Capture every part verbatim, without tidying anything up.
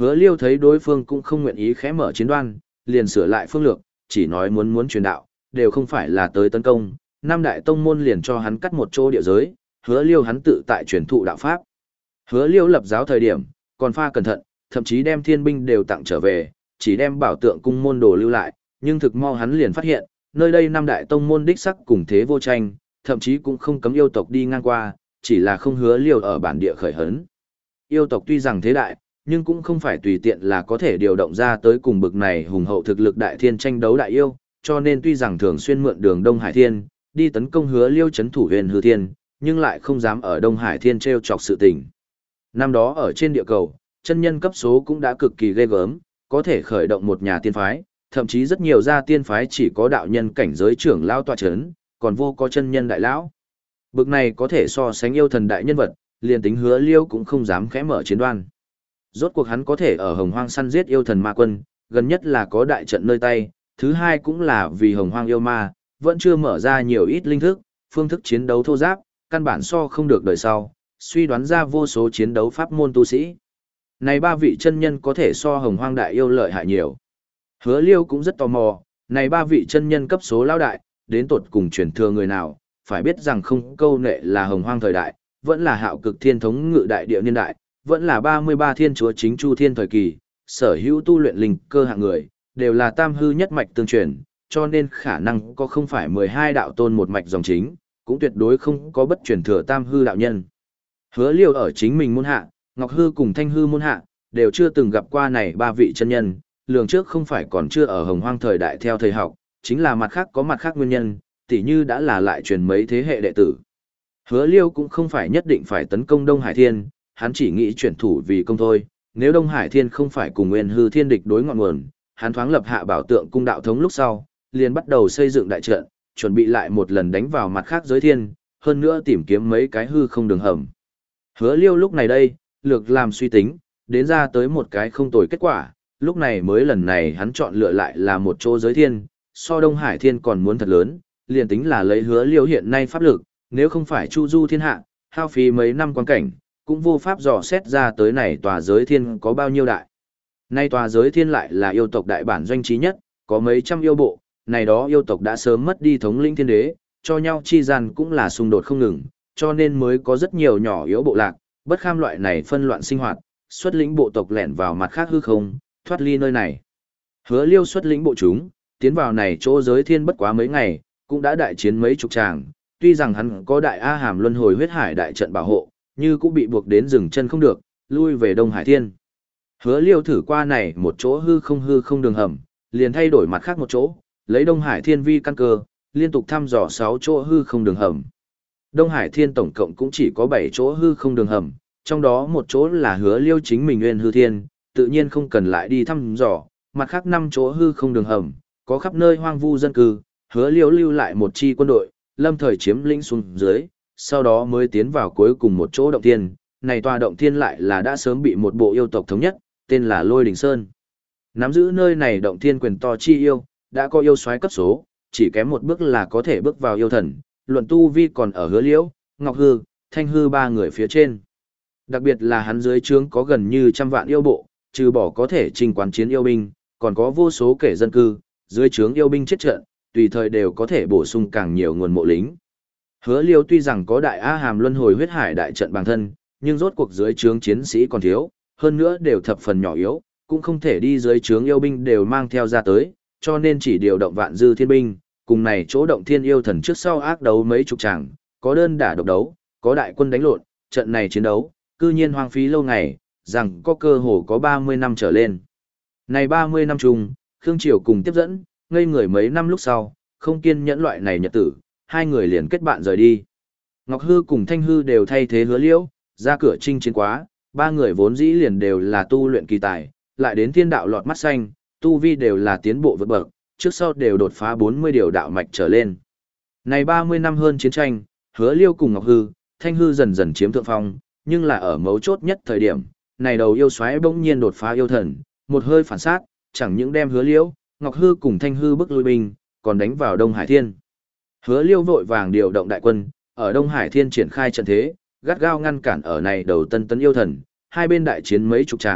Hứa Liêu thấy đối phương cũng không nguyện ý khẽ mở chiến đoan, liền sửa lại phương lược, chỉ nói muốn muốn truyền đạo, đều không phải là tới tấn công, năm đại tông môn liền cho hắn cắt một chỗ địa giới, Hứa Liêu hắn tự tại truyền thụ đạo pháp. Hứa Liêu lập giáo thời điểm, còn pha cẩn thận, thậm chí đem thiên binh đều tặng trở về, chỉ đem bảo tượng cung môn đồ lưu lại, nhưng thực mau hắn liền phát hiện, nơi đây năm đại tông môn đích sắc cùng thế vô tranh, thậm chí cũng không cấm yêu tộc đi ngang qua, chỉ là không Hứa Liêu ở bản địa khởi hấn. Yêu tộc tuy rằng thế đại, nhưng cũng không phải tùy tiện là có thể điều động ra tới cùng bực này hùng hậu thực lực đại thiên tranh đấu đại yêu, cho nên tuy rằng thường xuyên mượn đường Đông Hải Thiên, đi tấn công Hứa Liêu chấn thủ huyền hư thiên, nhưng lại không dám ở Đông Hải Thiên treo chọc sự tình. Năm đó ở trên địa cầu, chân nhân cấp số cũng đã cực kỳ ghê gớm, có thể khởi động một nhà tiên phái, thậm chí rất nhiều gia tiên phái chỉ có đạo nhân cảnh giới trưởng lão tọa chấn, còn vô có chân nhân đại lão. Bực này có thể so sánh yêu thần đại nhân vật, liền tính Hứa Liêu cũng không dám khẽ mở chiến đoan. Rốt cuộc hắn có thể ở Hồng Hoang săn giết yêu thần ma quân, gần nhất là có đại trận nơi tay, thứ hai cũng là vì Hồng Hoang yêu ma, vẫn chưa mở ra nhiều ít linh thức, phương thức chiến đấu thô giáp, căn bản so không được đời sau, suy đoán ra vô số chiến đấu pháp môn tu sĩ. Này ba vị chân nhân có thể so Hồng Hoang đại yêu lợi hại nhiều. Hứa Liêu cũng rất tò mò, này ba vị chân nhân cấp số lão đại, đến tột cùng truyền thừa người nào, phải biết rằng không câu nệ là Hồng Hoang thời đại, vẫn là Hạo Cực Thiên thống ngự đại địa niên đại, vẫn là ba mươi ba thiên chúa chính Chu Thiên thời kỳ, sở hữu tu luyện linh cơ hạng người, đều là tam hư nhất mạch tương truyền, cho nên khả năng có không phải mười hai đạo tôn một mạch dòng chính, cũng tuyệt đối không có bất truyền thừa tam hư đạo nhân. Hứa Liêu ở chính mình môn hạ, Ngọc Hư cùng Thanh Hư môn hạ, đều chưa từng gặp qua này ba vị chân nhân, lường trước không phải còn chưa ở Hồng Hoang thời đại theo thầy học, chính là mặt khác có mặt khác nguyên nhân, tỉ như đã là lại truyền mấy thế hệ đệ tử. Hứa Liêu cũng không phải nhất định phải tấn công Đông Hải Thiên, hắn chỉ nghĩ chuyển thủ vì công thôi, nếu Đông Hải Thiên không phải cùng Nguyên Hư Thiên địch đối ngọn nguồn, hắn thoáng lập hạ bảo tượng cung đạo thống lúc sau, liền bắt đầu xây dựng đại trận, chuẩn bị lại một lần đánh vào mặt khác giới thiên, hơn nữa tìm kiếm mấy cái hư không đường hầm. Hứa Liêu lúc này đây, lược làm suy tính, đến ra tới một cái không tồi kết quả, lúc này mới lần này hắn chọn lựa lại là một chỗ giới thiên, so Đông Hải Thiên còn muốn thật lớn, liền tính là lấy Hứa Liêu hiện nay pháp lực, nếu không phải chu du thiên hạ, hao phí mấy năm quan cảnh, cũng vô pháp dò xét ra tới này tòa giới thiên có bao nhiêu đại. Nay tòa giới thiên lại là yêu tộc đại bản doanh trí nhất, có mấy trăm yêu bộ, này đó yêu tộc đã sớm mất đi thống lĩnh thiên đế, cho nhau chi gian cũng là xung đột không ngừng, cho nên mới có rất nhiều nhỏ yếu bộ lạc, bất kham loại này phân loạn sinh hoạt, xuất lĩnh bộ tộc lẻn vào mặt khác hư không, thoát ly nơi này. Hứa Liêu xuất lĩnh bộ chúng, tiến vào này chỗ giới thiên bất quá mấy ngày, cũng đã đại chiến mấy chục tràng, tuy rằng hắn có đại A Hàm luân hồi huyết hải đại trận bảo hộ, như cũng bị buộc đến dừng chân không được, lui về Đông Hải Thiên. Hứa Liêu thử qua này một chỗ hư không hư không đường hầm, liền thay đổi mặt khác một chỗ, lấy Đông Hải Thiên vi căn cơ, liên tục thăm dò sáu chỗ hư không đường hầm. Đông Hải Thiên tổng cộng cũng chỉ có bảy chỗ hư không đường hầm, trong đó một chỗ là Hứa Liêu chính mình Nguyên Hư Thiên, tự nhiên không cần lại đi thăm dò, mặt khác năm chỗ hư không đường hầm, có khắp nơi hoang vu dân cư, Hứa Liêu lưu lại một chi quân đội, lâm thời chiếm lĩnh xuống dưới, sau đó mới tiến vào cuối cùng một chỗ động thiên, này tòa động thiên lại là đã sớm bị một bộ yêu tộc thống nhất, tên là Lôi Đình Sơn. Nắm giữ nơi này động thiên quyền to chi yêu, đã có yêu soái cấp số, chỉ kém một bước là có thể bước vào yêu thần, luận tu vi còn ở Hứa Liễu, Ngọc Hư, Thanh Hư ba người phía trên. Đặc biệt là hắn dưới trướng có gần như trăm vạn yêu bộ, trừ bỏ có thể trình quán chiến yêu binh, còn có vô số kẻ dân cư, dưới trướng yêu binh chết trận, tùy thời đều có thể bổ sung càng nhiều nguồn mộ lính. Hứa Liêu tuy rằng có đại A Hàm luân hồi huyết hải đại trận bằng thân, nhưng rốt cuộc dưới trướng chiến sĩ còn thiếu, hơn nữa đều thập phần nhỏ yếu, cũng không thể đi dưới trướng yêu binh đều mang theo ra tới, cho nên chỉ điều động vạn dư thiên binh, cùng này chỗ động thiên yêu thần trước sau ác đấu mấy chục tràng, có đơn đả độc đấu, có đại quân đánh lộn, trận này chiến đấu, cư nhiên hoang phí lâu ngày, rằng có cơ hồ có ba mươi năm trở lên. Này ba mươi năm chung, Khương Triều cùng tiếp dẫn, ngây người mấy năm lúc sau, không kiên nhẫn loại này nhật tử, hai người liền kết bạn rời đi. Ngọc Hư cùng Thanh Hư đều thay thế Hứa Liễu, ra cửa chinh chiến quá, ba người vốn dĩ liền đều là tu luyện kỳ tài, lại đến thiên đạo lọt mắt xanh, tu vi đều là tiến bộ vượt bậc, trước sau đều đột phá bốn mươi điều đạo mạch trở lên. Này ba mươi năm hơn chiến tranh, Hứa Liêu cùng Ngọc Hư, Thanh Hư dần dần chiếm thượng phong, nhưng là ở mấu chốt nhất thời điểm, này đầu yêu xoáy bỗng nhiên đột phá yêu thần, một hơi phản sát, chẳng những đem Hứa Liêu, Ngọc Hư cùng Thanh Hư bức lui binh, còn đánh vào Đông Hải Thiên. Hứa Liêu vội vàng điều động đại quân, ở Đông Hải Thiên triển khai trận thế, gắt gao ngăn cản ở này đầu tân tấn yêu thần, hai bên đại chiến mấy chục tràng,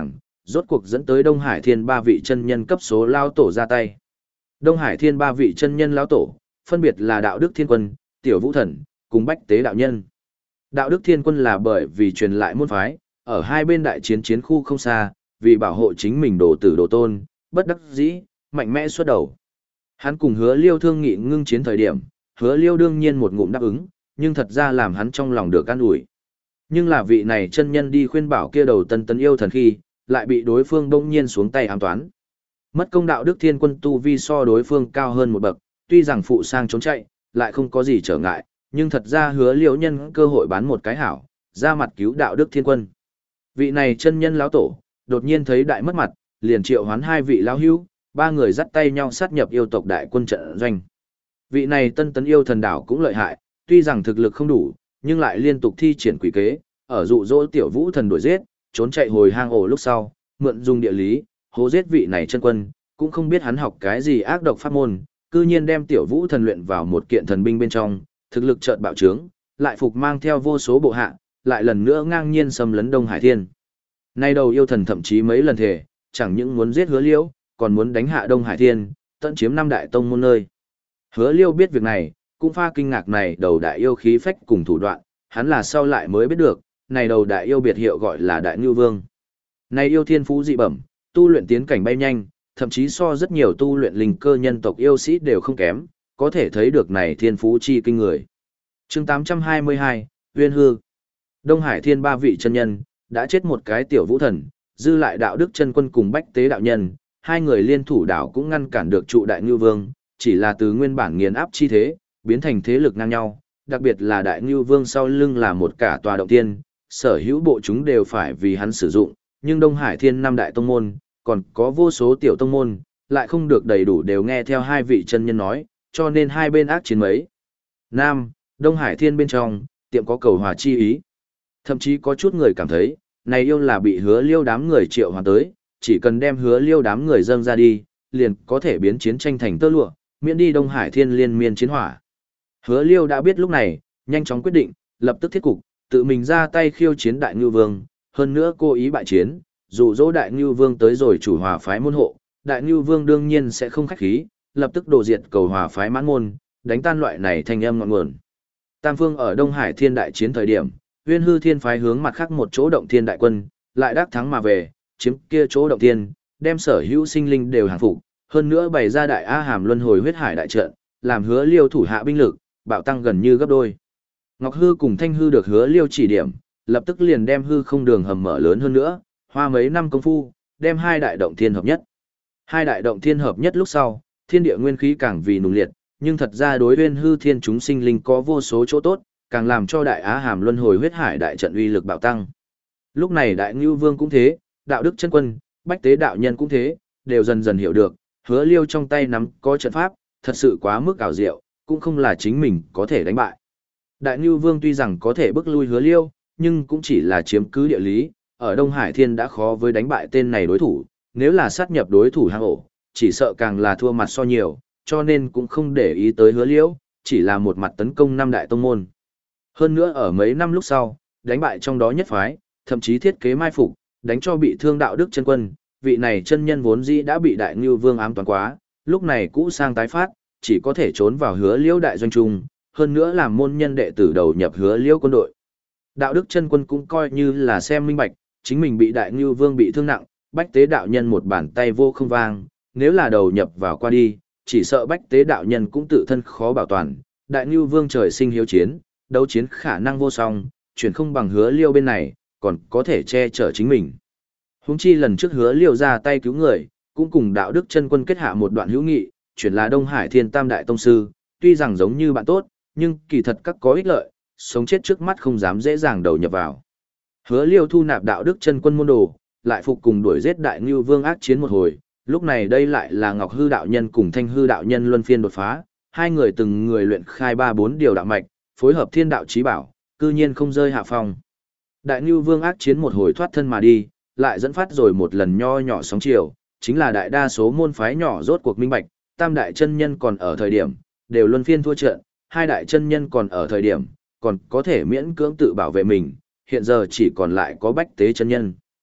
rốt cuộc dẫn tới Đông Hải Thiên ba vị chân nhân cấp số lao tổ ra tay. Đông Hải Thiên ba vị chân nhân lao tổ, phân biệt là Đạo Đức Thiên Quân, Tiểu Vũ Thần, cùng Bách Tế đạo nhân. Đạo Đức Thiên Quân là bởi vì truyền lại môn phái, ở hai bên đại chiến chiến khu không xa, vì bảo hộ chính mình đồ tử đồ tôn, bất đắc dĩ, mạnh mẽ xuất đầu. Hắn cùng Hứa Liêu thương nghị ngưng chiến thời điểm, Hứa Liêu đương nhiên một ngụm đáp ứng, nhưng thật ra làm hắn trong lòng được an ủi. Nhưng là vị này chân nhân đi khuyên bảo kia đầu tân tấn yêu thần khi, lại bị đối phương bỗng nhiên xuống tay ám toán. Mất công Đạo Đức Thiên Quân tu vi so đối phương cao hơn một bậc, tuy rằng phụ sang trốn chạy, lại không có gì trở ngại, nhưng thật ra Hứa Liêu nhân cơ hội bán một cái hảo, ra mặt cứu Đạo Đức Thiên Quân. Vị này chân nhân lão tổ, đột nhiên thấy đại mất mặt, liền triệu hoán hai vị lão hữu, ba người dắt tay nhau sát nhập yêu tộc đại quân trận doanh. Vị này tân tấn yêu thần đảo cũng lợi hại, tuy rằng thực lực không đủ, nhưng lại liên tục thi triển quỷ kế, ở dụ dỗ tiểu vũ thần đuổi giết, trốn chạy hồi hang ổ lúc sau, mượn dùng địa lý, hố giết vị này chân quân, cũng không biết hắn học cái gì ác độc pháp môn, cư nhiên đem tiểu vũ thần luyện vào một kiện thần binh bên trong, thực lực chợt bạo trướng, lại phục mang theo vô số bộ hạ, lại lần nữa ngang nhiên xâm lấn Đông Hải Thiên. Nay đầu yêu thần thậm chí mấy lần thề, chẳng những muốn giết Hứa Liêu, còn muốn đánh hạ Đông Hải Thiên, tận chiếm năm đại tông môn nơi. Hứa Liêu biết việc này, cũng pha kinh ngạc này đầu đại yêu khí phách cùng thủ đoạn, hắn là sau lại mới biết được, này đầu đại yêu biệt hiệu gọi là Đại Ngưu Vương. Này yêu thiên phú dị bẩm, tu luyện tiến cảnh bay nhanh, thậm chí so rất nhiều tu luyện linh cơ nhân tộc yêu sĩ đều không kém, có thể thấy được này thiên phú chi kinh người. Chương tám trăm hai mươi hai, Uyên Hư. Đông Hải Thiên ba vị chân nhân, đã chết một cái tiểu vũ thần, dư lại Đạo Đức chân quân cùng Bách Tế đạo nhân, hai người liên thủ đảo cũng ngăn cản được trụ Đại Ngưu Vương, chỉ là từ nguyên bản nghiền áp chi thế, biến thành thế lực ngang nhau, đặc biệt là Đại Ngưu Vương sau lưng là một cả tòa động tiên, sở hữu bộ chúng đều phải vì hắn sử dụng, nhưng Đông Hải Thiên năm đại tông môn, còn có vô số tiểu tông môn, lại không được đầy đủ đều nghe theo hai vị chân nhân nói, cho nên hai bên ác chiến mấy. Nam, Đông Hải Thiên bên trong, tiệm có cầu hòa chi ý. Thậm chí có chút người cảm thấy, này yêu là bị Hứa Liêu đám người triệu hòa tới, chỉ cần đem Hứa Liêu đám người dâng ra đi, liền có thể biến chiến tranh thành tơ lụa, miễn đi Đông Hải Thiên liên miên chiến hỏa. Hứa Liêu đã biết lúc này, nhanh chóng quyết định, lập tức thiết cục, tự mình ra tay khiêu chiến Đại Ngưu Vương, hơn nữa cố ý bại chiến, dụ dỗ Đại Ngưu Vương tới rồi chủ hòa phái môn hộ, Đại Ngưu Vương đương nhiên sẽ không khách khí, lập tức đổ diệt cầu hòa phái mãn môn, đánh tan loại này thành âm ngọn nguồn. Tam phương ở Đông Hải Thiên đại chiến thời điểm, Uyên Hư Thiên phái hướng mặt khác một chỗ động thiên đại quân, lại đắc thắng mà về, chiếm kia chỗ động thiên, đem sở hữu sinh linh đều hàng phục, hơn nữa bày ra đại A Hàm Luân Hồi huyết hải đại trận, làm Hứa Liêu thủ hạ binh lực bạo tăng gần như gấp đôi. Ngọc Hư cùng Thanh Hư được Hứa Liêu chỉ điểm, lập tức liền đem hư không đường hầm mở lớn hơn nữa, hoa mấy năm công phu, đem hai đại động thiên hợp nhất. Hai đại động thiên hợp nhất lúc sau, thiên địa nguyên khí càng vì nùng liệt, nhưng thật ra đối Uyên Hư Thiên chúng sinh linh có vô số chỗ tốt, càng làm cho đại Á Hàm Luân Hồi huyết hải đại trận uy lực bạo tăng. Lúc này Đại Ngưu Vương cũng thế, Đạo Đức chân quân, Bách Tế đạo nhân cũng thế, đều dần dần hiểu được, Hứa Liêu trong tay nắm có trận pháp, thật sự quá mức ảo diệu, cũng không là chính mình có thể đánh bại. Đại Ngưu Vương tuy rằng có thể bức lui Hứa Liêu, nhưng cũng chỉ là chiếm cứ địa lý, ở Đông Hải Thiên đã khó với đánh bại tên này đối thủ, nếu là sát nhập đối thủ hang ổ, chỉ sợ càng là thua mặt so nhiều, cho nên cũng không để ý tới Hứa Liêu, chỉ là một mặt tấn công năm đại tông môn. Hơn nữa ở mấy năm lúc sau, đánh bại trong đó nhất phái, thậm chí thiết kế mai phục, đánh cho bị thương Đạo Đức chân quân, vị này chân nhân vốn dĩ đã bị Đại Ngưu Vương ám toán quá, lúc này cũ sang tái phát, chỉ có thể trốn vào Hứa Liêu đại doanh trung, hơn nữa làm môn nhân đệ tử đầu nhập Hứa Liêu quân đội. Đạo Đức chân quân cũng coi như là xem minh bạch, chính mình bị Đại Ngưu Vương bị thương nặng, Bách Tế đạo nhân một bàn tay vô không vang, nếu là đầu nhập vào qua đi, chỉ sợ Bách Tế đạo nhân cũng tự thân khó bảo toàn, Đại Ngưu Vương trời sinh hiếu chiến, đấu chiến khả năng vô song, chuyển không bằng Hứa Liêu bên này, còn có thể che chở chính mình. Huống chi lần trước Hứa Liêu ra tay cứu người, cũng cùng Đạo Đức chân quân kết hạ một đoạn hữu nghị, chuyển là Đông Hải Thiên Tam đại tông sư, tuy rằng giống như bạn tốt, nhưng kỳ thật các có ích lợi, sống chết trước mắt không dám dễ dàng đầu nhập vào. Hứa Liêu thu nạp Đạo Đức chân quân môn đồ, lại phục cùng đuổi giết Đại Ngưu Vương ác chiến một hồi, lúc này đây lại là Ngọc Hư đạo nhân cùng Thanh Hư đạo nhân luân phiên đột phá, hai người từng người luyện khai ba bốn điều đạo mạch, phối hợp thiên đạo chí bảo, cư nhiên không rơi hạ phong. Đại Ngưu Vương ác chiến một hồi thoát thân mà đi, lại dẫn phát rồi một lần nho nhỏ sóng chiều, chính là đại đa số môn phái nhỏ rốt cuộc minh bạch, tam đại chân nhân còn ở thời điểm, đều luân phiên thua trận, hai đại chân nhân còn ở thời điểm, còn có thể miễn cưỡng tự bảo vệ mình, hiện giờ chỉ còn lại có Bách Tế chân nhân.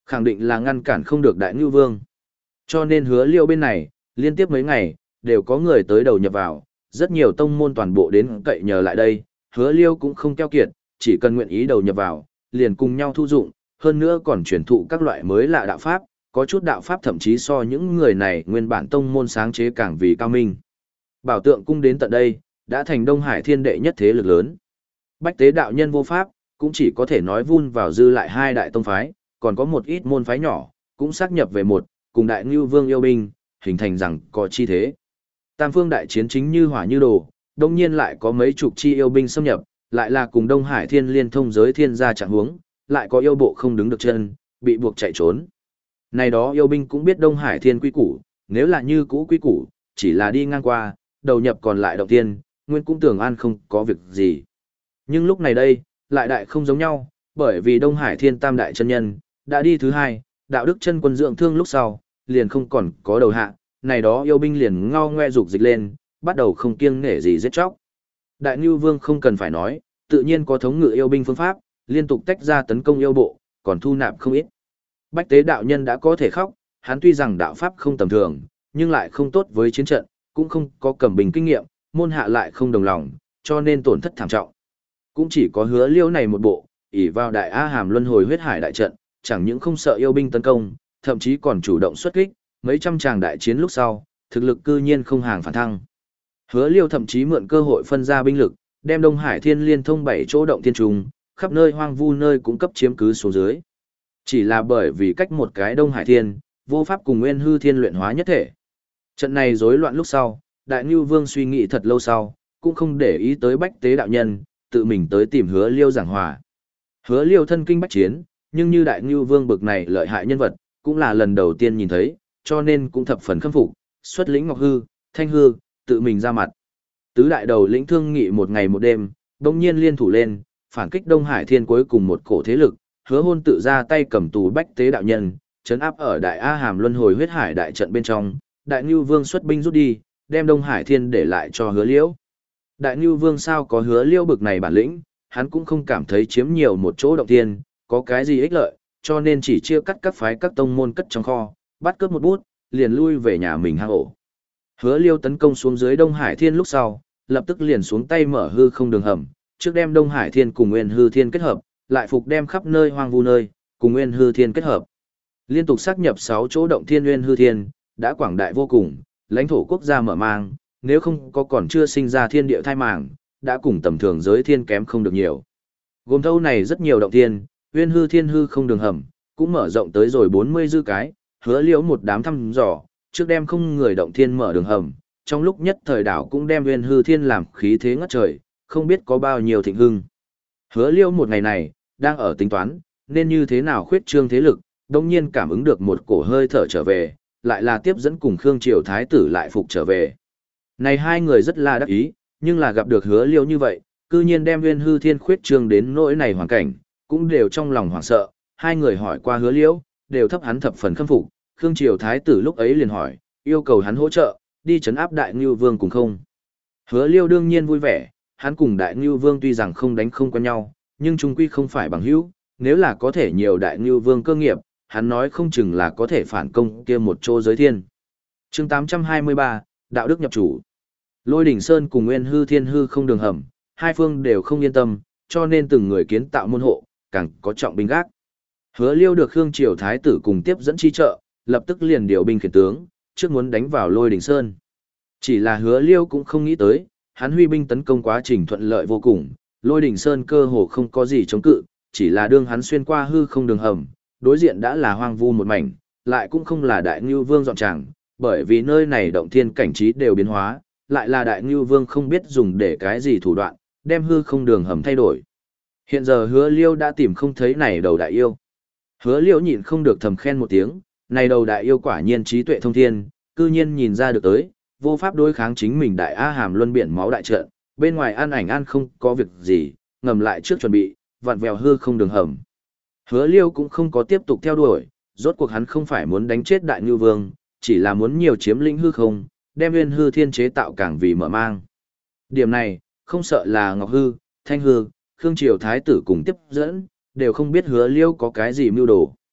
khẳng định là ngăn cản không được Đại Ngưu Vương. Cho nên Hứa Liêu bên này, liên tiếp mấy ngày, đều có người tới đầu nhập vào, rất nhiều tông môn toàn bộ đến cậy nhờ lại đây, Hứa Liêu cũng không keo kiệt, chỉ cần nguyện ý đầu nhập vào, liền cùng nhau thu dụng, hơn nữa còn truyền thụ các loại mới lạ đạo pháp, có chút đạo pháp thậm chí so những người này nguyên bản tông môn sáng chế càng vì cao minh. Bảo tượng cung đến tận đây, đã thành Đông Hải thiên đệ nhất thế lực lớn. Bách tế đạo nhân vô pháp, cũng chỉ có thể nói vun vào dư lại hai đại tông phái, còn có một ít môn phái nhỏ, cũng xác nhập về một, cùng Đại Ngưu Vương yêu binh, hình thành rằng có chi thế. Tam phương đại chiến chính như hỏa như đồ, đông nhiên lại có mấy chục chi yêu binh xâm nhập, lại là cùng Đông Hải thiên liên thông giới thiên gia trạng huống, lại có yêu bộ không đứng được chân, bị buộc chạy trốn. Này đó yêu binh cũng biết Đông Hải thiên quy củ, nếu là như cũ quy củ, chỉ là đi ngang qua, đầu nhập còn lại động tiên, nguyên cũng tưởng an không có việc gì. Nhưng lúc này đây, lại đại không giống nhau, bởi vì Đông Hải thiên tam đại chân nhân, đã đi thứ hai, đạo đức chân quân dưỡng thương lúc sau, liền không còn có đầu hạ, này đó yêu binh liền ngao ngoe dục dịch lên, bắt đầu không kiêng nể gì giết chóc. Đại Nưu Vương không cần phải nói, tự nhiên có thống ngự yêu binh phương pháp, liên tục tách ra tấn công yêu bộ, còn thu nạp không ít. Bách tế đạo nhân đã có thể khóc, hắn tuy rằng đạo pháp không tầm thường, nhưng lại không tốt với chiến trận, cũng không có cầm bình kinh nghiệm, môn hạ lại không đồng lòng, cho nên tổn thất thảm trọng. Cũng chỉ có Hứa Liêu này một bộ, ỷ vào đại A Hàm luân hồi huyết hải đại trận, chẳng những không sợ yêu binh tấn công, thậm chí còn chủ động xuất kích, mấy trăm tràng đại chiến lúc sau, thực lực cư nhiên không hàng phản thăng. Hứa Liêu thậm chí mượn cơ hội phân ra binh lực, đem Đông Hải Thiên liên thông bảy chỗ động thiên trùng, khắp nơi hoang vu nơi cũng cấp chiếm cứ xuống dưới. Chỉ là bởi vì cách một cái Đông Hải Thiên, vô pháp cùng Nguyên Hư Thiên luyện hóa nhất thể. Trận này rối loạn lúc sau, Đại Nưu Vương suy nghĩ thật lâu sau, cũng không để ý tới Bách tế đạo nhân, tự mình tới tìm Hứa Liêu giảng hòa. Hứa Liêu thân kinh bách chiến, nhưng như Đại Nưu Vương bực này lợi hại nhân vật, cũng là lần đầu tiên nhìn thấy, cho nên cũng thập phần khâm phục, xuất lĩnh Ngọc Hư, Thanh Hư, tự mình ra mặt. Tứ đại đầu lĩnh thương nghị một ngày một đêm, đông nhiên liên thủ lên, phản kích Đông Hải Thiên cuối cùng một cổ thế lực, Hứa Hôn tự ra tay cầm tù Bách tế đạo nhân, trấn áp ở Đại A Hàm luân hồi huyết hải đại trận bên trong, Đại Nưu Vương xuất binh rút đi, đem Đông Hải Thiên để lại cho Hứa Liễu. Đại Nưu Vương sao có Hứa Liễu bực này bản lĩnh, hắn cũng không cảm thấy chiếm nhiều một chỗ động thiên, có cái gì ích lợi, cho nên chỉ chia cắt các phái các tông môn cất trong kho, bắt cướp một bút, liền lui về nhà mình hang ổ. Hứa Liêu tấn công xuống dưới Đông Hải Thiên lúc sau, lập tức liền xuống tay mở hư không đường hầm, trước đem Đông Hải Thiên cùng Nguyên Hư Thiên kết hợp, lại phục đem khắp nơi hoang vu nơi, cùng Nguyên Hư Thiên kết hợp. Liên tục xác nhập sáu chỗ động thiên Nguyên Hư Thiên, đã quảng đại vô cùng, lãnh thổ quốc gia mở mang, nếu không có còn chưa sinh ra thiên địa thai màng, đã cùng tầm thường giới thiên kém không được nhiều. Gồm thâu này rất nhiều động thiên, Nguyên Hư Thiên hư không đường hầm, cũng mở rộng tới rồi bốn mươi dư cái, Hứa Liễu một đám thăm dò, trước đem không người động thiên mở đường hầm, trong lúc nhất thời đảo cũng đem Nguyên Hư Thiên làm khí thế ngất trời, không biết có bao nhiêu thịnh hưng. Hứa Liễu một ngày này, đang ở tính toán, nên như thế nào khuyết trương thế lực, đồng nhiên cảm ứng được một cổ hơi thở trở về, lại là tiếp dẫn cùng Khương Triều Thái tử lại phục trở về. Này hai người rất là đắc ý, nhưng là gặp được Hứa Liễu như vậy, cư nhiên đem Nguyên Hư Thiên khuyết trương đến nỗi này hoàn cảnh, cũng đều trong lòng hoảng sợ, hai người hỏi qua Hứa Liễu, đều thấp hắn thập phần khâm phục, Khương Triều Thái tử lúc ấy liền hỏi, yêu cầu hắn hỗ trợ, đi trấn áp Đại Ngưu Vương cùng không. Hứa Liêu đương nhiên vui vẻ, hắn cùng Đại Ngưu Vương tuy rằng không đánh không quen nhau, nhưng chung quy không phải bằng hữu, nếu là có thể nhiều Đại Ngưu Vương cơ nghiệp, hắn nói không chừng là có thể phản công kia một chỗ giới thiên. Chương tám trăm hai mươi ba, Đạo đức nhập chủ. Lôi Đỉnh Sơn cùng Nguyên Hư Thiên hư không đường hầm, hai phương đều không yên tâm, cho nên từng người kiến tạo môn hộ, càng có trọng binh gác. Hứa Liêu được Khương Triều Thái tử cùng tiếp dẫn chi trợ, lập tức liền điều binh khiển tướng, trước muốn đánh vào Lôi Đỉnh Sơn. Chỉ là Hứa Liêu cũng không nghĩ tới, hắn huy binh tấn công quá trình thuận lợi vô cùng, Lôi Đỉnh Sơn cơ hồ không có gì chống cự, chỉ là đương hắn xuyên qua hư không đường hầm, đối diện đã là hoang vu một mảnh, lại cũng không là Đại Ngưu Vương dọn tràng, bởi vì nơi này động thiên cảnh trí đều biến hóa, lại là Đại Ngưu Vương không biết dùng để cái gì thủ đoạn, đem hư không đường hầm thay đổi. Hiện giờ Hứa Liêu đã tìm không thấy này đầu đại yêu. Hứa Liêu nhịn không được thầm khen một tiếng, này đầu đại yêu quả nhiên trí tuệ thông thiên, cư nhiên nhìn ra được tới, vô pháp đối kháng chính mình Đại A Hàm luân biển máu đại trận, bên ngoài an ảnh an không có việc gì, ngầm lại trước chuẩn bị, vặn vẹo hư không đường hầm. Hứa Liêu cũng không có tiếp tục theo đuổi, rốt cuộc hắn không phải muốn đánh chết Đại Ngưu Vương, chỉ là muốn nhiều chiếm lĩnh hư không, đem Nguyên Hư Thiên chế tạo càng vì mở mang. Điểm này, không sợ là Ngọc Hư, Thanh Hư, Khương Triều Thái tử cùng tiếp dẫn, đều không biết Hứa Liêu có cái gì mưu đồ.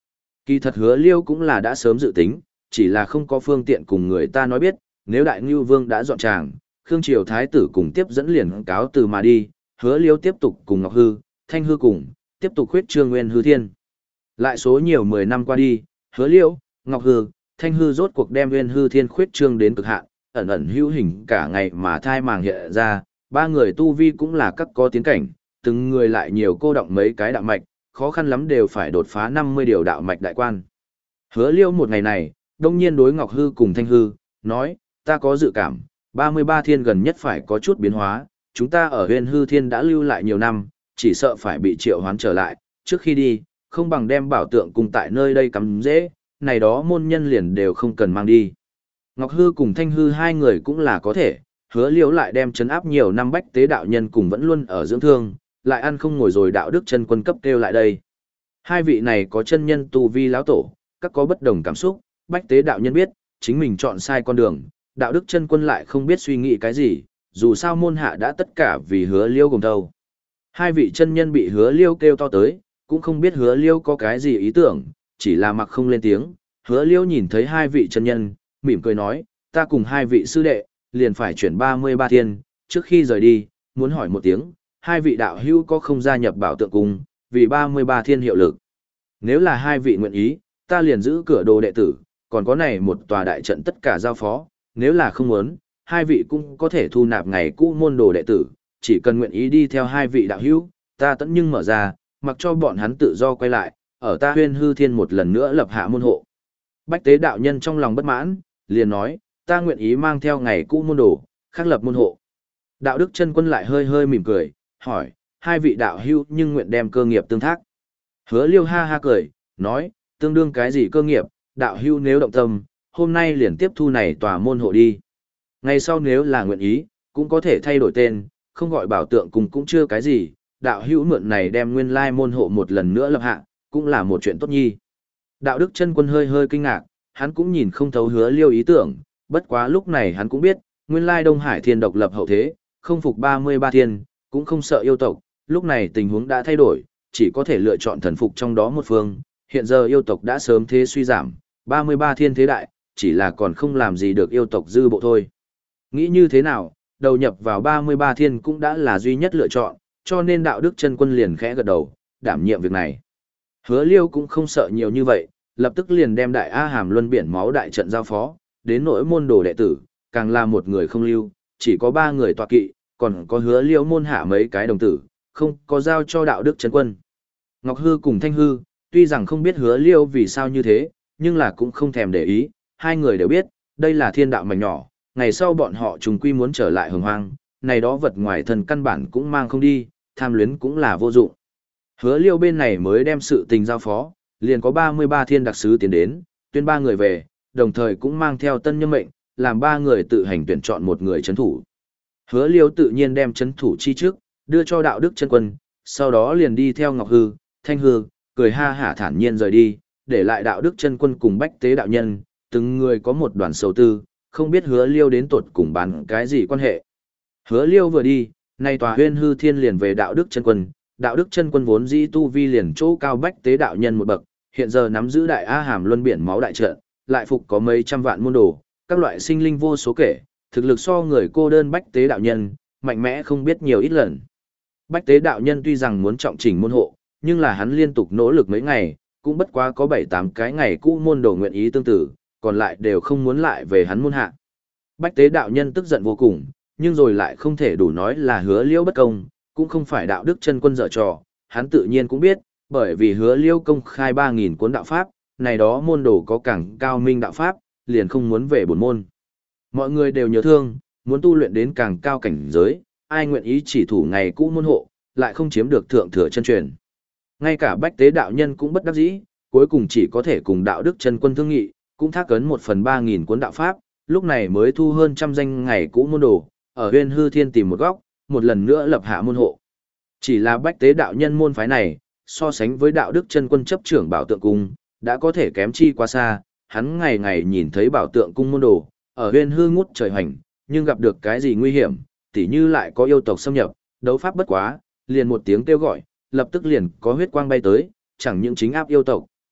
Kỳ thật Hứa Liêu cũng là đã sớm dự tính, chỉ là không có phương tiện cùng người ta nói biết, nếu Đại Ngưu Vương đã dọn tràng, Khương Triều Thái tử cùng tiếp dẫn liền cáo từ mà đi, Hứa Liêu tiếp tục cùng Ngọc Hư, Thanh Hư cùng, tiếp tục khuyết trương Nguyên Hư Thiên. Lại số nhiều mười năm qua đi, Hứa Liêu, Ngọc Hư, Thanh Hư rốt cuộc đem Nguyên Hư Thiên khuyết trương đến cực hạn, ẩn ẩn hữu hình cả ngày mà thai màng hiện ra, ba người tu vi cũng là các có tiến cảnh, từng người lại nhiều cô động mấy cái đạo mạch, khó khăn lắm đều phải đột phá năm mươi điều đạo mạch đại quan. Hứa Liêu một ngày này, đông nhiên đối Ngọc Hư cùng Thanh Hư, nói, ta có dự cảm, ba mươi ba thiên gần nhất phải có chút biến hóa, chúng ta ở Huyền Hư Thiên đã lưu lại nhiều năm, chỉ sợ phải bị triệu hoán trở lại, trước khi đi, không bằng đem bảo tượng cùng tại nơi đây cắm dễ, này đó môn nhân liền đều không cần mang đi. Ngọc Hư cùng Thanh Hư hai người cũng là có thể, Hứa Liêu lại đem chấn áp nhiều năm bách tế đạo nhân cùng vẫn luôn ở dưỡng thương, lại ăn không ngồi rồi đạo đức chân quân cấp kêu lại đây. Hai vị này có chân nhân tu vi lão tổ, các có bất đồng cảm xúc, bách tế đạo nhân biết, chính mình chọn sai con đường, đạo đức chân quân lại không biết suy nghĩ cái gì, dù sao môn hạ đã tất cả vì Hứa Liêu cùng thâu. Hai vị chân nhân bị Hứa Liêu kêu to tới, cũng không biết Hứa Liêu có cái gì ý tưởng, chỉ là mặc không lên tiếng. Hứa Liêu nhìn thấy hai vị chân nhân, mỉm cười nói, ta cùng hai vị sư đệ, liền phải chuyển ba mươi ba thiên, trước khi rời đi, muốn hỏi một tiếng, hai vị đạo hữu có không gia nhập bảo tượng cung, vì ba mươi ba thiên hiệu lực. Nếu là hai vị nguyện ý, ta liền giữ cửa đồ đệ tử, còn có này một tòa đại trận tất cả giao phó, nếu là không muốn, hai vị cũng có thể thu nạp ngày cũ môn đồ đệ tử, chỉ cần nguyện ý đi theo hai vị đạo hữu, ta tận nhưng mở ra, mặc cho bọn hắn tự do quay lại, ở ta Huyên Hư Thiên một lần nữa lập hạ môn hộ. Bách tế đạo nhân trong lòng bất mãn, liền nói, ta nguyện ý mang theo ngày cũ môn đồ, khắc lập môn hộ. Đạo đức chân quân lại hơi hơi mỉm cười, hỏi, hai vị đạo hữu nhưng nguyện đem cơ nghiệp tương thác. Hứa Liêu ha ha cười, nói, tương đương cái gì cơ nghiệp, đạo hữu nếu động tâm, hôm nay liền tiếp thu này tòa môn hộ đi. Ngày sau nếu là nguyện ý, cũng có thể thay đổi tên, không gọi bảo tượng cùng cũng chưa cái gì, đạo hữu mượn này đem nguyên lai môn hộ một lần nữa lập hạ, cũng là một chuyện tốt nhi. Đạo đức chân quân hơi hơi kinh ngạc, hắn cũng nhìn không thấu Hứa Liêu ý tưởng, bất quá lúc này hắn cũng biết, nguyên lai Đông Hải Thiên độc lập hậu thế, không phục ba mươi ba thiên, cũng không sợ yêu tộc, lúc này tình huống đã thay đổi, chỉ có thể lựa chọn thần phục trong đó một phương, hiện giờ yêu tộc đã sớm thế suy giảm, ba mươi ba thiên thế đại, chỉ là còn không làm gì được yêu tộc dư bộ thôi. Nghĩ như thế nào, đầu nhập vào ba mươi ba thiên cũng đã là duy nhất lựa chọn, cho nên đạo đức chân quân liền khẽ gật đầu, đảm nhiệm việc này. Hứa Liêu cũng không sợ nhiều như vậy, lập tức liền đem đại A Hàm Luân biển máu đại trận giao phó, đến nỗi môn đồ đệ tử, càng là một người không lưu, chỉ có ba người tọa kỵ, còn có Hứa Liêu môn hạ mấy cái đồng tử, không có giao cho đạo đức chân quân. Ngọc Hư cùng Thanh Hư, tuy rằng không biết Hứa Liêu vì sao như thế, nhưng là cũng không thèm để ý, hai người đều biết, đây là thiên đạo mảnh nhỏ, ngày sau bọn họ trùng quy muốn trở lại hồng hoang, này đó vật ngoài thân căn bản cũng mang không đi, tham luyến cũng là vô dụng. Hứa Liêu bên này mới đem sự tình giao phó, liền có ba mươi ba thiên đặc sứ tiến đến, tuyên ba người về, đồng thời cũng mang theo tân nhân mệnh, làm ba người tự hành tuyển chọn một người chấn thủ. Hứa Liêu tự nhiên đem chấn thủ chi trước, đưa cho đạo đức chân quân, sau đó liền đi theo Ngọc Hư, Thanh Hư, cười ha hả thản nhiên rời đi, để lại đạo đức chân quân cùng bách tế đạo nhân, từng người có một đoàn sầu tư, không biết Hứa Liêu đến tột cùng bán cái gì quan hệ. Hứa Liêu vừa đi, nay tòa Huyên Hư Thiên liền về đạo đức chân quân, đạo đức chân quân vốn dĩ tu vi liền chỗ cao bách tế đạo nhân một bậc, hiện giờ nắm giữ đại A Hàm Luân biển máu đại trận, lại phục có mấy trăm vạn môn đồ, các loại sinh linh vô số kể, thực lực so người cô đơn bách tế đạo nhân, mạnh mẽ không biết nhiều ít lần. Bách tế đạo nhân tuy rằng muốn trọng chỉnh môn hộ, nhưng là hắn liên tục nỗ lực mấy ngày, cũng bất quá có bảy tám cái ngày cũ môn đồ nguyện ý tương tự, còn lại đều không muốn lại về hắn môn hạ. Bách tế đạo nhân tức giận vô cùng, nhưng rồi lại không thể đủ nói là Hứa Liêu bất công, cũng không phải đạo đức chân quân dở trò, hắn tự nhiên cũng biết, bởi vì Hứa Liêu công khai ba nghìn cuốn đạo pháp, này đó môn đồ có càng cao minh đạo pháp, liền không muốn về bổn môn. Mọi người đều nhớ thương, muốn tu luyện đến càng cao cảnh giới, ai nguyện ý chỉ thủ ngày cũ môn hộ, lại không chiếm được thượng thừa chân truyền. Ngay cả bách tế đạo nhân cũng bất đắc dĩ, cuối cùng chỉ có thể cùng đạo đức chân quân thương nghị, cũng thác ấn một phần ba nghìn cuốn đạo pháp, lúc này mới thu hơn trăm danh ngày cũ môn đồ, ở Huyên Hư Thiên tìm một góc, một lần nữa lập hạ môn hộ. Chỉ là bách tế đạo nhân môn phái này, so sánh với đạo đức chân quân chấp trưởng bảo tượng cung, đã có thể kém chi quá xa, hắn ngày ngày nhìn thấy bảo tượng cung môn đồ, ở Huyên Hư ngút trời hành, nhưng gặp được cái gì nguy hiểm, tỉ như lại có yêu tộc xâm nhập, đấu pháp bất quá, liền một tiếng kêu gọi, lập tức liền có huyết quang bay tới, chẳng những chính áp yêu tộc,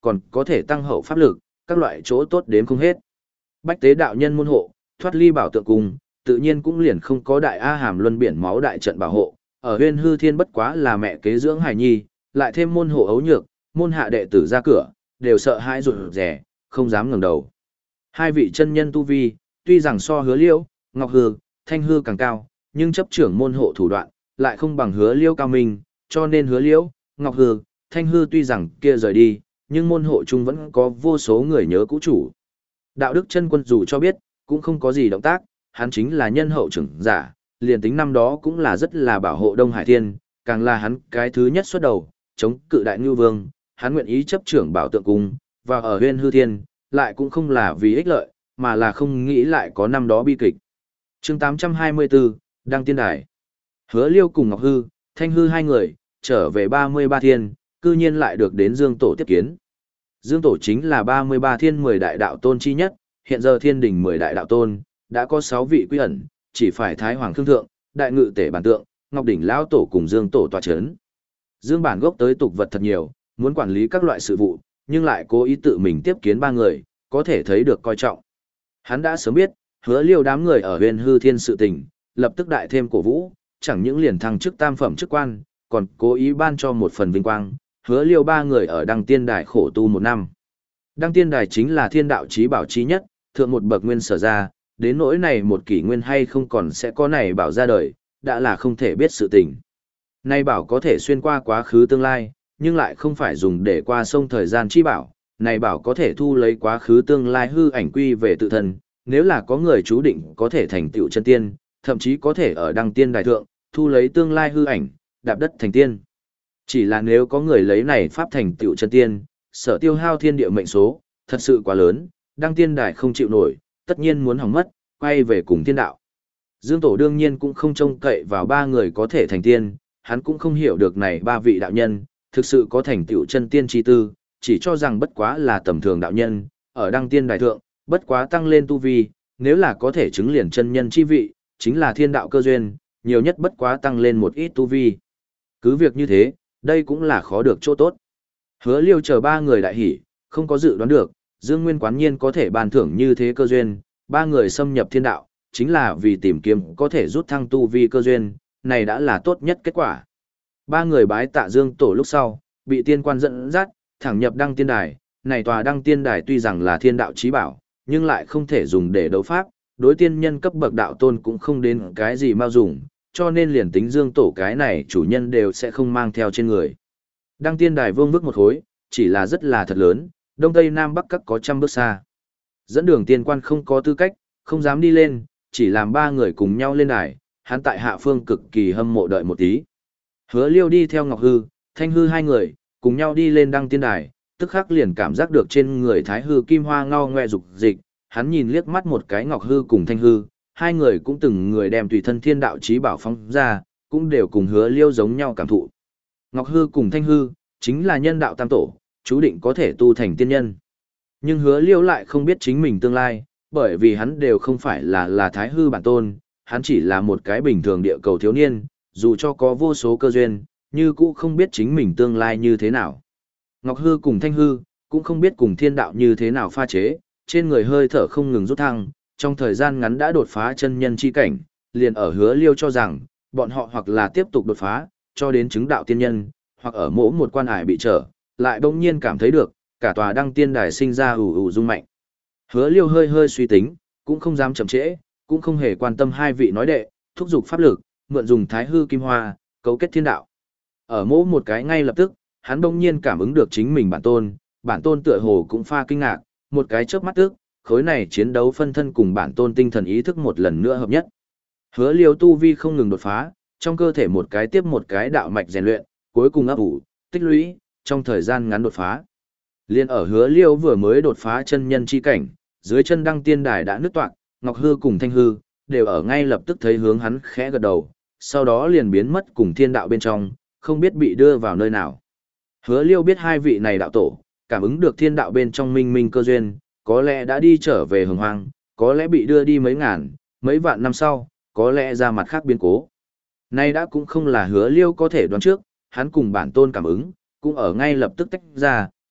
còn có thể tăng hậu pháp lực, các loại chỗ tốt đến không hết. Bách tế đạo nhân môn hộ, thoát ly bảo tượng cung, tự nhiên cũng liền không có đại A Hàm luân biển máu đại trận bảo hộ, ở Huyên Hư Thiên bất quá là mẹ kế dưỡng hài nhi, lại thêm môn hộ ấu nhược, môn hạ đệ tử ra cửa, đều sợ hãi rụt rè, không dám ngẩng đầu. Hai vị chân nhân tu vi, tuy rằng so Hứa Liêu, Ngọc Hư, Thanh Hư càng cao, nhưng chấp trưởng môn hộ thủ đoạn, lại không bằng Hứa Liêu cao minh, cho nên Hứa Liêu, Ngọc Hư, Thanh Hư tuy rằng kia rời đi, nhưng môn hộ chung vẫn có vô số người nhớ cũ chủ. Đạo đức chân quân dù cho biết, cũng không có gì động tác, hắn chính là nhân hậu trưởng giả, liền tính năm đó cũng là rất là bảo hộ Đông Hải Thiên, càng là hắn cái thứ nhất xuất đầu, chống cự đại ngưu vương, hắn nguyện ý chấp trưởng bảo tượng cung, và ở Huyên Hư Thiên, lại cũng không là vì ích lợi, mà là không nghĩ lại có năm đó bi kịch. Chương tám trăm hai mươi tư, Đăng Tiên Đài. Hứa Liêu cùng Ngọc Hư, Thanh Hư hai người, trở về ba mươi ba thiên, cư nhiên lại được đến Dương Tổ tiếp kiến. Dương Tổ chính là ba mươi ba thiên mười đại đạo tôn chi nhất, hiện giờ thiên đình mười đại đạo tôn, đã có sáu vị quy ẩn, chỉ phải Thái Hoàng Thương Thượng, Đại Ngự Tể Bản Tượng, Ngọc Đỉnh Lão Tổ cùng Dương Tổ tọa chấn. Dương bản gốc tới tục vật thật nhiều, muốn quản lý các loại sự vụ, nhưng lại cố ý tự mình tiếp kiến ba người, có thể thấy được coi trọng. Hắn đã sớm biết, Hứa Liêu đám người ở Huyên Hư Thiên sự tình, lập tức đại thêm cổ vũ, chẳng những liền thăng chức tam phẩm chức quan, còn cố ý ban cho một phần vinh quang, Hứa Liêu ba người ở Đăng Tiên Đài khổ tu một năm. Đăng Tiên Đài chính là thiên đạo chí bảo chí nhất, thượng một bậc nguyên sở ra, đến nỗi này một kỷ nguyên hay không còn sẽ có này bảo ra đời, đã là không thể biết sự tình. Này bảo có thể xuyên qua quá khứ tương lai, nhưng lại không phải dùng để qua sông thời gian chi bảo, này bảo có thể thu lấy quá khứ tương lai hư ảnh quy về tự thân, nếu là có người chú định có thể thành tựu chân tiên, thậm chí có thể ở Đăng Tiên Đài thượng, thu lấy tương lai hư ảnh, đạp đất thành tiên. Chỉ là nếu có người lấy này pháp thành tựu chân tiên, sở tiêu hao thiên địa mệnh số, thật sự quá lớn, Đăng Tiên Đài không chịu nổi, tất nhiên muốn hỏng mất, quay về cùng thiên đạo. Dương Tổ đương nhiên cũng không trông cậy vào ba người có thể thành tiên, hắn cũng không hiểu được này ba vị đạo nhân, thực sự có thành tựu chân tiên chi tư, chỉ cho rằng bất quá là tầm thường đạo nhân, ở Đăng Tiên Đài thượng, bất quá tăng lên tu vi, nếu là có thể chứng liền chân nhân chi vị, chính là thiên đạo cơ duyên, nhiều nhất bất quá tăng lên một ít tu vi. Cứ việc như thế, đây cũng là khó được chỗ tốt. Hứa Liêu chờ ba người đại hỉ, không có dự đoán được, Dương Nguyên quán nhiên có thể ban thưởng như thế cơ duyên, ba người xâm nhập thiên đạo, chính là vì tìm kiếm có thể rút thăng tu vi cơ duyên, này đã là tốt nhất kết quả. Ba người bái tạ Dương Tổ lúc sau, bị tiên quan dẫn dắt, thẳng nhập Đăng Tiên Đài, này tòa Đăng Tiên Đài tuy rằng là thiên đạo chí bảo, nhưng lại không thể dùng để đấu pháp, đối tiên nhân cấp bậc đạo tôn cũng không đến cái gì mau dùng, cho nên liền tính Dương Tổ cái này chủ nhân đều sẽ không mang theo trên người. Đăng Tiên Đài vương vức một khối, chỉ là rất là thật lớn, đông tây nam bắc các có trăm bước xa. Dẫn đường tiên quan không có tư cách, không dám đi lên, chỉ làm ba người cùng nhau lên đài, hắn tại hạ phương cực kỳ hâm mộ đợi một tí. Hứa Liêu đi theo Ngọc Hư, Thanh Hư hai người, cùng nhau đi lên Đăng Tiên Đài, tức khắc liền cảm giác được trên người Thái Hư kim hoa ngao ngoe dục dịch, hắn nhìn liếc mắt một cái Ngọc Hư cùng Thanh Hư, hai người cũng từng người đem tùy thân thiên đạo chí bảo phóng ra, cũng đều cùng Hứa Liêu giống nhau cảm thụ. Ngọc Hư cùng Thanh Hư, chính là nhân đạo tam tổ, chú định có thể tu thành tiên nhân. Nhưng Hứa Liêu lại không biết chính mình tương lai, bởi vì hắn đều không phải là là Thái Hư bản tôn, hắn chỉ là một cái bình thường địa cầu thiếu niên, dù cho có vô số cơ duyên, như cũ không biết chính mình tương lai như thế nào. Ngọc Hư cùng Thanh Hư, cũng không biết cùng thiên đạo như thế nào pha chế, trên người hơi thở không ngừng rút thăng, trong thời gian ngắn đã đột phá chân nhân chi cảnh, liền ở Hứa Liêu cho rằng, bọn họ hoặc là tiếp tục đột phá, cho đến chứng đạo tiên nhân, hoặc ở mỗi một quan hải bị trở, lại bỗng nhiên cảm thấy được, cả tòa Đăng Tiên Đài sinh ra ủ ủ rung mạnh. Hứa Liêu hơi hơi suy tính, cũng không dám chậm trễ, cũng không hề quan tâm hai vị nói đệ, thúc giục pháp lực, mượn dùng Thái Hư kim hoa, cấu kết thiên đạo. Ở mỗi một cái ngay lập tức, hắn bỗng nhiên cảm ứng được chính mình bản tôn, bản tôn tựa hồ cũng pha kinh ngạc, một cái chớp mắt tức, khối này chiến đấu phân thân cùng bản tôn tinh thần ý thức một lần nữa hợp nhất. Hứa Liêu tu vi không ngừng đột phá, trong cơ thể một cái tiếp một cái đạo mạch rèn luyện, cuối cùng ấp ủ, tích lũy, trong thời gian ngắn đột phá. Liên ở Hứa Liêu vừa mới đột phá chân nhân chi cảnh, dưới chân Đăng Tiên Đài đã nứt toạc, Ngọc Hư cùng Thanh Hư đều ở ngay lập tức thấy hướng hắn khẽ gật đầu, sau đó liền biến mất cùng thiên đạo bên trong, không biết bị đưa vào nơi nào. Hứa Liêu biết hai vị này đạo tổ, cảm ứng được thiên đạo bên trong minh minh cơ duyên, có lẽ đã đi trở về hồng hoang, có lẽ bị đưa đi mấy ngàn, mấy vạn năm sau, có lẽ ra mặt khác biến cố. Nay đã cũng không là Hứa Liêu có thể đoán trước, hắn cùng bản tôn cảm ứng, cũng ở ngay lập tức tách ra,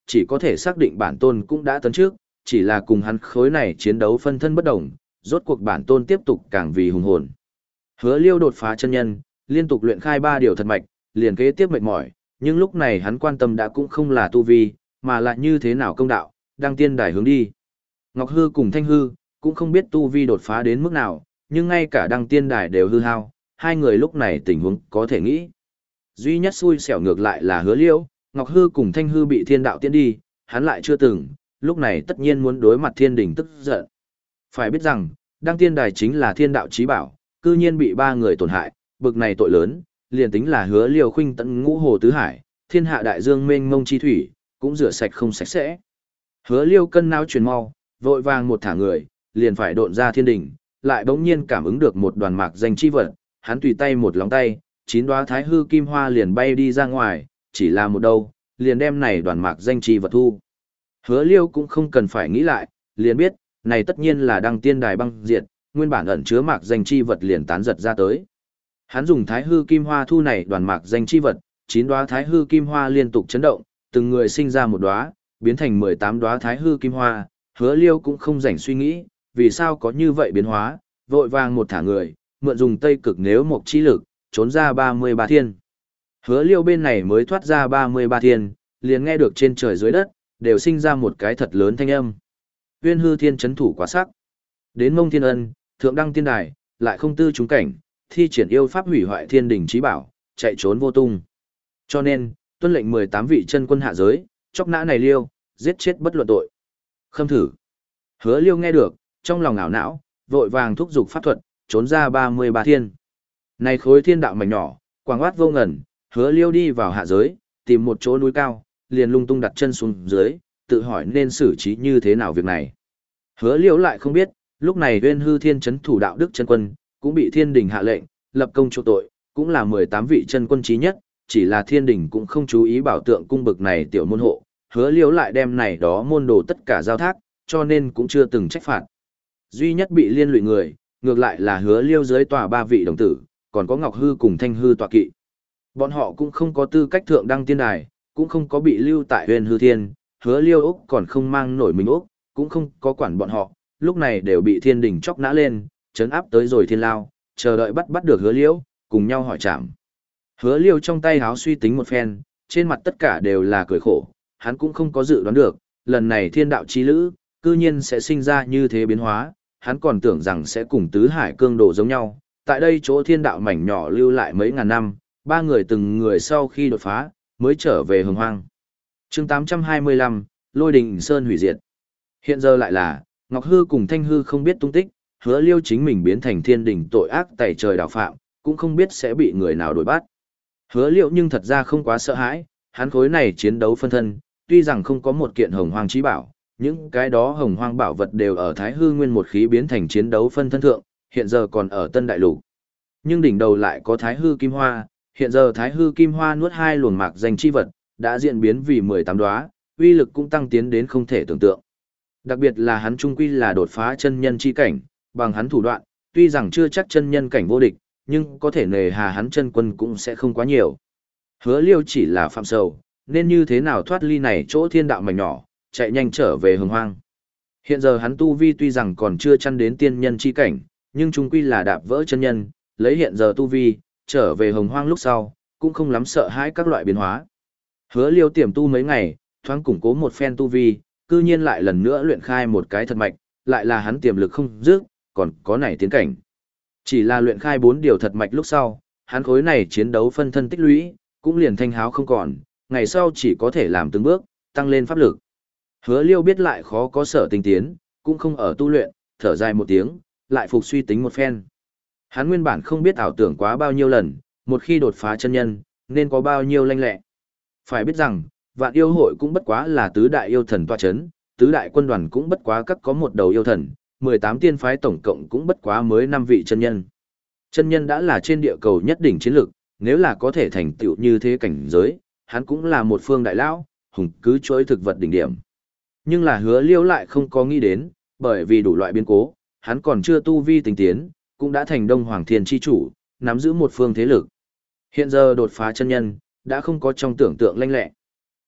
chỉ có thể xác định bản tôn cũng đã tấn trước, chỉ là cùng hắn khối này chiến đấu phân thân bất đồng, rốt cuộc bản tôn tiếp tục càng vì hùng hồn. Hứa Liêu đột phá chân nhân, liên tục luyện khai ba điều thật mạch, liền kế tiếp mệt mỏi, nhưng lúc này hắn quan tâm đã cũng không là tu vi, mà là như thế nào công đạo, đang tiên đài hướng đi. Ngọc Hư cùng Thanh Hư, cũng không biết tu vi đột phá đến mức nào, nhưng ngay cả đăng tiên đài đều hư hao, hai người lúc này tình huống có thể nghĩ. Duy nhất xui xẻo ngược lại là Hứa Liêu, Ngọc Hư cùng Thanh Hư bị thiên đạo tiễn đi, hắn lại chưa từng, lúc này tất nhiên muốn đối mặt thiên đình tức giận. Phải biết rằng, đăng tiên đài chính là thiên đạo chí bảo, cư nhiên bị ba người tổn hại, bực này tội lớn, liền tính là Hứa Liêu khuynh tận ngũ hồ tứ hải, thiên hạ đại dương mênh mông chi thủy, cũng rửa sạch không sạch sẽ. Hứa Liêu cân não chuyển mau, vội vàng một thả người, liền phải độn ra thiên đỉnh, lại bỗng nhiên cảm ứng được một đoàn mạc danh chi vật, hắn tùy tay một lóng tay, chín đóa thái hư kim hoa liền bay đi ra ngoài, chỉ là một đâu, liền đem này đoàn mạc danh chi vật thu. Hứa Liêu cũng không cần phải nghĩ lại, liền biết, này tất nhiên là đăng tiên đài băng diệt, nguyên bản ẩn chứa mạc danh chi vật liền tán giật ra tới. Hắn dùng thái hư kim hoa thu này đoàn mạc danh chi vật, chín đóa thái hư kim hoa liên tục chấn động, từng người sinh ra một đóa, biến thành mười tám đóa thái hư kim hoa, Hứa Liêu cũng không rảnh suy nghĩ, vì sao có như vậy biến hóa, vội vàng một thả người, mượn dùng tây cực nếu một chi lực, trốn ra ba mươi ba thiên. Hứa Liêu bên này mới thoát ra ba mươi ba thiên, liền nghe được trên trời dưới đất, đều sinh ra một cái thật lớn thanh âm. Uyên hư thiên chấn thủ quá sắc. Đến Mông Thiên Ân, thượng đăng tiên đài, lại không tư chúng cảnh, thi triển yêu pháp hủy hoại thiên đình chí bảo, chạy trốn vô tung. Cho nên, tuân lệnh mười tám vị chân quân hạ giới, chóc nã này Liêu, giết chết bất luận tội. Khâm thử. Hứa Liêu nghe được, trong lòng ảo não, vội vàng thúc giục pháp thuật, trốn ra ba mươi ba thiên. Này khối thiên đạo mảnh nhỏ, quảng oát vô ngần, Hứa Liêu đi vào hạ giới, tìm một chỗ núi cao, liền lung tung đặt chân xuống dưới, tự hỏi nên xử trí như thế nào việc này. Hứa Liêu lại không biết, lúc này Uyên hư thiên chấn thủ đạo đức chân quân, cũng bị thiên đình hạ lệnh, lập công chỗ tội, cũng là mười tám vị chân quân trí nhất, chỉ là thiên đình cũng không chú ý bảo tượng cung bực này tiểu môn hộ, Hứa Liêu lại đem này đó môn đồ tất cả giao thác, cho nên cũng chưa từng trách phạt. Duy nhất bị liên lụy người, ngược lại là Hứa Liêu dưới tòa ba vị đồng tử, còn có Ngọc Hư cùng Thanh Hư tọa kỵ. Bọn họ cũng không có tư cách thượng đăng tiên đài, cũng không có bị lưu tại Uyên hư thiên, Hứa Liêu Úc còn không mang nổi mình Úc, cũng không có quản bọn họ, lúc này đều bị thiên đình chóc nã lên, chấn áp tới rồi thiên lao, chờ đợi bắt bắt được Hứa Liêu, cùng nhau hỏi trảm. Hứa Liêu trong tay háo suy tính một phen, trên mặt tất cả đều là cười khổ, hắn cũng không có dự đoán được, lần này thiên đạo chi lữ, cư nhiên sẽ sinh ra như thế biến hóa, hắn còn tưởng rằng sẽ cùng tứ hải cương đồ giống nhau, tại đây chỗ thiên đạo mảnh nhỏ lưu lại mấy ngàn năm, ba người từng người sau khi đột phá, mới trở về hồng hoang. chương tám trăm hai mươi lăm, Lôi Đình Sơn hủy diệt. Hiện giờ lại là, Ngọc Hư cùng Thanh Hư không biết tung tích, Hứa Liêu chính mình biến thành thiên đình tội ác tẩy trời đào phạm, cũng không biết sẽ bị người nào đuổi bắt. Hứa Liêu nhưng thật ra không quá sợ hãi, hắn khối này chiến đấu phân thân, tuy rằng không có một kiện hồng hoang chí bảo, những cái đó hồng hoang bảo vật đều ở Thái Hư nguyên một khí biến thành chiến đấu phân thân thượng, hiện giờ còn ở Tân Đại Lục. Nhưng đỉnh đầu lại có Thái Hư kim hoa, hiện giờ Thái Hư kim hoa nuốt hai luồng mạc danh chi vật, đã diễn biến vì mười tám đóa, uy lực cũng tăng tiến đến không thể tưởng tượng. Đặc biệt là hắn trung quy là đột phá chân nhân chi cảnh, bằng hắn thủ đoạn, tuy rằng chưa chắc chân nhân cảnh vô địch, nhưng có thể nề hà hắn chân quân cũng sẽ không quá nhiều. Hứa Liêu chỉ là phạm sầu, nên như thế nào thoát ly này chỗ thiên đạo mảnh nhỏ, chạy nhanh trở về hồng hoang. Hiện giờ hắn tu vi tuy rằng còn chưa chăn đến tiên nhân chi cảnh, nhưng trung quy là đạp vỡ chân nhân, lấy hiện giờ tu vi, trở về hồng hoang lúc sau, cũng không lắm sợ hãi các loại biến hóa. Hứa Liêu tiềm tu mấy ngày, thoáng củng cố một phen tu vi, cư nhiên lại lần nữa luyện khai một cái thật mạch, lại là hắn tiềm lực không dứt, còn có này tiến cảnh. Chỉ là luyện khai bốn điều thật mạch lúc sau, hắn khối này chiến đấu phân thân tích lũy, cũng liền thanh háo không còn, ngày sau chỉ có thể làm từng bước, tăng lên pháp lực. Hứa Liêu biết lại khó có sở tinh tiến, cũng không ở tu luyện, thở dài một tiếng, lại phục suy tính một phen. Hắn nguyên bản không biết ảo tưởng quá bao nhiêu lần, một khi đột phá chân nhân, nên có bao nhiêu lanh lẹ. Phải biết rằng, vạn yêu hội cũng bất quá là tứ đại yêu thần tọa chấn, tứ đại quân đoàn cũng bất quá các có một đầu yêu thần, mười tám tiên phái tổng cộng cũng bất quá mới năm vị chân nhân. Chân nhân đã là trên địa cầu nhất đỉnh chiến lực, nếu là có thể thành tựu như thế cảnh giới, hắn cũng là một phương đại lão, hùng cứ chuỗi thực vật đỉnh điểm. Nhưng là Hứa Liêu lại không có nghĩ đến, bởi vì đủ loại biến cố, hắn còn chưa tu vi tinh tiến, cũng đã thành Đông Hoàng Thiên chi chủ, nắm giữ một phương thế lực. Hiện giờ đột phá chân nhân, đã không có trong tưởng tượng lanh lẹ.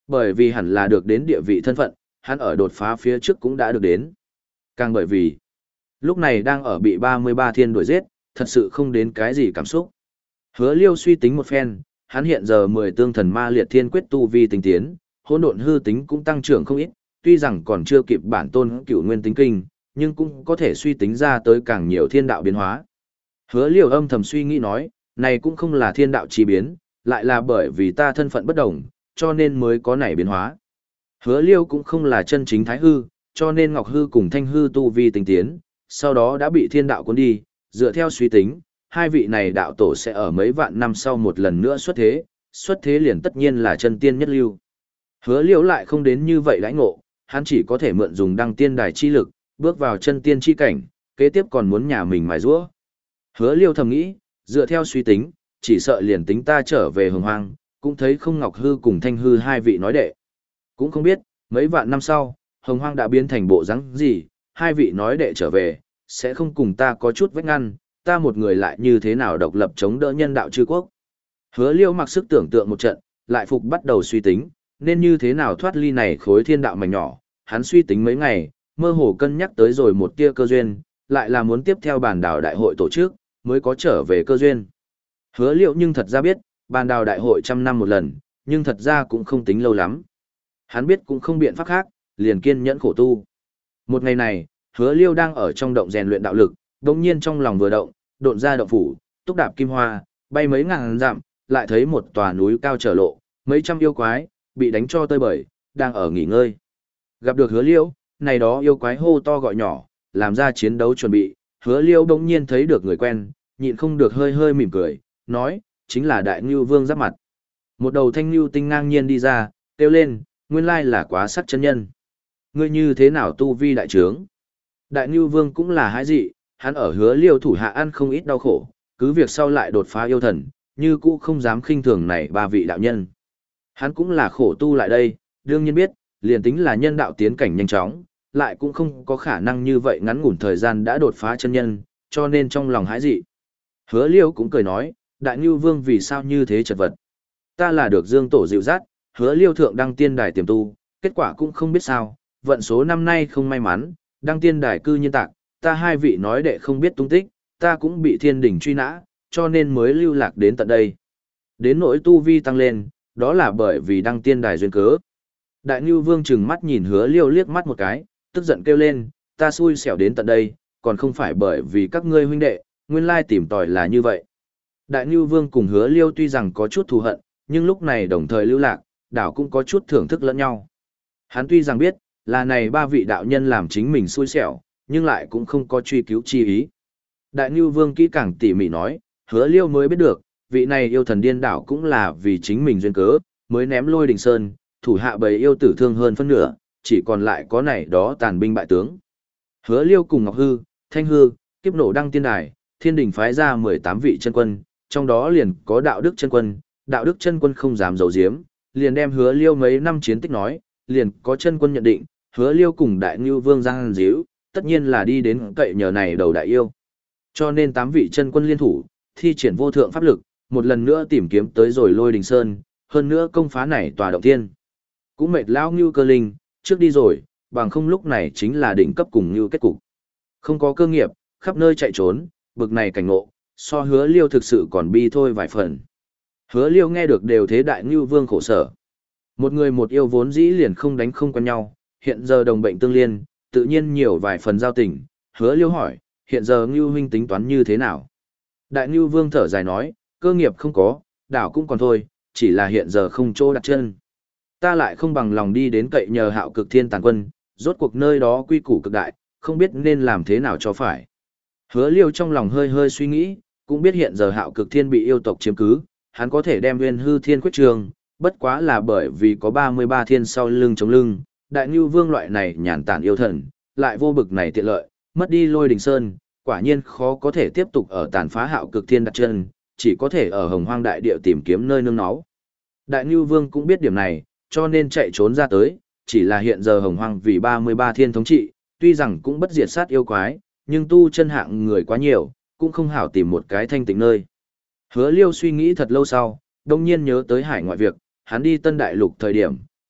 Bởi vì hẳn là được đến địa vị thân phận, hắn ở đột phá phía trước cũng đã được đến. Càng bởi vì, lúc này đang ở bị ba mươi ba thiên đuổi giết, thật sự không đến cái gì cảm xúc. Hứa Liêu suy tính một phen, hắn hiện giờ mười tương thần ma liệt thiên quyết tu vi tinh tiến, hỗn độn hư tính cũng tăng trưởng không ít, tuy rằng còn chưa kịp bản tôn cửu nguyên tính kinh, nhưng cũng có thể suy tính ra tới càng nhiều thiên đạo biến hóa. Hứa Liêu âm thầm suy nghĩ nói, này cũng không là thiên đạo chi biến, lại là bởi vì ta thân phận bất đồng, cho nên mới có này biến hóa. Hứa Liêu cũng không là chân chính thái hư, cho nên ngọc hư cùng thanh hư tu vi tinh tiến, sau đó đã bị thiên đạo cuốn đi, dựa theo suy tính, hai vị này đạo tổ sẽ ở mấy vạn năm sau một lần nữa xuất thế, xuất thế liền tất nhiên là chân tiên nhất lưu. Hứa Liêu lại không đến như vậy đãi ngộ, hắn chỉ có thể mượn dùng đăng tiên đài chi lực, bước vào chân tiên chi cảnh, kế tiếp còn muốn nhà mình mài giũa. Hứa Liêu thầm nghĩ, dựa theo suy tính, chỉ sợ liền tính ta trở về hồng hoang, cũng thấy không ngọc hư cùng thanh hư hai vị nói đệ. Cũng không biết, mấy vạn năm sau, hồng hoang đã biến thành bộ rắn gì, hai vị nói đệ trở về, sẽ không cùng ta có chút vách ngăn, ta một người lại như thế nào độc lập chống đỡ nhân đạo chư quốc. Hứa Liêu mặc sức tưởng tượng một trận, lại phục bắt đầu suy tính, nên như thế nào thoát ly này khối thiên đạo mảnh nhỏ, hắn suy tính mấy ngày, mơ hồ cân nhắc tới rồi một tia cơ duyên, lại là muốn tiếp theo bản đảo đại hội tổ chức, mới có trở về cơ duyên. Hứa Liêu nhưng thật ra biết, bản đảo đại hội trăm năm một lần, nhưng thật ra cũng không tính lâu lắm. Hắn biết cũng không biện pháp khác, liền kiên nhẫn khổ tu. Một ngày này, Hứa Liêu đang ở trong động rèn luyện đạo lực, đột nhiên trong lòng vừa động, độn ra động phủ, túc đạp kim hoa, bay mấy ngàn dặm, lại thấy một tòa núi cao trở lộ, mấy trăm yêu quái bị đánh cho tơi bời, đang ở nghỉ ngơi. Gặp được Hứa Liêu, này đó yêu quái hô to gọi nhỏ, làm ra chiến đấu chuẩn bị, Hứa Liêu bỗng nhiên thấy được người quen, nhịn không được hơi hơi mỉm cười, nói, chính là Đại Nưu Vương giáp mặt. Một đầu thanh nưu tinh ngang nhiên đi ra, kêu lên, nguyên lai là Quá Sắc chân nhân. Ngươi như thế nào tu vi đại trướng? Đại Nưu Vương cũng là hái dị, hắn ở Hứa Liêu thủ hạ ăn không ít đau khổ, cứ việc sau lại đột phá yêu thần, như cũ không dám khinh thường này ba vị đạo nhân. Hắn cũng là khổ tu lại đây, đương nhiên biết, liền tính là nhân đạo tiến cảnh nhanh chóng, lại cũng không có khả năng như vậy ngắn ngủn thời gian đã đột phá chân nhân, cho nên trong lòng hãi dị. Hứa Liêu cũng cười nói, Đại Nưu Vương vì sao như thế chật vật? Ta là được Dương Tổ dịu dắt, Hứa Liêu thượng đăng tiên đài tiềm tu, kết quả cũng không biết sao, vận số năm nay không may mắn, đăng tiên đài cư nhiên tạc, ta hai vị nói đệ không biết tung tích, ta cũng bị thiên đỉnh truy nã, cho nên mới lưu lạc đến tận đây. Đến nỗi tu vi tăng lên, đó là bởi vì đăng tiên đài duyên cớ. Đại Nưu Vương trừng mắt nhìn Hứa Liêu liếc mắt một cái, tức giận kêu lên, ta xui xẻo đến tận đây, còn không phải bởi vì các ngươi huynh đệ, nguyên lai tìm tòi là như vậy. Đại Nưu Vương cùng Hứa Liêu tuy rằng có chút thù hận, nhưng lúc này đồng thời lưu lạc, đảo cũng có chút thưởng thức lẫn nhau. Hắn tuy rằng biết, là này ba vị đạo nhân làm chính mình xui xẻo, nhưng lại cũng không có truy cứu chi ý. Đại Nưu Vương kỹ càng tỉ mỉ nói, Hứa Liêu mới biết được, vị này yêu thần điên đảo cũng là vì chính mình duyên cớ, mới ném Lôi Đình Sơn, thủ hạ bầy yêu tử thương hơn phân nửa, chỉ còn lại có này đó tàn binh bại tướng. Hứa Liêu cùng Ngọc Hư, Thanh Hư, kiếp nổ đăng tiên đài, thiên đình phái ra mười tám vị chân quân, trong đó liền có đạo đức chân quân, đạo đức chân quân không dám giấu giếm, liền đem Hứa Liêu mấy năm chiến tích nói, liền có chân quân nhận định, Hứa Liêu cùng Đại Nưu Vương giang díu, tất nhiên là đi đến cậy nhờ này đầu đại yêu. Cho nên tám vị chân quân liên thủ, thi triển vô thượng pháp lực, một lần nữa tìm kiếm tới rồi Lôi Đình Sơn, hơn nữa công phá này tòa động thiên. Cũng mệt lão Nưu Cơ Linh, trước đi rồi, bằng không lúc này chính là đỉnh cấp cùng Nưu kết cục. Không có cơ nghiệp, khắp nơi chạy trốn, bực này cảnh ngộ, so Hứa Liêu thực sự còn bi thôi vài phần. Hứa Liêu nghe được đều thế Đại Nưu Vương khổ sở. Một người một yêu vốn dĩ liền không đánh không quen nhau, hiện giờ đồng bệnh tương liên, tự nhiên nhiều vài phần giao tình. Hứa Liêu hỏi, hiện giờ Nưu huynh tính toán như thế nào? Đại Nưu Vương thở dài nói, cơ nghiệp không có, đảo cũng còn thôi, chỉ là hiện giờ không chỗ đặt chân. Ta lại không bằng lòng đi đến cậy nhờ Hạo Cực Thiên tàn quân, rốt cuộc nơi đó quy củ cực đại, không biết nên làm thế nào cho phải. Hứa Liêu trong lòng hơi hơi suy nghĩ, cũng biết hiện giờ Hạo Cực Thiên bị yêu tộc chiếm cứ, hắn có thể đem Nguyên Hư Thiên quyết trường, bất quá là bởi vì có ba mươi ba thiên sau lưng chống lưng, Đại Nưu Vương loại này nhàn tản yêu thần, lại vô bực này tiện lợi, mất đi Lôi Đình Sơn, quả nhiên khó có thể tiếp tục ở tàn phá Hạo Cực Thiên đặt chân, chỉ có thể ở Hồng Hoang đại địa tìm kiếm nơi nương náu. Đại Nưu Vương cũng biết điểm này, cho nên chạy trốn ra tới, chỉ là hiện giờ Hồng Hoang vì ba mươi ba thiên thống trị, tuy rằng cũng bất diệt sát yêu quái, nhưng tu chân hạng người quá nhiều, cũng không hảo tìm một cái thanh tịnh nơi. Hứa Liêu suy nghĩ thật lâu sau, đông nhiên nhớ tới hải ngoại việc, hắn đi Tân Đại Lục thời điểm,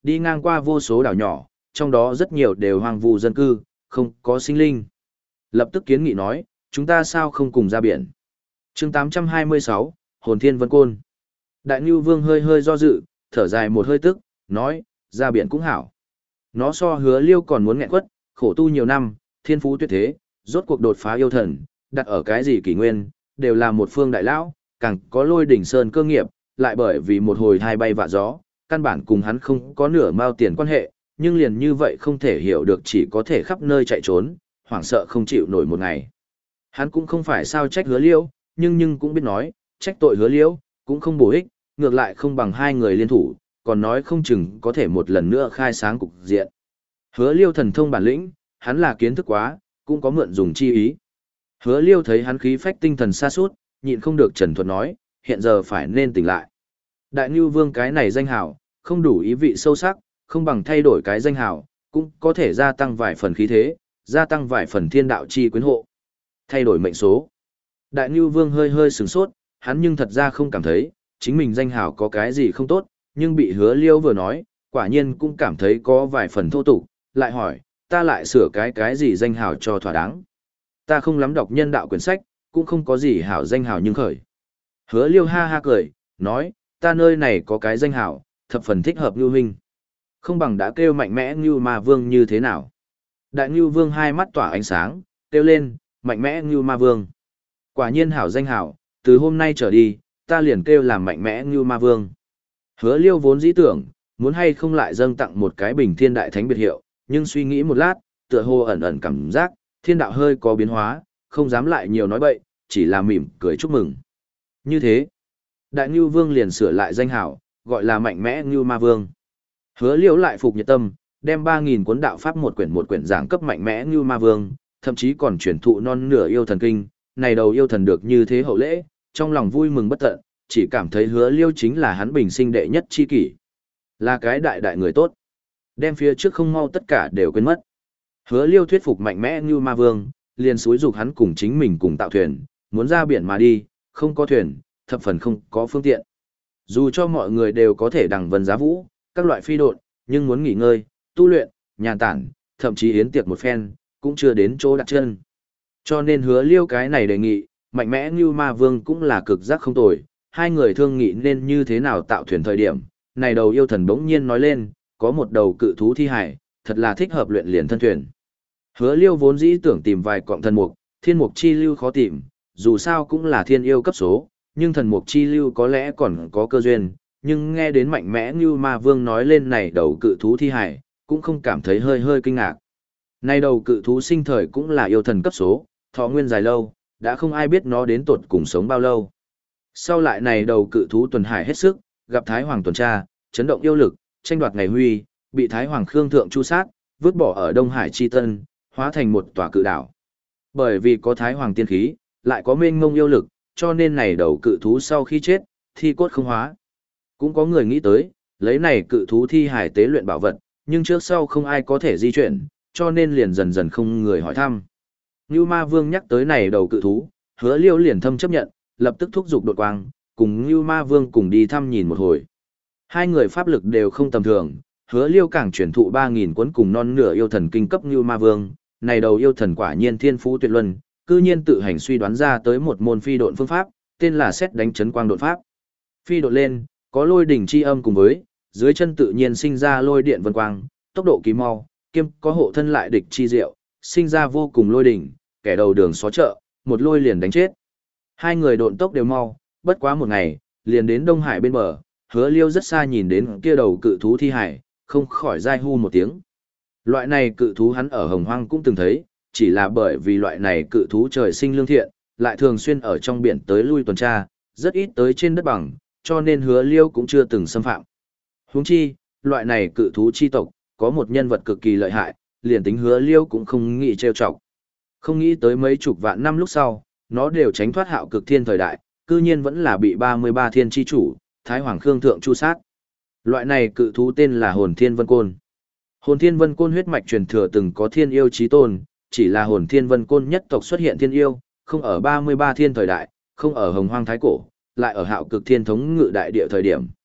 Đi ngang qua vô số đảo nhỏ, trong đó rất nhiều đều hoang vu dân cư, không có sinh linh. Lập tức kiến nghị nói, chúng ta sao không cùng ra biển? chương tám trăm hai mươi sáu, Hồn Thiên Vân Côn. Đại Nưu Vương hơi hơi do dự, thở dài một hơi tức, nói, ra biển cũng hảo. Nó so Hứa Liêu còn muốn nghẹn quất, khổ tu nhiều năm, thiên phú tuyệt thế, rốt cuộc đột phá yêu thần, đặt ở cái gì kỷ nguyên, đều là một phương đại lão, càng có Lôi Đỉnh Sơn cơ nghiệp, lại bởi vì một hồi thai bay vạ gió, căn bản cùng hắn không có nửa mao tiền quan hệ, nhưng liền như vậy không thể hiểu được, chỉ có thể khắp nơi chạy trốn, hoảng sợ không chịu nổi một ngày. Hắn cũng không phải sao trách Hứa Liêu, nhưng nhưng cũng biết nói, trách tội Hứa Liêu, cũng không bổ ích, ngược lại không bằng hai người liên thủ, còn nói không chừng có thể một lần nữa khai sáng cục diện. Hứa Liêu thần thông bản lĩnh, hắn là kiến thức quá, cũng có mượn dùng chi ý. Hứa Liêu thấy hắn khí phách tinh thần sa sút, nhịn không được trần thuật nói, hiện giờ phải nên tỉnh lại. Đại Nưu Vương cái này danh hào, không đủ ý vị sâu sắc, không bằng thay đổi cái danh hào, cũng có thể gia tăng vài phần khí thế, gia tăng vài phần thiên đạo chi quyến hộ. Thay đổi mệnh số. Đại Nưu Vương hơi hơi sửng sốt, hắn nhưng thật ra không cảm thấy, chính mình danh hào có cái gì không tốt, nhưng bị Hứa Liêu vừa nói, quả nhiên cũng cảm thấy có vài phần thô tục, lại hỏi, ta lại sửa cái cái gì danh hào cho thỏa đáng. Ta không lắm đọc nhân đạo quyển sách, cũng không có gì hảo danh hào nhưng khởi. Hứa Liêu ha ha cười, nói, ta nơi này có cái danh hào, thập phần thích hợp Nưu huynh. Không bằng đã kêu mạnh mẽ Nưu Ma Vương như thế nào. Đại Nưu Vương hai mắt tỏa ánh sáng, kêu lên, mạnh mẽ Nưu Ma Vương. Quả nhiên hảo danh hảo, từ hôm nay trở đi, ta liền kêu làm mạnh mẽ Nưu Ma Vương. Hứa Liêu vốn dĩ tưởng, muốn hay không lại dâng tặng một cái bình thiên đại thánh biệt hiệu, nhưng suy nghĩ một lát, tựa hồ ẩn ẩn cảm giác, thiên đạo hơi có biến hóa, không dám lại nhiều nói bậy, chỉ là mỉm cười chúc mừng. Như thế, Đại Nưu Vương liền sửa lại danh hảo, gọi là mạnh mẽ Nưu Ma Vương. Hứa Liêu lại phục nhiệt tâm, đem ba nghìn cuốn đạo pháp một quyển một quyển giảng cấp mạnh mẽ Nưu Ma Vương, thậm chí còn truyền thụ non nửa yêu thần kinh, này đầu yêu thần được như thế hậu lễ, trong lòng vui mừng bất tận, chỉ cảm thấy Hứa Liêu chính là hắn bình sinh đệ nhất chi kỷ. Là cái đại đại người tốt. Đem phía trước không mau tất cả đều quên mất. Hứa Liêu thuyết phục mạnh mẽ Nưu Ma Vương, liền xúi dục hắn cùng chính mình cùng tạo thuyền, muốn ra biển mà đi, không có thuyền, thập phần không có phương tiện. Dù cho mọi người đều có thể đằng vân giá vũ, các loại phi độn, nhưng muốn nghỉ ngơi, tu luyện, nhàn tản, thậm chí yến tiệc một phen, cũng chưa đến chỗ đặt chân. Cho nên Hứa Liêu cái này đề nghị, mạnh mẽ Nưu Ma Vương cũng là cực giác không tồi, hai người thương nghị nên như thế nào tạo thuyền thời điểm. Này đầu yêu thần bỗng nhiên nói lên, có một đầu cự thú thi hải, thật là thích hợp luyện liền thân thuyền. Hứa Liêu vốn dĩ tưởng tìm vài cọng thần mục, thiên mục chi lưu khó tìm, dù sao cũng là thiên yêu cấp số, nhưng thần mục chi lưu có lẽ còn có cơ duyên, nhưng nghe đến mạnh mẽ Nưu Ma Vương nói lên này đầu cự thú thi hải, cũng không cảm thấy hơi hơi kinh ngạc. Này đầu cự thú sinh thời cũng là yêu thần cấp số, thọ nguyên dài lâu, đã không ai biết nó đến tột cùng sống bao lâu. Sau lại này đầu cự thú tuần hải hết sức, gặp Thái Hoàng tuần tra, chấn động yêu lực, tranh đoạt ngày huy, bị Thái Hoàng Khương Thượng chu sát, vứt bỏ ở Đông Hải Chi Tân, hóa thành một tòa cự đảo. Bởi vì có Thái Hoàng tiên khí, lại có mênh mông yêu lực, cho nên này đầu cự thú sau khi chết, thi cốt không hóa. Cũng có người nghĩ tới, lấy này cự thú thi hải tế luyện bảo vật, nhưng trước sau không ai có thể di chuyển, cho nên liền dần dần không người hỏi thăm. Nưu Ma Vương nhắc tới này đầu cự thú, Hứa Liêu liền thâm chấp nhận, lập tức thúc giục đột quang, cùng Nưu Ma Vương cùng đi thăm nhìn một hồi. Hai người pháp lực đều không tầm thường, Hứa Liêu càng chuyển thụ ba nghìn cuốn cùng non nửa yêu thần kinh cấp Nưu Ma Vương, này đầu yêu thần quả nhiên thiên phú tuyệt luân, cư nhiên tự hành suy đoán ra tới một môn phi độn phương pháp, tên là Sét đánh chấn quang độn pháp. Phi độn lên, có lôi đỉnh chi âm cùng với, dưới chân tự nhiên sinh ra lôi điện vân quang, tốc độ kỳ mau, kiêm có hộ thân lại địch chi diệu, sinh ra vô cùng lôi đỉnh, kẻ đầu đường xó chợ, một lôi liền đánh chết. Hai người độn tốc đều mau, bất quá một ngày, liền đến Đông Hải bên bờ, Hứa Liêu rất xa nhìn đến kia đầu cự thú thi hải, không khỏi dai hu một tiếng. Loại này cự thú hắn ở Hồng Hoang cũng từng thấy, chỉ là bởi vì loại này cự thú trời sinh lương thiện, lại thường xuyên ở trong biển tới lui tuần tra, rất ít tới trên đất bằng, cho nên Hứa Liêu cũng chưa từng xâm phạm. Huống chi, loại này cự thú chi tộc, có một nhân vật cực kỳ lợi hại, liền tính Hứa Liêu cũng không nghĩ trêu chọc. Không nghĩ tới mấy chục vạn năm lúc sau, nó đều tránh thoát hạo cực thiên thời đại, cư nhiên vẫn là bị ba mươi ba thiên chi chủ, Thái Hoàng Khương Thượng chu sát. Loại này cự thú tên là Hồn Thiên Vân Côn. Hồn Thiên Vân Côn huyết mạch truyền thừa từng có thiên yêu chí tôn, chỉ là Hồn Thiên Vân Côn nhất tộc xuất hiện thiên yêu, không ở ba mươi ba thiên thời đại, không ở Hồng Hoang Thái Cổ, lại ở hạo cực thiên thống ngự đại địa thời điểm.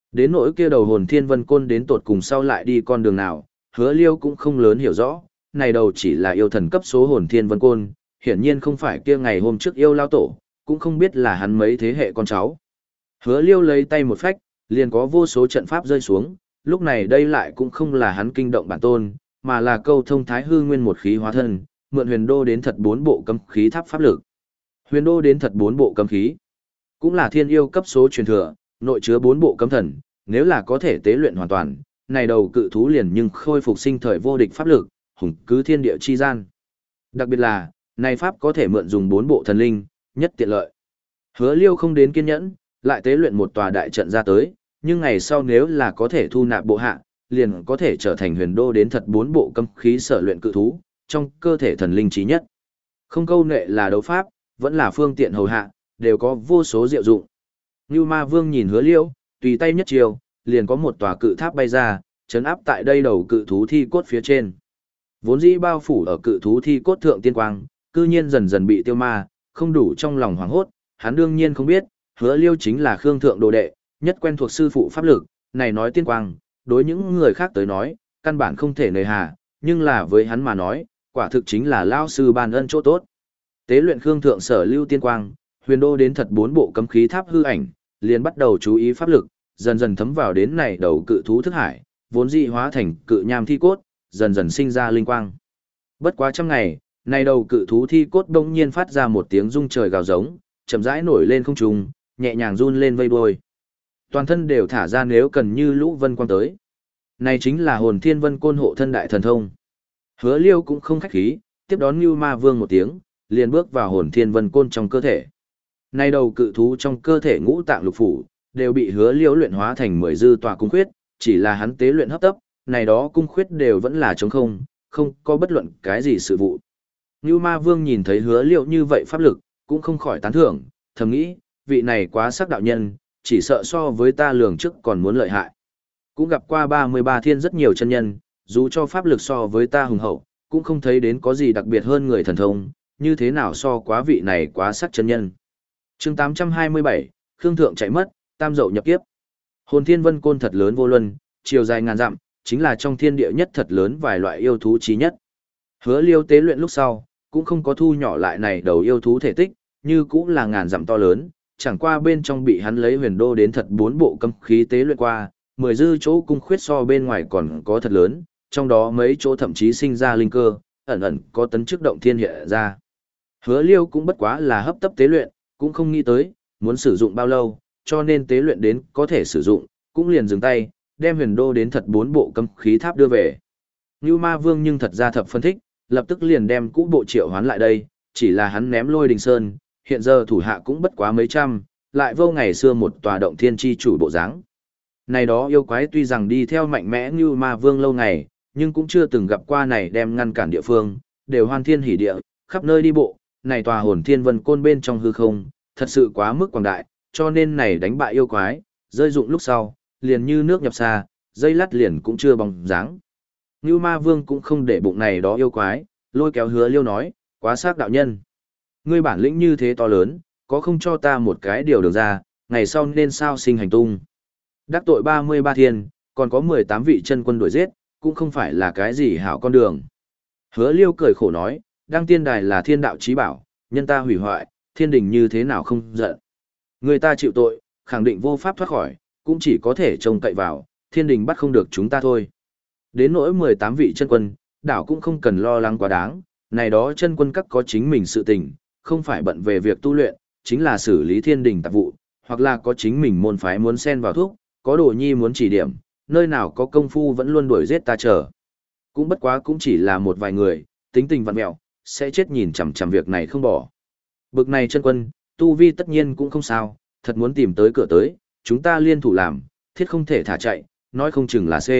Đến nỗi kia đầu hồn thiên vân côn đến tột cùng sau lại đi con đường nào, hứa liêu cũng không lớn hiểu rõ, này đầu chỉ là yêu thần cấp số hồn thiên vân côn, hiển nhiên không phải kia ngày hôm trước yêu lao tổ, cũng không biết là hắn mấy thế hệ con cháu. Hứa liêu lấy tay một phách, liền có vô số trận pháp rơi xuống, lúc này đây lại cũng không là hắn kinh động bản tôn, mà là câu thông thái hư nguyên một khí hóa thân, mượn huyền đô đến thật bốn bộ cấm khí tháp pháp lực. Huyền đô đến thật bốn bộ cấm khí, cũng là thiên yêu cấp số truyền thừa, nội chứa bốn bộ cấm thần, nếu là có thể tế luyện hoàn toàn, này đầu cự thú liền nhưng khôi phục sinh thời vô địch pháp lực, hùng cứ thiên địa chi gian. Đặc biệt là, này pháp có thể mượn dùng bốn bộ thần linh, nhất tiện lợi. Hứa Liêu không đến kiên nhẫn, lại tế luyện một tòa đại trận ra tới, nhưng ngày sau nếu là có thể thu nạp bộ hạ, liền có thể trở thành huyền đô đến thật bốn bộ cấm khí sở luyện cự thú, trong cơ thể thần linh trí nhất. Không câu nệ là đấu pháp, vẫn là phương tiện hầu hạ, đều có vô số diệu dụng. Như Ma Vương nhìn Hứa Liêu, tùy tay nhất chiều, liền có một tòa cự tháp bay ra, chấn áp tại đây đầu cự thú thi cốt phía trên. Vốn dĩ bao phủ ở cự thú thi cốt thượng tiên quang, cư nhiên dần dần bị tiêu ma, không đủ trong lòng hoảng hốt, hắn đương nhiên không biết, Hứa Liêu chính là Khương thượng đồ đệ, nhất quen thuộc sư phụ pháp lực, này nói tiên quang, đối những người khác tới nói, căn bản không thể nề hà, nhưng là với hắn mà nói, quả thực chính là lao sư ban ân chỗ tốt. Tế luyện Khương thượng sở lưu tiên quang, huyền đô đến thật bốn bộ cấm khí tháp hư ảnh, liền bắt đầu chú ý pháp lực, dần dần thấm vào đến này đầu cự thú thức hải, vốn dị hóa thành cự nham thi cốt, dần dần sinh ra linh quang. Bất quá trăm ngày, này đầu cự thú thi cốt đông nhiên phát ra một tiếng rung trời gào giống, chậm rãi nổi lên không trung, nhẹ nhàng run lên vây đuôi. Toàn thân đều thả ra nếu cần như lũ vân quang tới. Này chính là hồn thiên vân côn hộ thân đại thần thông. Hứa Liêu cũng không khách khí, tiếp đón Như Ma Vương một tiếng, liền bước vào hồn thiên vân côn trong cơ thể. Này đầu cự thú trong cơ thể ngũ tạng lục phủ, đều bị Hứa Liêu luyện hóa thành mười dư tòa cung khuyết, chỉ là hắn tế luyện hấp tấp, này đó cung khuyết đều vẫn là trống không, không có bất luận cái gì sự vụ. Như Ma Vương nhìn thấy Hứa Liêu như vậy pháp lực, cũng không khỏi tán thưởng, thầm nghĩ, vị này quá sắc đạo nhân, chỉ sợ so với ta lường trước còn muốn lợi hại. Cũng gặp qua ba mươi ba thiên rất nhiều chân nhân, dù cho pháp lực so với ta hùng hậu, cũng không thấy đến có gì đặc biệt hơn người thần thông, như thế nào so quá vị này quá sắc chân nhân. Chương tám trăm hai mươi bảy, Khương Thượng chạy mất, tam dậu nhập kiếp. Hồn Thiên Vân Côn thật lớn vô luân, chiều dài ngàn dặm, chính là trong thiên địa nhất thật lớn vài loại yêu thú chí nhất. Hứa Liêu tế luyện lúc sau, cũng không có thu nhỏ lại này đầu yêu thú thể tích, như cũng là ngàn dặm to lớn, chẳng qua bên trong bị hắn lấy huyền đô đến thật bốn bộ cấm khí tế luyện qua, mười dư chỗ cung khuyết so bên ngoài còn có thật lớn, trong đó mấy chỗ thậm chí sinh ra linh cơ, ẩn ẩn có tấn chức động thiên hiện ra. Hứa Liêu cũng bất quá là hấp tấp tế luyện, cũng không nghĩ tới, muốn sử dụng bao lâu, cho nên tế luyện đến có thể sử dụng, cũng liền dừng tay, đem huyền đô đến thật bốn bộ cấm khí tháp đưa về. Như Ma Vương nhưng thật ra thập phân thích, lập tức liền đem cũ bộ triệu hoán lại đây, chỉ là hắn ném Lôi Đình Sơn, hiện giờ thủ hạ cũng bất quá mấy trăm, lại vô ngày xưa một tòa động thiên chi chủ bộ dáng. Này đó yêu quái tuy rằng đi theo mạnh mẽ như Ma Vương lâu ngày, nhưng cũng chưa từng gặp qua này đem ngăn cản địa phương, đều hoan thiên hỉ địa, khắp nơi đi bộ, này tòa hồn thiên vân côn bên trong hư không, thật sự quá mức quảng đại, cho nên này đánh bại yêu quái, rơi dụng lúc sau, liền như nước nhập xa, dây lát liền cũng chưa bóng dáng. Như Ma Vương cũng không để bụng này đó yêu quái, lôi kéo Hứa Liêu nói, quá sắc đạo nhân. Ngươi bản lĩnh như thế to lớn, có không cho ta một cái điều được ra, ngày sau nên sao sinh hành tung. Đắc tội ba mươi ba thiên, còn có mười tám vị chân quân đuổi giết, cũng không phải là cái gì hảo con đường. Hứa Liêu cười khổ nói, đăng tiên đài là thiên đạo chí bảo, nhân ta hủy hoại, thiên đình như thế nào không giận. Người ta chịu tội, khẳng định vô pháp thoát khỏi, cũng chỉ có thể trông cậy vào, thiên đình bắt không được chúng ta thôi. Đến nỗi mười tám vị chân quân, đảo cũng không cần lo lắng quá đáng, này đó chân quân các có chính mình sự tình, không phải bận về việc tu luyện, chính là xử lý thiên đình tạp vụ, hoặc là có chính mình môn phái muốn xen vào thuốc, có đồ nhi muốn chỉ điểm, nơi nào có công phu vẫn luôn đuổi giết ta chờ. Cũng bất quá cũng chỉ là một vài người, tính tình vặn mẹo, sẽ chết nhìn chằm chằm việc này không bỏ. Bực này chân quân, tu vi tất nhiên cũng không sao, thật muốn tìm tới cửa tới, chúng ta liên thủ làm, thiết không thể thả chạy, nói không chừng là C.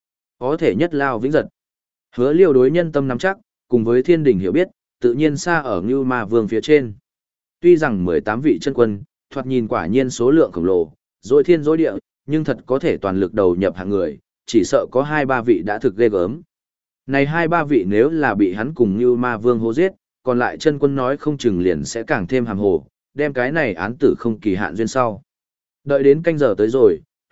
Có thể nhất lao vĩnh giật. Hứa Liêu đối nhân tâm nắm chắc, cùng với thiên đình hiểu biết, tự nhiên xa ở Ngưu Ma Vương phía trên. Tuy rằng mười tám vị chân quân, thoạt nhìn quả nhiên số lượng khổng lồ, dối thiên dối địa, nhưng thật có thể toàn lực đầu nhập hạng người, chỉ sợ có hai ba vị đã thực ghê gớm. Này hai ba vị nếu là bị hắn cùng Ngưu Ma Vương hô giết, còn lại chân quân nói không chừng liền sẽ càng thêm hàm hồ, đem cái này án tử không kỳ hạn duyên sau. Đợi đến canh giờ tới rồi,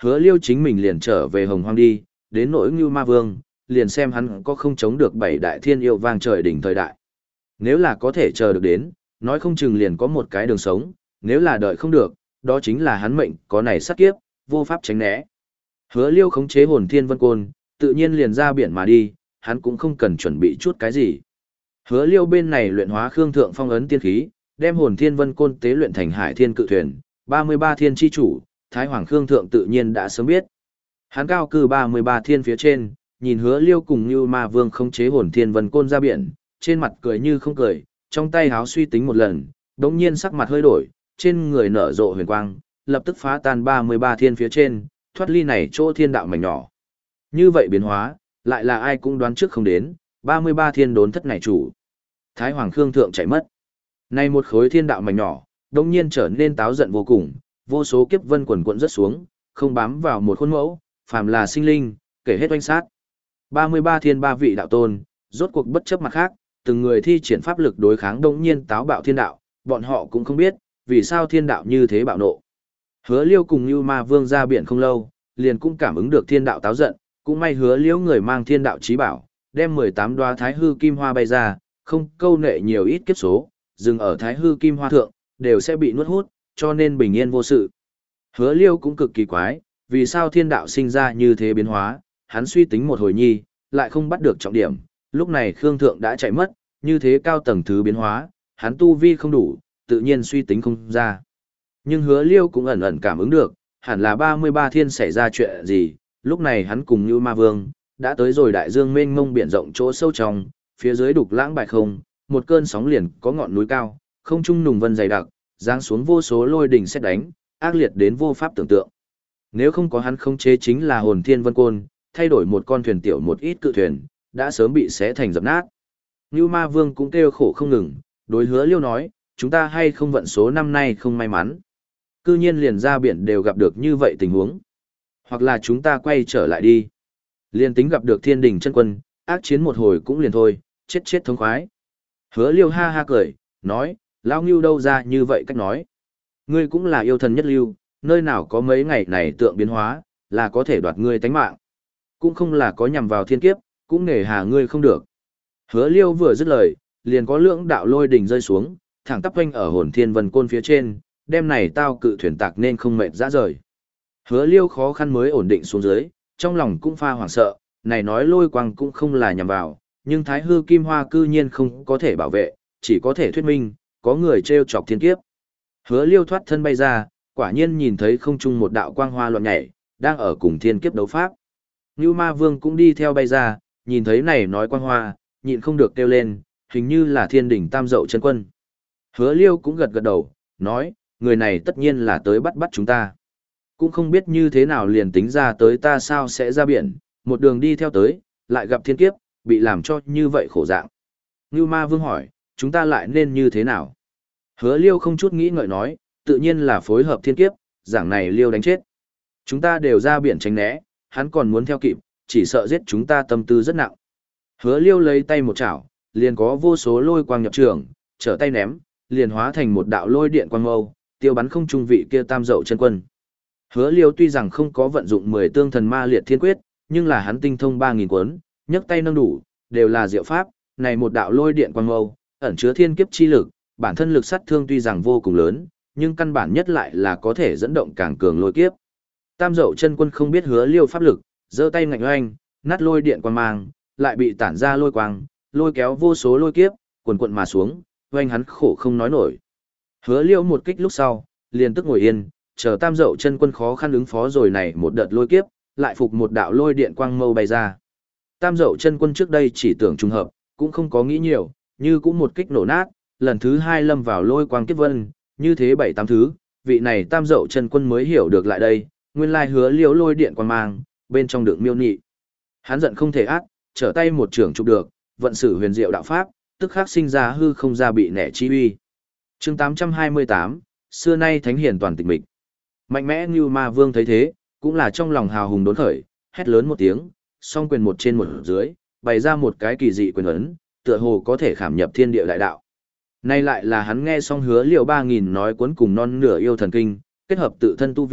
Hứa Liêu chính mình liền trở về Hồng Hoang đi, đến nỗi Ngưu Ma Vương, liền xem hắn có không chống được bảy đại thiên yêu vang trời đỉnh thời đại. Nếu là có thể chờ được đến, nói không chừng liền có một cái đường sống, nếu là đợi không được, đó chính là hắn mệnh có này sát kiếp, vô pháp tránh né. Hứa Liêu khống chế hồn thiên vân côn, tự nhiên liền ra biển mà đi, hắn cũng không cần chuẩn bị chút cái gì. Hứa Liêu bên này luyện hóa Khương Thượng Phong ấn tiên khí, đem hồn thiên vân côn tế luyện thành Hải Thiên cự thuyền, ba mươi ba thiên chi chủ, Thái Hoàng Khương Thượng tự nhiên đã sớm biết. Hắn cao cư ba mươi ba thiên phía trên, nhìn Hứa Liêu cùng Như Ma Vương khống chế hồn thiên vân côn ra biển, trên mặt cười như không cười, trong tay háo suy tính một lần, đống nhiên sắc mặt hơi đổi, trên người nở rộ huyền quang, lập tức phá tan ba mươi ba thiên phía trên, thoát ly này chỗ thiên đạo mảnh nhỏ. Như vậy biến hóa, lại là ai cũng đoán trước không đến, ba mươi ba thiên đốn thất này chủ. Thái Hoàng Khương Thượng chạy mất. Này một khối thiên đạo mảnh nhỏ, đống nhiên trở nên táo giận vô cùng, vô số kiếp vân quần quận rất xuống, không bám vào một khuôn mẫu, phàm là sinh linh, kể hết oanh sát. ba mươi ba thiên ba vị đạo tôn, rốt cuộc bất chấp mặt khác, từng người thi triển pháp lực đối kháng đống nhiên táo bạo thiên đạo, bọn họ cũng không biết, vì sao thiên đạo như thế bạo nộ. Hứa Liêu cùng Như Ma Vương ra biển không lâu, liền cũng cảm ứng được thiên đạo táo giận, cũng may Hứa Liêu người mang thiên đạo chí bảo, đem mười tám đóa thái hư kim hoa bay ra, không câu nệ nhiều ít kiếp số, dừng ở thái hư kim hoa thượng, đều sẽ bị nuốt hút, cho nên bình yên vô sự. Hứa Liêu cũng cực kỳ quái, vì sao thiên đạo sinh ra như thế biến hóa, hắn suy tính một hồi nhi, lại không bắt được trọng điểm, lúc này Khương Thượng đã chạy mất, như thế cao tầng thứ biến hóa, hắn tu vi không đủ, tự nhiên suy tính không ra. Nhưng Hứa Liêu cũng ẩn ẩn cảm ứng được, hẳn là ba mươi ba thiên xảy ra chuyện gì, lúc này hắn cùng Như Ma Vương, đã tới rồi đại dương mênh mông biển rộng chỗ sâu trong, phía dưới đục lãng bạch không, một cơn sóng liền có ngọn núi cao, không trung nùng vân dày đặc, giáng xuống vô số lôi đỉnh sét đánh, ác liệt đến vô pháp tưởng tượng. Nếu không có hắn khống chế chính là hồn thiên vân côn, thay đổi một con thuyền tiểu một ít cự thuyền, đã sớm bị xé thành dập nát. Như Ma Vương cũng kêu khổ không ngừng, đối Hứa Liêu nói, chúng ta hay không vận số năm nay không may mắn. Cư nhiên liền ra biển đều gặp được như vậy tình huống. Hoặc là chúng ta quay trở lại đi. Liên tính gặp được thiên đình chân quân, ác chiến một hồi cũng liền thôi, chết chết thống khoái. Hứa Liêu ha ha cười, nói, lão Ngưu đâu ra như vậy cách nói. Ngươi cũng là yêu thần nhất lưu, nơi nào có mấy ngày này tượng biến hóa, là có thể đoạt ngươi tánh mạng. Cũng không là có nhằm vào thiên kiếp, cũng nể hà ngươi không được. Hứa Liêu vừa dứt lời, liền có lưỡng đạo lôi đỉnh rơi xuống, thẳng tắp quanh ở hồn thiên vân côn phía trên, đem này tao cự thuyền tạc nên không mệt ra rời. Hứa Liêu khó khăn mới ổn định xuống dưới, trong lòng cũng pha hoảng sợ, này nói lôi quang cũng không là nhằm vào, nhưng thái hư kim hoa cư nhiên không có thể bảo vệ, chỉ có thể thuyết minh, có người treo chọc thiên kiếp. Hứa Liêu thoát thân bay ra, quả nhiên nhìn thấy không trung một đạo quang hoa loạn nhảy, đang ở cùng thiên kiếp đấu pháp. Như Ma Vương cũng đi theo bay ra, nhìn thấy này nói quang hoa, nhịn không được kêu lên, hình như là thiên đỉnh tam dậu chân quân. Hứa Liêu cũng gật gật đầu, nói, người này tất nhiên là tới bắt bắt chúng ta. Cũng không biết như thế nào liền tính ra tới ta sao sẽ ra biển, một đường đi theo tới, lại gặp thiên kiếp, bị làm cho như vậy khổ dạng. Như Ma Vương hỏi, chúng ta lại nên như thế nào? Hứa Liêu không chút nghĩ ngợi nói, tự nhiên là phối hợp thiên kiếp, giảng này Liêu đánh chết. Chúng ta đều ra biển tránh né, hắn còn muốn theo kịp, chỉ sợ giết chúng ta tâm tư rất nặng. Hứa Liêu lấy tay một chảo, liền có vô số lôi quang nhập trường, trở tay ném, liền hóa thành một đạo lôi điện quang mâu, tiêu bắn không trung vị kia tam dậu chân quân. Hứa Liêu tuy rằng không có vận dụng mười tương thần ma liệt thiên quyết, nhưng là hắn tinh thông ba nghìn cuốn, nhấc tay nâng đủ, đều là diệu pháp, này một đạo lôi điện quang mâu, ẩn chứa thiên kiếp chi lực, bản thân lực sát thương tuy rằng vô cùng lớn, nhưng căn bản nhất lại là có thể dẫn động càng cường lôi kiếp. Tam dậu chân quân không biết Hứa Liêu pháp lực, giơ tay ngạnh oanh, nát lôi điện quang mang, lại bị tản ra lôi quang, lôi kéo vô số lôi kiếp, quần quận mà xuống, oanh hắn khổ không nói nổi. Hứa Liêu một kích lúc sau, liền tức ngồi yên, chờ tam dậu chân quân khó khăn ứng phó rồi này một đợt lôi kiếp, lại phục một đạo lôi điện quang mâu bay ra. Tam dậu chân quân trước đây chỉ tưởng trùng hợp, cũng không có nghĩ nhiều, như cũng một kích nổ nát, lần thứ hai lâm vào lôi quang kiếp vân, như thế bảy tám thứ, vị này tam dậu chân quân mới hiểu được lại đây, nguyên lai Hứa Liêu lôi điện quang mang, bên trong đựng miêu nị. Hắn giận không thể át, trở tay một trưởng chụp được, vận sử huyền diệu đạo pháp, tức khắc sinh ra hư không ra bị nẻ chi uy. Chương tám trăm hai mươi tám, xưa nay thánh hiền toàn tịch mịch. Mạnh mẽ Như Ma Vương thấy thế, cũng là trong lòng hào hùng đốn khởi, hét lớn một tiếng, song quyền một trên một dưới, bày ra một cái kỳ dị quyền ấn, tựa hồ có thể khảm nhập thiên địa đại đạo. Nay lại là hắn nghe xong Hứa Liêu ba nghìn nói cuốn cùng non nửa yêu thần kinh, kết hợp tự thân tu vi,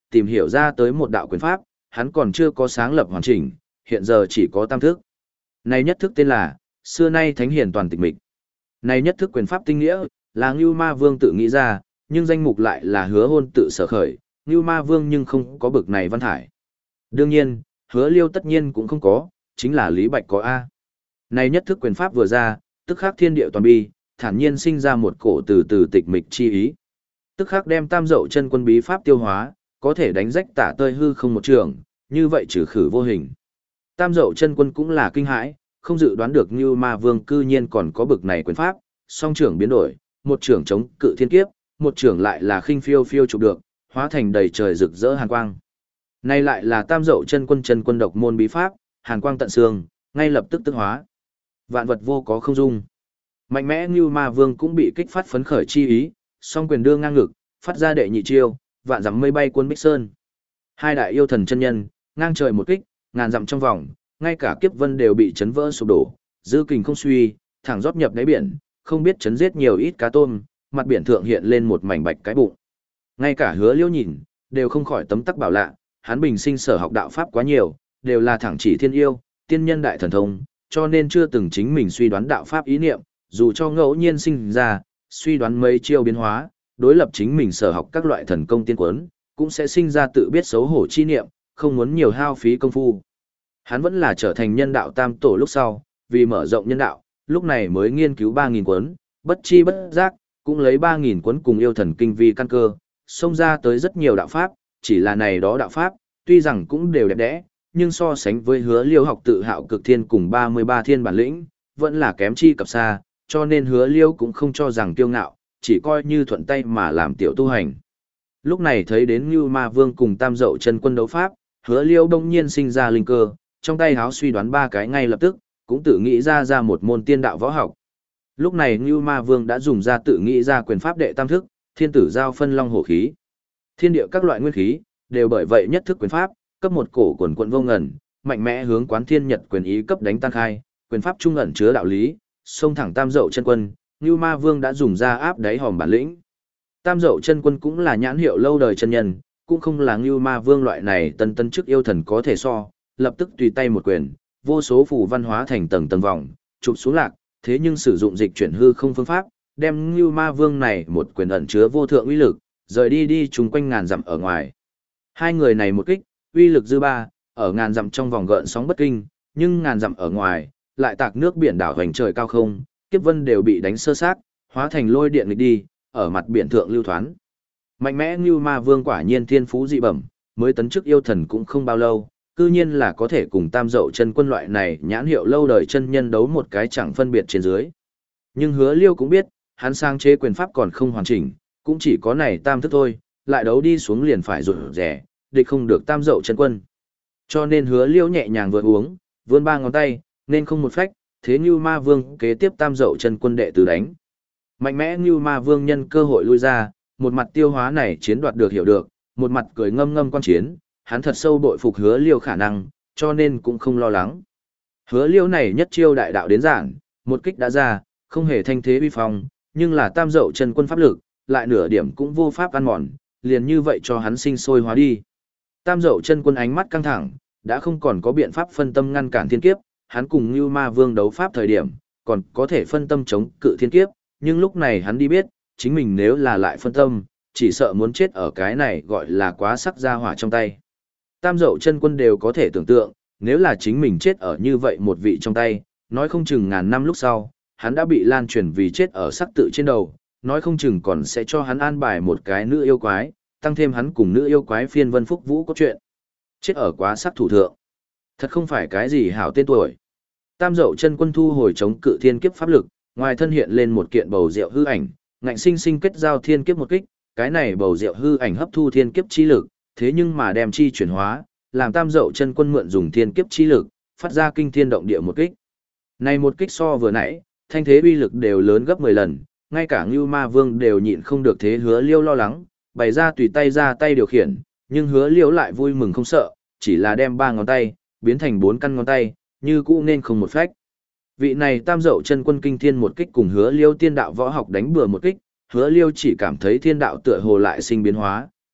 tìm hiểu ra tới một đạo quyền pháp, hắn còn chưa có sáng lập hoàn chỉnh, hiện giờ chỉ có tam thức. Này nhất thức tên là, xưa nay thánh hiền toàn tịch mịch. Này nhất thức quyền pháp tinh nghĩa, là Ngưu Ma Vương tự nghĩ ra, nhưng danh mục lại là Hứa Hôn tự sở khởi, Ngưu Ma Vương nhưng không có bực này văn thải. Đương nhiên, Hứa Liêu tất nhiên cũng không có, chính là Lý Bạch có A. Này nhất thức quyền pháp vừa ra, tức khắc thiên địa toàn bi, thản nhiên sinh ra một cổ từ từ tịch mịch chi ý. Tức khắc đem tam dậu chân quân bí pháp tiêu hóa, có thể đánh rách tả tơi hư không một trường, như vậy trừ khử vô hình. Tam dậu chân quân cũng là kinh hãi, không dự đoán được Ngưu Ma Vương cư nhiên còn có bực này quyền pháp, song trưởng biến đổi, một trưởng chống cự thiên kiếp, một trưởng lại là khinh phiêu phiêu chụp được, hóa thành đầy trời rực rỡ hàn quang. Này lại là tam dậu chân quân chân quân độc môn bí pháp, hàn quang tận xương, ngay lập tức tức hóa. Vạn vật vô có không dung. Mạnh mẽ Ngưu Ma Vương cũng bị kích phát phấn khởi chi ý, song quyền đưa ngang ngực, phát ra đệ nhị chiêu, vạn dặm mây bay cuốn Bích Sơn. Hai đại yêu thần chân nhân, ngang trời một kích, ngàn dặm trong vòng, ngay cả kiếp vân đều bị chấn vỡ sụp đổ, dư kình không suy, thẳng rót nhập đáy biển, không biết chấn giết nhiều ít cá tôm, mặt biển thượng hiện lên một mảnh bạch cái bụng. Ngay cả Hứa Liêu nhìn, đều không khỏi tấm tắc bảo lạ, hắn bình sinh sở học đạo pháp quá nhiều, đều là thẳng chỉ thiên yêu, tiên nhân đại thần thông, cho nên chưa từng chính mình suy đoán đạo pháp ý niệm, dù cho ngẫu nhiên sinh ra, suy đoán mấy chiêu biến hóa, đối lập chính mình sở học các loại thần công tiên quấn, cũng sẽ sinh ra tự biết xấu hổ chi niệm, không muốn nhiều hao phí công phu. Hắn vẫn là trở thành nhân đạo tam tổ lúc sau, vì mở rộng nhân đạo, lúc này mới nghiên cứu ba nghìn cuốn, bất chi bất giác, cũng lấy ba nghìn cuốn cùng yêu thần kinh vi căn cơ, xông ra tới rất nhiều đạo pháp, chỉ là này đó đạo pháp, tuy rằng cũng đều đẹp đẽ, nhưng so sánh với Hứa Liêu học tự hạo cực thiên cùng ba mươi ba thiên bản lĩnh, vẫn là kém chi cập xa, cho nên Hứa Liêu cũng không cho rằng kiêu ngạo, chỉ coi như thuận tay mà làm tiểu tu hành. Lúc này thấy đến Ngưu Ma Vương cùng Tam Dậu chân quân đấu pháp, Hứa Liêu đông nhiên sinh ra linh cơ, trong tay háo suy đoán ba cái ngay lập tức, cũng tự nghĩ ra ra một môn tiên đạo võ học. Lúc này Ngưu Ma Vương đã dùng ra tự nghĩ ra quyền pháp đệ tam thức, thiên tử giao phân long hổ khí. Thiên địa các loại nguyên khí, đều bởi vậy nhất thức quyền pháp, cấp một cổ quần quận vô ngần, mạnh mẽ hướng quán thiên nhật quyền ý cấp đánh tan khai, quyền pháp trung ẩn chứa đạo lý, xông thẳng Tam Dậu chân quân, Ngưu Ma Vương đã dùng ra áp đáy hòm bản lĩnh. Tam Dậu chân quân cũng là nhãn hiệu lâu đời chân nhân, cũng không là Ngưu Ma Vương loại này tân tân chức yêu thần có thể so, lập tức tùy tay một quyền, vô số phù văn hóa thành tầng tầng vòng, chụp xuống lạc, thế nhưng sử dụng dịch chuyển hư không phương pháp, đem Ngưu Ma Vương này một quyền ẩn chứa vô thượng uy lực, rời đi đi chung quanh ngàn dặm ở ngoài. Hai người này một kích, uy lực dư ba, ở ngàn dặm trong vòng gợn sóng bất kinh, nhưng ngàn dặm ở ngoài, lại tạc nước biển đảo hoành trời cao không, kiếp vân đều bị đánh sơ sát, hóa thành lôi điện nghịch đi, ở mặt biển thượng lưu thoán. Mạnh mẽ Ngưu Ma Vương quả nhiên thiên phú dị bẩm, mới tấn chức yêu thần cũng không bao lâu, cư nhiên là có thể cùng Tam Dậu chân quân loại này nhãn hiệu lâu đời chân nhân đấu một cái chẳng phân biệt trên dưới. Nhưng Hứa Liêu cũng biết, hắn sang chế quyền pháp còn không hoàn chỉnh, cũng chỉ có này tam thức thôi, lại đấu đi xuống liền phải rụt rẻ, địch không được Tam Dậu chân quân. Cho nên Hứa Liêu nhẹ nhàng vừa uống, vươn ba ngón tay, nên không một phách, thế Ngưu Ma Vương kế tiếp Tam Dậu chân quân đệ tử đánh. Mạnh mẽ Ngưu Ma Vương nhân cơ hội lui ra, một mặt tiêu hóa này chiến đoạt được hiểu được, một mặt cười ngâm ngâm quan chiến, hắn thật sâu bội phục Hứa Liêu khả năng, cho nên cũng không lo lắng. Hứa Liêu này nhất chiêu đại đạo đến giản, một kích đã ra, không hề thanh thế uy phong, nhưng là Tam Dậu chân quân pháp lực, lại nửa điểm cũng vô pháp ăn mòn, liền như vậy cho hắn sinh sôi hóa đi. Tam Dậu chân quân ánh mắt căng thẳng, đã không còn có biện pháp phân tâm ngăn cản thiên kiếp, hắn cùng Ngưu Ma Vương đấu pháp thời điểm, còn có thể phân tâm chống cự thiên kiếp, nhưng lúc này hắn đi biết, chính mình nếu là lại phân tâm, chỉ sợ muốn chết ở cái này gọi là quá sắc ra hỏa trong tay. Tam Dậu chân quân đều có thể tưởng tượng, nếu là chính mình chết ở như vậy một vị trong tay, nói không chừng ngàn năm lúc sau, hắn đã bị lan truyền vì chết ở sắc tự trên đầu, nói không chừng còn sẽ cho hắn an bài một cái nữ yêu quái, tăng thêm hắn cùng nữ yêu quái phiên vân phúc vũ có chuyện. Chết ở quá sắc thủ thượng. Thật không phải cái gì hảo tên tuổi. Tam Dậu chân quân thu hồi chống cự thiên kiếp pháp lực, ngoài thân hiện lên một kiện bầu rượu hư ảnh, ngạnh sinh sinh kết giao thiên kiếp một kích, cái này bầu rượu hư ảnh hấp thu thiên kiếp chi lực, thế nhưng mà đem chi chuyển hóa, làm Tam Dậu chân quân mượn dùng thiên kiếp chi lực, phát ra kinh thiên động địa một kích. Này một kích so vừa nãy, thanh thế uy lực đều lớn gấp mười lần, ngay cả Ngưu Ma Vương đều nhịn không được thế Hứa Liêu lo lắng, bày ra tùy tay ra tay điều khiển, nhưng Hứa Liêu lại vui mừng không sợ, chỉ là đem ba ngón tay biến thành bốn căn ngón tay, như cũ nên không một phách. Vị này Tam Dậu chân quân kinh thiên một kích cùng Hứa Liêu tiên đạo võ học đánh bừa một kích, Hứa Liêu chỉ cảm thấy thiên đạo tựa hồ lại sinh biến hóa,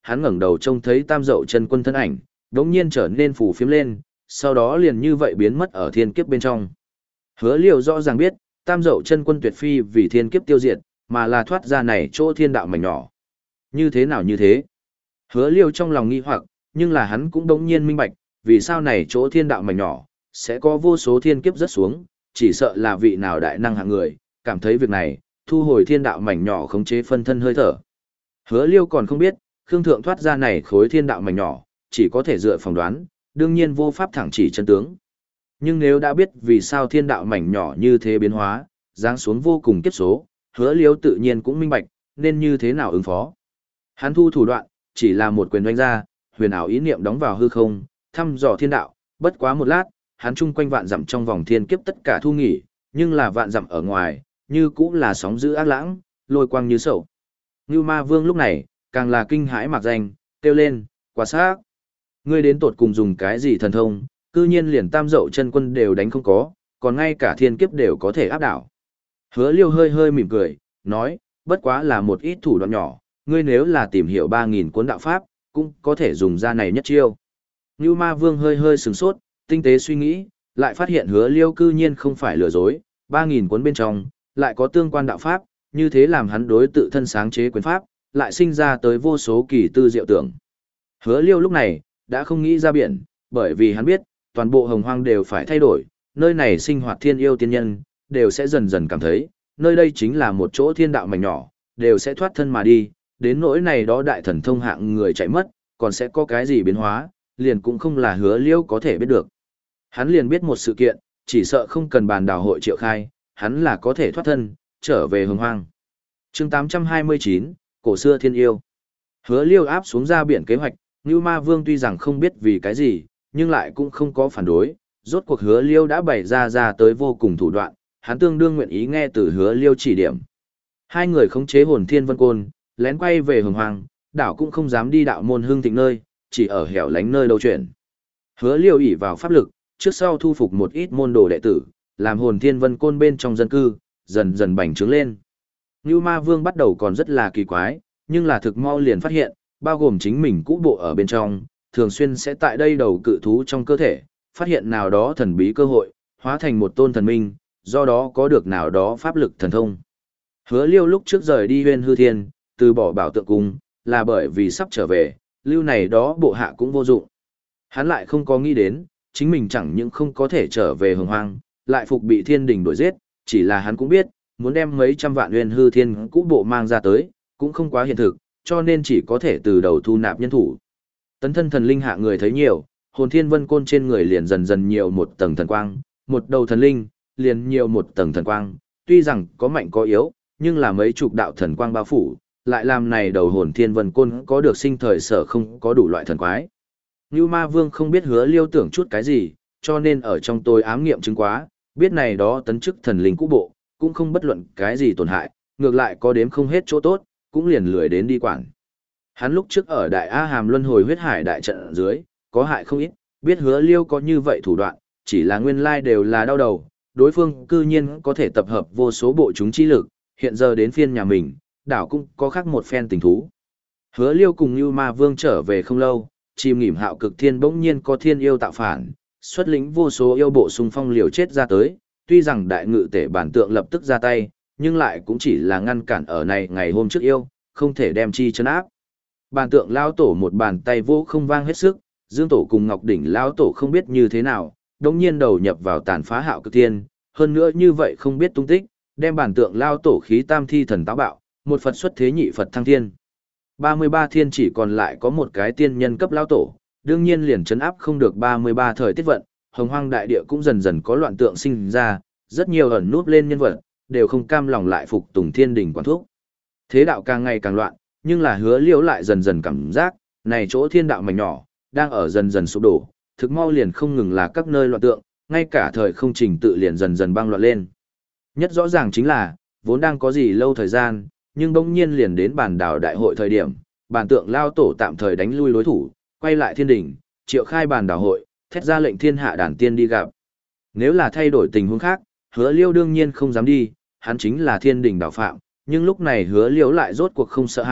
hắn ngẩng đầu trông thấy Tam Dậu Chân Quân thân ảnh, đống nhiên trở nên phù phiếm lên, sau đó liền như vậy biến mất ở thiên kiếp bên trong. Hứa Liêu rõ ràng biết, Tam Dậu Chân Quân tuyệt phi vì thiên kiếp tiêu diệt, mà là thoát ra này chỗ thiên đạo mảnh nhỏ. Như thế nào như thế? Hứa Liêu trong lòng nghi hoặc, nhưng là hắn cũng đống nhiên minh bạch, vì sao này chỗ thiên đạo mảnh nhỏ, sẽ có vô số thiên kiếp rớt xuống, chỉ sợ là vị nào đại năng hạng người, cảm thấy việc này, thu hồi thiên đạo mảnh nhỏ khống chế phân thân hơi thở. Hứa Liêu còn không biết, Khương Thượng thoát ra này khối thiên đạo mảnh nhỏ, chỉ có thể dựa phỏng đoán, đương nhiên vô pháp thẳng chỉ chân tướng. Nhưng nếu đã biết vì sao thiên đạo mảnh nhỏ như thế biến hóa, giáng xuống vô cùng kiếp số, Hứa Liêu tự nhiên cũng minh bạch, nên như thế nào ứng phó. Hắn thu thủ đoạn, chỉ là một quyền đánh ra, huyền ảo ý niệm đóng vào hư không, thăm dò thiên đạo, bất quá một lát, hắn chung quanh vạn dặm trong vòng thiên kiếp tất cả thu nghỉ, nhưng là vạn dặm ở ngoài, như cũng là sóng dữ ác lãng, lôi quang như sầu. Ngưu Ma Vương lúc này, càng là kinh hãi mạc danh, kêu lên, quá xác. Ngươi đến tột cùng dùng cái gì thần thông, cư nhiên liền Tam Dậu Chân Quân đều đánh không có, còn ngay cả thiên kiếp đều có thể áp đảo. Hứa Liêu hơi hơi mỉm cười, nói, bất quá là một ít thủ đoạn nhỏ, ngươi nếu là tìm hiểu ba nghìn cuốn đạo pháp, cũng có thể dùng ra này nhất chiêu. Ngưu Ma Vương hơi hơi sửng sốt, tinh tế suy nghĩ, lại phát hiện Hứa Liêu cư nhiên không phải lừa dối, ba nghìn cuốn bên trong, lại có tương quan đạo pháp, như thế làm hắn đối tự thân sáng chế quyền pháp, lại sinh ra tới vô số kỳ tư diệu tưởng. Hứa Liêu lúc này, đã không nghĩ ra biển, bởi vì hắn biết, toàn bộ hồng hoang đều phải thay đổi, nơi này sinh hoạt thiên yêu tiên nhân, đều sẽ dần dần cảm thấy, nơi đây chính là một chỗ thiên đạo mảnh nhỏ, đều sẽ thoát thân mà đi, đến nỗi này đó đại thần thông hạng người chạy mất, còn sẽ có cái gì biến hóa, liền cũng không là Hứa Liêu có thể biết được. Hắn liền biết một sự kiện, chỉ sợ không cần bàn đào hội triệu khai, hắn là có thể thoát thân, trở về hồng hoang. Chương tám trăm hai mươi chín, Cổ xưa thiên yêu. Hứa Liêu áp xuống ra biển kế hoạch, Ngưu Ma Vương tuy rằng không biết vì cái gì, nhưng lại cũng không có phản đối, rốt cuộc Hứa Liêu đã bày ra ra tới vô cùng thủ đoạn, hắn tương đương nguyện ý nghe từ Hứa Liêu chỉ điểm. Hai người khống chế hồn thiên vân côn, lén quay về hồng hoang, đảo cũng không dám đi đạo môn hương thịnh nơi, chỉ ở hẻo lánh nơi đầu chuyển. Hứa Liêu ỷ vào pháp lực, trước sau thu phục một ít môn đồ đệ tử, làm hồn thiên vân côn bên trong dân cư, dần dần bành trướng lên. Ngưu Ma Vương bắt đầu còn rất là kỳ quái, nhưng là thực mau liền phát hiện, bao gồm chính mình cũ bộ ở bên trong, thường xuyên sẽ tại đây đầu cự thú trong cơ thể, phát hiện nào đó thần bí cơ hội, hóa thành một tôn thần minh, do đó có được nào đó pháp lực thần thông. Hứa Liêu lúc trước rời đi Huyên Hư Thiên, từ bỏ bảo tượng cung, là bởi vì sắp trở về, lưu này đó bộ hạ cũng vô dụng. Hắn lại không có nghĩ đến, chính mình chẳng những không có thể trở về hồng hoang, lại phục bị thiên đình đuổi giết, chỉ là hắn cũng biết, muốn đem mấy trăm vạn Huyên Hư Thiên cũ bộ mang ra tới, cũng không quá hiện thực, cho nên chỉ có thể từ đầu thu nạp nhân thủ. Tấn thân thần linh hạ người thấy nhiều, hồn thiên vân côn trên người liền dần dần nhiều một tầng thần quang, một đầu thần linh, liền nhiều một tầng thần quang, tuy rằng có mạnh có yếu, nhưng là mấy chục đạo thần quang bao phủ, lại làm này đầu hồn thiên vân côn có được sinh thời sở không có đủ loại thần quái. Ngưu Ma Vương không biết Hứa Liêu tưởng chút cái gì, cho nên ở trong tôi ám nghiệm chứng quá, biết này đó tấn chức thần linh cũ bộ, cũng không bất luận cái gì tổn hại, ngược lại có đếm không hết chỗ tốt, cũng liền lười đến đi quản. Hắn lúc trước ở Đại A Hàm Luân Hồi huyết hải đại trận ở dưới, có hại không ít, biết Hứa Liêu có như vậy thủ đoạn, chỉ là nguyên lai đều là đau đầu, đối phương cư nhiên có thể tập hợp vô số bộ chúng chi lực, hiện giờ đến phiên nhà mình, đảo cũng có khác một phen tình thú. Hứa Liêu cùng Nưu Ma Vương trở về không lâu, chìm nghỉm hạo cực thiên bỗng nhiên có thiên yêu tạo phản, xuất lĩnh vô số yêu bộ xung phong liều chết ra tới, tuy rằng đại ngự tể bản tượng lập tức ra tay, nhưng lại cũng chỉ là ngăn cản ở này ngày hôm trước yêu, không thể đem chi chấn áp. Bản tượng lao tổ một bàn tay vô không vang hết sức, Dương tổ cùng Ngọc đỉnh lao tổ không biết như thế nào, đống nhiên đầu nhập vào tàn phá hạo cực thiên, hơn nữa như vậy không biết tung tích, đem bản tượng lao tổ khí tam thi thần táo bạo, một Phật xuất thế nhị Phật thăng thiên. ba mươi ba thiên chỉ còn lại có một cái tiên nhân cấp lao tổ, đương nhiên liền chấn áp không được ba mươi ba thời tiết vận, hồng hoang đại địa cũng dần dần có loạn tượng sinh ra, rất nhiều ẩn núp lên nhân vật, đều không cam lòng lại phục tùng thiên đình quản thúc. Thế đạo càng ngày càng loạn, nhưng là Hứa Liêu lại dần dần cảm giác, này chỗ thiên đạo mảnh nhỏ, đang ở dần dần sụp đổ, thực mau liền không ngừng là các nơi loạn tượng, ngay cả thời không trình tự liền dần dần băng loạn lên. Nhất rõ ràng chính là, vốn đang có gì lâu thời gian, nhưng bỗng nhiên liền đến bản đảo đại hội thời điểm, bản tượng lao tổ tạm thời đánh lui đối thủ, quay lại thiên đỉnh, triệu khai bản đảo hội, thét ra lệnh thiên hạ đàn tiên đi gặp. Nếu là thay đổi tình huống khác, Hứa Liêu đương nhiên không dám đi, hắn chính là thiên đỉnh đảo phạm, nhưng lúc này Hứa Liêu lại rốt cuộc không sợ hãi,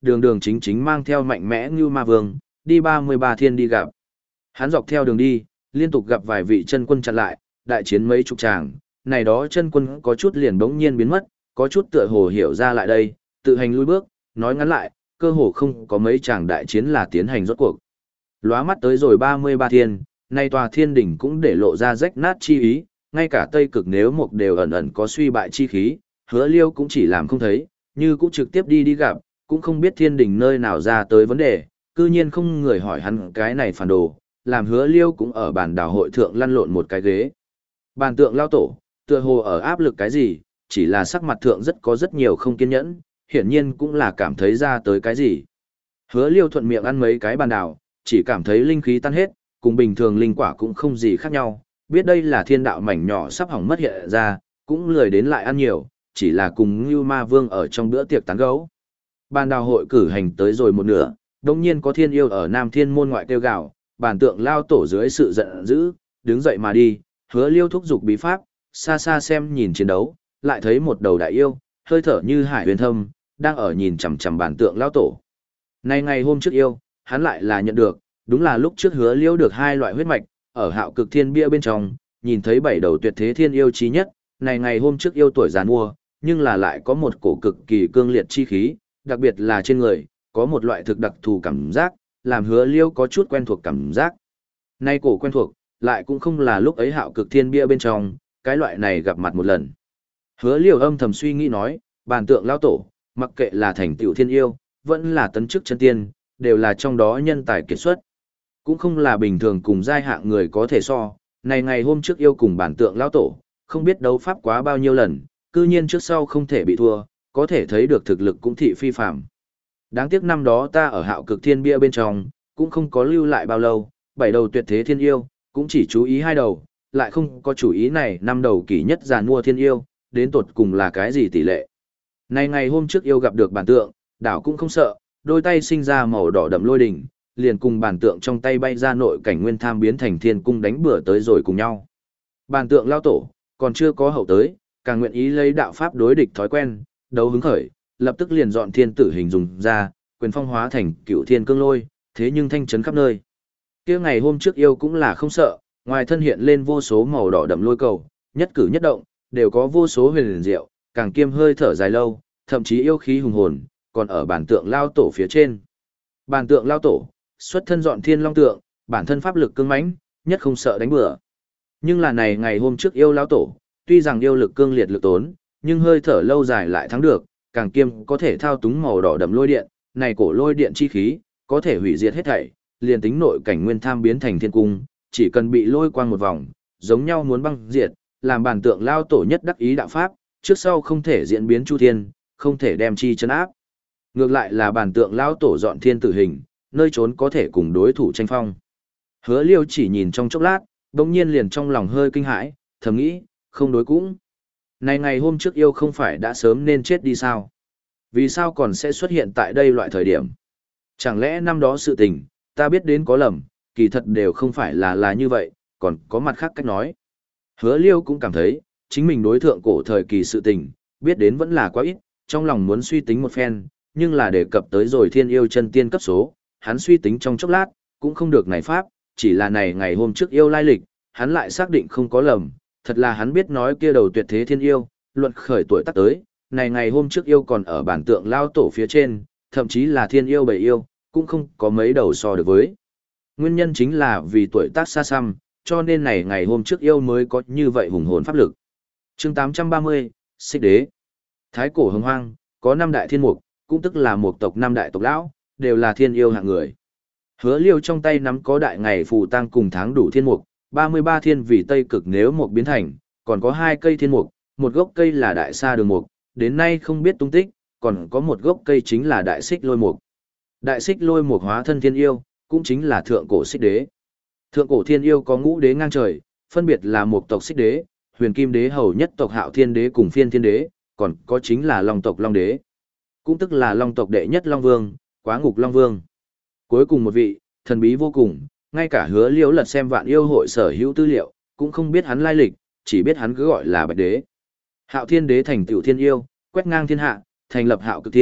đường đường chính chính mang theo mạnh mẽ như ma vương, đi ba mươi ba thiên đi gặp. Hắn dọc theo đường đi, liên tục gặp vài vị chân quân chặn lại, đại chiến mấy chục tràng, này đó chân quân có chút liền bỗng nhiên biến mất, có chút tựa hồ hiểu ra lại đây, tự hành lui bước, nói ngắn lại, cơ hồ không có mấy tràng đại chiến là tiến hành rốt cuộc. Lóa mắt tới rồi ba mươi ba thiên, nay tòa thiên đỉnh cũng để lộ ra rách nát chi ý, ngay cả Tây Cực nếu một đều ẩn ẩn có suy bại chi khí, Hứa Liêu cũng chỉ làm không thấy, như cũng trực tiếp đi đi gặp, cũng không biết thiên đỉnh nơi nào ra tới vấn đề, cư nhiên không người hỏi hắn cái này phản đồ, làm Hứa Liêu cũng ở bàn đảo hội thượng lăn lộn một cái ghế. Bàn tượng lao tổ, tựa hồ ở áp lực cái gì, chỉ là sắc mặt thượng rất có rất nhiều không kiên nhẫn, hiển nhiên cũng là cảm thấy ra tới cái gì. Hứa Liêu thuận miệng ăn mấy cái bàn đảo, chỉ cảm thấy linh khí tan hết, cùng bình thường linh quả cũng không gì khác nhau, biết đây là thiên đạo mảnh nhỏ sắp hỏng mất hiện ra, cũng lười đến lại ăn nhiều, chỉ là cùng Ngưu Ma Vương ở trong bữa tiệc tán gẫu. Bàn đào hội cử hành tới rồi một nửa, đồng nhiên có thiên yêu ở Nam Thiên môn ngoại kêu gào, bàn tượng lao tổ dưới sự giận dữ, đứng dậy mà đi, Hứa Liêu thúc giục bí pháp, xa xa xem nhìn chiến đấu, lại thấy một đầu đại yêu, hơi thở như hải huyền thâm, đang ở nhìn chằm chằm bàn tượng lao tổ. Nay ngày hôm trước yêu, hắn lại là nhận được, đúng là lúc trước Hứa Liêu được hai loại huyết mạch, ở Hạo Cực Thiên bia bên trong, nhìn thấy bảy đầu tuyệt thế thiên yêu chí nhất, này ngày hôm trước yêu tuổi giàn mua, nhưng là lại có một cổ cực kỳ cương liệt chi khí, đặc biệt là trên người, có một loại thực đặc thù cảm giác, làm Hứa Liêu có chút quen thuộc cảm giác. Nay cổ quen thuộc, lại cũng không là lúc ấy Hạo Cực Thiên bia bên trong, cái loại này gặp mặt một lần. Hứa Liêu âm thầm suy nghĩ nói, bàn tượng lao tổ, mặc kệ là thành tựu thiên yêu, vẫn là tấn chức chân tiên, đều là trong đó nhân tài kiệt xuất. Cũng không là bình thường cùng giai hạng người có thể so, này ngày hôm trước yêu cùng bản tượng lao tổ, không biết đấu pháp quá bao nhiêu lần, cư nhiên trước sau không thể bị thua, có thể thấy được thực lực cũng thị phi phạm. Đáng tiếc năm đó ta ở Hạo Cực Thiên bia bên trong, cũng không có lưu lại bao lâu, bảy đầu tuyệt thế thiên yêu, cũng chỉ chú ý hai đầu, lại không có chú ý này năm đầu kỳ nhất giàn mua thiên yêu, đến tột cùng là cái gì tỷ lệ. Này ngày hôm trước yêu gặp được bản tượng, đảo cũng không sợ, đôi tay sinh ra màu đỏ đậm lôi đỉnh, liền cùng bản tượng trong tay bay ra nội cảnh nguyên tham biến thành thiên cung đánh bừa tới rồi cùng nhau. Bản tượng lao tổ, còn chưa có hậu tới, càng nguyện ý lấy đạo pháp đối địch thói quen, đấu hứng khởi, lập tức liền dọn thiên tử hình dùng ra, quyền phong hóa thành cựu thiên cương lôi, thế nhưng thanh chấn khắp nơi. Kia ngày hôm trước yêu cũng là không sợ, ngoài thân hiện lên vô số màu đỏ đậm lôi cầu, nhất cử nhất động, đều có vô số huyền liền diệu, càng kiêm hơi thở dài lâu, thậm chí yêu khí hùng hồn, còn ở bản tượng lao tổ phía trên. Bản tượng lao tổ, xuất thân dọn thiên long tượng, bản thân pháp lực cương mãnh, nhất không sợ đánh bừa. Nhưng là này ngày hôm trước yêu lao tổ, tuy rằng yêu lực cương liệt lực tốn, nhưng hơi thở lâu dài lại thắng được, càng kiêm có thể thao túng màu đỏ đậm lôi điện, này cổ lôi điện chi khí, có thể hủy diệt hết thảy, liền tính nội cảnh nguyên tham biến thành thiên cung, chỉ cần bị lôi quang một vòng, giống nhau muốn băng diệt, làm bản tượng lao tổ nhất đắc ý đạo pháp, trước sau không thể diễn biến chu thiên, không thể đem chi chấn áp. Ngược lại là bản tượng lao tổ dọn thiên tử hình, nơi trốn có thể cùng đối thủ tranh phong. Hứa Liêu chỉ nhìn trong chốc lát, bỗng nhiên liền trong lòng hơi kinh hãi, thầm nghĩ, không đối cũng. Này ngày hôm trước yêu không phải đã sớm nên chết đi sao? Vì sao còn sẽ xuất hiện tại đây loại thời điểm? Chẳng lẽ năm đó sự tình, ta biết đến có lầm, kỳ thật đều không phải là là như vậy, còn có mặt khác cách nói. Hứa Liêu cũng cảm thấy, chính mình đối thượng cổ thời kỳ sự tình, biết đến vẫn là quá ít, trong lòng muốn suy tính một phen, nhưng là đề cập tới rồi thiên yêu chân tiên cấp số, hắn suy tính trong chốc lát, cũng không được này pháp, chỉ là này ngày hôm trước yêu lai lịch, hắn lại xác định không có lầm, thật là hắn biết nói kia đầu tuyệt thế thiên yêu, luận khởi tuổi tác tới, này ngày hôm trước yêu còn ở bản tượng lao tổ phía trên, thậm chí là thiên yêu bầy yêu, cũng không có mấy đầu so được với. Nguyên nhân chính là vì tuổi tác xa xăm, cho nên này ngày hôm trước yêu mới có như vậy hùng hồn pháp lực. Chương tám trăm ba mươi, Xích Đế. Thái cổ hồng hoang, có năm đại thiên mục, cũng tức là một tộc năm đại tộc lão, đều là thiên yêu hạng người. Hứa Liêu trong tay nắm có đại ngày phù tang cùng tháng đủ thiên mục, ba mươi ba thiên vì Tây Cực nếu một biến thành, còn có hai cây thiên mục, một gốc cây là đại sa đường mục, đến nay không biết tung tích, còn có một gốc cây chính là đại xích lôi mục. Đại xích lôi mục hóa thân thiên yêu, cũng chính là thượng cổ xích đế. Thượng cổ thiên yêu có ngũ đế ngang trời, phân biệt là một tộc xích đế, huyền kim đế hầu nhất tộc hạo thiên đế cùng phiên thiên đế, còn có chính là long tộc long đế. Cũng tức là long tộc đệ nhất long vương, quá ngục long vương. Cuối cùng một vị, thần bí vô cùng, ngay cả Hứa Liêu lật xem vạn yêu hội sở hữu tư liệu, cũng không biết hắn lai lịch, chỉ biết hắn cứ gọi là bạch đế. Hạo thiên đế thành tựu thiên yêu, quét ngang thiên hạ, thành lập hạo cực thiên,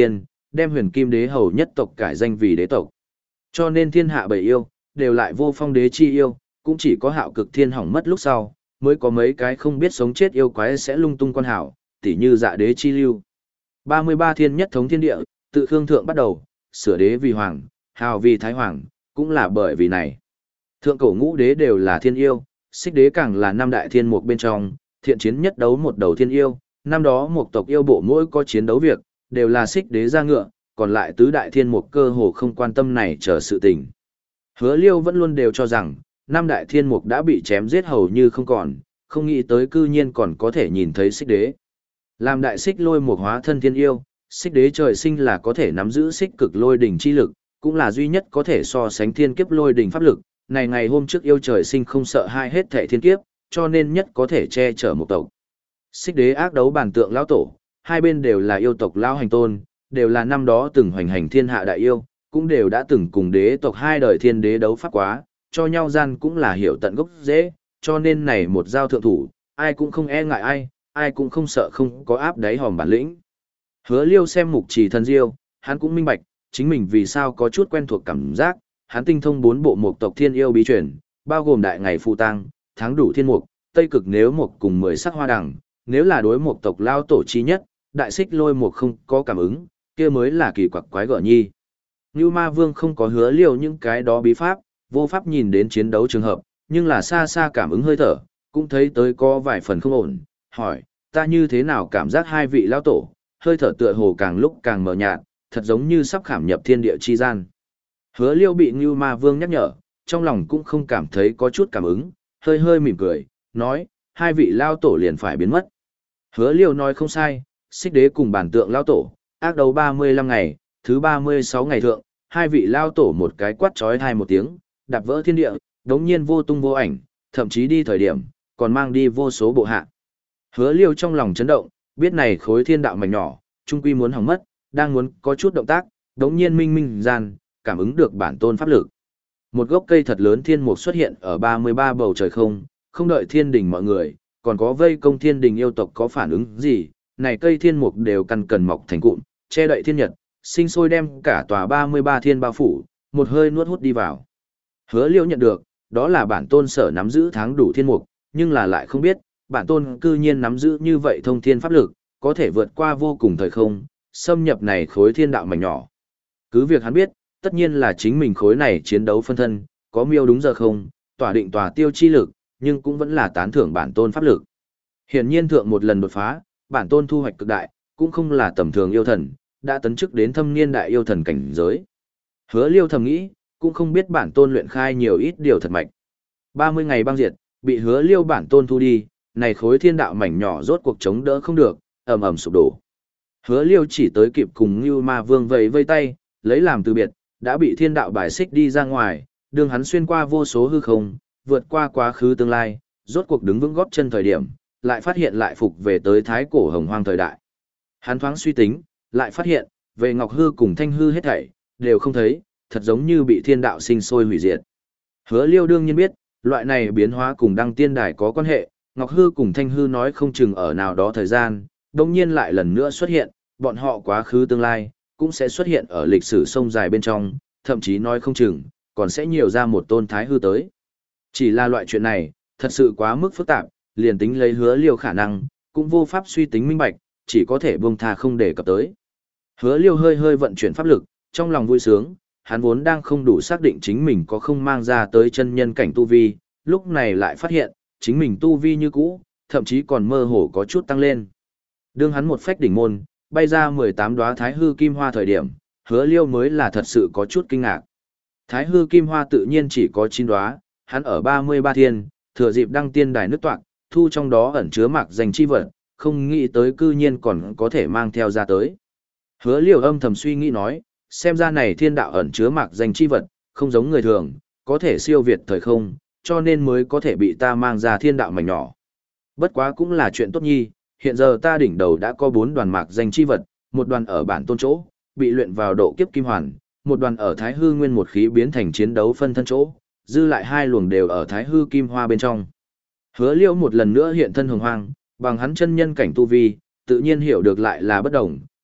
đem huyền kim đế hầu nhất tộc cải danh vì đế tộc. Cho nên thiên hạ bảy yêu, đều lại vô phong đế chi yêu, cũng chỉ có hạo cực thiên hỏng mất lúc sau, mới có mấy cái không biết sống chết yêu quái sẽ lung tung quan hảo, tỉ như dạ đế chi lưu. ba mươi ba thiên nhất thống thiên địa, tự khương thượng bắt đầu, sửa đế vì hoàng, hào vì thái hoàng, cũng là bởi vì này. Thượng cổ ngũ đế đều là thiên yêu, xích đế càng là năm đại thiên mục bên trong, thiện chiến nhất đấu một đầu thiên yêu, năm đó một tộc yêu bộ mỗi có chiến đấu việc, đều là xích đế ra ngựa, còn lại tứ đại thiên mục cơ hồ không quan tâm này chờ sự tình. Hứa Liêu vẫn luôn đều cho rằng, năm đại thiên mục đã bị chém giết hầu như không còn, không nghĩ tới cư nhiên còn có thể nhìn thấy xích đế. Làm đại xích lôi mục hóa thân thiên yêu, xích đế trời sinh là có thể nắm giữ xích cực lôi đỉnh chi lực, cũng là duy nhất có thể so sánh thiên kiếp lôi đỉnh pháp lực. Này ngày hôm trước yêu trời sinh không sợ hai hết thệ thiên kiếp, cho nên nhất có thể che chở một tộc. Xích đế ác đấu bản tượng lão tổ, hai bên đều là yêu tộc lão hành tôn, đều là năm đó từng hoành hành thiên hạ đại yêu, cũng đều đã từng cùng đế tộc hai đời thiên đế đấu pháp quá, cho nhau gian cũng là hiểu tận gốc dễ, cho nên này một giao thượng thủ, ai cũng không e ngại ai, ai cũng không sợ không có áp đáy hòm bản lĩnh. Hứa Liêu xem mục trì thần diêu, hắn cũng minh bạch, chính mình vì sao có chút quen thuộc cảm giác, hắn tinh thông bốn bộ mục tộc thiên yêu bí truyền, bao gồm đại ngày phù tăng, tháng đủ thiên mục, tây cực nếu mục cùng mười sắc hoa đằng, nếu là đối mục tộc lao tổ chi nhất, đại xích lôi mục không có cảm ứng, kia mới là kỳ quặc quái gở nhi. Như Ma Vương không có Hứa Liêu những cái đó bí pháp, vô pháp nhìn đến chiến đấu trường hợp, nhưng là xa xa cảm ứng hơi thở, cũng thấy tới có vài phần không ổn, hỏi, ta như thế nào cảm giác hai vị lao tổ, hơi thở tựa hồ càng lúc càng mờ nhạt, thật giống như sắp khảm nhập thiên địa chi gian. Hứa Liêu bị Như Ma Vương nhắc nhở, trong lòng cũng không cảm thấy có chút cảm ứng, hơi hơi mỉm cười, nói, hai vị lao tổ liền phải biến mất. Hứa Liêu nói không sai, xích đế cùng bản tượng lao tổ, ác đấu ba mươi lăm ngày, thứ ba mươi sáu ngày thượng, hai vị lao tổ một cái quát chói tai một tiếng, đạp vỡ thiên địa, đống nhiên vô tung vô ảnh, thậm chí đi thời điểm, còn mang đi vô số bộ hạ. Hứa Liêu trong lòng chấn động, biết này khối thiên đạo mảnh nhỏ, trung quy muốn hỏng mất, đang muốn có chút động tác, đống nhiên minh minh gian, cảm ứng được bản tôn pháp lực. Một gốc cây thật lớn thiên mục xuất hiện ở ba mươi ba bầu trời không, không đợi thiên đình mọi người, còn có vây công thiên đình yêu tộc có phản ứng gì, này cây thiên mục đều căn cần mọc thành cụm, che đậy thiên nhật, sinh sôi đem cả tòa ba mươi ba thiên bao phủ, một hơi nuốt hút đi vào. Hứa Liêu nhận được, đó là bản tôn sở nắm giữ tháng đủ thiên mục, nhưng là lại không biết, bản tôn cư nhiên nắm giữ như vậy thông thiên pháp lực, có thể vượt qua vô cùng thời không, xâm nhập này khối thiên đạo mảnh nhỏ. Cứ việc hắn biết, tất nhiên là chính mình khối này chiến đấu phân thân, có miêu đúng giờ không, tỏa định tòa tiêu chi lực, nhưng cũng vẫn là tán thưởng bản tôn pháp lực. Hiển nhiên thượng một lần đột phá, bản tôn thu hoạch cực đại, cũng không là tầm thường yêu thần, đã tấn chức đến thâm niên đại yêu thần cảnh giới. Hứa Liêu thầm nghĩ, cũng không biết bản tôn luyện khai nhiều ít điều thật mạch. ba mươi ngày băng diệt, bị Hứa Liêu bản tôn thu đi, này khối thiên đạo mảnh nhỏ rốt cuộc chống đỡ không được, ầm ầm sụp đổ. Hứa Liêu chỉ tới kịp cùng Như Ma Vương vẫy vây tay, lấy làm từ biệt, đã bị thiên đạo bài xích đi ra ngoài, đường hắn xuyên qua vô số hư không, vượt qua quá khứ tương lai, rốt cuộc đứng vững gót chân thời điểm, lại phát hiện lại phục về tới thái cổ hồng hoang thời đại. Hắn thoáng suy tính, lại phát hiện, về Ngọc Hư cùng Thanh Hư hết thảy, đều không thấy, thật giống như bị thiên đạo sinh sôi hủy diệt. Hứa Liêu đương nhiên biết, loại này biến hóa cùng đăng tiên đài có quan hệ, Ngọc Hư cùng Thanh Hư nói không chừng ở nào đó thời gian, đồng nhiên lại lần nữa xuất hiện, bọn họ quá khứ tương lai, cũng sẽ xuất hiện ở lịch sử sông dài bên trong, thậm chí nói không chừng, còn sẽ nhiều ra một tôn thái hư tới. Chỉ là loại chuyện này, thật sự quá mức phức tạp, liền tính lấy Hứa Liêu khả năng, cũng vô pháp suy tính minh bạch, chỉ có thể buông tha không để cập tới. Hứa Liêu hơi hơi vận chuyển pháp lực, trong lòng vui sướng, hắn vốn đang không đủ xác định chính mình có không mang ra tới chân nhân cảnh tu vi, lúc này lại phát hiện, chính mình tu vi như cũ, thậm chí còn mơ hồ có chút tăng lên. Đương hắn một phách đỉnh môn, bay ra mười tám đóa thái hư kim hoa thời điểm, Hứa Liêu mới là thật sự có chút kinh ngạc. Thái hư kim hoa tự nhiên chỉ có chín đóa, hắn ở ba mươi ba thiên, thừa dịp đăng tiên đài nước toạc, thu trong đó ẩn chứa mạc danh chi vật, không nghĩ tới cư nhiên còn có thể mang theo ra tới. Hứa Liêu âm thầm suy nghĩ nói, xem ra này thiên đạo ẩn chứa mạc danh chi vật, không giống người thường, có thể siêu việt thời không, cho nên mới có thể bị ta mang ra thiên đạo mảnh nhỏ. Bất quá cũng là chuyện tốt nhi, hiện giờ ta đỉnh đầu đã có bốn đoàn mạc danh chi vật, một đoàn ở bản tôn chỗ, bị luyện vào độ kiếp kim hoàn, một đoàn ở thái hư nguyên một khí biến thành chiến đấu phân thân chỗ, dư lại hai luồng đều ở thái hư kim hoa bên trong. Hứa Liêu một lần nữa hiện thân hồng hoang, bằng hắn chân nhân cảnh tu vi, tự nhiên hiểu được lại là bất đồng,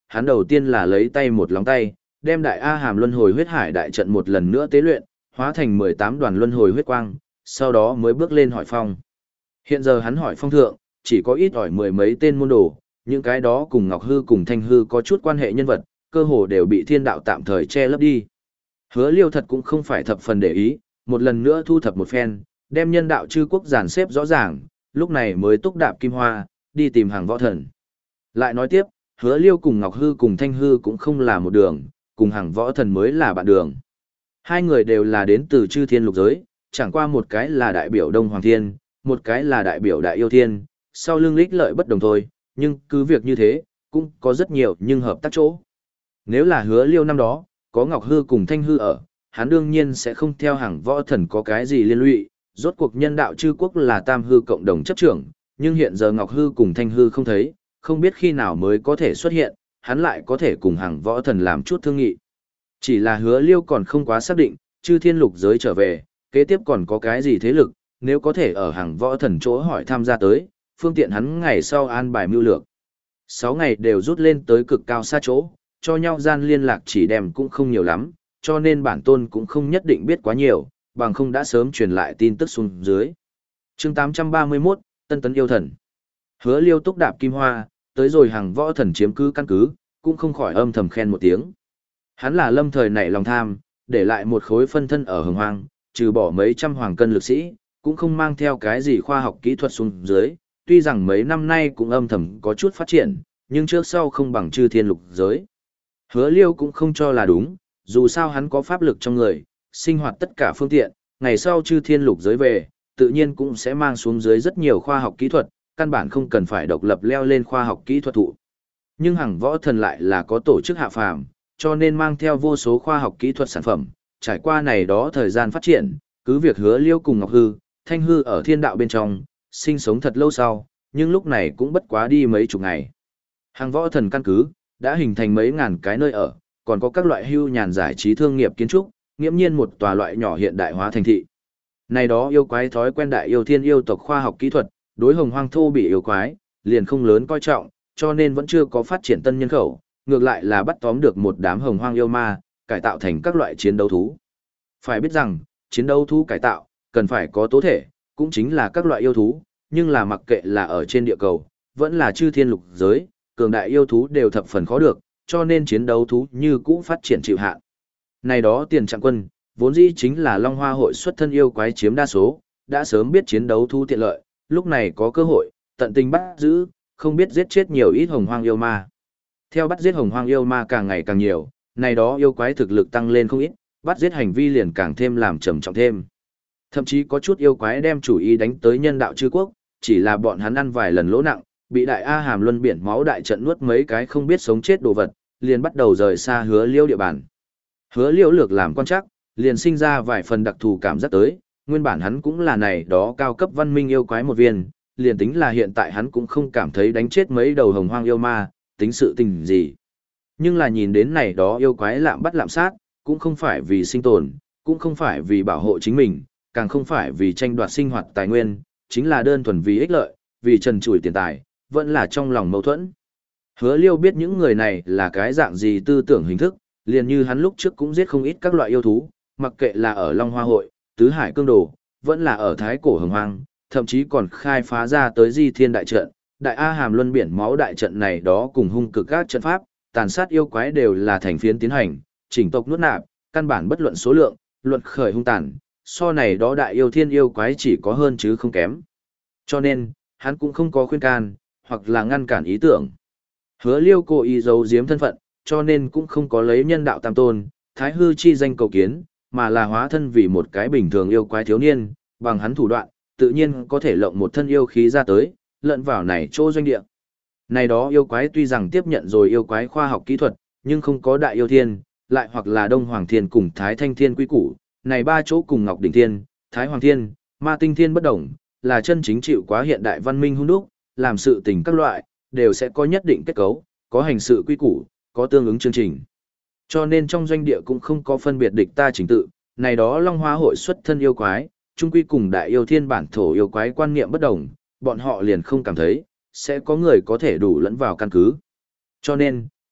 hắn đầu tiên là lấy tay một lóng tay, đem đại A Hàm Luân Hồi Huyết Hải đại trận một lần nữa tế luyện, hóa thành mười tám đoàn luân hồi huyết quang, sau đó mới bước lên hỏi phong. Hiện giờ hắn hỏi phong thượng, chỉ có ít ỏi mười mấy tên môn đồ, những cái đó cùng Ngọc Hư cùng Thanh Hư có chút quan hệ nhân vật, cơ hồ đều bị thiên đạo tạm thời che lấp đi. Hứa Liêu thật cũng không phải thập phần để ý, một lần nữa thu thập một phen, đem nhân đạo chư quốc dàn xếp rõ ràng, lúc này mới túc đạp kim hoa, đi tìm hàng võ thần. Lại nói tiếp, Hứa Liêu cùng Ngọc Hư cùng Thanh Hư cũng không là một đường, cùng hàng võ thần mới là bạn đường. Hai người đều là đến từ chư thiên lục giới, chẳng qua một cái là đại biểu Đông Hoàng Thiên, một cái là đại biểu Đại Yêu Thiên, sau lưng lích lợi bất đồng thôi, nhưng cứ việc như thế, cũng có rất nhiều nhưng hợp tác chỗ. Nếu là Hứa Liêu năm đó, có Ngọc Hư cùng Thanh Hư ở, hắn đương nhiên sẽ không theo hàng võ thần có cái gì liên lụy, rốt cuộc nhân đạo chư quốc là tam hư cộng đồng chấp trưởng, nhưng hiện giờ Ngọc Hư cùng Thanh Hư không thấy, không biết khi nào mới có thể xuất hiện, hắn lại có thể cùng hàng võ thần làm chút thương nghị. Chỉ là Hứa Liêu còn không quá xác định, chư thiên lục giới trở về, kế tiếp còn có cái gì thế lực, nếu có thể ở hàng võ thần chỗ hỏi tham gia tới, phương tiện hắn ngày sau an bài mưu lược. Sáu ngày đều rút lên tới cực cao xa chỗ, cho nhau gian liên lạc chỉ đem cũng không nhiều lắm, cho nên bản tôn cũng không nhất định biết quá nhiều, bằng không đã sớm truyền lại tin tức xuống dưới. Chương tám trăm ba mươi mốt, Tân Tấn Yêu Thần. Hứa Liêu túc đạp kim hoa, tới rồi hàng võ thần chiếm cứ căn cứ, cũng không khỏi âm thầm khen một tiếng. Hắn là lâm thời nảy lòng tham, để lại một khối phân thân ở hồng hoang, trừ bỏ mấy trăm hoàng cân lực sĩ, cũng không mang theo cái gì khoa học kỹ thuật xuống dưới, tuy rằng mấy năm nay cũng âm thầm có chút phát triển, nhưng trước sau không bằng chư thiên lục giới. Hứa Liêu cũng không cho là đúng, dù sao hắn có pháp lực trong người, sinh hoạt tất cả phương tiện, ngày sau chư thiên lục giới về, tự nhiên cũng sẽ mang xuống dưới rất nhiều khoa học kỹ thuật, căn bản không cần phải độc lập leo lên khoa học kỹ thuật thụ. Nhưng hàng võ thần lại là có tổ chức hạ phàm, cho nên mang theo vô số khoa học kỹ thuật sản phẩm, trải qua này đó thời gian phát triển, cứ việc Hứa Liêu cùng Ngọc Hư, Thanh Hư ở thiên đạo bên trong, sinh sống thật lâu sau, nhưng lúc này cũng bất quá đi mấy chục ngày. Hàng võ thần căn cứ, đã hình thành mấy ngàn cái nơi ở, còn có các loại hưu nhàn giải trí thương nghiệp kiến trúc, nghiễm nhiên một tòa loại nhỏ hiện đại hóa thành thị. Này đó yêu quái thói quen đại yêu thiên yêu tộc khoa học kỹ thuật, đối hồng hoang thô bị yêu quái, liền không lớn coi trọng, cho nên vẫn chưa có phát triển tân nhân khẩu, ngược lại là bắt tóm được một đám hồng hoang yêu ma, cải tạo thành các loại chiến đấu thú. Phải biết rằng, chiến đấu thú cải tạo, cần phải có tố thể, cũng chính là các loại yêu thú, nhưng là mặc kệ là ở trên địa cầu, vẫn là chư thiên lục giới, cường đại yêu thú đều thập phần khó được, cho nên chiến đấu thú như cũ phát triển chịu hạn. Này đó tiền trạng quân, vốn dĩ chính là Long Hoa hội xuất thân yêu quái chiếm đa số, đã sớm biết chiến đấu thú tiện lợi, lúc này có cơ hội, tận tình bắt giữ, không biết giết chết nhiều ít hồng hoang yêu ma. Theo bắt giết hồng hoang yêu ma càng ngày càng nhiều, này đó yêu quái thực lực tăng lên không ít, bắt giết hành vi liền càng thêm làm trầm trọng thêm. Thậm chí có chút yêu quái đem chủ ý đánh tới nhân đạo chư quốc, chỉ là bọn hắn ăn vài lần lỗ nặng, bị đại A Hàm Luân biển máu đại trận nuốt mấy cái không biết sống chết đồ vật, liền bắt đầu rời xa Hứa Liêu địa bàn. Hứa Liêu lược làm quan chắc, liền sinh ra vài phần đặc thù cảm giác tới, nguyên bản hắn cũng là này đó cao cấp văn minh yêu quái một viên, liền tính là hiện tại hắn cũng không cảm thấy đánh chết mấy đầu hồng hoang yêu ma, tính sự tình gì. Nhưng là nhìn đến này đó yêu quái lạm bắt lạm sát, cũng không phải vì sinh tồn, cũng không phải vì bảo hộ chính mình, càng không phải vì tranh đoạt sinh hoạt tài nguyên, chính là đơn thuần vì ích lợi, vì trần trụi tiền tài, vẫn là trong lòng mâu thuẫn. Hứa Liêu biết những người này là cái dạng gì tư tưởng hình thức, liền như hắn lúc trước cũng giết không ít các loại yêu thú, mặc kệ là ở Long Hoa Hội, Tứ Hải Cương Đồ, vẫn là ở Thái Cổ Hồng Hoang, thậm chí còn khai phá ra tới Di Thiên Đại Trận, Đại A Hàm Luân biển máu đại trận này đó cùng hung cực các trận pháp, tàn sát yêu quái đều là thành phiến tiến hành, chỉnh tộc nuốt nạp, căn bản bất luận số lượng, luận khởi hung tàn, so này đó đại yêu thiên yêu quái chỉ có hơn chứ không kém. Cho nên, hắn cũng không có khuyên can, hoặc là ngăn cản ý tưởng. Hứa Liêu cố ý giấu giếm thân phận, cho nên cũng không có lấy nhân đạo tam tôn, thái hư chi danh cầu kiến, mà là hóa thân vì một cái bình thường yêu quái thiếu niên, bằng hắn thủ đoạn, tự nhiên có thể lộng một thân yêu khí ra tới, lẫn vào này chỗ doanh địa. Này đó yêu quái tuy rằng tiếp nhận rồi yêu quái khoa học kỹ thuật, nhưng không có đại yêu thiên, lại hoặc là Đông Hoàng Thiên cùng Thái Thanh Thiên quy củ, này ba chỗ cùng Ngọc Đỉnh Thiên, Thái Hoàng Thiên, Ma Tinh Thiên bất đồng, là chân chính chịu quá hiện đại văn minh hung đúc, làm sự tình các loại, đều sẽ có nhất định kết cấu, có hành sự quy củ, có tương ứng chương trình. Cho nên trong doanh địa cũng không có phân biệt địch ta chính tự, này đó Long Hoa hội xuất thân yêu quái, chung quy cùng đại yêu thiên bản thổ yêu quái quan niệm bất đồng, bọn họ liền không cảm thấy, sẽ có người có thể đủ lẫn vào căn cứ. Cho nên,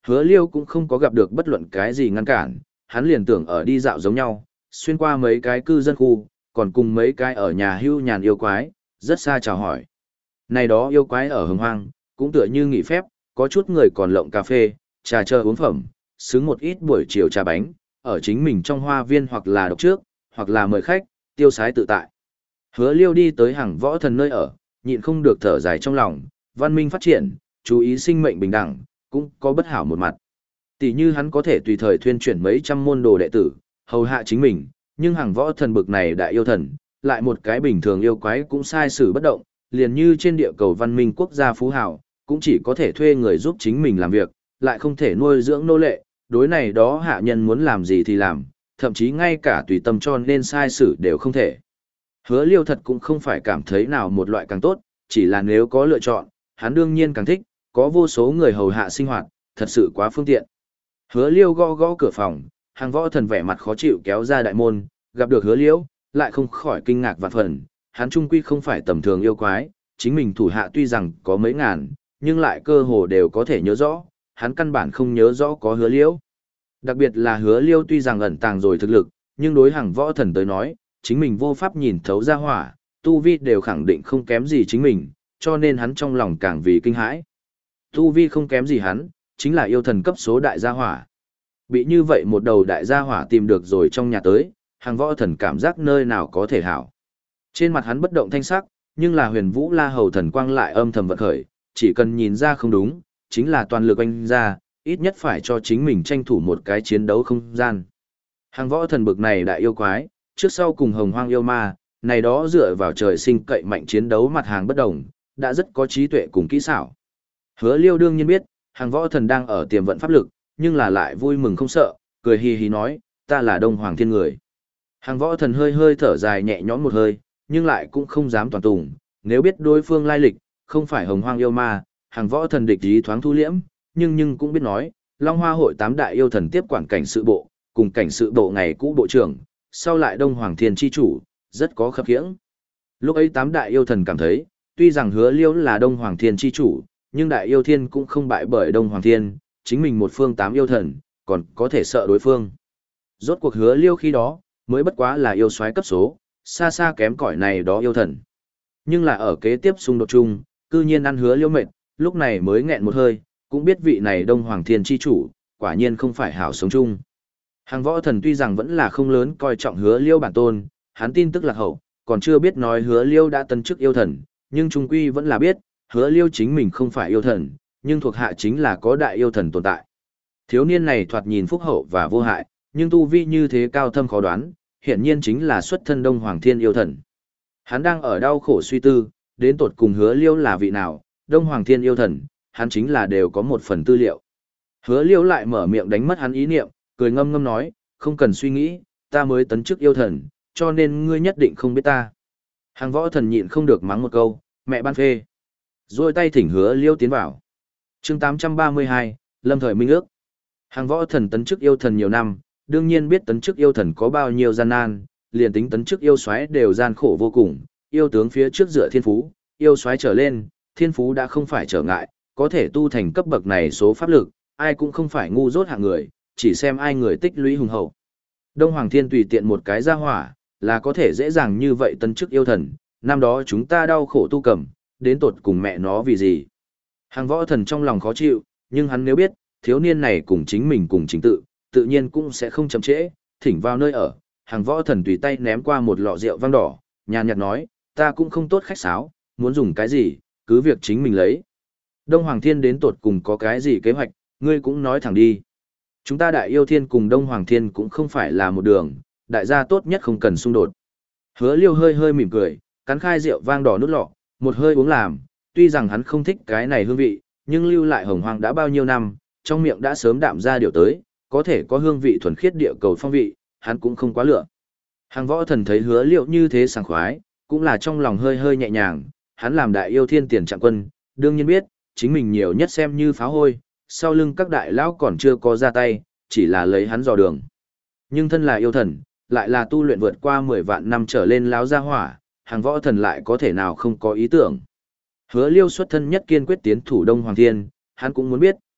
Hứa Liêu cũng không có gặp được bất luận cái gì ngăn cản, hắn liền tưởng ở đi dạo giống nhau, xuyên qua mấy cái cư dân khu, còn cùng mấy cái ở nhà hưu nhàn yêu quái, rất xa chào hỏi. Này đó yêu quái ở hồng hoang, cũng tựa như nghỉ phép, có chút người còn lộng cà phê, trà chờ uống phẩm, xứng một ít buổi chiều trà bánh, ở chính mình trong hoa viên hoặc là đọc trước, hoặc là mời khách, tiêu sái tự tại. Hứa Liêu đi tới hàng võ thần nơi ở, nhịn không được thở dài trong lòng, văn minh phát triển, chú ý sinh mệnh bình đẳng, cũng có bất hảo một mặt. Tỷ như hắn có thể tùy thời thuyên chuyển mấy trăm môn đồ đệ tử, hầu hạ chính mình, nhưng hàng võ thần bực này đại yêu thần, lại một cái bình thường yêu quái cũng sai xử bất động, liền như trên địa cầu văn minh quốc gia phú hào, cũng chỉ có thể thuê người giúp chính mình làm việc, lại không thể nuôi dưỡng nô lệ, đối này đó hạ nhân muốn làm gì thì làm, thậm chí ngay cả tùy tâm cho nên sai xử đều không thể. Hứa Liêu thật cũng không phải cảm thấy nào một loại càng tốt, chỉ là nếu có lựa chọn, hắn đương nhiên càng thích, có vô số người hầu hạ sinh hoạt, thật sự quá phương tiện. Hứa Liêu gõ gõ cửa phòng, hàng võ thần vẻ mặt khó chịu kéo ra đại môn, gặp được Hứa Liêu, lại không khỏi kinh ngạc vạn phần, hắn trung quy không phải tầm thường yêu quái, chính mình thủ hạ tuy rằng có mấy ngàn, nhưng lại cơ hồ đều có thể nhớ rõ, hắn căn bản không nhớ rõ có Hứa Liêu. Đặc biệt là Hứa Liêu tuy rằng ẩn tàng rồi thực lực, nhưng đối hàng võ thần tới nói, chính mình vô pháp nhìn thấu ra hỏa, tu vi đều khẳng định không kém gì chính mình, cho nên hắn trong lòng càng vì kinh hãi. Tu vi không kém gì hắn, chính là yêu thần cấp số đại gia hỏa. Bị như vậy một đầu đại gia hỏa tìm được rồi trong nhà tới, hàng võ thần cảm giác nơi nào có thể hảo. Trên mặt hắn bất động thanh sắc, nhưng là huyền vũ la hầu thần quang lại âm thầm vận khởi, chỉ cần nhìn ra không đúng, chính là toàn lực anh ra, ít nhất phải cho chính mình tranh thủ một cái chiến đấu không gian. Hàng võ thần bực này đại yêu quái, trước sau cùng hồng hoang yêu ma, này đó dựa vào trời sinh cậy mạnh chiến đấu mặt hàng bất đồng, đã rất có trí tuệ cùng kỹ xảo. Hứa Liêu đương nhiên biết, hàng võ thần đang ở tiềm vận pháp lực, nhưng là lại vui mừng không sợ, cười hì hì nói, ta là Đông Hoàng Thiên người. Hàng võ thần hơi hơi thở dài nhẹ nhõm một hơi, nhưng lại cũng không dám toàn tùng, nếu biết đối phương lai lịch, không phải hồng hoang yêu ma, hàng võ thần địch ý thoáng thu liễm, nhưng nhưng cũng biết nói, Long Hoa hội tám đại yêu thần tiếp quản cảnh sự bộ, cùng cảnh sự bộ ngày cũ bộ trưởng, sau lại Đông Hoàng Thiên chi chủ, rất có khập khiễng. Lúc ấy tám đại yêu thần cảm thấy, tuy rằng Hứa Liêu là Đông Hoàng Thiên chi chủ, nhưng đại yêu thiên cũng không bại bởi Đông Hoàng Thiên, chính mình một phương tám yêu thần, còn có thể sợ đối phương. Rốt cuộc Hứa Liêu khi đó, mới bất quá là yêu soái cấp số, xa xa kém cỏi này đó yêu thần. Nhưng là ở kế tiếp xung đột chung, cư nhiên ăn Hứa Liêu mệt, lúc này mới nghẹn một hơi, cũng biết vị này Đông Hoàng Thiên chi chủ, quả nhiên không phải hảo sống chung. Hàng võ thần tuy rằng vẫn là không lớn coi trọng Hứa Liêu bản tôn, hắn tin tức lạc hậu, còn chưa biết nói Hứa Liêu đã tân chức yêu thần, nhưng trung quy vẫn là biết, Hứa Liêu chính mình không phải yêu thần, nhưng thuộc hạ chính là có đại yêu thần tồn tại. Thiếu niên này thoạt nhìn phúc hậu và vô hại, nhưng tu vi như thế cao thâm khó đoán, hiển nhiên chính là xuất thân Đông Hoàng Thiên yêu thần. Hắn đang ở đau khổ suy tư, đến tột cùng Hứa Liêu là vị nào, Đông Hoàng Thiên yêu thần, hắn chính là đều có một phần tư liệu. Hứa Liêu lại mở miệng đánh mất hắn ý niệm, cười ngâm ngâm nói, không cần suy nghĩ, ta mới tấn chức yêu thần, cho nên ngươi nhất định không biết ta. Hàng võ thần nhịn không được mắng một câu, mẹ ban phê. Rồi tay thỉnh Hứa Liêu tiến vào. chương tám trăm ba mươi hai, Lâm thời minh ước. Hàng võ thần tấn chức yêu thần nhiều năm, đương nhiên biết tấn chức yêu thần có bao nhiêu gian nan, liền tính tấn chức yêu soái đều gian khổ vô cùng, yêu tướng phía trước dựa thiên phú, yêu soái trở lên, thiên phú đã không phải trở ngại, có thể tu thành cấp bậc này số pháp lực, ai cũng không phải ngu dốt hạng người, chỉ xem ai người tích lũy hùng hậu. Đông Hoàng Thiên tùy tiện một cái ra hỏa, là có thể dễ dàng như vậy tấn chức yêu thần, năm đó chúng ta đau khổ tu cầm, đến tột cùng mẹ nó vì gì. Hàng võ thần trong lòng khó chịu, nhưng hắn nếu biết, thiếu niên này cùng chính mình cùng chính tự, tự nhiên cũng sẽ không chậm trễ, thỉnh vào nơi ở, hàng võ thần tùy tay ném qua một lọ rượu vang đỏ, nhàn nhạt nói, ta cũng không tốt khách sáo, muốn dùng cái gì, cứ việc chính mình lấy. Đông Hoàng Thiên đến tột cùng có cái gì kế hoạch, ngươi cũng nói thẳng đi. Chúng ta đại yêu thiên cùng Đông Hoàng Thiên cũng không phải là một đường, đại gia tốt nhất không cần xung đột. Hứa Liêu hơi hơi mỉm cười, cắn khai rượu vang đỏ nút lọ, một hơi uống làm, tuy rằng hắn không thích cái này hương vị, nhưng lưu lại hồng hoang đã bao nhiêu năm, trong miệng đã sớm đạm ra điều tới, có thể có hương vị thuần khiết địa cầu phong vị, hắn cũng không quá lựa. Hàng võ thần thấy Hứa Liêu như thế sảng khoái, cũng là trong lòng hơi hơi nhẹ nhàng, hắn làm đại yêu thiên tiền trạng quân, đương nhiên biết, chính mình nhiều nhất xem như pháo hôi, sau lưng các đại lão còn chưa có ra tay, chỉ là lấy hắn dò đường. Nhưng thân là yêu thần, lại là tu luyện vượt qua mười vạn năm trở lên lão gia hỏa, hàng võ thần lại có thể nào không có ý tưởng. Hứa Liêu xuất thân nhất kiên quyết tiến thủ Đông Hoàng Thiên, hắn cũng muốn biết,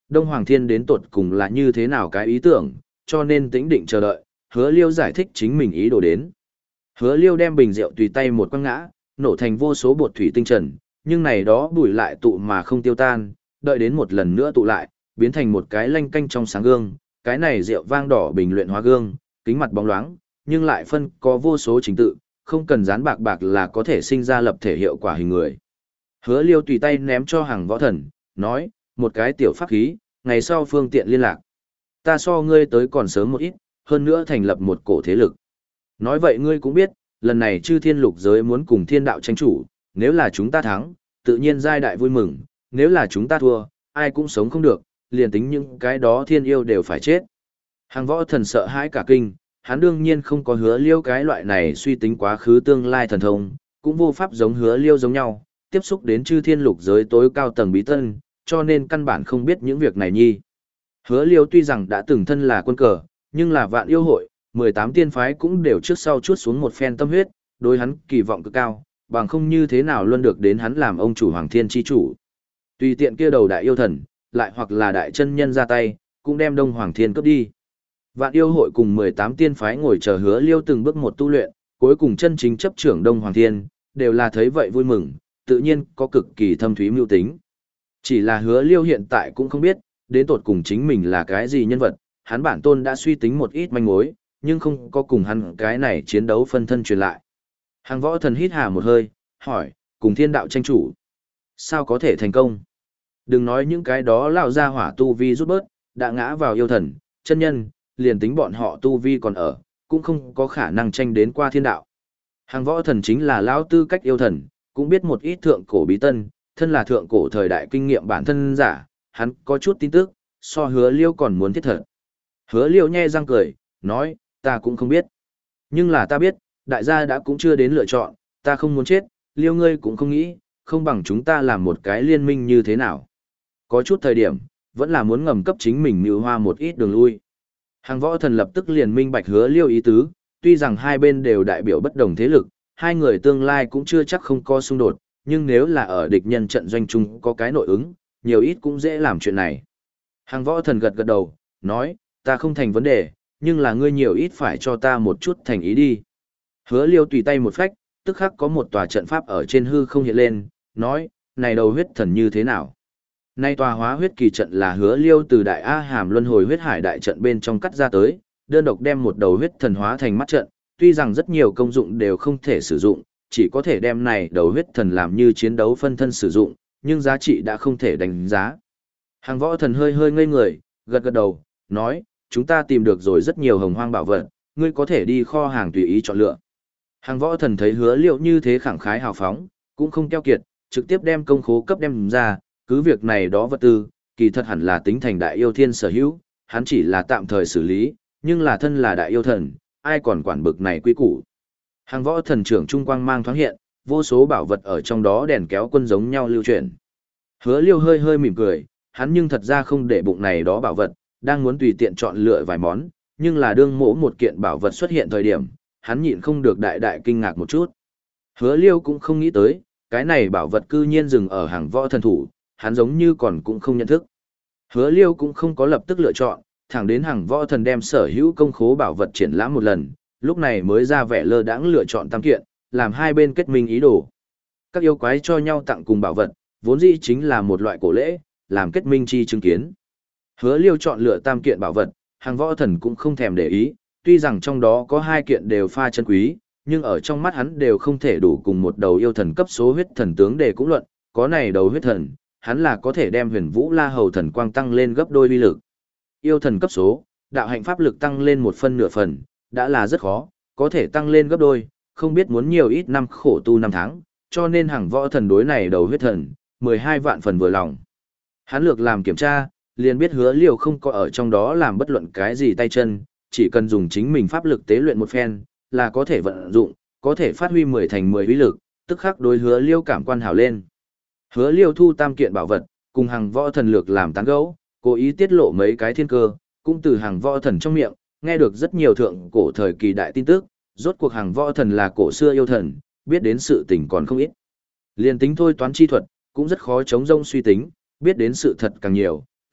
Đông Hoàng Thiên đến tột cùng là như thế nào cái ý tưởng, cho nên tĩnh định chờ đợi, Hứa Liêu giải thích chính mình ý đồ đến. Hứa Liêu đem bình rượu tùy tay một quăng ngã, nổ thành vô số bột thủy tinh trần, nhưng này đó bùi lại tụ mà không tiêu tan, đợi đến một lần nữa tụ lại, biến thành một cái lanh canh trong sáng gương, cái này rượu vang đỏ bình luyện hóa gương, kính mặt bóng loáng, nhưng lại phân có vô số trình tự, không cần dán bạc bạc là có thể sinh ra lập thể hiệu quả hình người. Hứa Liêu tùy tay ném cho Hàng Võ Thần, nói, một cái tiểu pháp khí, ngày sau phương tiện liên lạc. Ta so ngươi tới còn sớm một ít, hơn nữa thành lập một cổ thế lực. Nói vậy ngươi cũng biết, lần này chư thiên lục giới muốn cùng thiên đạo tranh chủ, nếu là chúng ta thắng, tự nhiên giai đại vui mừng, nếu là chúng ta thua, ai cũng sống không được, liền tính những cái đó thiên yêu đều phải chết. Hàng Võ Thần sợ hãi cả kinh, hắn đương nhiên không có Hứa Liêu cái loại này suy tính quá khứ tương lai thần thông, cũng vô pháp giống Hứa Liêu giống nhau, tiếp xúc đến chư thiên lục giới tối cao tầng bí tân, cho nên căn bản không biết những việc này nhi. Hứa Liêu tuy rằng đã từng thân là quân cờ, nhưng là vạn yêu hội, mười tám tiên phái cũng đều trước sau chuốt xuống một phen tâm huyết, đối hắn kỳ vọng cực cao, bằng không như thế nào luôn được đến hắn làm ông chủ Hoàng Thiên chi chủ. Tùy tiện kia đầu đại yêu thần, lại hoặc là đại chân nhân ra tay, cũng đem Đông Hoàng Thiên cướp đi. Vạn yêu hội cùng mười tám tiên phái ngồi chờ Hứa Liêu từng bước một tu luyện, cuối cùng chân chính chấp trưởng Đông Hoàng Thiên, đều là thấy vậy vui mừng, tự nhiên có cực kỳ thâm thúy mưu tính. Chỉ là Hứa Liêu hiện tại cũng không biết, đến tột cùng chính mình là cái gì nhân vật, hắn bản tôn đã suy tính một ít manh mối, nhưng không có cùng hắn cái này chiến đấu phân thân truyền lại. Hàng Võ Thần hít hà một hơi, hỏi, cùng thiên đạo tranh chủ, sao có thể thành công? Đừng nói những cái đó lão ra hỏa tu vi rút bớt, đã ngã vào yêu thần, chân nhân, liền tính bọn họ tu vi còn ở, cũng không có khả năng tranh đến qua thiên đạo. Hàng Võ Thần chính là lão tư cách yêu thần, cũng biết một ít thượng cổ bí tân, thân là thượng cổ thời đại kinh nghiệm bản thân giả, hắn có chút tin tức, so Hứa Liêu còn muốn thiết thật. Hứa Liêu nhe răng cười, nói, ta cũng không biết. Nhưng là ta biết, đại gia đã cũng chưa đến lựa chọn, ta không muốn chết, Liêu ngươi cũng không nghĩ, không bằng chúng ta làm một cái liên minh như thế nào. Có chút thời điểm, vẫn là muốn ngầm cấp chính mình mưu hoa một ít đường lui. Hàng Võ Thần lập tức liền minh bạch Hứa Liêu ý tứ, tuy rằng hai bên đều đại biểu bất đồng thế lực, hai người tương lai cũng chưa chắc không có xung đột, nhưng nếu là ở địch nhân trận doanh chung có cái nội ứng, nhiều ít cũng dễ làm chuyện này. Hàng Võ Thần gật gật đầu, nói, ta không thành vấn đề, nhưng là ngươi nhiều ít phải cho ta một chút thành ý đi. Hứa Liêu tùy tay một phách, tức khắc có một tòa trận pháp ở trên hư không hiện lên, nói, này đầu huyết thần như thế nào? Nay tòa hóa huyết kỳ trận là Hứa Liêu từ đại A Hàm luân hồi huyết hải đại trận bên trong cắt ra tới, đơn độc đem một đầu huyết thần hóa thành mắt trận, tuy rằng rất nhiều công dụng đều không thể sử dụng, chỉ có thể đem này đầu huyết thần làm như chiến đấu phân thân sử dụng, nhưng giá trị đã không thể đánh giá. Hàng Võ Thần hơi hơi ngây người, gật gật đầu, nói, chúng ta tìm được rồi rất nhiều hồng hoang bảo vật, ngươi có thể đi kho hàng tùy ý chọn lựa. Hàng Võ Thần thấy Hứa Liêu như thế khẳng khái hào phóng, cũng không keo kiệt, trực tiếp đem công khố cấp đem ra, cứ việc này đó vật tư, kỳ thật hẳn là tính thành đại yêu thiên sở hữu, hắn chỉ là tạm thời xử lý, nhưng là thân là đại yêu thần, ai còn quản bực này quy củ. Hàng Võ Thần trưởng trung quang mang thoáng hiện, vô số bảo vật ở trong đó đèn kéo quân giống nhau lưu chuyển. Hứa Liêu hơi hơi mỉm cười, hắn nhưng thật ra không để bụng này đó bảo vật, đang muốn tùy tiện chọn lựa vài món, nhưng là đương mỗ một kiện bảo vật xuất hiện thời điểm, hắn nhịn không được đại đại kinh ngạc một chút. Hứa Liêu cũng không nghĩ tới, cái này bảo vật cư nhiên dừng ở Hàng Võ Thần thủ, hắn giống như còn cũng không nhận thức. Hứa Liêu cũng không có lập tức lựa chọn, thẳng đến Hàng Võ Thần đem sở hữu công khố bảo vật triển lãm một lần, lúc này mới ra vẻ lơ đãng lựa chọn tam kiện, làm hai bên kết minh ý đồ. Các yêu quái cho nhau tặng cùng bảo vật, vốn dĩ chính là một loại cổ lễ, làm kết minh chi chứng kiến. Hứa Liêu chọn lựa tam kiện bảo vật, Hàng Võ Thần cũng không thèm để ý, tuy rằng trong đó có hai kiện đều pha chân quý, nhưng ở trong mắt hắn đều không thể đủ cùng một đầu yêu thần cấp số huyết thần tướng để cũng luận, có này đầu huyết thần, hắn là có thể đem Huyền Vũ La Hầu thần quang tăng lên gấp đôi uy lực. Yêu thần cấp số, đạo hạnh pháp lực tăng lên một phân nửa phần, đã là rất khó, có thể tăng lên gấp đôi, không biết muốn nhiều ít năm khổ tu năm tháng, cho nên Hàng Võ Thần đối này đầu huyết thần, mười hai vạn phần vừa lòng. Hắn lược làm kiểm tra, liền biết Hứa Liêu không có ở trong đó làm bất luận cái gì tay chân, chỉ cần dùng chính mình pháp lực tế luyện một phen, là có thể vận dụng, có thể phát huy mười thành mười uy lực, tức khắc đối Hứa Liêu cảm quan hảo lên. Hứa Liêu thu tam kiện bảo vật, cùng Hàng Võ Thần lược làm tán gẫu, cố ý tiết lộ mấy cái thiên cơ, cũng từ Hàng Võ Thần trong miệng, nghe được rất nhiều thượng cổ thời kỳ đại tin tức, rốt cuộc Hàng Võ Thần là cổ xưa yêu thần, biết đến sự tình còn không ít. Liên tính thôi toán chi thuật, cũng rất khó chống rông suy tính, biết đến sự thật càng nhiều,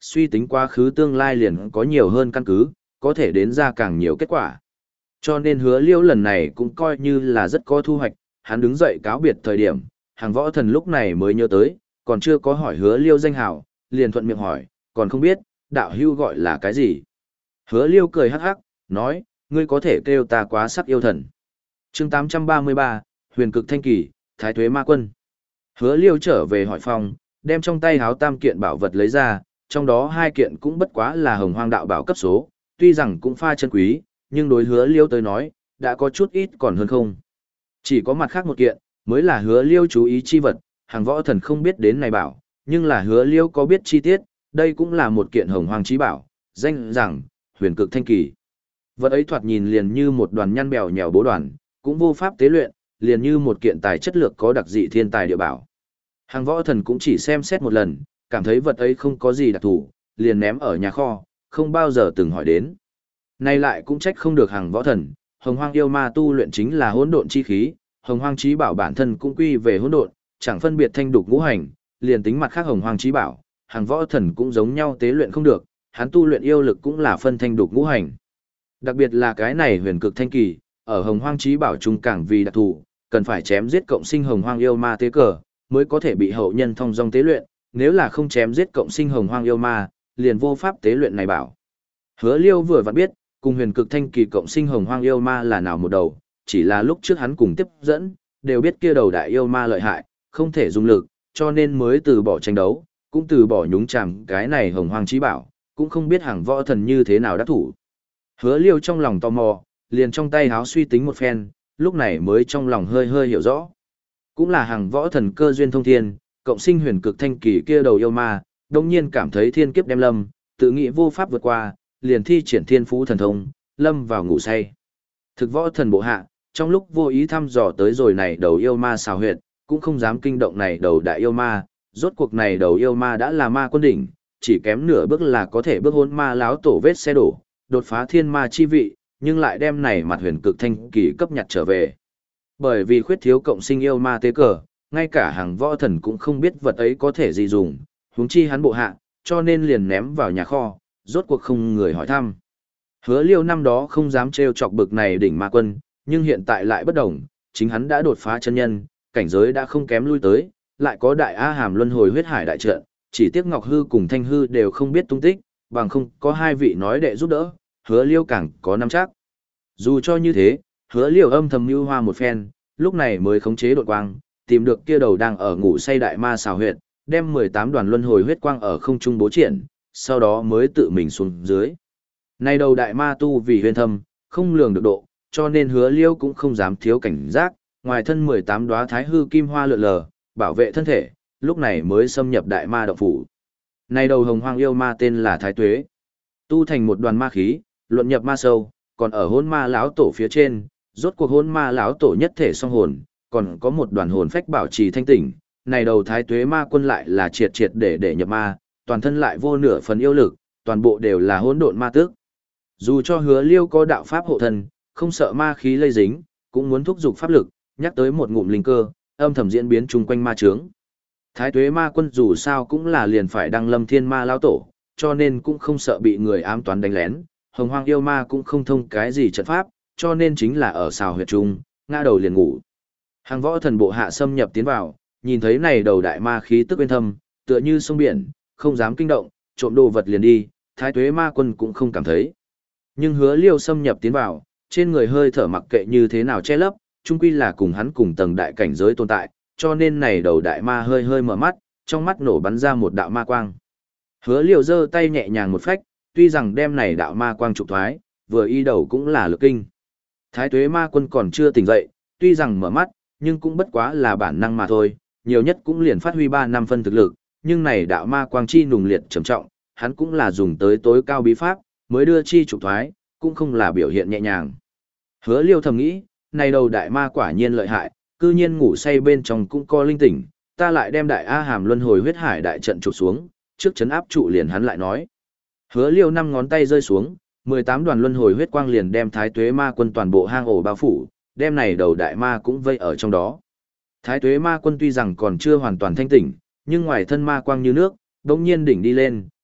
suy tính quá khứ tương lai liền có nhiều hơn căn cứ, có thể đến ra càng nhiều kết quả. Cho nên hứa liêu lần này cũng coi như là rất có thu hoạch, hắn đứng dậy cáo biệt thời điểm, hàng võ thần lúc này mới nhớ tới, còn chưa có hỏi hứa liêu danh hào, liền thuận miệng hỏi, còn không biết, đạo hưu gọi là cái gì. Hứa liêu cười hắc hắc, nói, ngươi có thể kêu ta quá sắc yêu thần. chương tám trăm ba mươi ba, huyền cực thanh kỳ, thái tuế ma quân. Hứa liêu trở về hỏi phòng, đem trong tay háo tam kiện bảo vật lấy ra, trong đó hai kiện cũng bất quá là hồng hoang đạo bảo cấp số, tuy rằng cũng pha chân quý, nhưng đối hứa liêu tới nói, đã có chút ít còn hơn không. Chỉ có mặt khác một kiện, mới là hứa liêu chú ý chi vật, hàng võ thần không biết đến này bảo, nhưng là hứa liêu có biết chi tiết, đây cũng là một kiện hồng hoang trí bảo, danh rằng, huyền cực thanh kỳ. Vật ấy thoạt nhìn liền như một đoàn nhăn bèo nhèo bố đoàn, cũng vô pháp tế luyện, liền như một kiện tài chất lược có đặc dị thiên tài địa bảo. Hàng võ thần cũng chỉ xem xét một lần, cảm thấy vật ấy không có gì đặc thù, liền ném ở nhà kho, không bao giờ từng hỏi đến. Nay lại cũng trách không được hàng võ thần, hồng hoang yêu ma tu luyện chính là hỗn độn chi khí, hồng hoang trí bảo bản thân cũng quy về hỗn độn, chẳng phân biệt thanh đục ngũ hành, liền tính mặt khác hồng hoang trí bảo, hàng võ thần cũng giống nhau tế luyện không được, hắn tu luyện yêu lực cũng là phân thanh đục ngũ hành. Đặc biệt là cái này huyền cực thanh kỳ, ở hồng hoang trí bảo trung càng vì đặc thù, cần phải chém giết cộng sinh hồng hoang yêu ma tế cờ, mới có thể bị hậu nhân thông dong tế luyện, nếu là không chém giết cộng sinh hồng hoang yêu ma, liền vô pháp tế luyện này bảo. Hứa Liêu vừa vặn biết, cùng huyền cực thanh kỳ cộng sinh hồng hoang yêu ma là nào một đầu, chỉ là lúc trước hắn cùng tiếp dẫn, đều biết kia đầu đại yêu ma lợi hại, không thể dùng lực, cho nên mới từ bỏ tranh đấu, cũng từ bỏ nhúng chàm cái này hồng hoang trí bảo, cũng không biết hàng võ thần như thế nào đắc thủ. Hứa Liêu trong lòng tò mò, liền trong tay háo suy tính một phen, lúc này mới trong lòng hơi hơi hiểu rõ. Cũng là hàng võ thần cơ duyên thông thiên, cộng sinh huyền cực thanh kỳ kia đầu yêu ma, đồng nhiên cảm thấy thiên kiếp đem lâm, tự nghĩ vô pháp vượt qua, liền thi triển thiên phú thần thông, lâm vào ngủ say. Thực võ thần bộ hạ, trong lúc vô ý thăm dò tới rồi này đầu yêu ma xào huyệt, cũng không dám kinh động này đầu đại yêu ma, rốt cuộc này đầu yêu ma đã là ma quân đỉnh, chỉ kém nửa bước là có thể bước hôn ma láo tổ vết xe đổ, đột phá thiên ma chi vị, nhưng lại đem này mặt huyền cực thanh kỳ cấp nhặt trở về. Bởi vì khuyết thiếu cộng sinh yêu ma tế cờ, ngay cả hàng võ thần cũng không biết vật ấy có thể gì dùng, huống chi hắn bộ hạ, cho nên liền ném vào nhà kho, rốt cuộc không người hỏi thăm. Hứa Liêu năm đó không dám trêu chọc bực này đỉnh ma quân, nhưng hiện tại lại bất đồng, chính hắn đã đột phá chân nhân, cảnh giới đã không kém lui tới, lại có đại A Hàm luân hồi huyết hải đại trận, chỉ tiếc Ngọc Hư cùng Thanh Hư đều không biết tung tích, bằng không có hai vị nói đệ giúp đỡ, Hứa Liêu càng có nắm chắc. Dù cho như thế, Hứa Liêu âm thầm mưu hoa một phen, lúc này mới khống chế đột quang, tìm được kia đầu đang ở ngủ say đại ma xào huyệt, đem mười tám đoàn luân hồi huyết quang ở không trung bố triển, sau đó mới tự mình xuống dưới. Nay đầu đại ma tu vì huyền thâm, không lường được độ, cho nên Hứa Liêu cũng không dám thiếu cảnh giác, ngoài thân mười tám đóa thái hư kim hoa lượn lờ, bảo vệ thân thể, lúc này mới xâm nhập đại ma động phủ. Nay đầu hồng hoang yêu ma tên là Thái Tuế, tu thành một đoàn ma khí, luận nhập ma sâu, còn ở hôn ma lão tổ phía trên, rốt cuộc hôn ma lão tổ nhất thể song hồn, còn có một đoàn hồn phách bảo trì thanh tỉnh. Này đầu Thái Tuế ma quân lại là triệt triệt để để nhập ma, toàn thân lại vô nửa phần yêu lực, toàn bộ đều là hỗn độn ma tước. Dù cho Hứa Liêu có đạo pháp hộ thân, không sợ ma khí lây dính, cũng muốn thúc giục pháp lực, nhắc tới một ngụm linh cơ, âm thầm diễn biến chung quanh ma chướng. Thái Tuế ma quân dù sao cũng là liền phải đăng lâm thiên ma lão tổ, cho nên cũng không sợ bị người ám toán đánh lén, hồng hoang yêu ma cũng không thông cái gì trận pháp, cho nên chính là ở xào huyệt trung, ngã đầu liền ngủ. Hàng võ thần bộ hạ xâm nhập tiến vào, nhìn thấy này đầu đại ma khí tức bên thâm, tựa như sông biển, không dám kinh động, trộm đồ vật liền đi, Thái Tuế ma quân cũng không cảm thấy. Nhưng Hứa Liêu xâm nhập tiến vào, trên người hơi thở mặc kệ như thế nào che lấp, chung quy là cùng hắn cùng tầng đại cảnh giới tồn tại, cho nên này đầu đại ma hơi hơi mở mắt, trong mắt nổ bắn ra một đạo ma quang. Hứa Liêu giơ tay nhẹ nhàng một phách, tuy rằng đem này đạo ma quang trục thoái, vừa y đầu cũng là lực kinh. Thái Tuế ma quân còn chưa tỉnh dậy, tuy rằng mở mắt, nhưng cũng bất quá là bản năng mà thôi, nhiều nhất cũng liền phát huy ba năm phân thực lực, nhưng này đạo ma quang chi nùng liệt trầm trọng, hắn cũng là dùng tới tối cao bí pháp, mới đưa chi trục thoái, cũng không là biểu hiện nhẹ nhàng. Hứa Liêu thầm nghĩ, này đầu đại ma quả nhiên lợi hại, cư nhiên ngủ say bên trong cũng có linh tỉnh, ta lại đem đại A Hàm luân hồi huyết hải đại trận chụp xuống, trước chấn áp trụ liền hắn lại nói. Hứa Liêu năm ngón tay rơi xuống, mười tám đoàn luân hồi huyết quang liền đem Thái Tuế ma quân toàn bộ hang ổ bao phủ, đem này đầu đại ma cũng vây ở trong đó. Thái Tuế ma quân tuy rằng còn chưa hoàn toàn thanh tỉnh, nhưng ngoài thân ma quang như nước, đột nhiên đỉnh đi lên,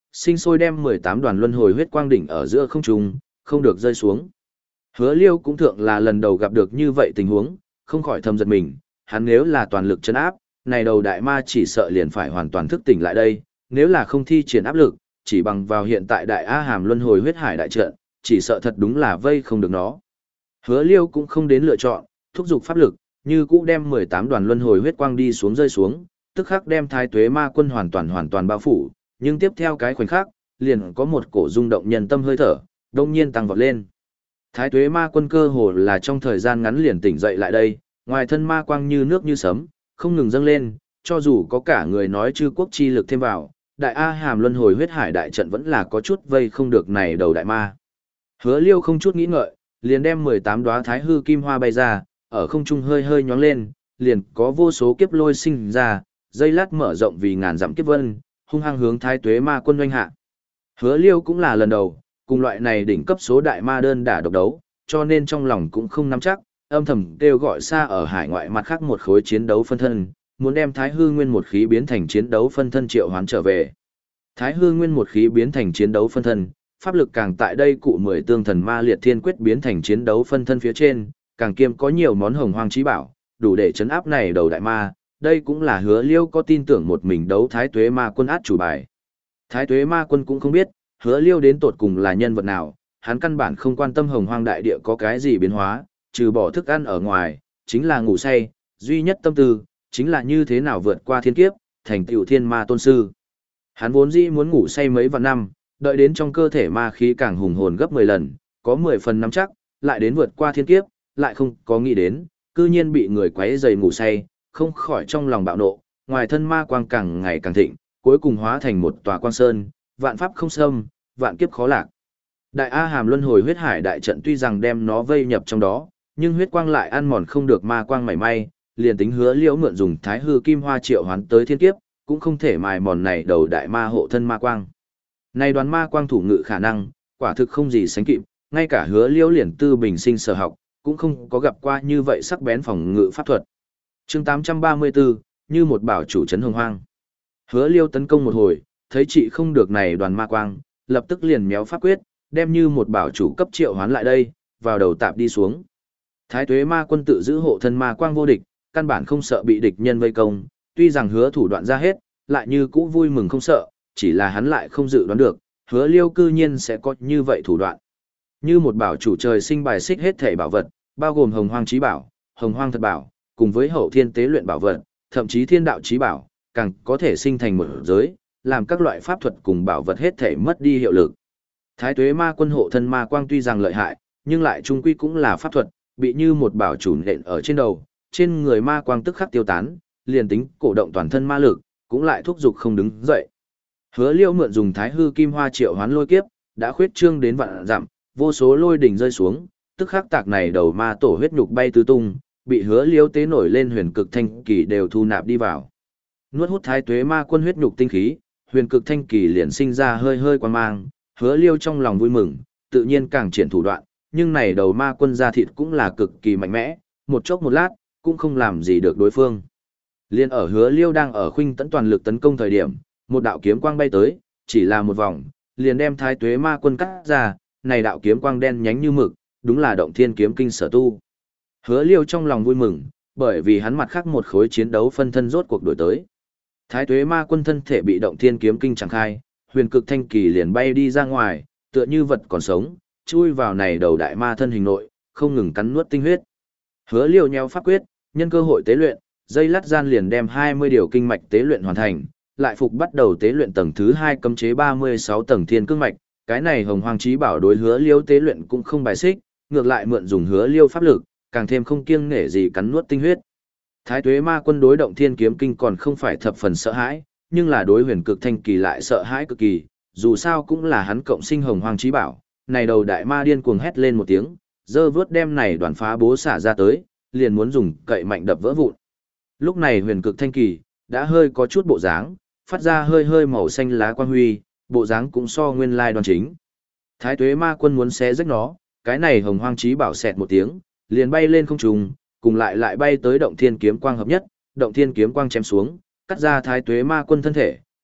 sinh sôi đem mười tám đoàn luân hồi huyết quang đỉnh ở giữa không trung, không được rơi xuống. Hứa Liêu cũng thượng là lần đầu gặp được như vậy tình huống, không khỏi thầm giật mình, hắn nếu là toàn lực chấn áp, này đầu đại ma chỉ sợ liền phải hoàn toàn thức tỉnh lại đây, nếu là không thi triển áp lực, chỉ bằng vào hiện tại đại A Hàm luân hồi huyết hải đại trận, chỉ sợ thật đúng là vây không được nó. Hứa Liêu cũng không đến lựa chọn, thúc giục pháp lực, như cũ đem mười tám đoàn luân hồi huyết quang đi xuống rơi xuống, tức khắc đem Thái Tuế Ma Quân hoàn toàn hoàn toàn bao phủ, nhưng tiếp theo cái khoảnh khắc, liền có một cổ rung động nhân tâm hơi thở, đông nhiên tăng vọt lên. Thái Tuế Ma Quân cơ hồ là trong thời gian ngắn liền tỉnh dậy lại đây, ngoài thân ma quang như nước như sấm, không ngừng dâng lên, cho dù có cả người nói chư quốc chi lực thêm vào, đại A Hàm luân hồi huyết hải đại trận vẫn là có chút vây không được này đầu đại ma. Hứa Liêu không chút nghĩ ngợi, liền đem mười tám đóa thái hư kim hoa bay ra, ở không trung hơi hơi nhóng lên, liền có vô số kiếp lôi sinh ra, dây lát mở rộng vì ngàn dặm kiếp vân, hung hăng hướng Thái Tuế Ma Quân oanh hạ. Hứa Liêu cũng là lần đầu, cùng loại này đỉnh cấp số đại ma đơn đả độc đấu, cho nên trong lòng cũng không nắm chắc, âm thầm kêu gọi xa ở hải ngoại mặt khác một khối chiến đấu phân thân, muốn đem Thái Hư Nguyên một khí biến thành chiến đấu phân thân triệu hoán trở về. Thái Hư Nguyên một khí biến thành chiến đấu phân thân, pháp lực càng tại đây cụ mười tương thần ma liệt thiên quyết biến thành chiến đấu phân thân phía trên, càng kiêm có nhiều món hồng hoang trí bảo, đủ để chấn áp này đầu đại ma, đây cũng là Hứa Liêu có tin tưởng một mình đấu Thái Tuế Ma Quân át chủ bài. Thái Tuế Ma Quân cũng không biết, Hứa Liêu đến tột cùng là nhân vật nào, hắn căn bản không quan tâm hồng hoang đại địa có cái gì biến hóa, trừ bỏ thức ăn ở ngoài, chính là ngủ say, duy nhất tâm tư, chính là như thế nào vượt qua thiên kiếp, thành tựu thiên ma tôn sư. Hắn vốn dĩ muốn ngủ say mấy vạn năm, đợi đến trong cơ thể ma khí càng hùng hồn gấp mười lần, có mười phần nắm chắc, lại đến vượt qua thiên kiếp, lại không có nghĩ đến, cư nhiên bị người quấy rầy ngủ say, không khỏi trong lòng bạo nộ, ngoài thân ma quang càng ngày càng thịnh, cuối cùng hóa thành một tòa quang sơn, vạn pháp không xâm, vạn kiếp khó lạc. Đại A Hàm luân hồi huyết hải đại trận tuy rằng đem nó vây nhập trong đó, nhưng huyết quang lại ăn mòn không được ma quang mảy may, liền tính Hứa Liễu mượn dùng Thái Hư Kim Hoa triệu hoán tới thiên kiếp, cũng không thể mài mòn này đầu đại ma hộ thân ma quang. Này đoàn ma quang thủ ngự khả năng, quả thực không gì sánh kịp, ngay cả Hứa Liễu liền tư bình sinh sở học, cũng không có gặp qua như vậy sắc bén phòng ngự pháp thuật. Chương tám trăm ba mươi tư, như một bảo chủ trấn hồng hoang. Hứa Liêu tấn công một hồi, thấy chị không được này đoàn ma quang, lập tức liền méo pháp quyết, đem như một bảo chủ cấp triệu hoán lại đây, vào đầu tạp đi xuống. Thái Tuế Ma Quân tự giữ hộ thân ma quang vô địch, căn bản không sợ bị địch nhân vây công, tuy rằng hứa thủ đoạn ra hết, lại như cũ vui mừng không sợ, chỉ là hắn lại không dự đoán được, Hứa Liêu cư nhiên sẽ có như vậy thủ đoạn. Như một bảo chủ trời sinh bài xích hết thể bảo vật, bao gồm hồng hoang trí bảo, hồng hoang thật bảo, cùng với hậu thiên tế luyện bảo vật, thậm chí thiên đạo trí bảo, càng có thể sinh thành một giới, làm các loại pháp thuật cùng bảo vật hết thể mất đi hiệu lực. Thái Tuế Ma Quân hộ thân ma quang tuy rằng lợi hại, nhưng lại trung quy cũng là pháp thuật, bị như một bảo chủ nện ở trên đầu, trên người ma quang tức khắc tiêu tán, liền tính cổ động toàn thân ma lực, cũng lại thúc giục không đứng dậy. Hứa Liêu mượn dùng Thái Hư Kim Hoa triệu hoán lôi kiếp, đã khuyết trương đến vạn dặm, vô số lôi đỉnh rơi xuống, tức khắc tạc này đầu ma tổ huyết nhục bay tứ tung, bị Hứa Liêu tế nổi lên huyền cực thanh kỳ đều thu nạp đi vào. Nuốt hút Thái Tuế Ma Quân huyết nhục tinh khí, huyền cực thanh kỳ liền sinh ra hơi hơi quan mang, Hứa Liêu trong lòng vui mừng, tự nhiên càng triển thủ đoạn, nhưng này đầu ma quân da thịt cũng là cực kỳ mạnh mẽ, một chốc một lát, cũng không làm gì được đối phương. Liên ở Hứa Liêu đang ở khuynh tấn toàn lực tấn công thời điểm, một đạo kiếm quang bay tới, chỉ là một vòng, liền đem Thái Tuế Ma Quân cắt ra, này đạo kiếm quang đen nhánh như mực, đúng là Động Thiên Kiếm Kinh sở tu. Hứa Liêu trong lòng vui mừng, bởi vì hắn mặt khác một khối chiến đấu phân thân rốt cuộc đổi tới. Thái Tuế Ma Quân thân thể bị Động Thiên Kiếm Kinh chẳng khai, huyền cực thanh kỳ liền bay đi ra ngoài, tựa như vật còn sống, chui vào này đầu đại ma thân hình nội, không ngừng cắn nuốt tinh huyết. Hứa Liêu nheo pháp quyết, nhân cơ hội tế luyện, dây lát gian liền đem hai mươi điều kinh mạch tế luyện hoàn thành, lại phục bắt đầu tế luyện tầng thứ hai cấm chế ba mươi sáu tầng thiên cương mạch, cái này hồng hoang chí bảo đối Hứa Liêu tế luyện cũng không bài xích, ngược lại mượn dùng Hứa Liêu pháp lực, càng thêm không kiêng nể gì cắn nuốt tinh huyết. Thái Tuế Ma Quân đối Động Thiên Kiếm Kinh còn không phải thập phần sợ hãi, nhưng là đối huyền cực thanh kỳ lại sợ hãi cực kỳ, dù sao cũng là hắn cộng sinh hồng hoang chí bảo. Này đầu đại ma điên cuồng hét lên một tiếng, dơ vớt đem này đoàn phá bố xả ra tới, liền muốn dùng cậy mạnh đập vỡ vụn. Lúc này huyền cực thanh kỳ, đã hơi có chút bộ dáng, phát ra hơi hơi màu xanh lá quang huy, bộ dáng cũng so nguyên lai đoan chính. Thái Tuế Ma Quân muốn xé rách nó, cái này hồng hoang chí bảo xẹt một tiếng, liền bay lên không trung, cùng lại lại bay tới Động Thiên Kiếm Quang hợp nhất, Động Thiên Kiếm Quang chém xuống, cắt ra Thái Tuế Ma Quân thân thể,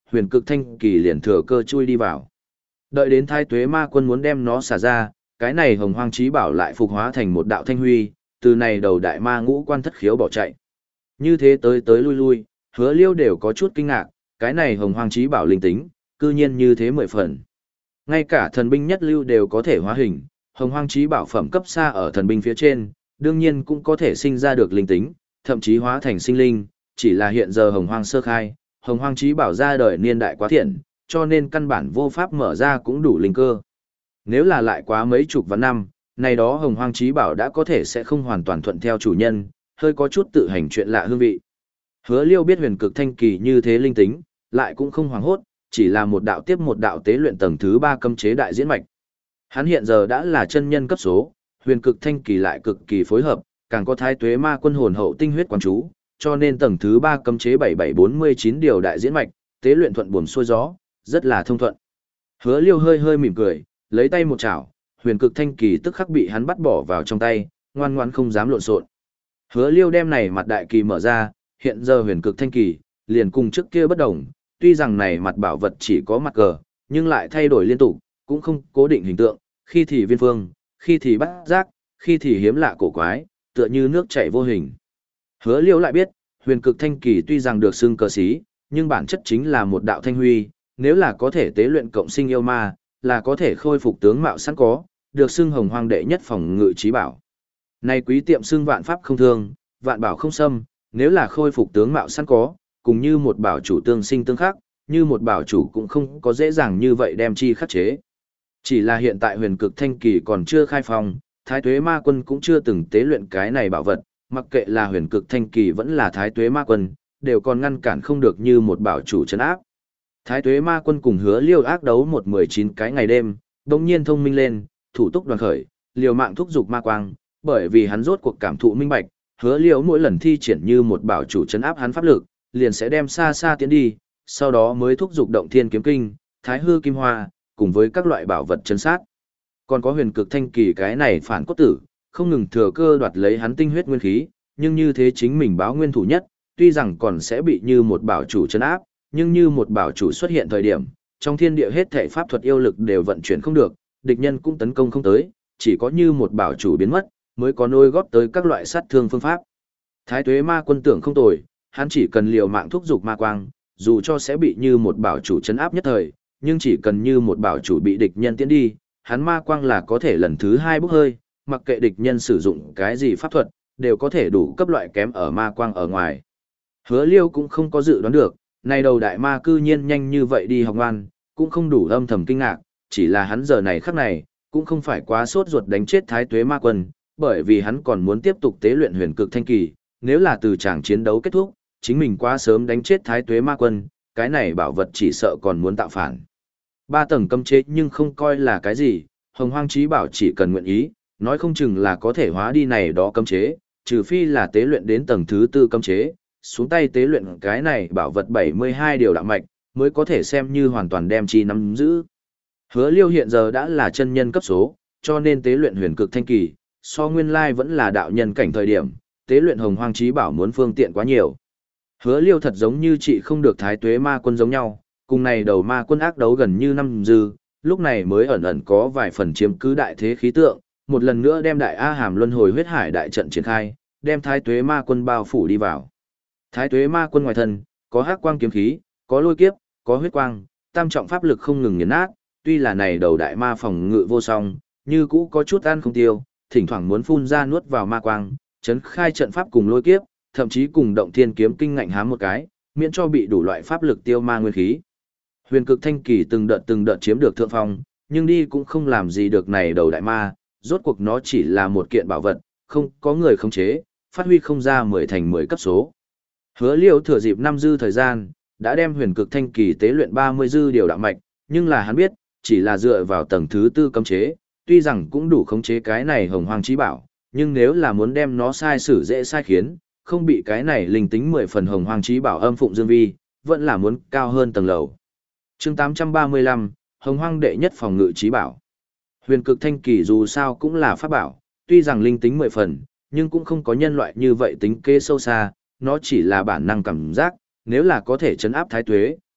huyền cực thanh kỳ liền thừa cơ chui đi vào. Đợi đến thái tuế ma quân muốn đem nó xả ra, cái này hồng hoang chí bảo lại phục hóa thành một đạo thanh huy, từ này đầu đại ma ngũ quan thất khiếu bỏ chạy. Như thế tới tới lui lui, hứa liêu đều có chút kinh ngạc, cái này hồng hoang chí bảo linh tính, cư nhiên như thế mười phần. Ngay cả thần binh nhất lưu đều có thể hóa hình, hồng hoang chí bảo phẩm cấp xa ở thần binh phía trên, đương nhiên cũng có thể sinh ra được linh tính, thậm chí hóa thành sinh linh, chỉ là hiện giờ hồng hoang sơ khai, hồng hoang chí bảo ra đời niên đại quá thiện, cho nên căn bản vô pháp mở ra cũng đủ linh cơ. Nếu là lại quá mấy chục vạn năm, này đó hồng hoang chí bảo đã có thể sẽ không hoàn toàn thuận theo chủ nhân, hơi có chút tự hành chuyện lạ hương vị. Hứa Liêu biết huyền cực thanh kỳ như thế linh tính, lại cũng không hoảng hốt, chỉ là một đạo tiếp một đạo tế luyện tầng thứ ba cấm chế đại diễn mạch. Hắn hiện giờ đã là chân nhân cấp số, huyền cực thanh kỳ lại cực kỳ phối hợp, càng có thái tuế ma quân hồn hậu tinh huyết quán chú, cho nên tầng thứ ba cấm chế bảy bảy bốn mươi chín điều đại diễn mạch, tế luyện thuận buồm xuôi gió, rất là thông thuận. Hứa Liêu hơi hơi mỉm cười, lấy tay một chảo, huyền cực thanh kỳ tức khắc bị hắn bắt bỏ vào trong tay, ngoan ngoãn không dám lộn xộn. Hứa Liêu đem này mặt đại kỳ mở ra, hiện giờ huyền cực thanh kỳ, liền cùng trước kia bất đồng, tuy rằng này mặt bảo vật chỉ có mặt cờ, nhưng lại thay đổi liên tục, cũng không cố định hình tượng, khi thì viên phương, khi thì bát giác, khi thì hiếm lạ cổ quái, tựa như nước chảy vô hình. Hứa Liêu lại biết, huyền cực thanh kỳ tuy rằng được xưng cờ xí, nhưng bản chất chính là một đạo thanh huy, nếu là có thể tế luyện cộng sinh yêu ma, là có thể khôi phục tướng mạo sẵn có, được xưng hồng hoang đệ nhất phòng ngự trí bảo. Nay quý tiệm xưng vạn pháp không thương, vạn bảo không xâm, nếu là khôi phục tướng mạo sẵn có, cùng như một bảo chủ tương sinh tương khắc, như một bảo chủ cũng không có dễ dàng như vậy đem chi khắc chế. Chỉ là hiện tại huyền cực thanh kỳ còn chưa khai phong, thái tuế ma quân cũng chưa từng tế luyện cái này bảo vật, mặc kệ là huyền cực thanh kỳ vẫn là thái tuế ma quân, đều còn ngăn cản không được như một bảo chủ trấn áp. Thái tuế ma quân cùng Hứa Liêu ác đấu một mười chín cái ngày đêm, đồng nhiên thông minh lên, thủ túc đoàn khởi, liều mạng thúc giục ma quang, bởi vì hắn rốt cuộc cảm thụ minh bạch, Hứa Liêu mỗi lần thi triển như một bảo chủ trấn áp hắn pháp lực, liền sẽ đem xa xa tiến đi, sau đó mới thúc giục động thiên kiếm kinh, thái hư kim hoa, cùng với các loại bảo vật chân sát. Còn có huyền cực thanh kỳ cái này phản cốt tử, không ngừng thừa cơ đoạt lấy hắn tinh huyết nguyên khí, nhưng như thế chính mình báo nguyên thủ nhất, tuy rằng còn sẽ bị như một bảo chủ trấn áp, nhưng như một bảo chủ xuất hiện thời điểm, trong thiên địa hết thảy pháp thuật yêu lực đều vận chuyển không được, địch nhân cũng tấn công không tới, chỉ có như một bảo chủ biến mất, mới có nôi góp tới các loại sát thương phương pháp. Thái tuế ma quân tưởng không tồi, hắn chỉ cần liều mạng thúc giục ma quang, dù cho sẽ bị như một bảo chủ trấn áp nhất thời, nhưng chỉ cần như một bảo chủ bị địch nhân tiến đi, hắn ma quang là có thể lần thứ hai bốc hơi, mặc kệ địch nhân sử dụng cái gì pháp thuật, đều có thể đủ cấp loại kém ở ma quang ở ngoài. Hứa Liêu cũng không có dự đoán được, này đầu đại ma cư nhiên nhanh như vậy đi học ngoan, cũng không đủ âm thầm kinh ngạc, chỉ là hắn giờ này khắc này, cũng không phải quá sốt ruột đánh chết thái tuế ma quân, bởi vì hắn còn muốn tiếp tục tế luyện huyền cực thanh kỳ, nếu là từ tràng chiến đấu kết thúc, chính mình quá sớm đánh chết thái tuế ma quân, cái này bảo vật chỉ sợ còn muốn tạo phản. Ba tầng cấm chế nhưng không coi là cái gì, hồng hoang chí bảo chỉ cần nguyện ý, nói không chừng là có thể hóa đi này đó cấm chế, trừ phi là tế luyện đến tầng thứ tư cấm chế, xuống tay tế luyện cái này bảo vật bảy mươi hai điều đạo mạch, mới có thể xem như hoàn toàn đem chi nắm giữ. Hứa Liêu hiện giờ đã là chân nhân cấp số, cho nên tế luyện huyền cực thanh kỳ, so nguyên lai vẫn là đạo nhân cảnh thời điểm, tế luyện hồng hoang chí bảo muốn phương tiện quá nhiều. Hứa Liêu thật giống như chị không được thái tuế ma quân giống nhau, cùng này đầu ma quân ác đấu gần như năm dư, lúc này mới ẩn ẩn có vài phần chiếm cứ đại thế khí tượng, một lần nữa đem đại A Hàm luân hồi huyết hải đại trận triển khai, đem thái tuế ma quân bao phủ đi vào. Thái tuế ma quân ngoài thân, có hắc quang kiếm khí, có lôi kiếp, có huyết quang, tam trọng pháp lực không ngừng nghiền nát, tuy là này đầu đại ma phòng ngự vô song, như cũ có chút ăn không tiêu, thỉnh thoảng muốn phun ra nuốt vào ma quang, chấn khai trận pháp cùng lôi kiếp, thậm chí cùng động thiên kiếm kinh ngạnh hám một cái, miễn cho bị đủ loại pháp lực tiêu ma nguyên khí. Huyền cực thanh kỳ từng đợt từng đợt chiếm được thượng phong, nhưng đi cũng không làm gì được này đầu đại ma, rốt cuộc nó chỉ là một kiện bảo vật, không có người khống chế, phát huy không ra mười thành mười cấp số. Hứa Liêu thừa dịp năm dư thời gian, đã đem huyền cực thanh kỳ tế luyện ba mươi dư điều đạo mạch, nhưng là hắn biết, chỉ là dựa vào tầng thứ tư cấm chế, tuy rằng cũng đủ khống chế cái này hồng hoang chí bảo, nhưng nếu là muốn đem nó sai sử dễ sai khiến, không bị cái này linh tính mười phần hồng hoang chí bảo âm phụng dương vi, vẫn là muốn cao hơn tầng lầu. Chương tám trăm ba mươi lăm, Hồng Hoang đệ nhất phòng ngự chí bảo. Huyền cực thanh kỳ dù sao cũng là pháp bảo, tuy rằng linh tính mười phần, nhưng cũng không có nhân loại như vậy tính kế sâu xa, nó chỉ là bản năng cảm giác, nếu là có thể chấn áp thái tuế,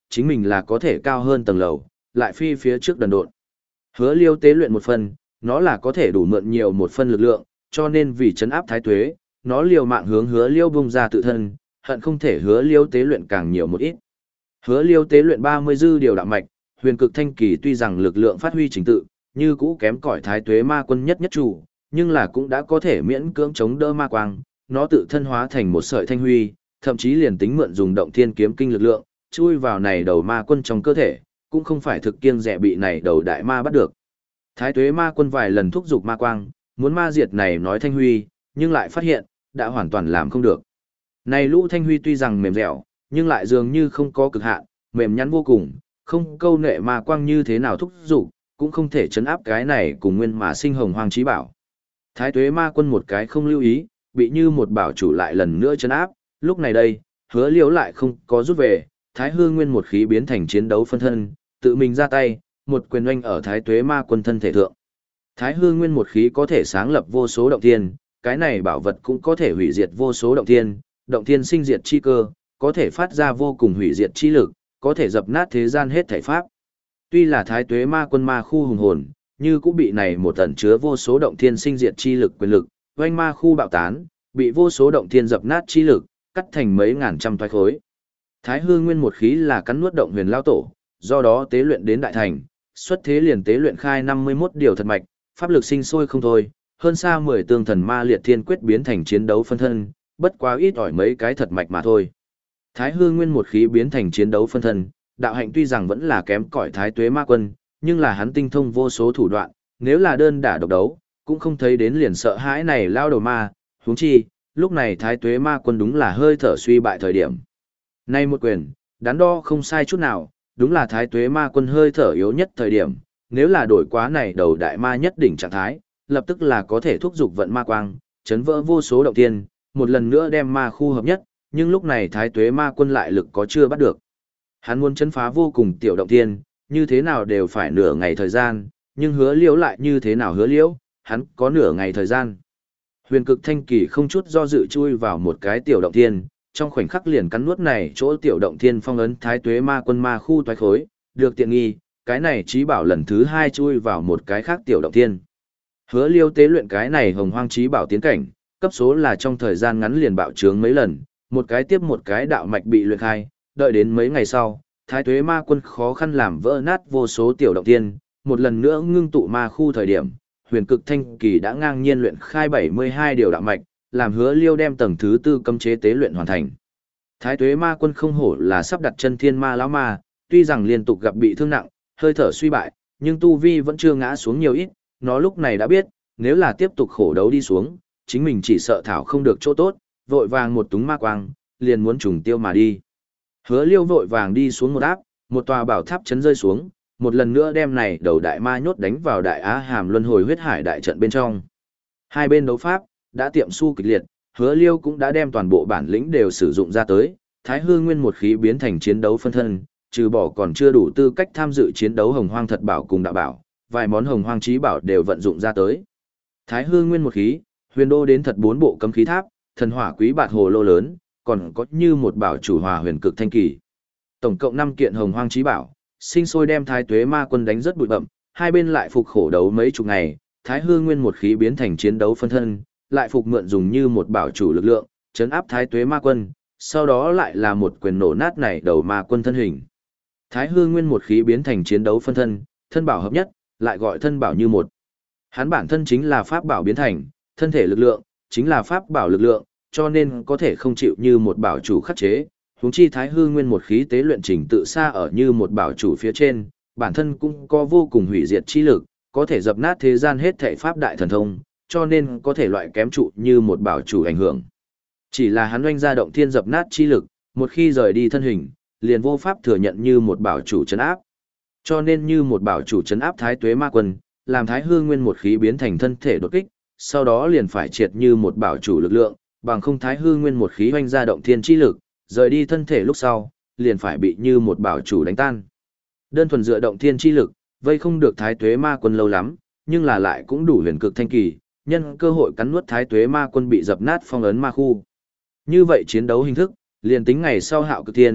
chính mình là có thể cao hơn tầng lầu, lại phi phía trước đần độn. Hứa Liêu tế luyện một phần, nó là có thể đủ mượn nhiều một phân lực lượng, cho nên vì chấn áp Thái Tuế, nó liều mạng hướng Hứa Liêu bung ra tự thân, hận không thể Hứa Liêu tế luyện càng nhiều một ít. Hứa Liêu tế luyện ba mươi dư điều đạo mạch, huyền cực thanh kỳ tuy rằng lực lượng phát huy trình tự, như cũ kém cỏi Thái Tuế ma quân nhất nhất chủ, nhưng là cũng đã có thể miễn cưỡng chống đỡ ma quang, nó tự thân hóa thành một sợi thanh huy, thậm chí liền tính mượn dùng động thiên kiếm kinh lực lượng, chui vào này đầu ma quân trong cơ thể, cũng không phải thực kiêng dè bị này đầu đại ma bắt được. Thái Tuế ma quân vài lần thúc giục ma quang, muốn ma diệt này nói thanh huy, nhưng lại phát hiện, đã hoàn toàn làm không được. Này lũ thanh huy tuy rằng mềm dẻo, nhưng lại dường như không có cực hạn, mềm nhắn vô cùng, không câu nệ ma quang như thế nào thúc giục, cũng không thể chấn áp cái này cùng nguyên mà sinh hồng hoang chí bảo. Thái Tuế ma quân một cái không lưu ý, bị như một bảo chủ lại lần nữa chấn áp, lúc này đây, Hứa Liêu lại không có rút về, Thái Hư Nguyên một khí biến thành chiến đấu phân thân, tự mình ra tay, một quyền oanh ở Thái Tuế ma quân thân thể thượng. Thái Hư Nguyên một khí có thể sáng lập vô số động thiên, cái này bảo vật cũng có thể hủy diệt vô số động thiên, động thiên sinh diệt chi cơ, có thể phát ra vô cùng hủy diệt chi lực, có thể dập nát thế gian hết thảy pháp. Tuy là Thái Tuế ma quân ma khu hùng hồn, như cũng bị này một tẩn chứa vô số động thiên sinh diệt chi lực quyền lực, oanh ma khu bạo tán, bị vô số động thiên dập nát chi lực, cắt thành mấy ngàn trăm toái khối. Thái Hư Nguyên một khí là cắn nuốt động huyền lao tổ, do đó tế luyện đến đại thành, xuất thế liền tế luyện khai năm mươi mốt điều thật mạch, pháp lực sinh sôi không thôi, hơn xa mười tương thần ma liệt thiên quyết biến thành chiến đấu phân thân, bất quá ít ỏi mấy cái thật mạch mà thôi. Thái Hư Nguyên một khí biến thành chiến đấu phân thân, đạo hạnh tuy rằng vẫn là kém cỏi Thái Tuế ma quân, nhưng là hắn tinh thông vô số thủ đoạn, nếu là đơn đả độc đấu, cũng không thấy đến liền sợ hãi này lao đầu ma, huống chi, lúc này Thái Tuế ma quân đúng là hơi thở suy bại thời điểm. Nay một quyền, đắn đo không sai chút nào, đúng là Thái Tuế ma quân hơi thở yếu nhất thời điểm, nếu là đổi quá này đầu đại ma nhất đỉnh trạng thái, lập tức là có thể thúc giục vận ma quang, chấn vỡ vô số động thiên, một lần nữa đem ma khu hợp nhất, nhưng lúc này Thái Tuế ma quân lại lực có chưa bắt được. Hắn muốn chấn phá vô cùng tiểu động thiên, như thế nào đều phải nửa ngày thời gian, nhưng Hứa Liễu lại như thế nào Hứa Liễu, hắn có nửa ngày thời gian. Huyền cực thanh kỳ không chút do dự chui vào một cái tiểu động thiên, trong khoảnh khắc liền cắn nuốt này chỗ tiểu động thiên phong ấn Thái Tuế ma quân ma khu toái khối, được tiện nghi, cái này chí bảo lần thứ hai chui vào một cái khác tiểu động thiên. Hứa Liêu tế luyện cái này hồng hoang chí bảo tiến cảnh, cấp số là trong thời gian ngắn liền bạo trướng mấy lần, một cái tiếp một cái đạo mạch bị luyện khai, đợi đến mấy ngày sau, Thái Tuế ma quân khó khăn làm vỡ nát vô số tiểu động thiên, một lần nữa ngưng tụ ma khu thời điểm, huyền cực thanh kỳ đã ngang nhiên luyện khai bảy mươi hai điều đạo mạch, làm Hứa Liêu đem tầng thứ tư cấm chế tế luyện hoàn thành. Thái Tuế ma quân không hổ là sắp đặt chân thiên ma lão ma, tuy rằng liên tục gặp bị thương nặng, hơi thở suy bại, nhưng tu vi vẫn chưa ngã xuống nhiều ít, nó lúc này đã biết, nếu là tiếp tục khổ đấu đi xuống, chính mình chỉ sợ thảo không được chỗ tốt, vội vàng một túng ma quang, liền muốn trùng tiêu mà đi. Hứa Liêu vội vàng đi xuống một áp, một tòa bảo tháp chấn rơi xuống, một lần nữa đem này đầu đại ma nhốt đánh vào đại á hàm luân hồi huyết hải đại trận bên trong. Hai bên đấu pháp đã tiệm su kịch liệt, Hứa Liêu cũng đã đem toàn bộ bản lĩnh đều sử dụng ra tới, Thái Hư Nguyên một khí biến thành chiến đấu phân thân, trừ bỏ còn chưa đủ tư cách tham dự chiến đấu hồng hoang thật bảo cùng đạo bảo, vài món hồng hoang chí bảo đều vận dụng ra tới. Thái Hư Nguyên một khí, huyền đô đến thật bốn bộ cấm khí tháp, thần hỏa quý bạt hồ lô lớn, còn có như một bảo chủ hòa huyền cực thanh kỳ. Tổng cộng năm kiện hồng hoang chí bảo, sinh sôi đem Thái Tuế ma quân đánh rất bụi bậm, hai bên lại phục khổ đấu mấy chục ngày, Thái Hư Nguyên một khí biến thành chiến đấu phân thân, lại phục mượn dùng như một bảo chủ lực lượng, chấn áp Thái Tuế ma quân, sau đó lại là một quyền nổ nát này đầu ma quân thân hình. Thái Hư Nguyên một khí biến thành chiến đấu phân thân, thân bảo hợp nhất, lại gọi thân bảo như một. Hắn bản thân chính là pháp bảo biến thành, thân thể lực lượng chính là pháp bảo lực lượng, cho nên có thể không chịu như một bảo chủ khắc chế. Huống chi Thái Hư Nguyên một khí tế luyện trình tự xa ở như một bảo chủ phía trên, bản thân cũng có vô cùng hủy diệt chi lực, có thể dập nát thế gian hết thảy pháp đại thần thông, cho nên có thể loại kém trụ như một bảo chủ ảnh hưởng. Chỉ là hắn oanh ra động thiên dập nát chi lực, một khi rời đi thân hình, liền vô pháp thừa nhận như một bảo chủ trấn áp. Cho nên như một bảo chủ trấn áp Thái Tuế ma quân, làm Thái Hư Nguyên một khí biến thành thân thể đột kích, sau đó liền phải triệt như một bảo chủ lực lượng, bằng không Thái Hư Nguyên một khí hoành ra động thiên chi lực, rời đi thân thể lúc sau, liền phải bị như một bảo chủ đánh tan. Đơn thuần dựa động thiên chi lực, vây không được Thái Tuế ma quân lâu lắm, nhưng là lại cũng đủ huyền cực thanh kỳ, nhân cơ hội cắn nuốt Thái Tuế ma quân bị dập nát phong ấn ma khu. Như vậy chiến đấu hình thức, liền tính ngày sau Hạo Cực Thiên,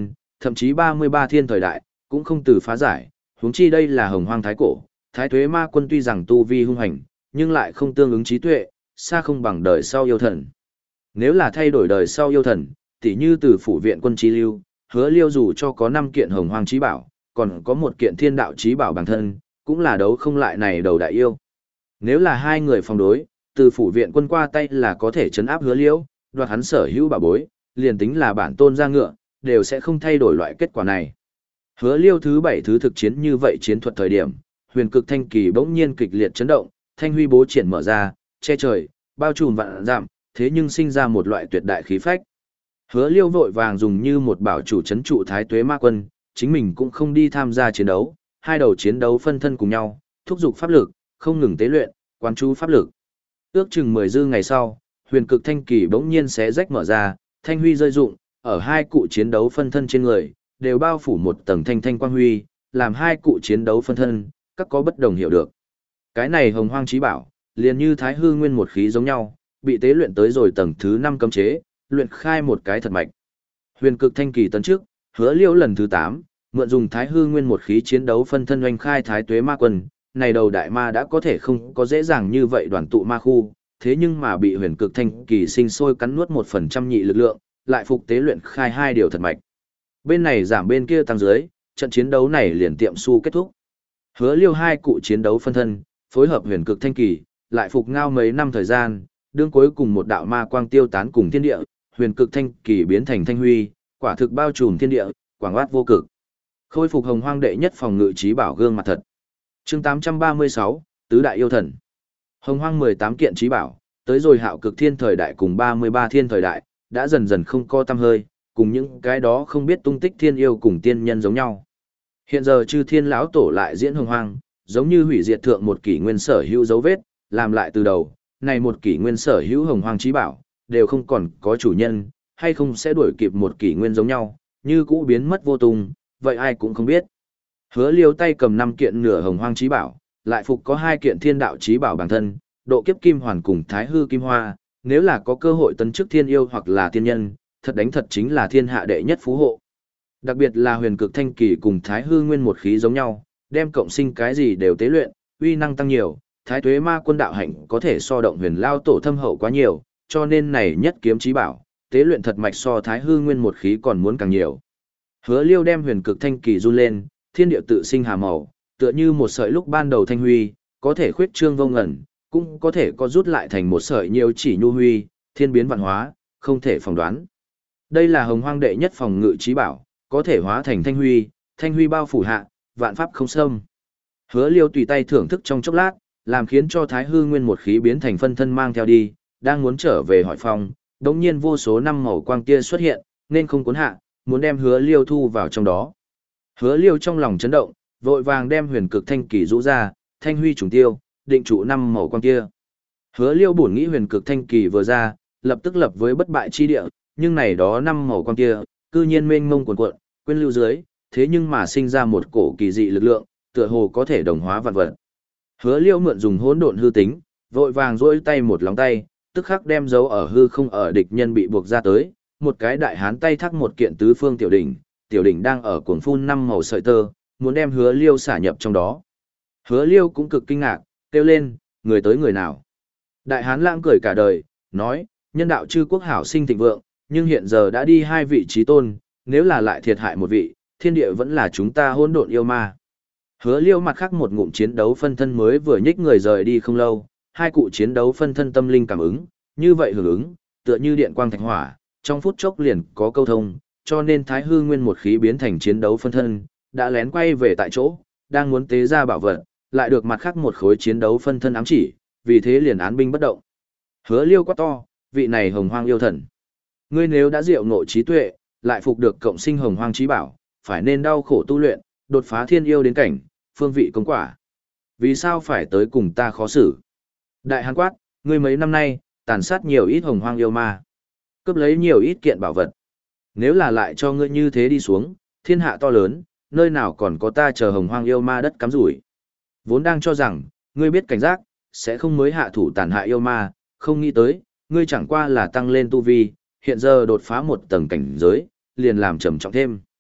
thậm chí ba mươi ba thiên thời đại, cũng không từ phá giải, huống chi đây là hồng hoang thái cổ, thái tuế ma quân tuy rằng tu vi hung hành, nhưng lại không tương ứng trí tuệ, xa không bằng đời sau yêu thần. Nếu là thay đổi đời sau yêu thần, tỉ như từ phủ viện quân trí lưu, hứa liêu dù cho có năm kiện hồng hoang trí bảo, còn có một kiện thiên đạo trí bảo bản thân, cũng là đấu không lại này đầu đại yêu. Nếu là hai người phòng đối, từ phủ viện quân qua tay là có thể chấn áp hứa liêu, đoạt hắn sở hữu bảo bối, liền tính là bản tôn ra ngựa, đều sẽ không thay đổi loại kết quả này. Hứa liêu thứ bảy thứ thực chiến như vậy chiến thuật thời điểm, huyền cực thanh kỳ bỗng nhiên kịch liệt chấn động, thanh huy bố triển mở ra, che trời, bao trùm vạn dặm, thế nhưng sinh ra một loại tuyệt đại khí phách. Hứa liêu vội vàng dùng như một bảo chủ chấn trụ thái tuế ma quân, chính mình cũng không đi tham gia chiến đấu, hai đầu chiến đấu phân thân cùng nhau, thúc giục pháp lực, không ngừng tế luyện, quán chú pháp lực. Ước chừng mười dư ngày sau, huyền cực thanh kỳ bỗng nhiên xé rách mở ra, thanh huy rơi rụng, ở hai cụ chiến đấu phân thân trên người, đều bao phủ một tầng thanh thanh quang huy, làm hai cụ chiến đấu phân thân, các có bất đồng hiểu được. Cái này hồng hoang chí bảo, liền như thái hư nguyên một khí giống nhau, bị tế luyện tới rồi tầng thứ năm cấm chế, luyện khai một cái thật mạch. Huyền cực thanh kỳ tấn trước, hứa liễu lần thứ tám, mượn dùng thái hư nguyên một khí chiến đấu phân thân oanh khai thái tuế ma quân, này đầu đại ma đã có thể không có dễ dàng như vậy đoàn tụ ma khu, thế nhưng mà bị huyền cực thanh kỳ sinh sôi cắn nuốt một phần trăm nhị lực lượng, lại phục tế luyện khai hai điều thật mạch. Bên này giảm bên kia tăng dưới, trận chiến đấu này liền tiệm su kết thúc. Hứa liêu hai cụ chiến đấu phân thân, phối hợp huyền cực thanh kỳ, lại phục ngao mấy năm thời gian, đương cuối cùng một đạo ma quang tiêu tán cùng thiên địa, huyền cực thanh kỳ biến thành thanh huy, quả thực bao trùm thiên địa, quảng oát vô cực. Khôi phục hồng hoang đệ nhất phòng ngự trí bảo gương mặt thật. Chương tám trăm ba mươi sáu, tứ đại yêu thần. Hồng hoang mười tám kiện trí bảo, tới rồi hạo cực thiên thời đại cùng ba mươi ba thiên thời đại, đã dần dần không co tăm hơi, cùng những cái đó không biết tung tích thiên yêu cùng tiên nhân giống nhau. Hiện giờ chư thiên lão tổ lại diễn hồng hoang, giống như hủy diệt thượng một kỷ nguyên sở hữu dấu vết, làm lại từ đầu, này một kỷ nguyên sở hữu hồng hoang trí bảo, đều không còn có chủ nhân, hay không sẽ đuổi kịp một kỷ nguyên giống nhau, như cũ biến mất vô tung, vậy ai cũng không biết. Hứa liêu tay cầm năm kiện nửa hồng hoang trí bảo, lại phục có hai kiện thiên đạo trí bảo bản thân, độ kiếp kim hoàn cùng thái hư kim hoa, nếu là có cơ hội tấn chức thiên yêu hoặc là tiên nhân, thật đánh thật chính là thiên hạ đệ nhất phú hộ. Đặc biệt là huyền cực thanh kỳ cùng thái hư nguyên một khí giống nhau, đem cộng sinh cái gì đều tế luyện, uy năng tăng nhiều, thái tuế ma quân đạo hạnh có thể so động huyền lao tổ thâm hậu quá nhiều, cho nên này nhất kiếm trí bảo, tế luyện thật mạch so thái hư nguyên một khí còn muốn càng nhiều. Hứa liêu đem huyền cực thanh kỳ run lên, thiên địa tự sinh hà màu, tựa như một sợi lúc ban đầu thanh huy, có thể khuyết trương vô ngẩn, cũng có thể có rút lại thành một sợi nhiều chỉ nhu huy, thiên biến vạn hóa, không thể phỏng đoán. Đây là hồng hoang đệ nhất phòng ngự trí bảo, có thể hóa thành thanh huy, thanh huy bao phủ hạ, vạn pháp không xâm. Hứa liêu tùy tay thưởng thức trong chốc lát, làm khiến cho thái hư nguyên một khí biến thành phân thân mang theo đi, đang muốn trở về hỏi phong, đống nhiên vô số năm màu quang kia xuất hiện, nên không cuốn hạ, muốn đem hứa liêu thu vào trong đó. Hứa liêu trong lòng chấn động, vội vàng đem huyền cực thanh kỳ rũ ra, thanh huy trùng tiêu, định trụ năm màu quang kia. Hứa liêu bổn nghĩ huyền cực thanh kỳ vừa ra, lập tức lập với bất bại chi địa, nhưng này đó năm màu quang kia, cư nhiên mênh mông cuồn cuộn, quên lưu dưới, thế nhưng mà sinh ra một cổ kỳ dị lực lượng, tựa hồ có thể đồng hóa vạn vật. Hứa liêu mượn dùng hỗn độn hư tính, vội vàng duỗi tay một lóng tay, tức khắc đem dấu ở hư không ở địch nhân bị buộc ra tới, một cái đại hán tay thắc một kiện tứ phương tiểu đỉnh, tiểu đỉnh đang ở cuồng phun năm màu sợi tơ, muốn đem hứa liêu xả nhập trong đó. Hứa liêu cũng cực kinh ngạc, kêu lên, người tới người nào. Đại hán lãng cười cả đời, nói, nhân đạo chư quốc hảo sinh thịnh vượng, nhưng hiện giờ đã đi hai vị trí tôn, nếu là lại thiệt hại một vị, thiên địa vẫn là chúng ta hỗn độn yêu ma. Hứa liêu mặt khác một ngụm chiến đấu phân thân mới vừa nhích người rời đi không lâu, hai cụ chiến đấu phân thân tâm linh cảm ứng, như vậy hưởng ứng, tựa như điện quang thạch hỏa, trong phút chốc liền có câu thông, cho nên thái hư nguyên một khí biến thành chiến đấu phân thân, đã lén quay về tại chỗ, đang muốn tế ra bảo vật, lại được mặt khác một khối chiến đấu phân thân ám chỉ, vì thế liền án binh bất động. Hứa liêu quá to, vị này hồng hoang yêu thần. Ngươi nếu đã diệu ngộ trí tuệ, lại phục được cộng sinh hồng hoang trí bảo, phải nên đau khổ tu luyện, đột phá thiên yêu đến cảnh, phương vị công quả. Vì sao phải tới cùng ta khó xử? Đại hán quát, ngươi mấy năm nay, tàn sát nhiều ít hồng hoang yêu ma, cướp lấy nhiều ít kiện bảo vật. Nếu là lại cho ngươi như thế đi xuống, thiên hạ to lớn, nơi nào còn có ta chờ hồng hoang yêu ma đất cắm rủi. Vốn đang cho rằng, ngươi biết cảnh giác, sẽ không mới hạ thủ tàn hại yêu ma, không nghĩ tới, ngươi chẳng qua là tăng lên tu vi, hiện giờ đột phá một tầng cảnh giới, liền làm trầm trọng thêm.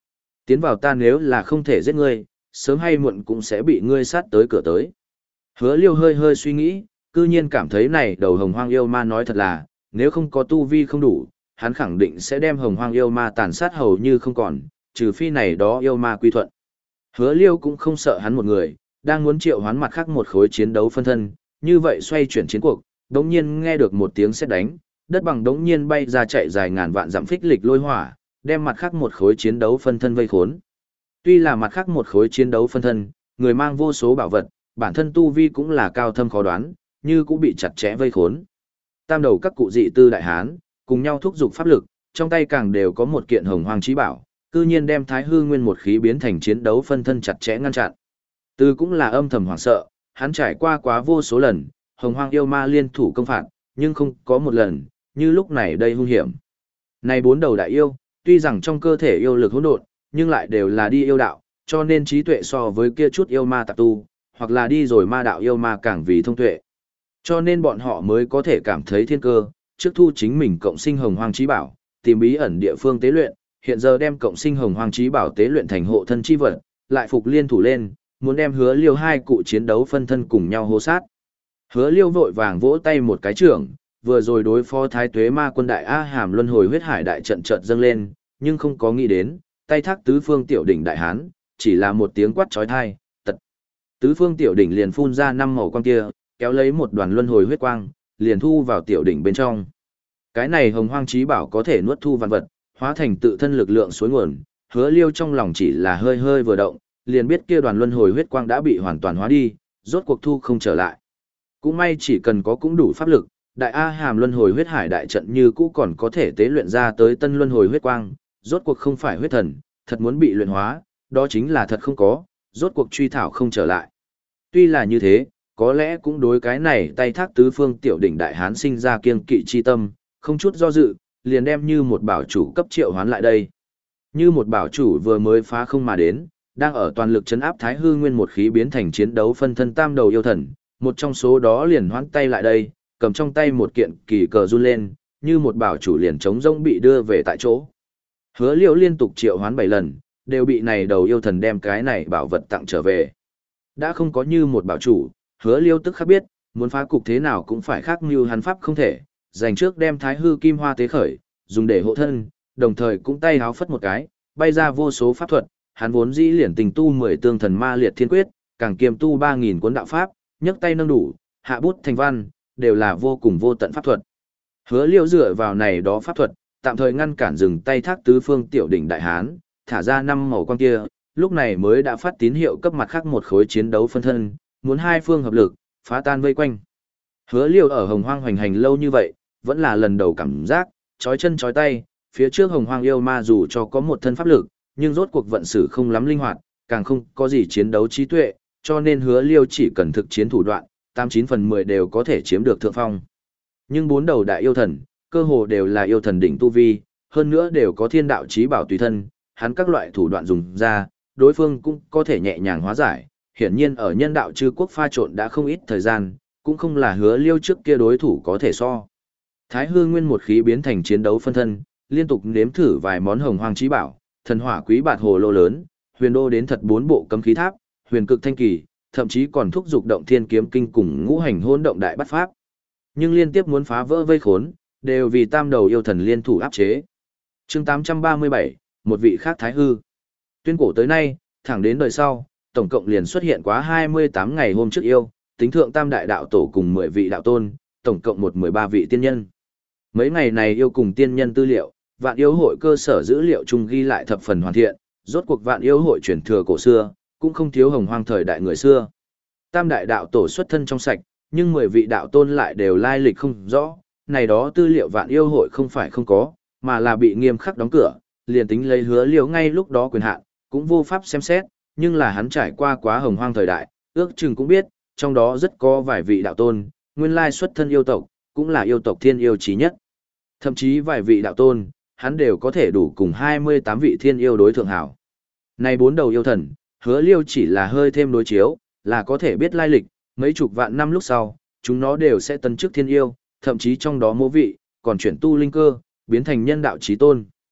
Tiến vào ta nếu là không thể giết ngươi, sớm hay muộn cũng sẽ bị ngươi sát tới cửa tới. Hứa Liêu hơi hơi suy nghĩ, cư nhiên cảm thấy này đầu hồng hoang yêu ma nói thật là, nếu không có tu vi không đủ, hắn khẳng định sẽ đem hồng hoang yêu ma tàn sát hầu như không còn, trừ phi này đó yêu ma quy thuận. Hứa Liêu cũng không sợ hắn một người, đang muốn triệu hoán mặt khác một khối chiến đấu phân thân, như vậy xoay chuyển chiến cuộc, đống nhiên nghe được một tiếng sét đánh, đất bằng đống nhiên bay ra chạy dài ngàn vạn dặm phích lịch lôi hỏa, đem mặt khác một khối chiến đấu phân thân vây khốn. Tuy là mặt khác một khối chiến đấu phân thân, người mang vô số bảo vật, bản thân tu vi cũng là cao thâm khó đoán, như cũng bị chặt chẽ vây khốn. Tam đầu các cụ dị tư đại hán, cùng nhau thúc giục pháp lực, trong tay càng đều có một kiện hồng hoang chí bảo, cư nhiên đem thái hư nguyên một khí biến thành chiến đấu phân thân chặt chẽ ngăn chặn. Từ cũng là âm thầm hoảng sợ, hắn trải qua quá vô số lần, hồng hoang yêu ma liên thủ công phạt, nhưng không có một lần, như lúc này đây hung hiểm. Này bốn đầu đại yêu, tuy rằng trong cơ thể yêu lực hỗn độn, nhưng lại đều là đi yêu đạo, cho nên trí tuệ so với kia chút yêu ma tạp tu, hoặc là đi rồi ma đạo yêu ma càng vì thông tuệ. Cho nên bọn họ mới có thể cảm thấy thiên cơ, trước thu chính mình cộng sinh hồng hoang chí bảo, tìm bí ẩn địa phương tế luyện, hiện giờ đem cộng sinh hồng hoang chí bảo tế luyện thành hộ thân chi vật, lại phục liên thủ lên, muốn đem Hứa Liêu hai cụ chiến đấu phân thân cùng nhau hô sát. Hứa Liêu vội vàng vỗ tay một cái trưởng, vừa rồi đối phó Thái Tuế Ma quân đại A Hàm luân hồi huyết hải đại trận chợt dâng lên, nhưng không có nghĩ đến, tay thác tứ phương tiểu đỉnh đại hán, chỉ là một tiếng quát chói tai, tật. Tứ phương tiểu đỉnh liền phun ra năm màu quang kia, kéo lấy một đoàn luân hồi huyết quang, liền thu vào tiểu đỉnh bên trong. Cái này hồng hoang chí bảo có thể nuốt thu vạn vật, hóa thành tự thân lực lượng suối nguồn, Hứa Liêu trong lòng chỉ là hơi hơi vừa động, liền biết kia đoàn luân hồi huyết quang đã bị hoàn toàn hóa đi, rốt cuộc thu không trở lại. Cũng may chỉ cần có cũng đủ pháp lực, đại A Hàm luân hồi huyết hải đại trận như cũ còn có thể tế luyện ra tới tân luân hồi huyết quang, rốt cuộc không phải huyết thần, thật muốn bị luyện hóa, đó chính là thật không có, rốt cuộc truy thảo không trở lại. Tuy là như thế, có lẽ cũng đối cái này tay thác tứ phương tiểu đỉnh đại hán sinh ra kiêng kỵ chi tâm, không chút do dự, liền đem như một bảo chủ cấp triệu hoán lại đây. Như một bảo chủ vừa mới phá không mà đến, đang ở toàn lực chấn áp thái hư nguyên một khí biến thành chiến đấu phân thân tam đầu yêu thần, một trong số đó liền hoán tay lại đây, cầm trong tay một kiện kỳ cờ run lên, như một bảo chủ liền chống rông bị đưa về tại chỗ. Hứa Liêu liên tục triệu hoán bảy lần, đều bị này đầu yêu thần đem cái này bảo vật tặng trở về. Đã không có như một bảo chủ, Hứa Liêu tức khắc biết, muốn phá cục thế nào cũng phải khác như hắn pháp không thể, dành trước đem thái hư kim hoa tế khởi, dùng để hộ thân, đồng thời cũng tay háo phất một cái, bay ra vô số pháp thuật, hắn vốn dĩ liền tình tu mười tương thần ma liệt thiên quyết, càng kiêm tu ba nghìn cuốn đạo pháp, nhấc tay nâng đủ, hạ bút thành văn, đều là vô cùng vô tận pháp thuật. Hứa Liêu dựa vào này đó pháp thuật, tạm thời ngăn cản dừng tay thác tứ phương tiểu đỉnh đại hán, thả ra năm màu quang kia, lúc này mới đã phát tín hiệu cấp mặt khác một khối chiến đấu phân thân, muốn hai phương hợp lực, phá tan vây quanh. Hứa Liêu ở hồng hoang hoành hành lâu như vậy, vẫn là lần đầu cảm giác, chói chân chói tay, phía trước hồng hoang yêu ma dù cho có một thân pháp lực, nhưng rốt cuộc vận xử không lắm linh hoạt, càng không có gì chiến đấu trí tuệ, cho nên Hứa Liêu chỉ cần thực chiến thủ đoạn, tám chín phần mười đều có thể chiếm được thượng phong. Nhưng bốn đầu đại yêu thần, cơ hồ đều là yêu thần đỉnh tu vi, hơn nữa đều có thiên đạo chí bảo tùy thân, hắn các loại thủ đoạn dùng ra, đối phương cũng có thể nhẹ nhàng hóa giải. Hiển nhiên ở nhân đạo chư quốc pha trộn đã không ít thời gian, cũng không là Hứa Liêu trước kia đối thủ có thể so. Thái hư nguyên một khí biến thành chiến đấu phân thân, liên tục nếm thử vài món hồng hoang chí bảo, thần hỏa quý bạt hồ lô lớn, huyền đô đến thật bốn bộ cấm khí tháp, huyền cực thanh kỳ, thậm chí còn thúc dục động thiên kiếm kinh cùng ngũ hành hôn động đại bắt pháp. Nhưng liên tiếp muốn phá vỡ vây khốn, đều vì tam đầu yêu thần liên thủ áp chế. Chương tám trăm ba mươi bảy, một vị khác thái hư. Tuyên cổ tới nay, thẳng đến đời sau, tổng cộng liền xuất hiện quá hai mươi tám ngày hôm trước yêu, tính thượng tam đại đạo tổ cùng mười vị đạo tôn, tổng cộng một mười ba vị tiên nhân. Mấy ngày này yêu cùng tiên nhân tư liệu, vạn yêu hội cơ sở dữ liệu chung ghi lại thập phần hoàn thiện, rốt cuộc vạn yêu hội truyền thừa cổ xưa, cũng không thiếu hồng hoang thời đại người xưa. Tam đại đạo tổ xuất thân trong sạch, nhưng mười vị đạo tôn lại đều lai lịch không rõ, này đó tư liệu vạn yêu hội không phải không có, mà là bị nghiêm khắc đóng cửa, liền tính lấy Hứa Liêu ngay lúc đó quyền hạn, cũng vô pháp xem xét, nhưng là hắn trải qua quá hồng hoang thời đại, ước chừng cũng biết, trong đó rất có vài vị đạo tôn, nguyên lai xuất thân yêu tộc, cũng là yêu tộc thiên yêu chí nhất. Thậm chí vài vị đạo tôn, hắn đều có thể đủ cùng hai mươi tám vị thiên yêu đối thượng hảo. Này bốn đầu yêu thần, Hứa Liêu chỉ là hơi thêm đối chiếu, là có thể biết lai lịch, mấy chục vạn năm lúc sau, chúng nó đều sẽ tân chức thiên yêu, thậm chí trong đó mô vị, còn chuyển tu linh cơ, biến thành nhân đạo chí tôn.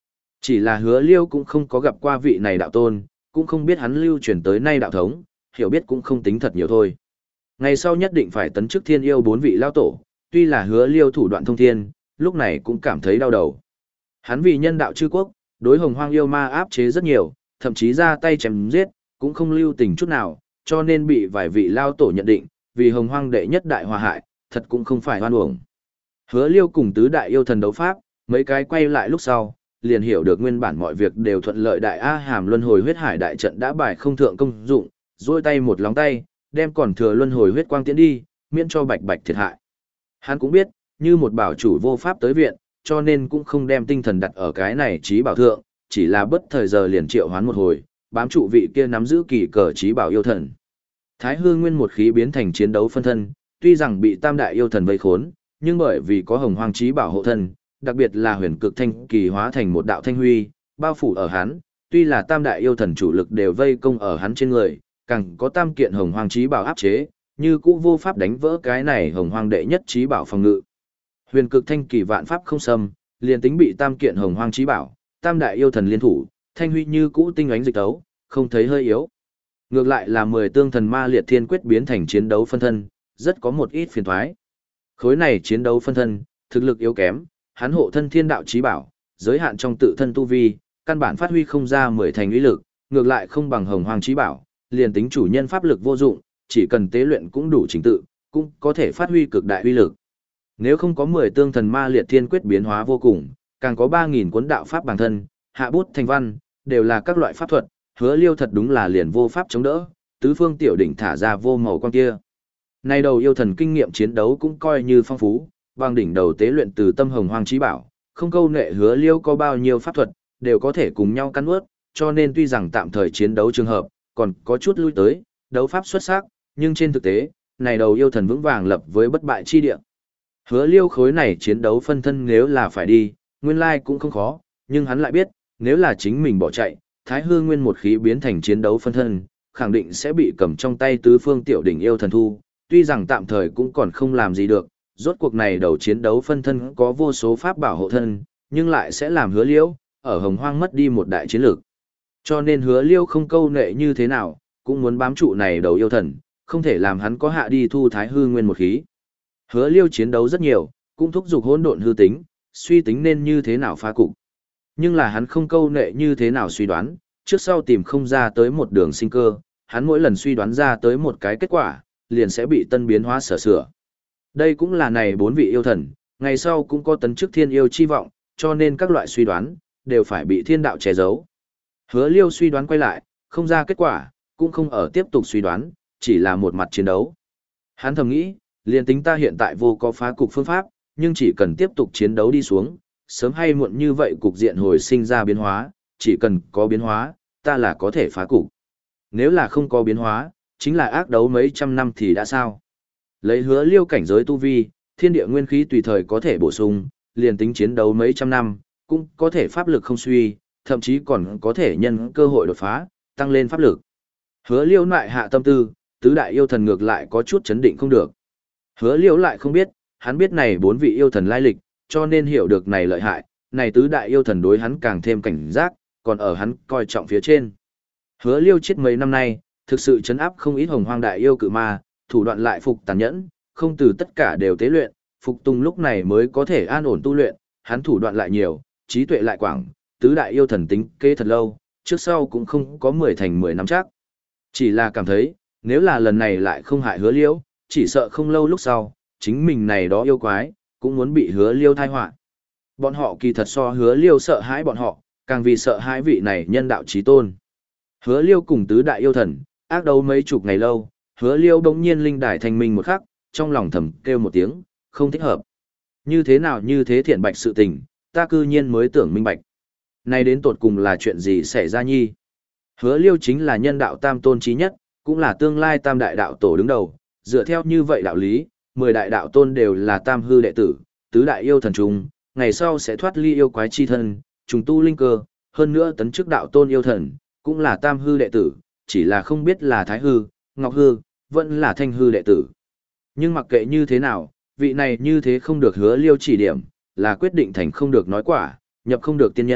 Chỉ là hứa liêu cũng không có gặp qua vị này đạo tôn, cũng không biết hắn lưu truyền tới nay đạo thống, hiểu biết cũng không tính thật nhiều thôi. Ngày sau nhất định phải tấn chức thiên yêu bốn vị lao tổ, tuy là hứa liêu thủ đoạn thông thiên, lúc này cũng cảm thấy đau đầu. Hắn vì nhân đạo chư quốc, đối hồng hoang yêu ma áp chế rất nhiều, thậm chí ra tay chém giết, cũng không lưu tình chút nào, cho nên bị vài vị lao tổ nhận định, vì hồng hoang đệ nhất đại hòa hại, thật cũng không phải hoan uổng. Hứa liêu cùng tứ đại yêu thần đấu pháp, mấy cái quay lại lúc sau, liền hiểu được nguyên bản mọi việc đều thuận lợi. Đại A Hàm luân hồi huyết hải đại trận đã bài không thượng công dụng, duỗi tay một lóng tay, đem còn thừa luân hồi huyết quang tiễn đi, miễn cho bạch bạch thiệt hại. Hắn cũng biết, như một bảo chủ vô pháp tới viện, cho nên cũng không đem tinh thần đặt ở cái này trí bảo thượng, chỉ là bất thời giờ liền triệu hoán một hồi, bám trụ vị kia nắm giữ kỳ cờ trí bảo yêu thần. Thái hư nguyên một khí biến thành chiến đấu phân thân, tuy rằng bị tam đại yêu thần vây khốn, nhưng bởi vì có hồng hoang trí bảo hộ thân, đặc biệt là huyền cực thanh kỳ hóa thành một đạo thanh huy, bao phủ ở hắn, tuy là tam đại yêu thần chủ lực đều vây công ở hắn trên người, càng có tam kiện hồng hoang trí bảo áp chế, như cũ vô pháp đánh vỡ cái này hồng hoang đệ nhất trí bảo phòng ngự. Huyền cực thanh kỳ vạn pháp không xâm, liền tính bị tam kiện hồng hoang trí bảo, tam đại yêu thần liên thủ, thanh huy như cũ tinh ánh dịch tấu, không thấy hơi yếu. Ngược lại là mười tương thần ma liệt thiên quyết biến thành chiến đấu phân thân, rất có một ít phiền thoái. Khối này chiến đấu phân thân, thực lực yếu kém, hắn hộ thân thiên đạo trí bảo, giới hạn trong tự thân tu vi, căn bản phát huy không ra mười thành uy lực, ngược lại không bằng hồng hoang trí bảo, liền tính chủ nhân pháp lực vô dụng, chỉ cần tế luyện cũng đủ trình tự, cũng có thể phát huy cực đại uy lực. Nếu không có mười tương thần ma liệt thiên quyết biến hóa vô cùng, càng có ba nghìn cuốn đạo pháp bản thân, hạ bút thành văn, đều là các loại pháp thuật, hứa liêu thật đúng là liền vô pháp chống đỡ, tứ phương tiểu đỉnh thả ra vô màu quang kia. Nay đầu yêu thần kinh nghiệm chiến đấu cũng coi như phong phú, bằng đỉnh đầu tế luyện từ tâm hồng hoang trí bảo, không câu nệ hứa liêu có bao nhiêu pháp thuật, đều có thể cùng nhau cắn ướt, cho nên tuy rằng tạm thời chiến đấu trường hợp, còn có chút lui tới, đấu pháp xuất sắc, nhưng trên thực tế, này đầu yêu thần vững vàng lập với bất bại chi địa. Hứa liêu khối này chiến đấu phân thân nếu là phải đi, nguyên lai cũng không khó, nhưng hắn lại biết, nếu là chính mình bỏ chạy, thái hư nguyên một khí biến thành chiến đấu phân thân, khẳng định sẽ bị cầm trong tay tứ phương tiểu đỉnh yêu thần thu, tuy rằng tạm thời cũng còn không làm gì được, rốt cuộc này đầu chiến đấu phân thân có vô số pháp bảo hộ thân, nhưng lại sẽ làm hứa liêu, ở hồng hoang mất đi một đại chiến lược. Cho nên hứa liêu không câu nệ như thế nào, cũng muốn bám trụ này đầu yêu thần, không thể làm hắn có hạ đi thu thái hư nguyên một khí. Hứa liêu chiến đấu rất nhiều, cũng thúc giục hỗn độn hư tính, suy tính nên như thế nào phá cục. Nhưng là hắn không câu nệ như thế nào suy đoán, trước sau tìm không ra tới một đường sinh cơ, hắn mỗi lần suy đoán ra tới một cái kết quả, liền sẽ bị tân biến hóa sở sửa. Đây cũng là này bốn vị yêu thần, ngày sau cũng có tấn chức thiên yêu chi vọng, cho nên các loại suy đoán, đều phải bị thiên đạo che giấu. Hứa liêu suy đoán quay lại, không ra kết quả, cũng không ở tiếp tục suy đoán, chỉ là một mặt chiến đấu. Hắn thầm nghĩ, liền tính ta hiện tại vô có phá cục phương pháp, nhưng chỉ cần tiếp tục chiến đấu đi xuống, sớm hay muộn như vậy cục diện hồi sinh ra biến hóa, chỉ cần có biến hóa, ta là có thể phá cục. Nếu là không có biến hóa, chính là ác đấu mấy trăm năm thì đã sao. Lấy hứa liêu cảnh giới tu vi, thiên địa nguyên khí tùy thời có thể bổ sung, liền tính chiến đấu mấy trăm năm, cũng có thể pháp lực không suy, thậm chí còn có thể nhân cơ hội đột phá, tăng lên pháp lực. Hứa liêu lại hạ tâm tư, tứ đại yêu thần ngược lại có chút chấn định không được. Hứa liêu lại không biết, hắn biết này bốn vị yêu thần lai lịch, cho nên hiểu được này lợi hại, này tứ đại yêu thần đối hắn càng thêm cảnh giác, còn ở hắn coi trọng phía trên. Hứa liêu chết mấy năm nay, thực sự chấn áp không ít hồng hoang đại yêu cự ma, thủ đoạn lại phục tàn nhẫn, không từ tất cả đều tế luyện, phục tùng lúc này mới có thể an ổn tu luyện, hắn thủ đoạn lại nhiều, trí tuệ lại quảng, tứ đại yêu thần tính kế thật lâu, trước sau cũng không có mười thành mười năm chắc. Chỉ là cảm thấy, nếu là lần này lại không hại hứa liêu, chỉ sợ không lâu lúc sau, chính mình này đó yêu quái, cũng muốn bị hứa liêu thai họa. Bọn họ kỳ thật so hứa liêu sợ hãi bọn họ, càng vì sợ hãi vị này nhân đạo chí tôn. Hứa liêu cùng tứ đại yêu thần, ác đấu mấy chục ngày lâu, hứa liêu bỗng nhiên linh đài thành minh một khắc, trong lòng thầm kêu một tiếng, không thích hợp. Như thế nào như thế thiện bạch sự tình, ta cư nhiên mới tưởng minh bạch. Này đến tột cùng là chuyện gì xảy ra nhi? Hứa liêu chính là nhân đạo tam tôn trí nhất, cũng là tương lai tam đại đạo tổ đứng đầu, dựa theo như vậy đạo lý, mười đại đạo tôn đều là tam hư đệ tử, tứ đại yêu thần trùng, ngày sau sẽ thoát ly yêu quái chi thân, trùng tu linh cơ, hơn nữa tấn chức đạo tôn yêu thần, cũng là tam hư đệ tử, chỉ là không biết là thái hư, ngọc hư, vẫn là thanh hư đệ tử. Nhưng mặc kệ như thế nào, vị này như thế không được hứa liêu chỉ điểm, là quyết định thành không được nói quả, nhập không được tiên nhân,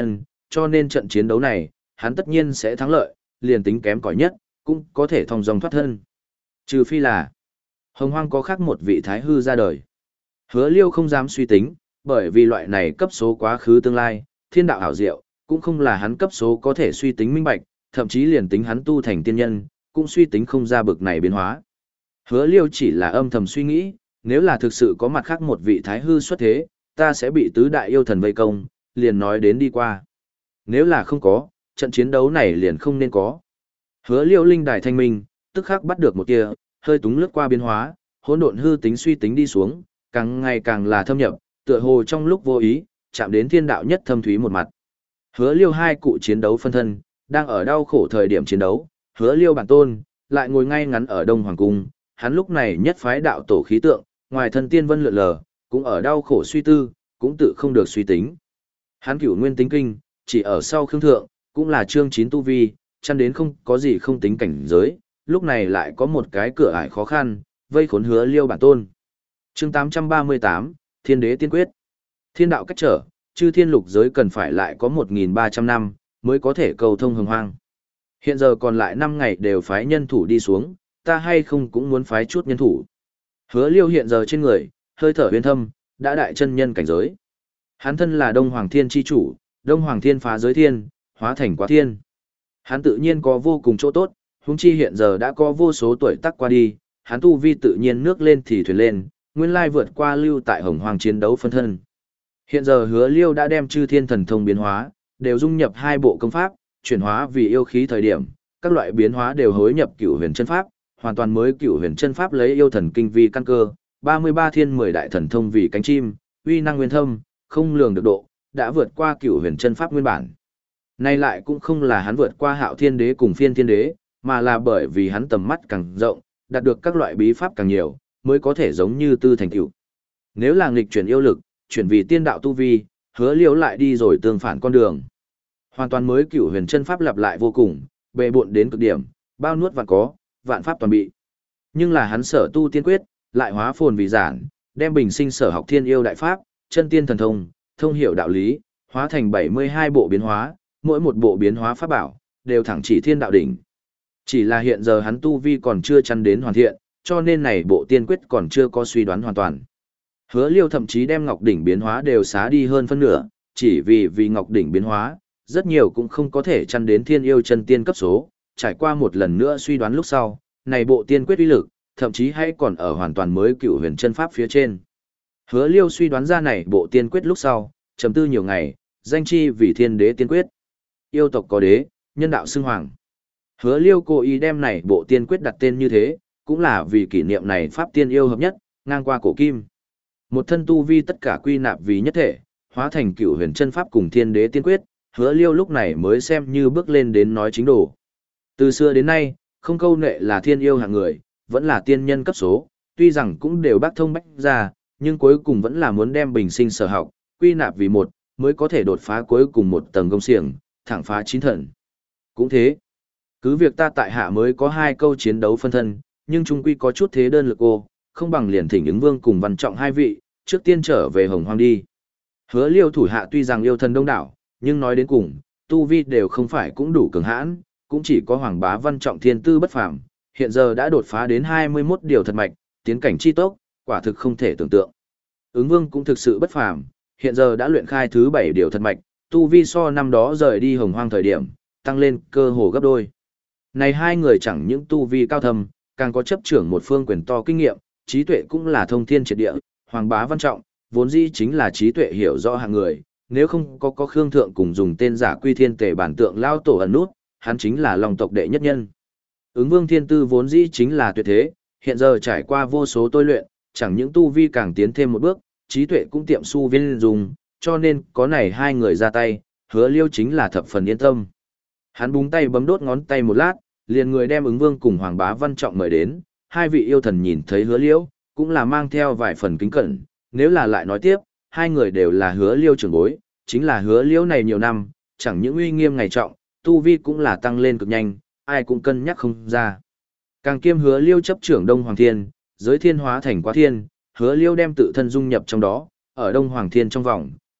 cho nên trận chiến đấu này, hắn tất nhiên sẽ thắng lợi, liền tính kém cỏi nhất, cũng có thể thông dong thoát thân. Trừ phi là, Hồng Hoang có khác một vị thái hư ra đời. Hứa Liêu không dám suy tính, bởi vì loại này cấp số quá khứ tương lai, thiên đạo ảo diệu, cũng không là hắn cấp số có thể suy tính minh bạch, thậm chí liền tính hắn tu thành tiên nhân, cũng suy tính không ra bực này biến hóa. Hứa Liêu chỉ là âm thầm suy nghĩ, nếu là thực sự có mặt khác một vị thái hư xuất thế, ta sẽ bị tứ đại yêu thần vây công, liền nói đến đi qua. Nếu là không có, trận chiến đấu này liền không nên có. Hứa Liêu linh đài thanh minh, tức khắc bắt được một kia, hơi túng lướt qua biến hóa, hỗn độn hư tính suy tính đi xuống, càng ngày càng là thâm nhập, tựa hồ trong lúc vô ý, chạm đến thiên đạo nhất thâm thúy một mặt. Hứa Liêu hai cụ chiến đấu phân thân, đang ở đau khổ thời điểm chiến đấu, Hứa Liêu bản tôn lại ngồi ngay ngắn ở Đông Hoàng cung, hắn lúc này nhất phái đạo tổ khí tượng, ngoài thân tiên vân lượn lờ, cũng ở đau khổ suy tư, cũng tự không được suy tính. Hắn cửu nguyên tính kinh, chỉ ở sau khương thượng, cũng là chương chín tu vi, chăn đến không có gì không tính cảnh giới, lúc này lại có một cái cửa ải khó khăn, vây khốn Hứa Liêu bản tôn. Chương tám trăm ba mươi tám, Thiên Đế Tiên Quyết. Thiên đạo cách trở, chư thiên lục giới cần phải lại có một nghìn ba trăm năm, mới có thể cầu thông hồng hoang. Hiện giờ còn lại năm ngày đều phái nhân thủ đi xuống, ta hay không cũng muốn phái chút nhân thủ. Hứa Liêu hiện giờ trên người, hơi thở huyền thâm, đã đại chân nhân cảnh giới. Hắn thân là Đông Hoàng Thiên chi chủ, Đông Hoàng Thiên phá giới thiên, hóa thành quá thiên. Hắn tự nhiên có vô cùng chỗ tốt, huống chi hiện giờ đã có vô số tuổi tác qua đi, hắn tu vi tự nhiên nước lên thì thuyền lên, nguyên lai vượt qua lưu tại hồng hoàng chiến đấu phân thân. Hiện giờ Hứa Liêu đã đem chư thiên thần thông biến hóa, đều dung nhập hai bộ công pháp, chuyển hóa vì yêu khí thời điểm, các loại biến hóa đều hối nhập cửu huyền chân pháp, hoàn toàn mới cửu huyền chân pháp lấy yêu thần kinh vi căn cơ, ba mươi ba thiên mười đại thần thông vì cánh chim, uy năng nguyên thâm, không lường được độ, đã vượt qua cửu huyền chân pháp nguyên bản. Nay lại cũng không là hắn vượt qua Hạo Thiên Đế cùng Phiên Thiên Đế, mà là bởi vì hắn tầm mắt càng rộng, đạt được các loại bí pháp càng nhiều, mới có thể giống như tư thành tựu. Nếu là nghịch chuyển yêu lực, chuyển vì tiên đạo tu vi, Hứa Liêu lại đi rồi tương phản con đường. Hoàn toàn mới cửu huyền chân pháp lặp lại vô cùng, bệ bộn đến cực điểm, bao nuốt vạn có, vạn pháp toàn bị. Nhưng là hắn sở tu tiên quyết, lại hóa phồn vì giản, đem bình sinh sở học thiên yêu đại pháp, chân tiên thần thông, thông hiểu đạo lý, hóa thành bảy mươi hai bộ biến hóa, mỗi một bộ biến hóa pháp bảo, đều thẳng chỉ thiên đạo đỉnh. Chỉ là hiện giờ hắn tu vi còn chưa chăn đến hoàn thiện, cho nên này bộ tiên quyết còn chưa có suy đoán hoàn toàn. Hứa Liêu thậm chí đem Ngọc Đỉnh biến hóa đều xá đi hơn phân nửa, chỉ vì vì Ngọc Đỉnh biến hóa, rất nhiều cũng không có thể chăn đến thiên yêu chân tiên cấp số, trải qua một lần nữa suy đoán lúc sau, này bộ tiên quyết uy lực, thậm chí hay còn ở hoàn toàn mới cựu huyền chân pháp phía trên. Hứa Liêu suy đoán ra này bộ tiên quyết lúc sau, trầm tư nhiều ngày, danh chi vì Thiên Đế Tiên Quyết. Yêu tộc có đế, nhân đạo xưng hoàng. Hứa Liêu cố ý đem này bộ tiên quyết đặt tên như thế, cũng là vì kỷ niệm này pháp tiên yêu hợp nhất, ngang qua cổ kim. Một thân tu vi tất cả quy nạp vì nhất thể, hóa thành cựu huyền chân pháp cùng Thiên Đế Tiên Quyết, Hứa Liêu lúc này mới xem như bước lên đến nói chính đồ. Từ xưa đến nay, không câu nệ là thiên yêu hạng người, vẫn là tiên nhân cấp số, tuy rằng cũng đều bác thông bách ra, nhưng cuối cùng vẫn là muốn đem bình sinh sở học, quy nạp vì một, mới có thể đột phá cuối cùng một tầng công xiềng, thẳng phá chín thần. Cũng thế, cứ việc ta tại hạ mới có hai câu chiến đấu phân thân, nhưng chung quy có chút thế đơn lực ô, không bằng liền thỉnh ứng vương cùng văn trọng hai vị, trước tiên trở về Hồng Hoang đi. Hứa Liêu thủ hạ tuy rằng yêu thần đông đảo, nhưng nói đến cùng, tu vi đều không phải cũng đủ cường hãn, cũng chỉ có Hoàng Bá Văn Trọng thiên tư bất phàm, hiện giờ đã đột phá đến hai mươi mốt điều thật mạch, tiến cảnh chi tốc, quả thực không thể tưởng tượng. Ứng Vương cũng thực sự bất phàm, hiện giờ đã luyện khai thứ bảy điều thật mạch, tu vi so năm đó rời đi Hồng Hoang thời điểm, tăng lên cơ hồ gấp đôi. Này hai người chẳng những tu vi cao thâm, càng có chấp trưởng một phương quyền to kinh nghiệm, trí tuệ cũng là thông thiên triệt địa, Hoàng Bá Văn Trọng, vốn dĩ chính là trí tuệ hiểu rõ hạng người, nếu không có có Khương Thượng cùng dùng tên giả Quy Thiên Tề bản tượng lao tổ ẩn nút, hắn chính là Long tộc đệ nhất nhân. Ứng Vương thiên tư vốn dĩ chính là tuyệt thế, hiện giờ trải qua vô số tôi luyện, chẳng những tu vi càng tiến thêm một bước, trí tuệ cũng tiệm su viên dùng, cho nên có này hai người ra tay, Hứa Liêu chính là thập phần yên tâm. Hắn búng tay bấm đốt ngón tay một lát, liền người đem Ứng Vương cùng Hoàng Bá Văn Trọng mời đến, hai vị yêu thần nhìn thấy Hứa Liêu, cũng là mang theo vài phần kính cẩn, nếu là lại nói tiếp, hai người đều là Hứa Liêu trưởng bối, chính là Hứa Liêu này nhiều năm, chẳng những uy nghiêm ngày trọng, tu vi cũng là tăng lên cực nhanh, ai cũng cân nhắc không ra. Càng kiêm Hứa Liêu chấp trưởng Đông Hoàng Thiên, giới thiên hóa thành quá thiên, Hứa Liêu đem tự thân dung nhập trong đó, ở Đông Hoàng Thiên trong vòng,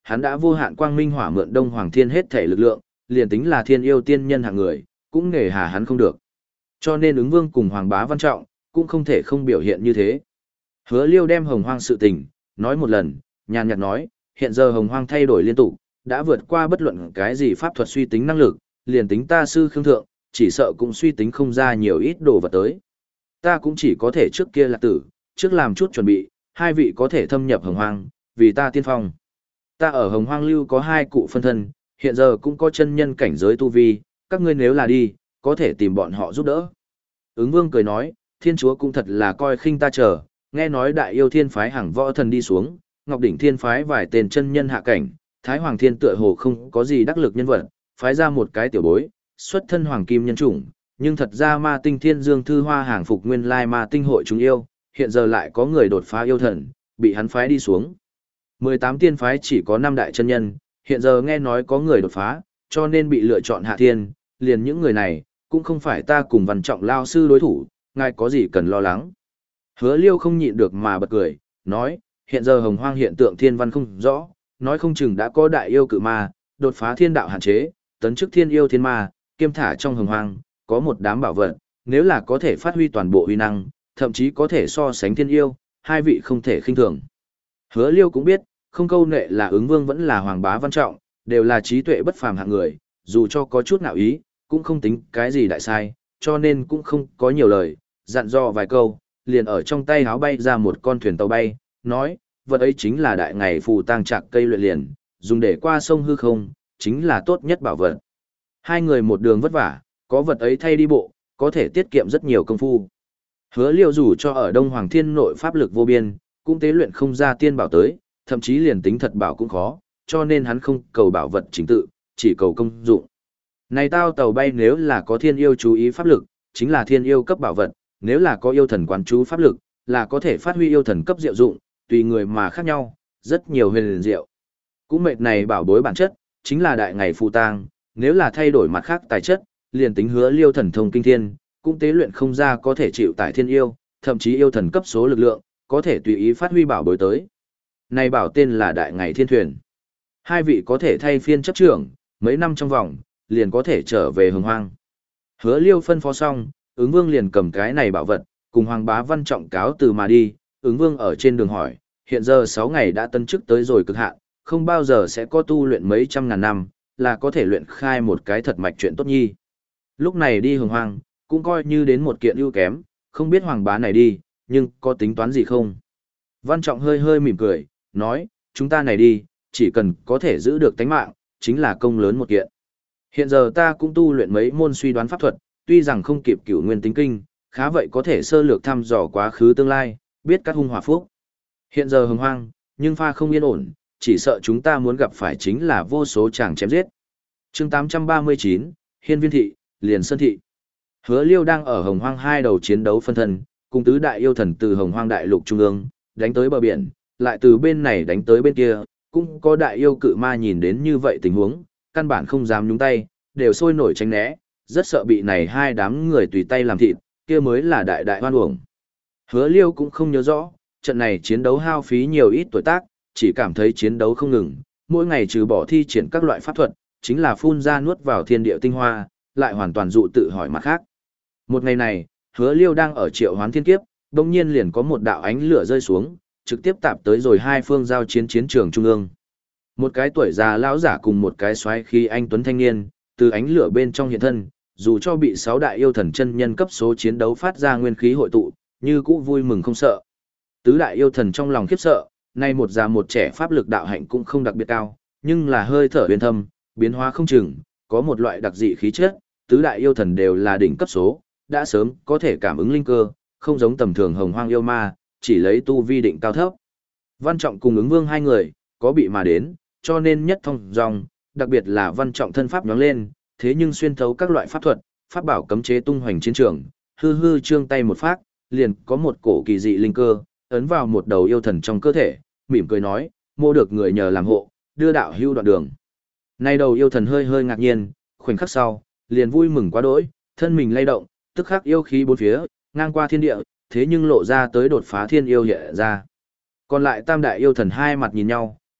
hắn đã vô hạn quang minh hỏa mượn Đông Hoàng Thiên hết thể lực lượng, liền tính là thiên yêu tiên nhân hạng người, cũng nể hà hắn không được. Cho nên ứng vương cùng Hoàng Bá Văn Trọng, cũng không thể không biểu hiện như thế. Hứa Liêu đem Hồng Hoang sự tình, nói một lần, nhàn nhạt nói, hiện giờ Hồng Hoang thay đổi liên tục, đã vượt qua bất luận cái gì pháp thuật suy tính năng lực, liền tính ta sư khương thượng, chỉ sợ cũng suy tính không ra nhiều ít đồ vật tới. Ta cũng chỉ có thể trước kia là tử, trước làm chút chuẩn bị, hai vị có thể thâm nhập Hồng Hoang, vì ta tiên phong. Ta ở Hồng Hoang lưu có hai cụ phân thân, hiện giờ cũng có chân nhân cảnh giới tu vi, các ngươi nếu là đi, có thể tìm bọn họ giúp đỡ. Ứng Vương cười nói, Thiên Chúa cũng thật là coi khinh ta chờ, nghe nói đại yêu thiên phái hàng võ thần đi xuống, Ngọc Đỉnh thiên phái vài tên chân nhân hạ cảnh, Thái Hoàng thiên tựa hồ không có gì đắc lực nhân vật, phái ra một cái tiểu bối, xuất thân hoàng kim nhân chủng, nhưng thật ra ma tinh thiên dương thư hoa hàng phục nguyên lai ma tinh hội chúng yêu, hiện giờ lại có người đột phá yêu thần, bị hắn phái đi xuống. mười tám tiên phái chỉ có năm đại chân nhân, hiện giờ nghe nói có người đột phá, cho nên bị lựa chọn hạ thiên, liền những người này, cũng không phải ta cùng Văn Trọng lao sư đối thủ, ngài có gì cần lo lắng. Hứa Liêu không nhịn được mà bật cười, nói, hiện giờ Hồng Hoang hiện tượng thiên văn không rõ, nói không chừng đã có đại yêu cự ma, đột phá thiên đạo hạn chế, tấn chức thiên yêu thiên ma, kiêm thả trong Hồng Hoang, có một đám bảo vật, nếu là có thể phát huy toàn bộ uy năng, thậm chí có thể so sánh thiên yêu, hai vị không thể khinh thường. Hứa Liêu cũng biết, không câu nệ là ứng vương vẫn là Hoàng Bá Văn Trọng, đều là trí tuệ bất phàm hạng người, dù cho có chút nào ý, cũng không tính cái gì đại sai, cho nên cũng không có nhiều lời, dặn dò vài câu, liền ở trong tay háo bay ra một con thuyền tàu bay, nói, vật ấy chính là đại ngày phù tang trạc cây luyện liền, dùng để qua sông hư không, chính là tốt nhất bảo vật. Hai người một đường vất vả, có vật ấy thay đi bộ, có thể tiết kiệm rất nhiều công phu. Hứa Liêu dù cho ở Đông Hoàng Thiên nội pháp lực vô biên, cũng tế luyện không ra tiên bảo tới, thậm chí liền tính thật bảo cũng khó, cho nên hắn không cầu bảo vật chính tự, chỉ cầu công dụng. Này tao tàu bay nếu là có thiên yêu chú ý pháp lực, chính là thiên yêu cấp bảo vật, nếu là có yêu thần quán chú pháp lực, là có thể phát huy yêu thần cấp diệu dụng, tùy người mà khác nhau, rất nhiều huyền liền diệu. Cũng mệt này bảo bối bản chất, chính là đại ngày phù tang, nếu là thay đổi mặt khác tài chất, liền tính Hứa Liêu thần thông kinh thiên, cũng tế luyện không ra có thể chịu tại thiên yêu, thậm chí yêu thần cấp số lực lượng, có thể tùy ý phát huy bảo bối tới. Này bảo tên là đại ngày thiên thuyền. Hai vị có thể thay phiên chấp trưởng, mấy năm trong vòng, liền có thể trở về Hồng Hoang. Hứa Liêu phân phó xong, ứng vương liền cầm cái này bảo vật, cùng Hoàng Bá Văn Trọng cáo từ mà đi, ứng vương ở trên đường hỏi, hiện giờ sáu ngày đã tân chức tới rồi cực hạn, không bao giờ sẽ có tu luyện mấy trăm ngàn năm, là có thể luyện khai một cái thật mạch chuyện tốt nhi. Lúc này đi Hồng Hoang, cũng coi như đến một kiện ưu kém, không biết Hoàng Bá này đi, nhưng có tính toán gì không? Văn Trọng hơi hơi mỉm cười, nói, chúng ta này đi, chỉ cần có thể giữ được tánh mạng, chính là công lớn một kiện. Hiện giờ ta cũng tu luyện mấy môn suy đoán pháp thuật, tuy rằng không kịp cửu nguyên tính kinh, khá vậy có thể sơ lược thăm dò quá khứ tương lai, biết các hung hòa phúc. Hiện giờ Hồng Hoang, nhưng pha không yên ổn, chỉ sợ chúng ta muốn gặp phải chính là vô số chàng chém giết. Chương tám trăm ba mươi chín, Hiên Viên Thị, Liền Sơn Thị. Hứa Liêu đang ở Hồng Hoang hai đầu chiến đấu phân thân, cùng tứ đại yêu thần từ Hồng Hoang đại lục trung ương, đánh tới bờ biển, lại từ bên này đánh tới bên kia, cũng có đại yêu cự ma nhìn đến như vậy tình huống, căn bản không dám nhúng tay, đều sôi nổi tránh né, rất sợ bị này hai đám người tùy tay làm thịt, kia mới là đại đại hoan uổng. Hứa Liêu cũng không nhớ rõ, trận này chiến đấu hao phí nhiều ít tuổi tác, chỉ cảm thấy chiến đấu không ngừng, mỗi ngày trừ bỏ thi triển các loại pháp thuật, chính là phun ra nuốt vào thiên địa tinh hoa, lại hoàn toàn dụ tự hỏi mặt khác. Một ngày này, Hứa Liêu đang ở triệu hoán thiên kiếp, đồng nhiên liền có một đạo ánh lửa rơi xuống, trực tiếp tạp tới rồi hai phương giao chiến chiến trường trung ương. Một cái tuổi già lão giả cùng một cái xoáy khí anh tuấn thanh niên, từ ánh lửa bên trong hiện thân, dù cho bị sáu đại yêu thần chân nhân cấp số chiến đấu phát ra nguyên khí hội tụ, như cũ vui mừng không sợ. Tứ đại yêu thần trong lòng khiếp sợ, nay một già một trẻ pháp lực đạo hạnh cũng không đặc biệt cao, nhưng là hơi thở huyền thâm, biến hóa không chừng, có một loại đặc dị khí chất, tứ đại yêu thần đều là đỉnh cấp số, đã sớm có thể cảm ứng linh cơ, không giống tầm thường Hồng Hoang yêu ma, chỉ lấy tu vi định cao thấp. Văn Trọng cùng ứng vương hai người, có bị mà đến, cho nên nhất thông dòng, đặc biệt là Văn Trọng thân pháp nhóng lên, thế nhưng xuyên thấu các loại pháp thuật, pháp bảo cấm chế tung hoành chiến trường, hư hư trương tay một phát, liền có một cổ kỳ dị linh cơ, ấn vào một đầu yêu thần trong cơ thể, mỉm cười nói, mua được người nhờ làm hộ, đưa đạo hưu đoạn đường. Nay đầu yêu thần hơi hơi ngạc nhiên, khoảnh khắc sau, liền vui mừng quá đỗi, thân mình lay động, tức khắc yêu khí bốn phía, ngang qua thiên địa, thế nhưng lộ ra tới đột phá thiên yêu hiện ra. Còn lại tam đại yêu thần hai mặt nhìn nhau,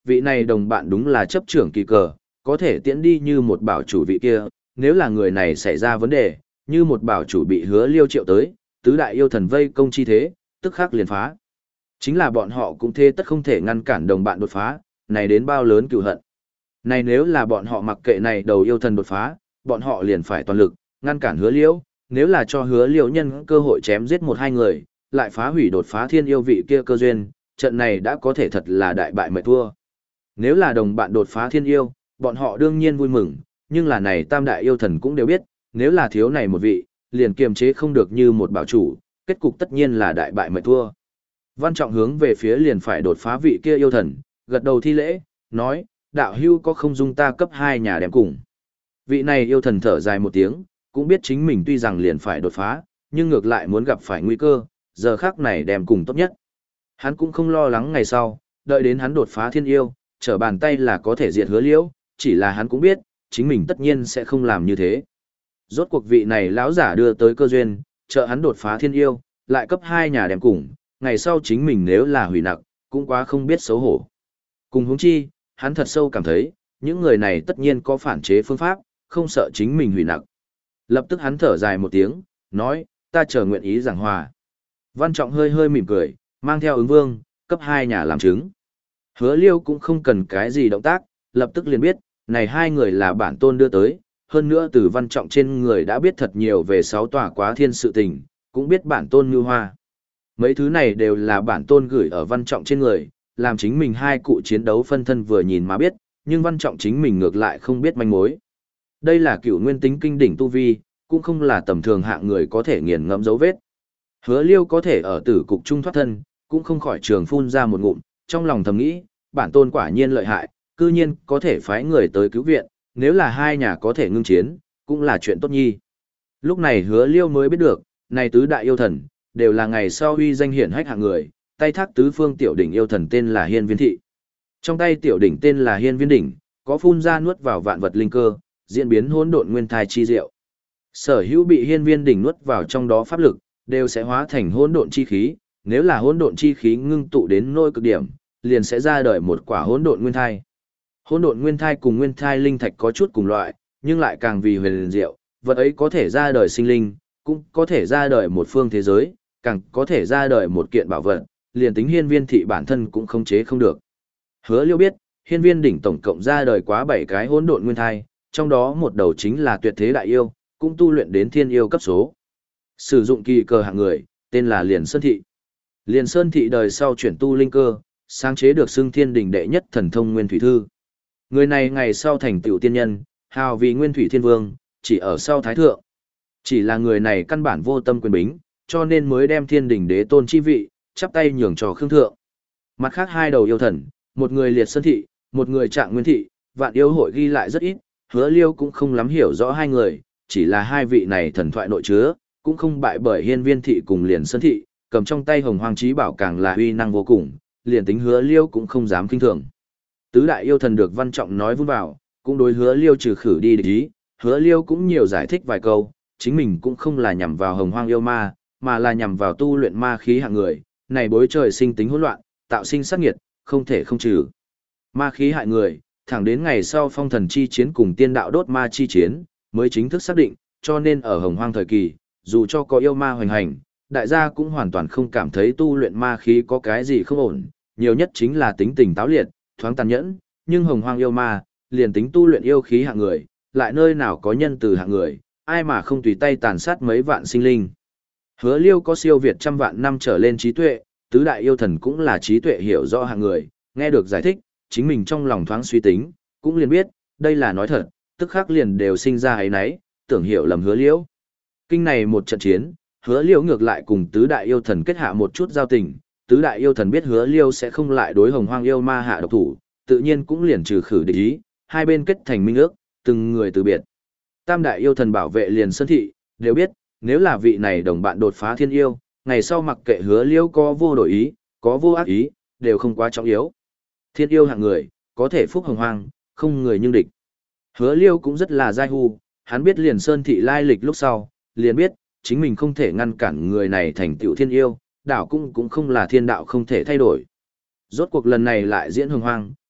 vị này đồng bạn đúng là chấp trưởng kỳ cờ, có thể tiễn đi như một bảo chủ vị kia, nếu là người này xảy ra vấn đề, như một bảo chủ bị hứa liêu triệu tới, tứ đại yêu thần vây công chi thế, tức khắc liền phá. Chính là bọn họ cũng thế tất không thể ngăn cản đồng bạn đột phá, này đến bao lớn cựu hận. Này nếu là bọn họ mặc kệ này đầu yêu thần đột phá, bọn họ liền phải toàn lực, ngăn cản hứa liêu, nếu là cho hứa liêu nhân cơ hội chém giết một hai người, lại phá hủy đột phá thiên yêu vị kia cơ duyên, trận này đã có thể thật là đại bại mệt thua. Nếu là đồng bạn đột phá thiên yêu, bọn họ đương nhiên vui mừng, nhưng là này tam đại yêu thần cũng đều biết, nếu là thiếu này một vị, liền kiềm chế không được như một bảo chủ, kết cục tất nhiên là đại bại mệt thua. Văn Trọng hướng về phía liền phải đột phá vị kia yêu thần, gật đầu thi lễ, nói, đạo hưu có không dung ta cấp hai nhà đem cùng. Vị này yêu thần thở dài một tiếng, cũng biết chính mình tuy rằng liền phải đột phá, nhưng ngược lại muốn gặp phải nguy cơ, giờ khắc này đem cùng tốt nhất. Hắn cũng không lo lắng ngày sau, đợi đến hắn đột phá thiên yêu, trở bàn tay là có thể diệt hứa liễu, chỉ là hắn cũng biết, chính mình tất nhiên sẽ không làm như thế. Rốt cuộc vị này lão giả đưa tới cơ duyên, trợ hắn đột phá thiên yêu, lại cấp hai nhà đem cùng, ngày sau chính mình nếu là hủy nặc, cũng quá không biết xấu hổ. Cùng huống chi, hắn thật sâu cảm thấy, những người này tất nhiên có phản chế phương pháp, không sợ chính mình hủy nặc. Lập tức hắn thở dài một tiếng, nói, ta chờ nguyện ý giảng hòa. Văn Trọng hơi hơi mỉm cười, mang theo ứng vương, cấp hai nhà làm chứng. Hứa liêu cũng không cần cái gì động tác, lập tức liền biết, này hai người là bản tôn đưa tới, hơn nữa từ Văn Trọng trên người đã biết thật nhiều về sáu tòa quá thiên sự tình, cũng biết bản tôn như hoa. Mấy thứ này đều là bản tôn gửi ở Văn Trọng trên người, làm chính mình hai cụ chiến đấu phân thân vừa nhìn mà biết, nhưng Văn Trọng chính mình ngược lại không biết manh mối. Đây là cựu nguyên tính kinh đỉnh tu vi, cũng không là tầm thường hạng người có thể nghiền ngẫm dấu vết. Hứa liêu có thể ở tử cục trung thoát thân, cũng không khỏi trường phun ra một ngụm, trong lòng thầm nghĩ, bản tôn quả nhiên lợi hại, cư nhiên có thể phái người tới cứu viện, nếu là hai nhà có thể ngưng chiến, cũng là chuyện tốt nhi. Lúc này hứa liêu mới biết được, này tứ đại yêu thần, đều là ngày sau uy danh hiển hách hạng người, tay thác tứ phương tiểu đỉnh yêu thần tên là Hiên Viên Thị. Trong tay tiểu đỉnh tên là Hiên Viên Đỉnh, có phun ra nuốt vào vạn vật linh cơ, diễn biến hỗn độn nguyên thai chi diệu. Sở hữu bị Hiên Viên Đỉnh nuốt vào trong đó pháp lực, đều sẽ hóa thành hỗn độn chi khí, nếu là hỗn độn chi khí ngưng tụ đến nỗi cực điểm, liền sẽ ra đời một quả hỗn độn nguyên thai. Hỗn độn nguyên thai cùng nguyên thai linh thạch có chút cùng loại, nhưng lại càng vì huyền diệu, vật ấy có thể ra đời sinh linh, cũng có thể ra đời một phương thế giới, càng có thể ra đời một kiện bảo vật, liền tính Hiên Viên Thị bản thân cũng không chế không được. Hứa Liêu biết, Hiên Viên Đỉnh tổng cộng ra đời quá bảy cái hỗn độn nguyên thai, trong đó một đầu chính là tuyệt thế đại yêu, cũng tu luyện đến thiên yêu cấp số. Sử dụng kỳ cờ hạng người, tên là Liền Sơn Thị. Liền Sơn Thị đời sau chuyển tu linh cơ, sáng chế được xưng thiên đỉnh đệ nhất thần thông Nguyên Thủy Thư. Người này ngày sau thành tựu tiên nhân, hào vì Nguyên Thủy Thiên Vương, chỉ ở sau Thái Thượng. Chỉ là người này căn bản vô tâm quyền bính, cho nên mới đem thiên đỉnh đế tôn chi vị, chắp tay nhường cho Khương Thượng. Mặt khác hai đầu yêu thần, một người Liệt Sơn Thị, một người Trạng Nguyên Thị, vạn yêu hội ghi lại rất ít, Hứa Liêu cũng không lắm hiểu rõ hai người, chỉ là hai vị này thần thoại nội chứa, cũng không bại bởi Hiên Viên Thị cùng Liền Sơn Thị, cầm trong tay Hồng Hoang Chí Bảo càng là uy năng vô cùng, liền tính Hứa Liêu cũng không dám kinh thường. Tứ đại yêu thần được Văn Trọng nói vun vào, cũng đối Hứa Liêu trừ khử đi địch ý, Hứa Liêu cũng nhiều giải thích vài câu, chính mình cũng không là nhằm vào Hồng Hoang yêu ma, mà là nhằm vào tu luyện ma khí hạng người, này bối trời sinh tính hỗn loạn, tạo sinh sát nghiệt, không thể không trừ. Ma khí hại người, thẳng đến ngày sau phong thần chi chiến cùng tiên đạo đốt ma chi chiến, mới chính thức xác định, cho nên ở Hồng Hoang thời kỳ, dù cho có yêu ma hoành hành, đại gia cũng hoàn toàn không cảm thấy tu luyện ma khí có cái gì không ổn, nhiều nhất chính là tính tình táo liệt, thoáng tàn nhẫn, nhưng Hồng Hoang yêu ma, liền tính tu luyện yêu khí hạng người, lại nơi nào có nhân từ hạng người, ai mà không tùy tay tàn sát mấy vạn sinh linh. Hứa Liêu có siêu việt trăm vạn năm trở lên trí tuệ, tứ đại yêu thần cũng là trí tuệ hiểu rõ hạng người, nghe được giải thích, chính mình trong lòng thoáng suy tính, cũng liền biết, đây là nói thật, tức khắc liền đều sinh ra ấy nấy, tưởng hiểu lầm Hứa Liêu. Kinh này một trận chiến, Hứa Liêu ngược lại cùng tứ đại yêu thần kết hạ một chút giao tình, tứ đại yêu thần biết Hứa Liêu sẽ không lại đối Hồng Hoang yêu ma hạ độc thủ, tự nhiên cũng liền trừ khử địch ý, hai bên kết thành minh ước, từng người từ biệt. Tam đại yêu thần bảo vệ Liền Sơn Thị, đều biết, nếu là vị này đồng bạn đột phá thiên yêu, ngày sau mặc kệ Hứa Liêu có vô đổi ý, có vô ác ý, đều không quá trọng yếu. Thiên yêu hạng người, có thể phúc Hồng Hoang, không người nhưng địch. Hứa Liêu cũng rất là giai hu, hắn biết Liền Sơn Thị lai lịch lúc sau, liền biết, chính mình không thể ngăn cản người này thành tựu thiên yêu, đảo cũng cũng không là thiên đạo không thể thay đổi. Rốt cuộc lần này lại diễn Hồng Hoang,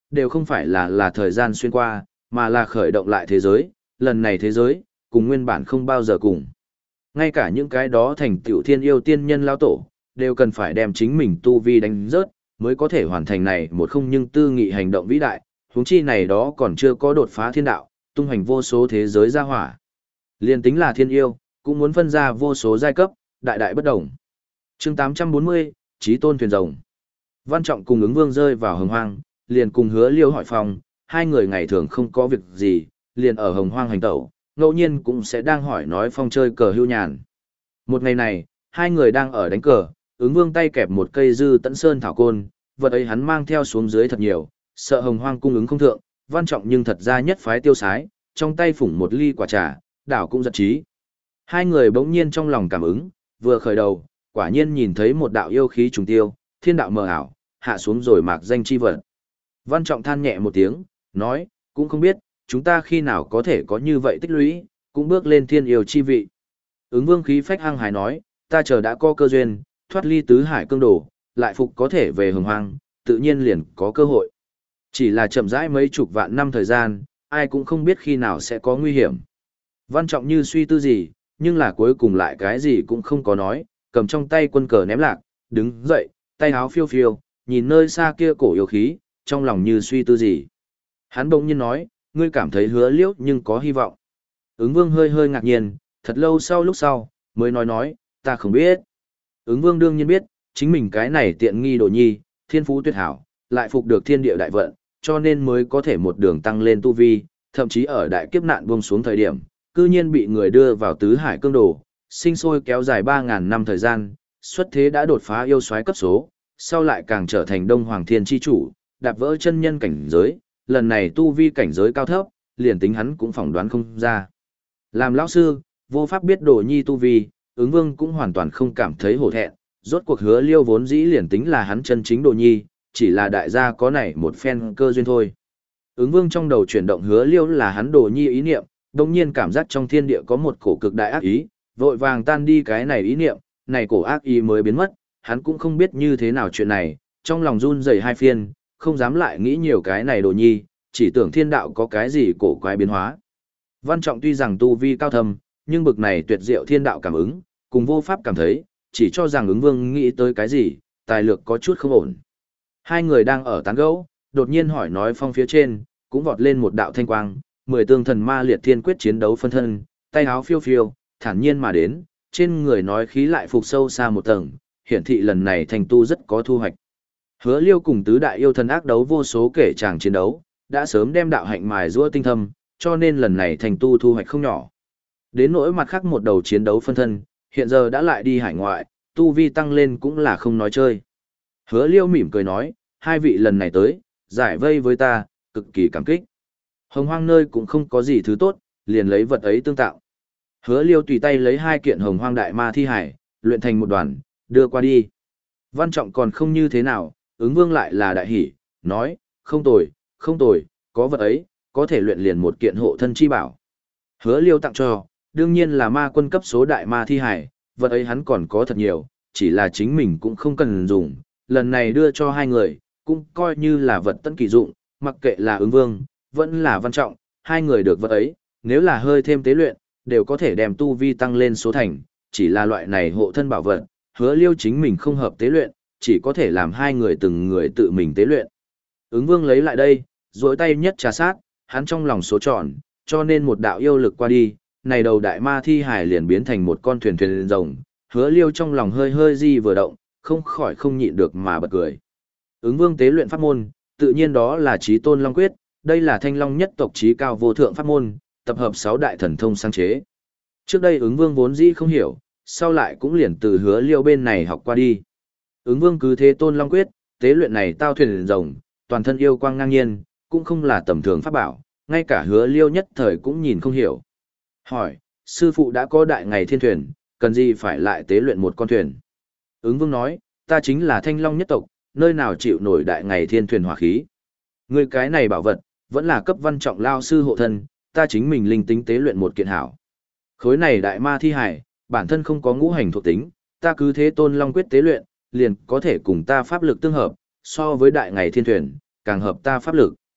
đều không phải là là thời gian xuyên qua, mà là khởi động lại thế giới, lần này thế giới, cùng nguyên bản không bao giờ cùng. Ngay cả những cái đó thành tiểu thiên yêu tiên nhân lao tổ, đều cần phải đem chính mình tu vi đánh rớt, mới có thể hoàn thành này một không nhưng tư nghị hành động vĩ đại, huống chi này đó còn chưa có đột phá thiên đạo, tung hoành vô số thế giới ra hỏa. Liên tính là thiên yêu, cũng muốn phân ra vô số giai cấp, đại đại bất đồng. Chương tám trăm bốn mươi, Chí Tôn thuyền rồng. Văn Trọng cùng ứng vương rơi vào hồng hoang, liền cùng Hứa Liêu hỏi phòng, hai người ngày thường không có việc gì, liền ở hồng hoang hành tẩu, ngẫu nhiên cũng sẽ đang hỏi nói phong chơi cờ hưu nhàn. Một ngày này, hai người đang ở đánh cờ, ứng vương tay kẹp một cây dư tận sơn thảo côn, vật ấy hắn mang theo xuống dưới thật nhiều, sợ hồng hoang cung ứng không thượng, Văn Trọng nhưng thật ra nhất phái tiêu sái, trong tay phủng một ly quả trà, đảo cũng giật trí. Hai người bỗng nhiên trong lòng cảm ứng, vừa khởi đầu, quả nhiên nhìn thấy một đạo yêu khí trùng tiêu, thiên đạo mờ ảo, hạ xuống rồi mạc danh chi vật. Văn Trọng than nhẹ một tiếng, nói, cũng không biết, chúng ta khi nào có thể có như vậy tích lũy, cũng bước lên thiên yêu chi vị. Ứng vương khí phách hăng hài nói, ta chờ đã có cơ duyên, thoát ly tứ hải cương đồ, lại phục có thể về hồng hoang, tự nhiên liền có cơ hội. Chỉ là chậm rãi mấy chục vạn năm thời gian, ai cũng không biết khi nào sẽ có nguy hiểm. Văn Trọng như suy tư gì, nhưng là cuối cùng lại cái gì cũng không có nói, cầm trong tay quân cờ ném lạc, đứng dậy, tay áo phiêu phiêu, nhìn nơi xa kia cổ yêu khí, trong lòng như suy tư gì. Hắn bỗng nhiên nói, ngươi cảm thấy Hứa Liễu nhưng có hy vọng. Ứng vương hơi hơi ngạc nhiên, thật lâu sau lúc sau, mới nói nói, ta không biết. Ứng vương đương nhiên biết, chính mình cái này tiện nghi đồ nhi, thiên phú tuyệt hảo, lại phục được thiên địa đại vận, cho nên mới có thể một đường tăng lên tu vi, thậm chí ở đại kiếp nạn buông xuống thời điểm, cư nhiên bị người đưa vào tứ hải cương đồ, sinh sôi kéo dài ba ngàn năm thời gian, xuất thế đã đột phá yêu soái cấp số, sau lại càng trở thành Đông Hoàng Thiên chi chủ, đạp vỡ chân nhân cảnh giới, lần này tu vi cảnh giới cao thấp, liền tính hắn cũng phỏng đoán không ra. Làm lão sư, vô pháp biết đồ nhi tu vi, ứng vương cũng hoàn toàn không cảm thấy hổ thẹn, rốt cuộc Hứa Liêu vốn dĩ liền tính là hắn chân chính đồ nhi, chỉ là đại gia có này một phen cơ duyên thôi. Ứng vương trong đầu chuyển động Hứa Liêu là hắn đồ nhi ý niệm, đồng nhiên cảm giác trong thiên địa có một cổ cực đại ác ý, vội vàng tan đi cái này ý niệm, này cổ ác ý mới biến mất, hắn cũng không biết như thế nào chuyện này, trong lòng run rẩy hai phiên, không dám lại nghĩ nhiều cái này đồ nhi, chỉ tưởng thiên đạo có cái gì cổ quái biến hóa. Văn Trọng tuy rằng tu vi cao thâm, nhưng bực này tuyệt diệu thiên đạo cảm ứng, cùng vô pháp cảm thấy, chỉ cho rằng ứng vương nghĩ tới cái gì, tài lược có chút không ổn. Hai người đang ở tán gẫu, đột nhiên hỏi nói phong phía trên, cũng vọt lên một đạo thanh quang, mười tương thần ma liệt thiên quyết chiến đấu phân thân, tay áo phiêu phiêu, thản nhiên mà đến, trên người nói khí lại phục sâu xa một tầng, hiển thị lần này thành tu rất có thu hoạch. Hứa Liêu cùng tứ đại yêu thần ác đấu vô số kể chàng chiến đấu, đã sớm đem đạo hạnh mài giũa tinh thâm, cho nên lần này thành tu thu hoạch không nhỏ. Đến nỗi mặt khác một đầu chiến đấu phân thân, hiện giờ đã lại đi hải ngoại, tu vi tăng lên cũng là không nói chơi. Hứa Liêu mỉm cười nói, hai vị lần này tới, giải vây với ta, cực kỳ cảm kích. Hồng hoang nơi cũng không có gì thứ tốt, liền lấy vật ấy tương tạo. Hứa Liêu tùy tay lấy hai kiện hồng hoang đại ma thi hải, luyện thành một đoàn, đưa qua đi. Văn Trọng còn không như thế nào, ứng vương lại là đại hỷ, nói, không tồi, không tồi, có vật ấy, có thể luyện liền một kiện hộ thân chi bảo. Hứa Liêu tặng cho, đương nhiên là ma quân cấp số đại ma thi hải, vật ấy hắn còn có thật nhiều, chỉ là chính mình cũng không cần dùng, lần này đưa cho hai người, cũng coi như là vật tân kỳ dụng, mặc kệ là ứng vương, vẫn là Văn Trọng, hai người được vật ấy, nếu là hơi thêm tế luyện, đều có thể đem tu vi tăng lên số thành, chỉ là loại này hộ thân bảo vật, Hứa Liêu chính mình không hợp tế luyện, chỉ có thể làm hai người từng người tự mình tế luyện. Ứng vương lấy lại đây, duỗi tay nhất trà sát, hắn trong lòng số tròn, cho nên một đạo yêu lực qua đi, này đầu đại ma thi hải liền biến thành một con thuyền thuyền rồng, Hứa Liêu trong lòng hơi hơi di vừa động, không khỏi không nhịn được mà bật cười. Ứng vương tế luyện pháp môn, tự nhiên đó là Chí Tôn Long Quyết, đây là Thanh Long nhất tộc chí cao vô thượng pháp môn, tập hợp sáu đại thần thông sáng chế. Trước đây ứng vương vốn dĩ không hiểu, sau lại cũng liền từ Hứa Liêu bên này học qua đi. Ứng vương cứ thế Tôn Long Quyết, tế luyện này tao thuyền rồng, toàn thân yêu quang ngang nhiên, cũng không là tầm thường pháp bảo, ngay cả Hứa Liêu nhất thời cũng nhìn không hiểu. Hỏi, sư phụ đã có đại ngày thiên thuyền, cần gì phải lại tế luyện một con thuyền? Ứng vương nói, ta chính là Thanh Long nhất tộc, nơi nào chịu nổi đại ngày thiên thuyền hỏa khí. Người cái này bảo vật, vẫn là cấp Văn Trọng lao sư hộ thân, ta chính mình linh tính tế luyện một kiện hảo. Khối này đại ma thi hải, bản thân không có ngũ hành thuộc tính, ta cứ thế Tôn Long Quyết tế luyện, liền có thể cùng ta pháp lực tương hợp, so với đại ngày thiên thuyền, càng hợp ta pháp lực.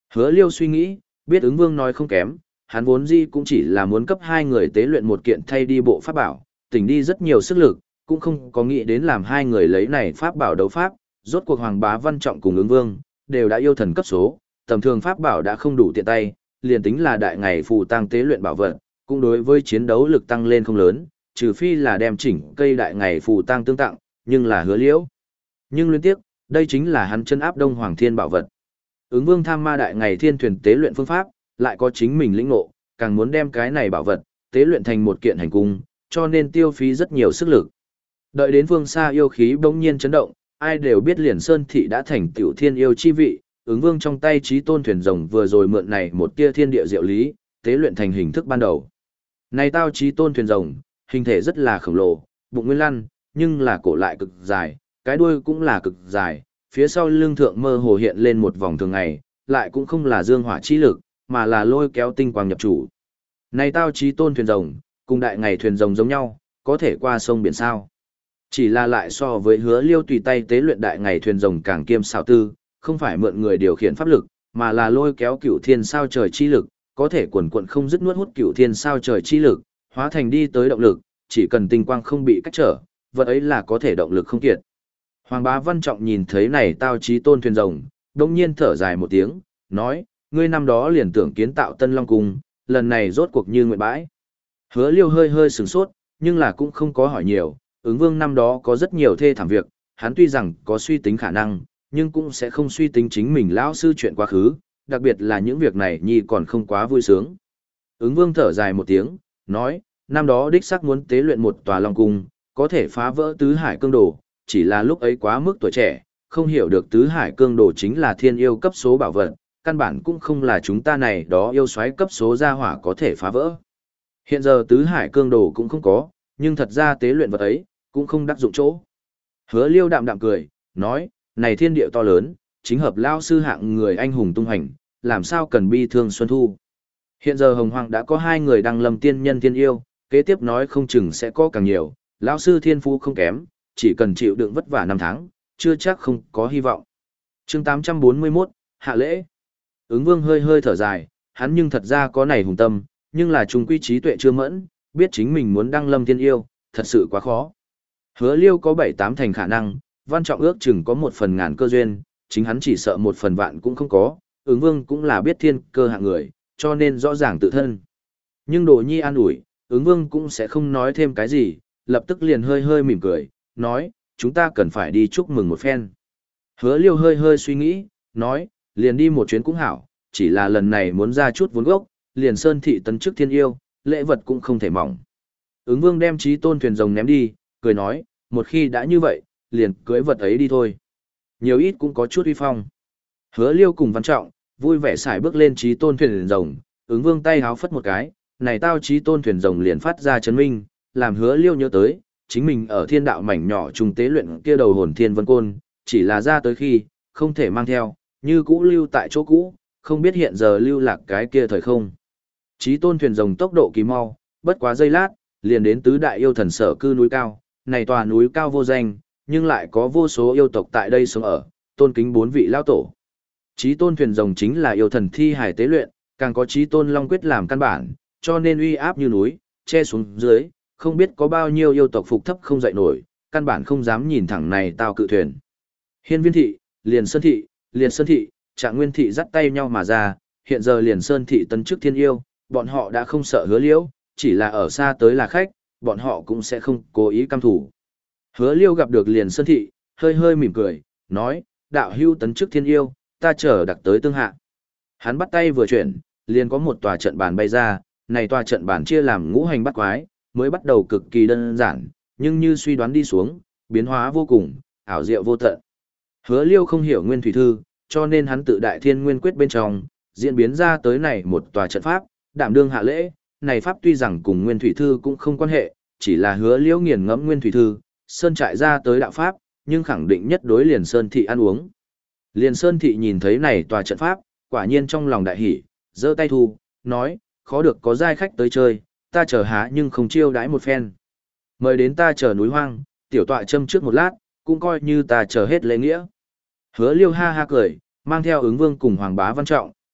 Hứa Liêu suy nghĩ, biết ứng vương nói không kém, hắn vốn dĩ cũng chỉ là muốn cấp hai người tế luyện một kiện thay đi bộ pháp bảo, tỉnh đi rất nhiều sức lực, cũng không có nghĩ đến làm hai người lấy này pháp bảo đấu pháp, rốt cuộc Hoàng Bá Văn Trọng cùng ứng vương, đều đã yêu thần cấp số, tầm thường pháp bảo đã không đủ tiện tay, liền tính là đại ngày phù tăng tế luyện bảo vật, cũng đối với chiến đấu lực tăng lên không lớn, trừ phi là đem chỉnh cây đại ngày phù tăng tương tặng, nhưng là Hứa Liễu. Nhưng liên tiếp, đây chính là hắn chân áp Đông Hoàng Thiên bảo vật. Ứng vương tham ma đại ngày thiên thuyền tế luyện phương pháp, lại có chính mình lĩnh ngộ, càng muốn đem cái này bảo vật, tế luyện thành một kiện hành cung, cho nên tiêu phí rất nhiều sức lực. Đợi đến phương xa yêu khí bỗng nhiên chấn động, ai đều biết liền Sơn Thị đã thành tiểu thiên yêu chi vị, ứng vương trong tay trí tôn thuyền rồng vừa rồi mượn này một tia thiên địa diệu lý, tế luyện thành hình thức ban đầu. Này tao trí tôn thuyền rồng, hình thể rất là khổng lồ, bụng nguyên lăn, nhưng là cổ lại cực dài, cái đuôi cũng là cực dài, phía sau lưng thượng mơ hồ hiện lên một vòng thường ngày, lại cũng không là dương hỏa chi lực, mà là lôi kéo tinh quang nhập chủ. Này tao trí tôn thuyền rồng, cùng đại ngày thuyền rồng giống nhau, có thể qua sông biển sao. Chỉ là lại so với Hứa Liêu tùy tay tế luyện đại ngày thuyền rồng càng kiêm xảo tư, không phải mượn người điều khiển pháp lực, mà là lôi kéo cửu thiên sao trời chi lực, có thể quần quận không dứt nuốt hút cửu thiên sao trời chi lực, hóa thành đi tới động lực, chỉ cần tinh quang không bị cách trở, vật ấy là có thể động lực không kiệt. Hoàng Bá Văn Trọng nhìn thấy này tao trí tôn thuyền rồng, đông nhiên thở dài một tiếng, nói, ngươi năm đó liền tưởng kiến tạo Tân Long Cung, lần này rốt cuộc như nguyện bãi. Hứa Liêu hơi hơi sửng sốt, nhưng là cũng không có hỏi nhiều, ứng vương năm đó có rất nhiều thê thảm việc, hắn tuy rằng có suy tính khả năng, nhưng cũng sẽ không suy tính chính mình lão sư chuyện quá khứ, đặc biệt là những việc này nhi còn không quá vui sướng. Ứng vương thở dài một tiếng, nói, năm đó đích xác muốn tế luyện một tòa Long Cung, có thể phá vỡ tứ hải cương đồ, chỉ là lúc ấy quá mức tuổi trẻ, không hiểu được tứ hải cương đồ chính là thiên yêu cấp số bảo vật, căn bản cũng không là chúng ta này đó yêu xoáy cấp số gia hỏa có thể phá vỡ. Hiện giờ tứ hải cương đồ cũng không có, nhưng thật ra tế luyện vật ấy, cũng không đắc dụng chỗ. Hứa Liêu đạm đạm cười, nói, này thiên địa to lớn, chính hợp lao sư hạng người anh hùng tung hành, làm sao cần bi thương xuân thu. Hiện giờ Hồng Hoàng đã có hai người đăng lâm tiên nhân thiên yêu, kế tiếp nói không chừng sẽ có càng nhiều, lão sư thiên phú không kém, chỉ cần chịu đựng vất vả năm tháng, chưa chắc không có hy vọng. Chương tám trăm bốn mươi mốt, Hạ lễ. Ứng vương hơi hơi thở dài, hắn nhưng thật ra có này hùng tâm, nhưng là trung quy trí tuệ chưa mẫn, biết chính mình muốn đăng lâm thiên yêu, thật sự quá khó. Hứa Liêu có bảy tám thành khả năng, Văn Trọng ước chừng có một phần ngàn cơ duyên, chính hắn chỉ sợ một phần vạn cũng không có, ứng vương cũng là biết thiên cơ hạng người, cho nên rõ ràng tự thân. Nhưng Đồ Nhi an ủi, ứng vương cũng sẽ không nói thêm cái gì, lập tức liền hơi hơi mỉm cười, nói, chúng ta cần phải đi chúc mừng một phen. Hứa Liêu hơi hơi suy nghĩ, nói, liền đi một chuyến cũng hảo, chỉ là lần này muốn ra chút vốn gốc, liền Sơn Thị tấn chức thiên yêu, lễ vật cũng không thể mỏng. Ứng vương đem trí tôn thuyền rồng ném đi, cười nói, một khi đã như vậy, liền cưới vật ấy đi thôi. Nhiều ít cũng có chút uy phong. Hứa Liêu cùng Văn Trọng, vui vẻ xài bước lên trí tôn thuyền rồng, ứng vương tay háo phất một cái, này tao trí tôn thuyền rồng liền phát ra chấn minh, làm Hứa Liêu nhớ tới, chính mình ở thiên đạo mảnh nhỏ trùng tế luyện kia đầu hồn thiên vân côn, chỉ là ra tới khi, không thể mang theo, như cũ lưu tại chỗ cũ, không biết hiện giờ lưu lạc cái kia thời không. Chí tôn thuyền rồng tốc độ kỳ mau, bất quá giây lát, liền đến tứ đại yêu thần sở cư núi cao, này tòa núi cao vô danh, nhưng lại có vô số yêu tộc tại đây sống ở, tôn kính bốn vị lao tổ. Chí tôn thuyền rồng chính là yêu thần thi hải tế luyện, càng có chí tôn long quyết làm căn bản, cho nên uy áp như núi, che xuống dưới, không biết có bao nhiêu yêu tộc phục thấp không dậy nổi, căn bản không dám nhìn thẳng này tao cự thuyền. Hiên Viên thị, Liền Sơn thị, Liền Sơn thị, Trạng Nguyên thị dắt tay nhau mà ra, hiện giờ Liền Sơn thị tấn chức thiên yêu, bọn họ đã không sợ Hứa Liễu, chỉ là ở xa tới là khách, bọn họ cũng sẽ không cố ý cam thủ. Hứa Liêu gặp được Liền Sơn thị, hơi hơi mỉm cười, nói, đạo hưu tấn chức thiên yêu, ta chờ đặc tới tương hạ. Hắn bắt tay vừa chuyển, liền có một tòa trận bàn bay ra, này tòa trận bàn chia làm ngũ hành bắt quái, mới bắt đầu cực kỳ đơn giản, nhưng như suy đoán đi xuống, biến hóa vô cùng, ảo diệu vô tận. Hứa Liêu không hiểu nguyên thủy thư, cho nên hắn tự đại thiên nguyên quyết bên trong, diễn biến ra tới này một tòa trận pháp, đảm đương hạ lễ, này pháp tuy rằng cùng nguyên thủy thư cũng không quan hệ, chỉ là Hứa Liêu nghiền ngẫm nguyên thủy thư, sơn trại ra tới đạo pháp, nhưng khẳng định nhất đối Liền Sơn thị ăn uống. Liền Sơn thị nhìn thấy này tòa trận pháp, quả nhiên trong lòng đại hỉ, giơ tay thu, nói, khó được có giai khách tới chơi, ta chờ há nhưng không chiêu đãi một phen. Mời đến ta chờ núi hoang, tiểu tọa châm trước một lát, cũng coi như ta chờ hết lễ nghĩa. Hứa Liêu ha ha cười, mang theo ứng vương cùng Hoàng Bá Văn Trọng,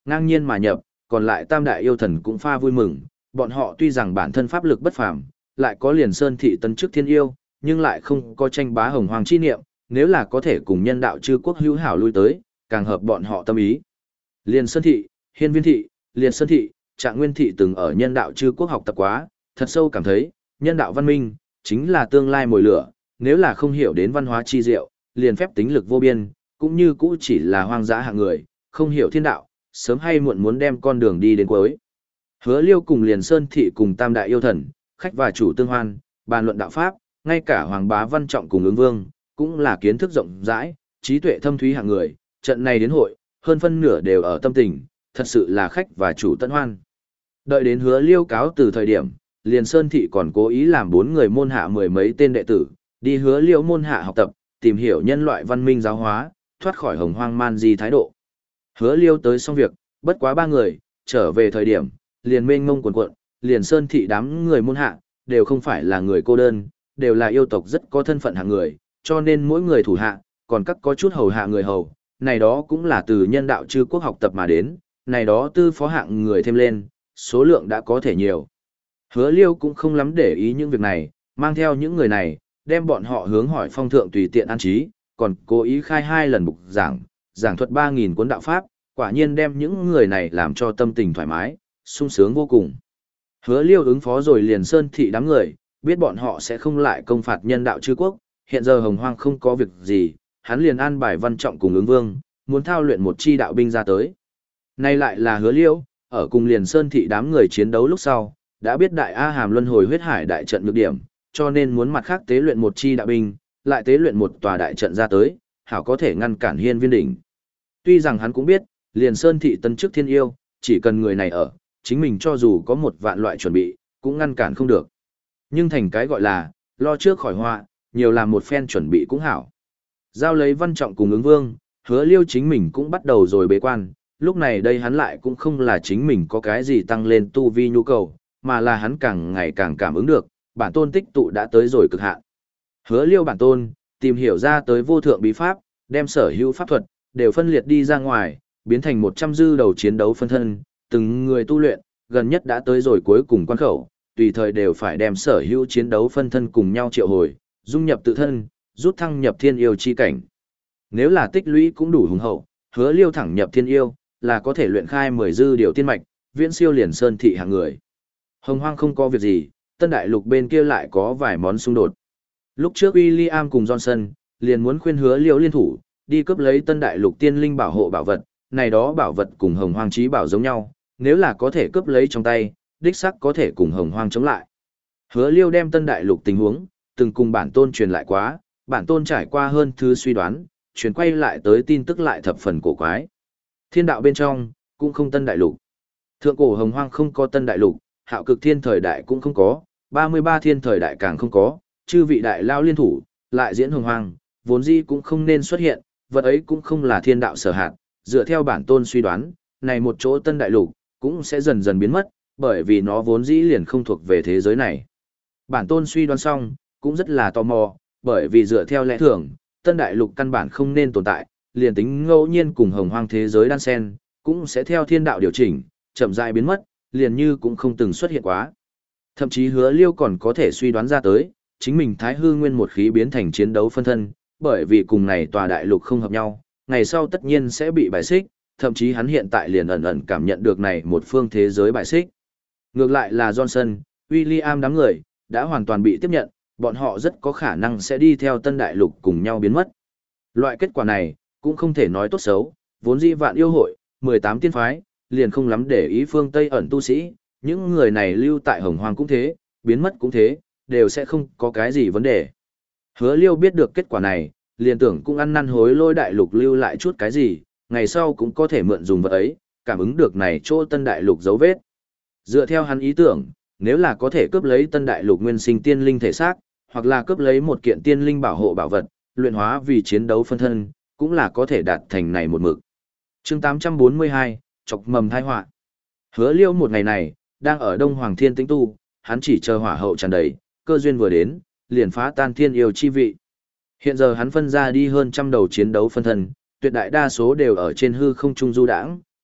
Ngang nhiên mà nhập, còn lại tam đại yêu thần cũng pha vui mừng, bọn họ tuy rằng bản thân pháp lực bất phàm, lại có liền sơn thị tân chức thiên yêu, nhưng lại không có tranh bá hồng hoàng chi niệm, nếu là có thể cùng nhân đạo chư quốc hữu hảo lui tới, càng hợp bọn họ tâm ý. Liền sơn thị, hiên viên thị, liền sơn thị, trạng nguyên thị từng ở nhân đạo chư quốc học tập quá, thật sâu cảm thấy, nhân đạo văn minh, chính là tương lai mồi lửa, nếu là không hiểu đến văn hóa chi diệu, liền phép tính lực vô biên, cũng như cũ chỉ là hoang dã hạng người, không hiểu thiên đạo, sớm hay muộn muốn đem con đường đi đến cuối. Hứa Liêu cùng liền sơn thị cùng tam đại yêu thần, khách và chủ tương hoan, bàn luận đạo pháp, ngay cả Hoàng Bá Văn Trọng cùng ứng vương, cũng là kiến thức rộng rãi, trí tuệ thâm thúy hạng người, trận này đến hội, hơn phân nửa đều ở tâm tình, thật sự là khách và chủ tận hoan. Đợi đến Hứa Liêu cáo từ thời điểm, liền sơn thị còn cố ý làm bốn người môn hạ mười mấy tên đệ tử, đi Hứa Liêu môn hạ học tập, tìm hiểu nhân loại văn minh giáo hóa, thoát khỏi hồng hoang man di thái độ. Hứa Liêu tới xong việc, bất quá ba người, trở về thời điểm, liền mênh ngông cuồn cuộn, liền sơn thị đám người môn hạ, đều không phải là người cô đơn, đều là yêu tộc rất có thân phận hạng người, cho nên mỗi người thủ hạ, còn các có chút hầu hạ người hầu, này đó cũng là từ nhân đạo chư quốc học tập mà đến, này đó tư phó hạng người thêm lên, số lượng đã có thể nhiều. Hứa Liêu cũng không lắm để ý những việc này, mang theo những người này, đem bọn họ hướng hỏi phong thượng tùy tiện an trí, còn cố ý khai hai lần bục giảng, giảng thuật ba nghìn cuốn đạo pháp, quả nhiên đem những người này làm cho tâm tình thoải mái, sung sướng vô cùng. Hứa Liêu ứng phó rồi liền sơn thị đám người, biết bọn họ sẽ không lại công phạt nhân đạo chư quốc, hiện giờ hồng hoang không có việc gì, hắn liền an bài Văn Trọng cùng ứng vương, muốn thao luyện một chi đạo binh ra tới. Nay lại là Hứa Liêu, ở cùng liền sơn thị đám người chiến đấu lúc sau, đã biết đại A Hàm luân hồi huyết hải đại trận nhược điểm, cho nên muốn mặt khác tế luyện một chi đạo binh, lại tế luyện một tòa đại trận ra tới, hảo có thể ngăn cản hiên viên đỉnh. Tuy rằng hắn cũng biết, liền sơn thị tân chức thiên yêu, chỉ cần người này ở, chính mình cho dù có một vạn loại chuẩn bị, cũng ngăn cản không được. Nhưng thành cái gọi là, lo trước khỏi họa, nhiều làm một phen chuẩn bị cũng hảo. Giao lấy Văn Trọng cùng ứng vương, Hứa Liêu chính mình cũng bắt đầu rồi bế quan, lúc này đây hắn lại cũng không là chính mình có cái gì tăng lên tu vi nhu cầu, mà là hắn càng ngày càng cảm ứng được, bản tôn tích tụ đã tới rồi cực hạn. Hứa Liêu bản tôn, tìm hiểu ra tới vô thượng bí pháp, đem sở hữu pháp thuật, đều phân liệt đi ra ngoài, biến thành một trăm dư đầu chiến đấu phân thân, từng người tu luyện, gần nhất đã tới rồi cuối cùng quan khẩu, tùy thời đều phải đem sở hữu chiến đấu phân thân cùng nhau triệu hồi, dung nhập tự thân, rút thăng nhập thiên yêu chi cảnh. Nếu là tích lũy cũng đủ hùng hậu, Hứa Liêu thẳng nhập thiên yêu, là có thể luyện khai mười dư điều tiên mạch, viễn siêu liền sơn thị hạng người. Hồng hoang không có việc gì, tân đại lục bên kia lại có vài món xung đột. Lúc trước William cùng Johnson, liền muốn khuyên Hứa Liêu liên thủ, đi cướp lấy tân đại lục tiên linh bảo hộ bảo vật, này đó bảo vật cùng hồng hoang chí bảo giống nhau, nếu là có thể cướp lấy trong tay, đích sắc có thể cùng hồng hoang chống lại. Hứa Liêu đem tân đại lục tình huống, từng cùng bản tôn truyền lại quá, bản tôn trải qua hơn thứ suy đoán, truyền quay lại tới tin tức lại thập phần cổ quái. Thiên đạo bên trong, cũng không tân đại lục. Thượng cổ hồng hoang không có tân đại lục, hạo cực thiên thời đại cũng không có, ba mươi ba thiên thời đại càng không có, chư vị đại lao liên thủ, lại diễn hồng hoang, vốn dĩ cũng không nên xuất hiện, vật ấy cũng không là thiên đạo sở hạt, dựa theo bản tôn suy đoán, này một chỗ tân đại lục, cũng sẽ dần dần biến mất, bởi vì nó vốn dĩ liền không thuộc về thế giới này. Bản tôn suy đoán xong, cũng rất là tò mò, bởi vì dựa theo lẽ thường, tân đại lục căn bản không nên tồn tại, liền tính ngẫu nhiên cùng hồng hoang thế giới đan sen, cũng sẽ theo thiên đạo điều chỉnh, chậm rãi biến mất, liền như cũng không từng xuất hiện quá. Thậm chí Hứa Liêu còn có thể suy đoán ra tới, chính mình thái hư nguyên một khí biến thành chiến đấu phân thân, bởi vì cùng này tòa đại lục không hợp nhau, ngày sau tất nhiên sẽ bị bài xích, thậm chí hắn hiện tại liền ẩn ẩn cảm nhận được này một phương thế giới bài xích. Ngược lại là Johnson, William đám người, đã hoàn toàn bị tiếp nhận, bọn họ rất có khả năng sẽ đi theo tân đại lục cùng nhau biến mất. Loại kết quả này, cũng không thể nói tốt xấu, vốn dĩ vạn yêu hội, mười tám tiên phái, liền không lắm để ý phương Tây ẩn tu sĩ, những người này lưu tại hồng hoang cũng thế, biến mất cũng thế, đều sẽ không có cái gì vấn đề. Hứa Liêu biết được kết quả này, liền tưởng cũng ăn năn hối lôi đại lục lưu lại chút cái gì, ngày sau cũng có thể mượn dùng vật ấy, cảm ứng được này chỗ tân đại lục dấu vết. Dựa theo hắn ý tưởng, nếu là có thể cướp lấy tân đại lục nguyên sinh tiên linh thể xác, hoặc là cướp lấy một kiện tiên linh bảo hộ bảo vật, luyện hóa vì chiến đấu phân thân, cũng là có thể đạt thành này một mực. Chương tám trăm bốn mươi hai, chọc mầm tai họa. Hứa Liêu một ngày này, đang ở Đông Hoàng Thiên tĩnh tu, hắn chỉ chờ hỏa hậu tràn đầy, cơ duyên vừa đến, liền phá tan thiên yêu chi vị. Hiện giờ hắn phân ra đi hơn trăm đầu chiến đấu phân thân, tuyệt đại đa số đều ở trên hư không trung du đãng,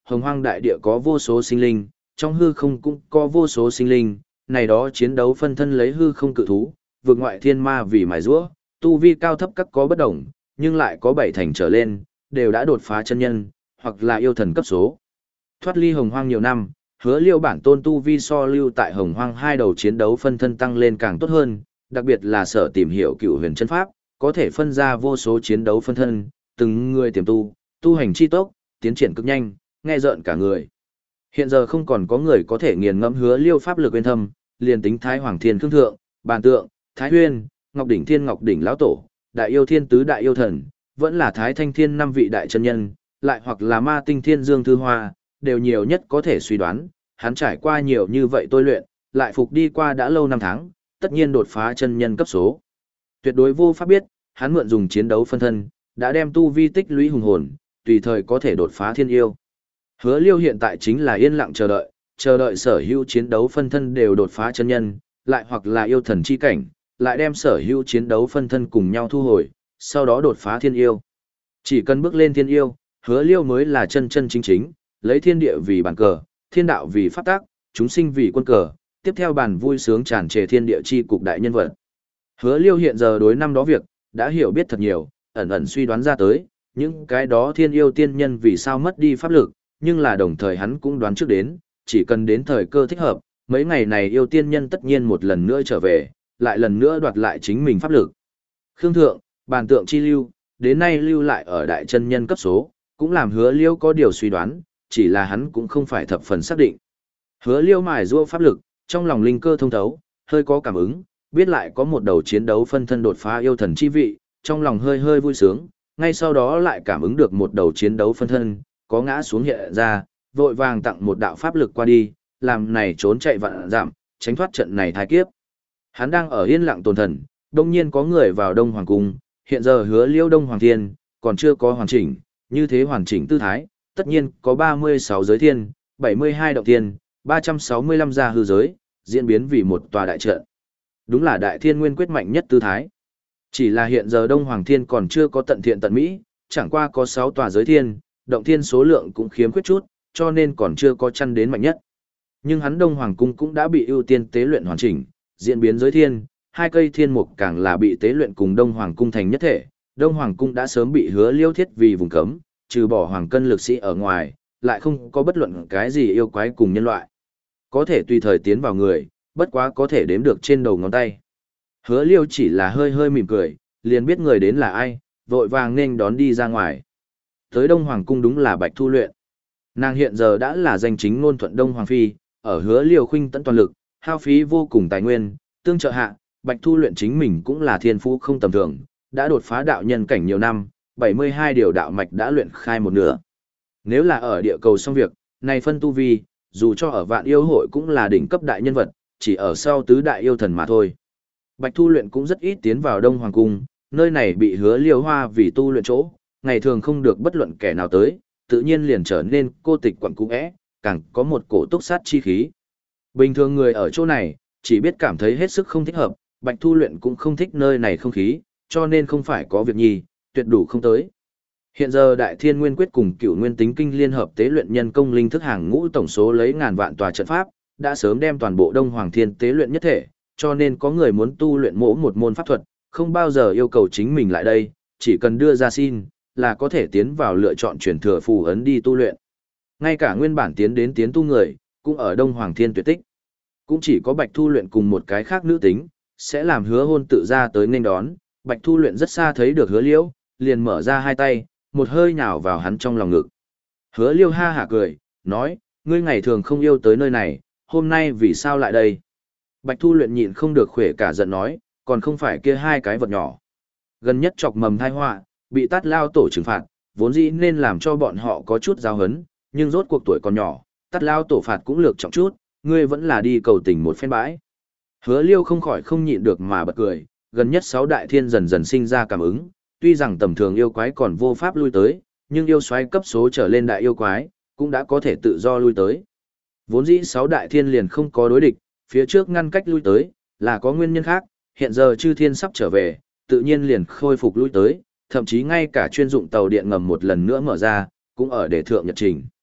hồng hoang đại địa có vô số sinh linh, trong hư không cũng có vô số sinh linh, này đó chiến đấu phân thân lấy hư không cự thú, vượt ngoại thiên ma vì mài giũa, tu vi cao thấp các có bất đồng, nhưng lại có bảy thành trở lên, đều đã đột phá chân nhân, hoặc là yêu thần cấp số. Thoát ly hồng hoang nhiều năm, hứa liêu bản tôn tu vi so lưu tại hồng hoang hai đầu chiến đấu phân thân tăng lên càng tốt hơn, đặc biệt là sở tìm hiểu cựu huyền chân pháp, có thể phân ra vô số chiến đấu phân thân, từng người tiềm tu, tu hành chi tốc, tiến triển cực nhanh, nghe rợn cả người. Hiện giờ không còn có người có thể nghiền ngẫm hứa liêu pháp lực uyên thâm, liền tính Thái Hoàng Thiên Khương Thượng, Bàn Tượng, Thái Huyên, Ngọc Đỉnh Thiên Ngọc Đỉnh Lão Tổ, Đại Yêu Thiên Tứ Đại Yêu Thần, vẫn là Thái Thanh Thiên năm vị đại chân nhân, lại hoặc là Ma Tinh Thiên Dương Thư Hoa, đều nhiều nhất có thể suy đoán, hắn trải qua nhiều như vậy tôi luyện, lại phục đi qua đã lâu năm tháng, tất nhiên đột phá chân nhân cấp số. Tuyệt đối vô pháp biết, hắn mượn dùng chiến đấu phân thân, đã đem tu vi tích lũy hùng hồn, tùy thời có thể đột phá thiên yêu. Hứa Liêu hiện tại chính là yên lặng chờ đợi, chờ đợi sở hữu chiến đấu phân thân đều đột phá chân nhân, lại hoặc là yêu thần chi cảnh, lại đem sở hữu chiến đấu phân thân cùng nhau thu hồi, sau đó đột phá thiên yêu. Chỉ cần bước lên thiên yêu, Hứa Liêu mới là chân chân chính chính, lấy thiên địa vì bàn cờ, thiên đạo vì pháp tác, chúng sinh vì quân cờ, tiếp theo bàn vui sướng tràn trề thiên địa chi cục đại nhân vật. Hứa Liêu hiện giờ đối năm đó việc, đã hiểu biết thật nhiều, ẩn ẩn suy đoán ra tới, những cái đó thiên yêu tiên nhân vì sao mất đi pháp lực, nhưng là đồng thời hắn cũng đoán trước đến, chỉ cần đến thời cơ thích hợp, mấy ngày này yêu tiên nhân tất nhiên một lần nữa trở về, lại lần nữa đoạt lại chính mình pháp lực. Khương Thượng, Bàn Tượng chi lưu, đến nay lưu lại ở đại chân nhân cấp số, cũng làm Hứa Liêu có điều suy đoán, chỉ là hắn cũng không phải thập phần xác định. Hứa Liêu mài giũa pháp lực, trong lòng linh cơ thông thấu, hơi có cảm ứng, biết lại có một đầu chiến đấu phân thân đột phá yêu thần chi vị, trong lòng hơi hơi vui sướng, ngay sau đó lại cảm ứng được một đầu chiến đấu phân thân, có ngã xuống hiện ra, vội vàng tặng một đạo pháp lực qua đi, làm này trốn chạy vạn giảm, tránh thoát trận này thái kiếp. Hắn đang ở yên lặng tồn thần, đông nhiên có người vào Đông Hoàng Cung, hiện giờ Hứa Liêu Đông Hoàng Thiên, còn chưa có hoàn chỉnh, như thế hoàn chỉnh tư thái, tất nhiên có ba mươi sáu giới thiên, bảy mươi hai động thiên, ba trăm sáu mươi lăm gia hư giới, diễn biến vì một tòa đại trận. Đúng là đại thiên nguyên quyết mạnh nhất tư thái. Chỉ là hiện giờ Đông Hoàng Thiên còn chưa có tận thiện tận mỹ, chẳng qua có sáu tòa giới thiên, động thiên số lượng cũng khiếm khuyết chút, cho nên còn chưa có chăn đến mạnh nhất. Nhưng hắn Đông Hoàng Cung cũng đã bị ưu tiên tế luyện hoàn chỉnh, diễn biến giới thiên, hai cây thiên mục càng là bị tế luyện cùng Đông Hoàng Cung thành nhất thể. Đông Hoàng Cung đã sớm bị Hứa Liêu thiết vì vùng cấm, trừ bỏ hoàng cân lực sĩ ở ngoài, lại không có bất luận cái gì yêu quái cùng nhân loại. Có thể tùy thời tiến vào người, bất quá có thể đếm được trên đầu ngón tay. Hứa Liêu chỉ là hơi hơi mỉm cười, liền biết người đến là ai, vội vàng nên đón đi ra ngoài. Tới Đông Hoàng Cung đúng là Bạch Thu Luyện. Nàng hiện giờ đã là danh chính ngôn thuận Đông Hoàng Phi, ở Hứa Liêu khuynh tận toàn lực, hao phí vô cùng tài nguyên, tương trợ hạ, Bạch Thu Luyện chính mình cũng là thiên phú không tầm thường, đã đột phá đạo nhân cảnh nhiều năm, bảy mươi hai điều đạo mạch đã luyện khai một nửa. Nếu là ở địa cầu xong việc, này phân tu vi, dù cho ở vạn yêu hội cũng là đỉnh cấp đại nhân vật, chỉ ở sau tứ đại yêu thần mà thôi. Bạch Thu Luyện cũng rất ít tiến vào Đông Hoàng Cung, nơi này bị Hứa Liêu Hoa vì tu luyện chỗ, ngày thường không được bất luận kẻ nào tới, tự nhiên liền trở nên cô tịch quẩn cung ẽ, càng có một cổ túc sát chi khí. Bình thường người ở chỗ này, chỉ biết cảm thấy hết sức không thích hợp, Bạch Thu Luyện cũng không thích nơi này không khí, cho nên không phải có việc nhi, tuyệt đủ không tới. Hiện giờ Đại Thiên Nguyên Quyết cùng Cửu Nguyên Tính Kinh liên hợp tế luyện nhân công linh thức hàng ngũ tổng số lấy ngàn vạn tòa trận pháp, đã sớm đem toàn bộ Đông Hoàng Thiên tế luyện nhất thể, cho nên có người muốn tu luyện mỗi một môn pháp thuật, không bao giờ yêu cầu chính mình lại đây, chỉ cần đưa ra xin, là có thể tiến vào lựa chọn chuyển thừa phù ấn đi tu luyện. Ngay cả nguyên bản tiến đến tiến tu người, cũng ở Đông Hoàng Thiên tuyệt tích. Cũng chỉ có Bạch Thu Luyện cùng một cái khác nữ tính, sẽ làm Hứa Hôn tự ra tới nên đón. Bạch Thu Luyện rất xa thấy được Hứa Liêu, liền mở ra hai tay, một hơi nhào vào hắn trong lòng ngực. Hứa Liêu ha hả cười, nói, ngươi ngày thường không yêu tới nơi này, hôm nay vì sao lại đây? Bạch Thu Luyện nhịn không được xuể cả giận nói, còn không phải kia hai cái vật nhỏ. Gần nhất chọc mầm tai họa, bị Tát Lao tổ trừng phạt, vốn dĩ nên làm cho bọn họ có chút giáo hấn, nhưng rốt cuộc tuổi còn nhỏ, Tát Lao tổ phạt cũng lược trọng chút, ngươi vẫn là đi cầu tình một phen bãi. Hứa Liêu không khỏi không nhịn được mà bật cười, gần nhất sáu đại thiên dần dần sinh ra cảm ứng, tuy rằng tầm thường yêu quái còn vô pháp lui tới, nhưng yêu xoáy cấp số trở lên đại yêu quái, cũng đã có thể tự do lui tới. Vốn dĩ sáu đại thiên liền không có đối địch, phía trước ngăn cách lui tới, là có nguyên nhân khác, hiện giờ chư thiên sắp trở về, tự nhiên liền khôi phục lui tới, thậm chí ngay cả chuyên dụng tàu điện ngầm một lần nữa mở ra, cũng ở để thượng nhật trình.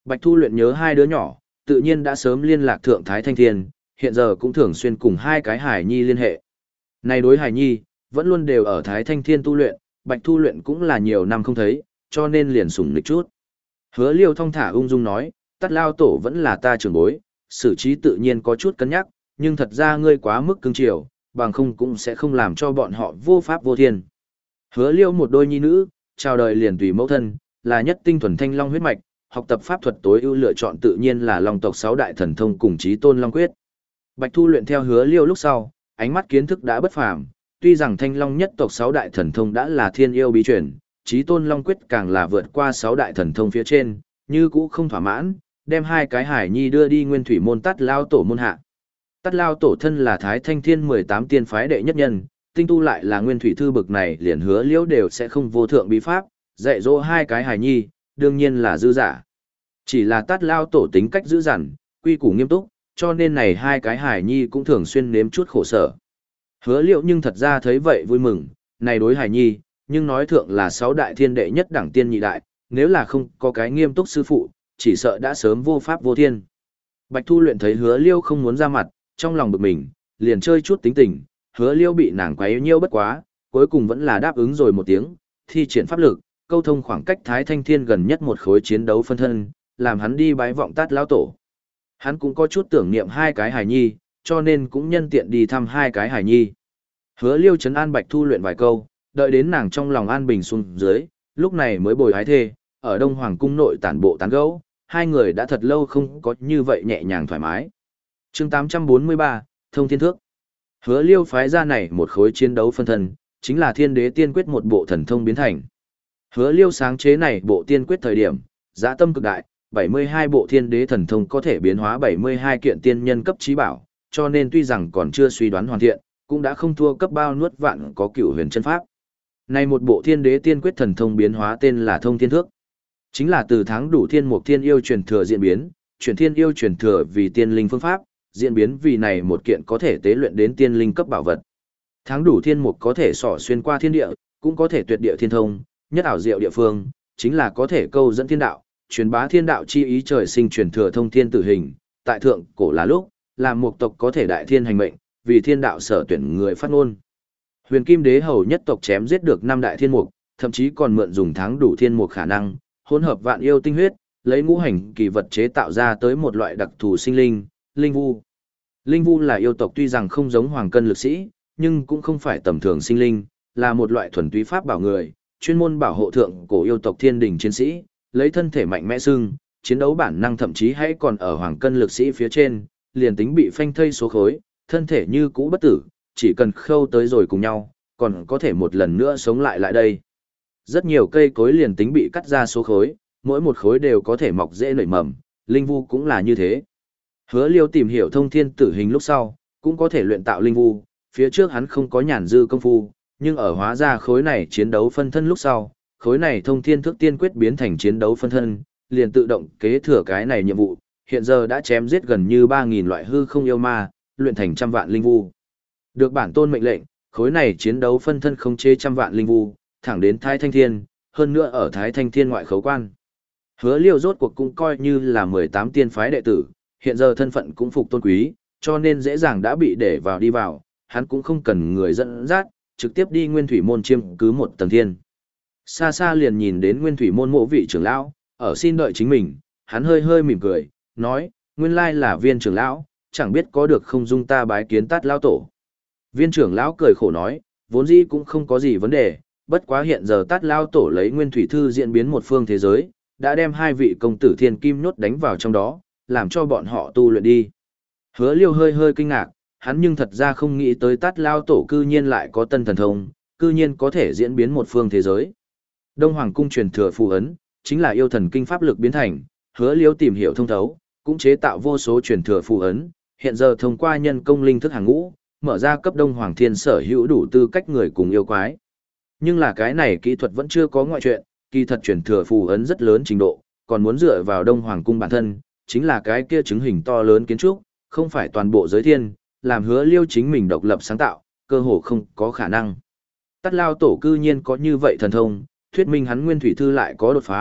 Bạch Thu luyện nhớ hai đứa nhỏ, tự nhiên đã sớm liên lạc thượng Thái Thanh Thiên, hiện giờ cũng thường xuyên cùng hai cái Hải Nhi liên hệ. Này đối Hải Nhi, vẫn luôn đều ở Thái Thanh Thiên tu luyện, Bạch Thu luyện cũng là nhiều năm không thấy, cho nên liền sủng lịch chút. Hứa Liêu thong thả ung dung nói, Tát Lao Tổ vẫn là ta trưởng bối, xử trí tự nhiên có chút cân nhắc, nhưng thật ra ngươi quá mức cứng chiều, bằng không cũng sẽ không làm cho bọn họ vô pháp vô thiên. Hứa Liêu một đôi nhi nữ, chào đời liền tùy mẫu thân, là nhất tinh thuần thanh long huyết mạch, học tập pháp thuật tối ưu lựa chọn tự nhiên là Long tộc sáu đại thần thông cùng Chí Tôn Long quyết. Bạch Thu luyện theo Hứa Liêu lúc sau, ánh mắt kiến thức đã bất phàm, tuy rằng thanh long nhất tộc sáu đại thần thông đã là thiên yêu bí truyền, Chí Tôn Long quyết càng là vượt qua sáu đại thần thông phía trên, như cũ không thỏa mãn, đem hai cái hải nhi đưa đi Nguyên Thủy môn Tát Lao Tổ môn hạ. Tát Lao Tổ thân là Thái Thanh Thiên mười tám tiên phái đệ nhất nhân, tinh tu lại là Nguyên Thủy thư bực này, liền Hứa Liễu đều sẽ không vô thượng bí pháp, dạy dỗ hai cái hải nhi, đương nhiên là dư giả. Chỉ là Tát Lao Tổ tính cách dữ dằn, quy củ nghiêm túc, cho nên này hai cái hải nhi cũng thường xuyên nếm chút khổ sở. Hứa Liễu nhưng thật ra thấy vậy vui mừng, này đối hải nhi, nhưng nói thượng là sáu đại thiên đệ nhất đẳng tiên nhị đại, nếu là không có cái nghiêm túc sư phụ, chỉ sợ đã sớm vô pháp vô thiên. Bạch Thu luyện thấy Hứa Liêu không muốn ra mặt, trong lòng bực mình, liền chơi chút tính tình, Hứa Liêu bị nàng quấy nhiêu bất quá, cuối cùng vẫn là đáp ứng rồi một tiếng, thi triển pháp lực, câu thông khoảng cách Thái Thanh Thiên gần nhất một khối chiến đấu phân thân, làm hắn đi bái vọng Tát Lão Tổ. Hắn cũng có chút tưởng niệm hai cái hài nhi, cho nên cũng nhân tiện đi thăm hai cái hài nhi. Hứa Liêu trấn an Bạch Thu luyện vài câu, đợi đến nàng trong lòng an bình xuống dưới, lúc này mới bồi hái thê, ở Đông Hoàng cung nội tản bộ tán gẫu, hai người đã thật lâu không có như vậy nhẹ nhàng thoải mái. Chương tám trăm bốn mươi ba, Thông Thiên Thước. Hứa Liêu phái ra này một khối chiến đấu phân thân, chính là Thiên Đế Tiên Quyết một bộ thần thông biến thành. Hứa Liêu sáng chế này bộ tiên quyết thời điểm, dã tâm cực đại, bảy mươi hai bộ Thiên Đế thần thông có thể biến hóa bảy mươi hai kiện tiên nhân cấp trí bảo, cho nên tuy rằng còn chưa suy đoán hoàn thiện, cũng đã không thua cấp bao nuốt vạn có cửu huyền chân pháp. Này một bộ Thiên Đế Tiên Quyết thần thông biến hóa tên là Thông Thiên Thước. Chính là từ tháng đủ thiên mục thiên yêu truyền thừa diễn biến, chuyển thiên yêu truyền thừa vì tiên linh phương pháp, diễn biến vì này một kiện có thể tế luyện đến tiên linh cấp bảo vật. Tháng đủ thiên mục có thể xỏ xuyên qua thiên địa, cũng có thể tuyệt địa thiên thông, nhất ảo diệu địa phương, chính là có thể câu dẫn thiên đạo, truyền bá thiên đạo chi ý trời sinh truyền thừa thông thiên tử hình, tại thượng cổ là lúc, làm một tộc có thể đại thiên hành mệnh, vì thiên đạo sở tuyển người phát ngôn. Huyền Kim Đế hầu nhất tộc chém giết được năm đại thiên mục, thậm chí còn mượn dùng tháng đủ thiên mục khả năng hỗn hợp vạn yêu tinh huyết, lấy ngũ hành kỳ vật chế tạo ra tới một loại đặc thù sinh linh, linh vu. Linh vu là yêu tộc tuy rằng không giống hoàng cân lực sĩ, nhưng cũng không phải tầm thường sinh linh, là một loại thuần túy pháp bảo người, chuyên môn bảo hộ thượng cổ yêu tộc thiên đình chiến sĩ, lấy thân thể mạnh mẽ xưng, chiến đấu bản năng thậm chí hay còn ở hoàng cân lực sĩ phía trên, liền tính bị phanh thây số khối, thân thể như cũ bất tử, chỉ cần khâu tới rồi cùng nhau, còn có thể một lần nữa sống lại lại đây. Rất nhiều cây cối liền tính bị cắt ra số khối, mỗi một khối đều có thể mọc dễ nảy mầm, linh vu cũng là như thế. Hứa Liêu tìm hiểu thông thiên tử hình lúc sau, cũng có thể luyện tạo linh vu, phía trước hắn không có nhàn dư công phu, nhưng ở hóa ra khối này chiến đấu phân thân lúc sau, khối này thông thiên thước tiên quyết biến thành chiến đấu phân thân, liền tự động kế thừa cái này nhiệm vụ, hiện giờ đã chém giết gần như ba nghìn loại hư không yêu ma, luyện thành trăm vạn linh vu. Được bản tôn mệnh lệnh, khối này chiến đấu phân thân khống chế trăm vạn linh vu, thẳng đến Thái Thanh Thiên, hơn nữa ở Thái Thanh Thiên ngoại khấu quan. Hứa Liêu rốt cuộc cũng coi như là mười tám tiên phái đệ tử, hiện giờ thân phận cũng phục tôn quý, cho nên dễ dàng đã bị để vào đi vào, hắn cũng không cần người dẫn dắt, trực tiếp đi Nguyên Thủy môn chiêm cứ một tầng thiên. Xa xa liền nhìn đến Nguyên Thủy môn mộ vị trưởng lão, ở xin đợi chính mình, hắn hơi hơi mỉm cười, nói, nguyên lai là Viên trưởng lão, chẳng biết có được không dung ta bái kiến Tát lão tổ. Viên trưởng lão cười khổ nói, vốn dĩ cũng không có gì vấn đề, bất quá hiện giờ Tát lão tổ lấy Nguyên Thủy thư diễn biến một phương thế giới, đã đem hai vị công tử thiên kim nhốt đánh vào trong đó, làm cho bọn họ tu luyện đi. Hứa Liêu hơi hơi kinh ngạc, hắn nhưng thật ra không nghĩ tới Tát lão tổ cư nhiên lại có tân thần thông, cư nhiên có thể diễn biến một phương thế giới. Đông Hoàng cung truyền thừa phù ấn, chính là yêu thần kinh pháp lực biến thành, Hứa Liêu tìm hiểu thông thấu, cũng chế tạo vô số truyền thừa phù ấn, hiện giờ thông qua nhân công linh thức hàng ngũ, mở ra cấp Đông Hoàng Thiên sở hữu đủ tư cách người cùng yêu quái. Nhưng là cái này kỹ thuật vẫn chưa có ngoại chuyện, kỳ thật truyền thừa phù ấn rất lớn trình độ, còn muốn dựa vào Đông Hoàng cung bản thân, chính là cái kia chứng hình to lớn kiến trúc, không phải toàn bộ giới thiên, làm Hứa Liêu chính mình độc lập sáng tạo, cơ hồ không có khả năng. Tát Lao tổ cư nhiên có như vậy thần thông, thuyết minh hắn Nguyên Thủy thư lại có đột phá,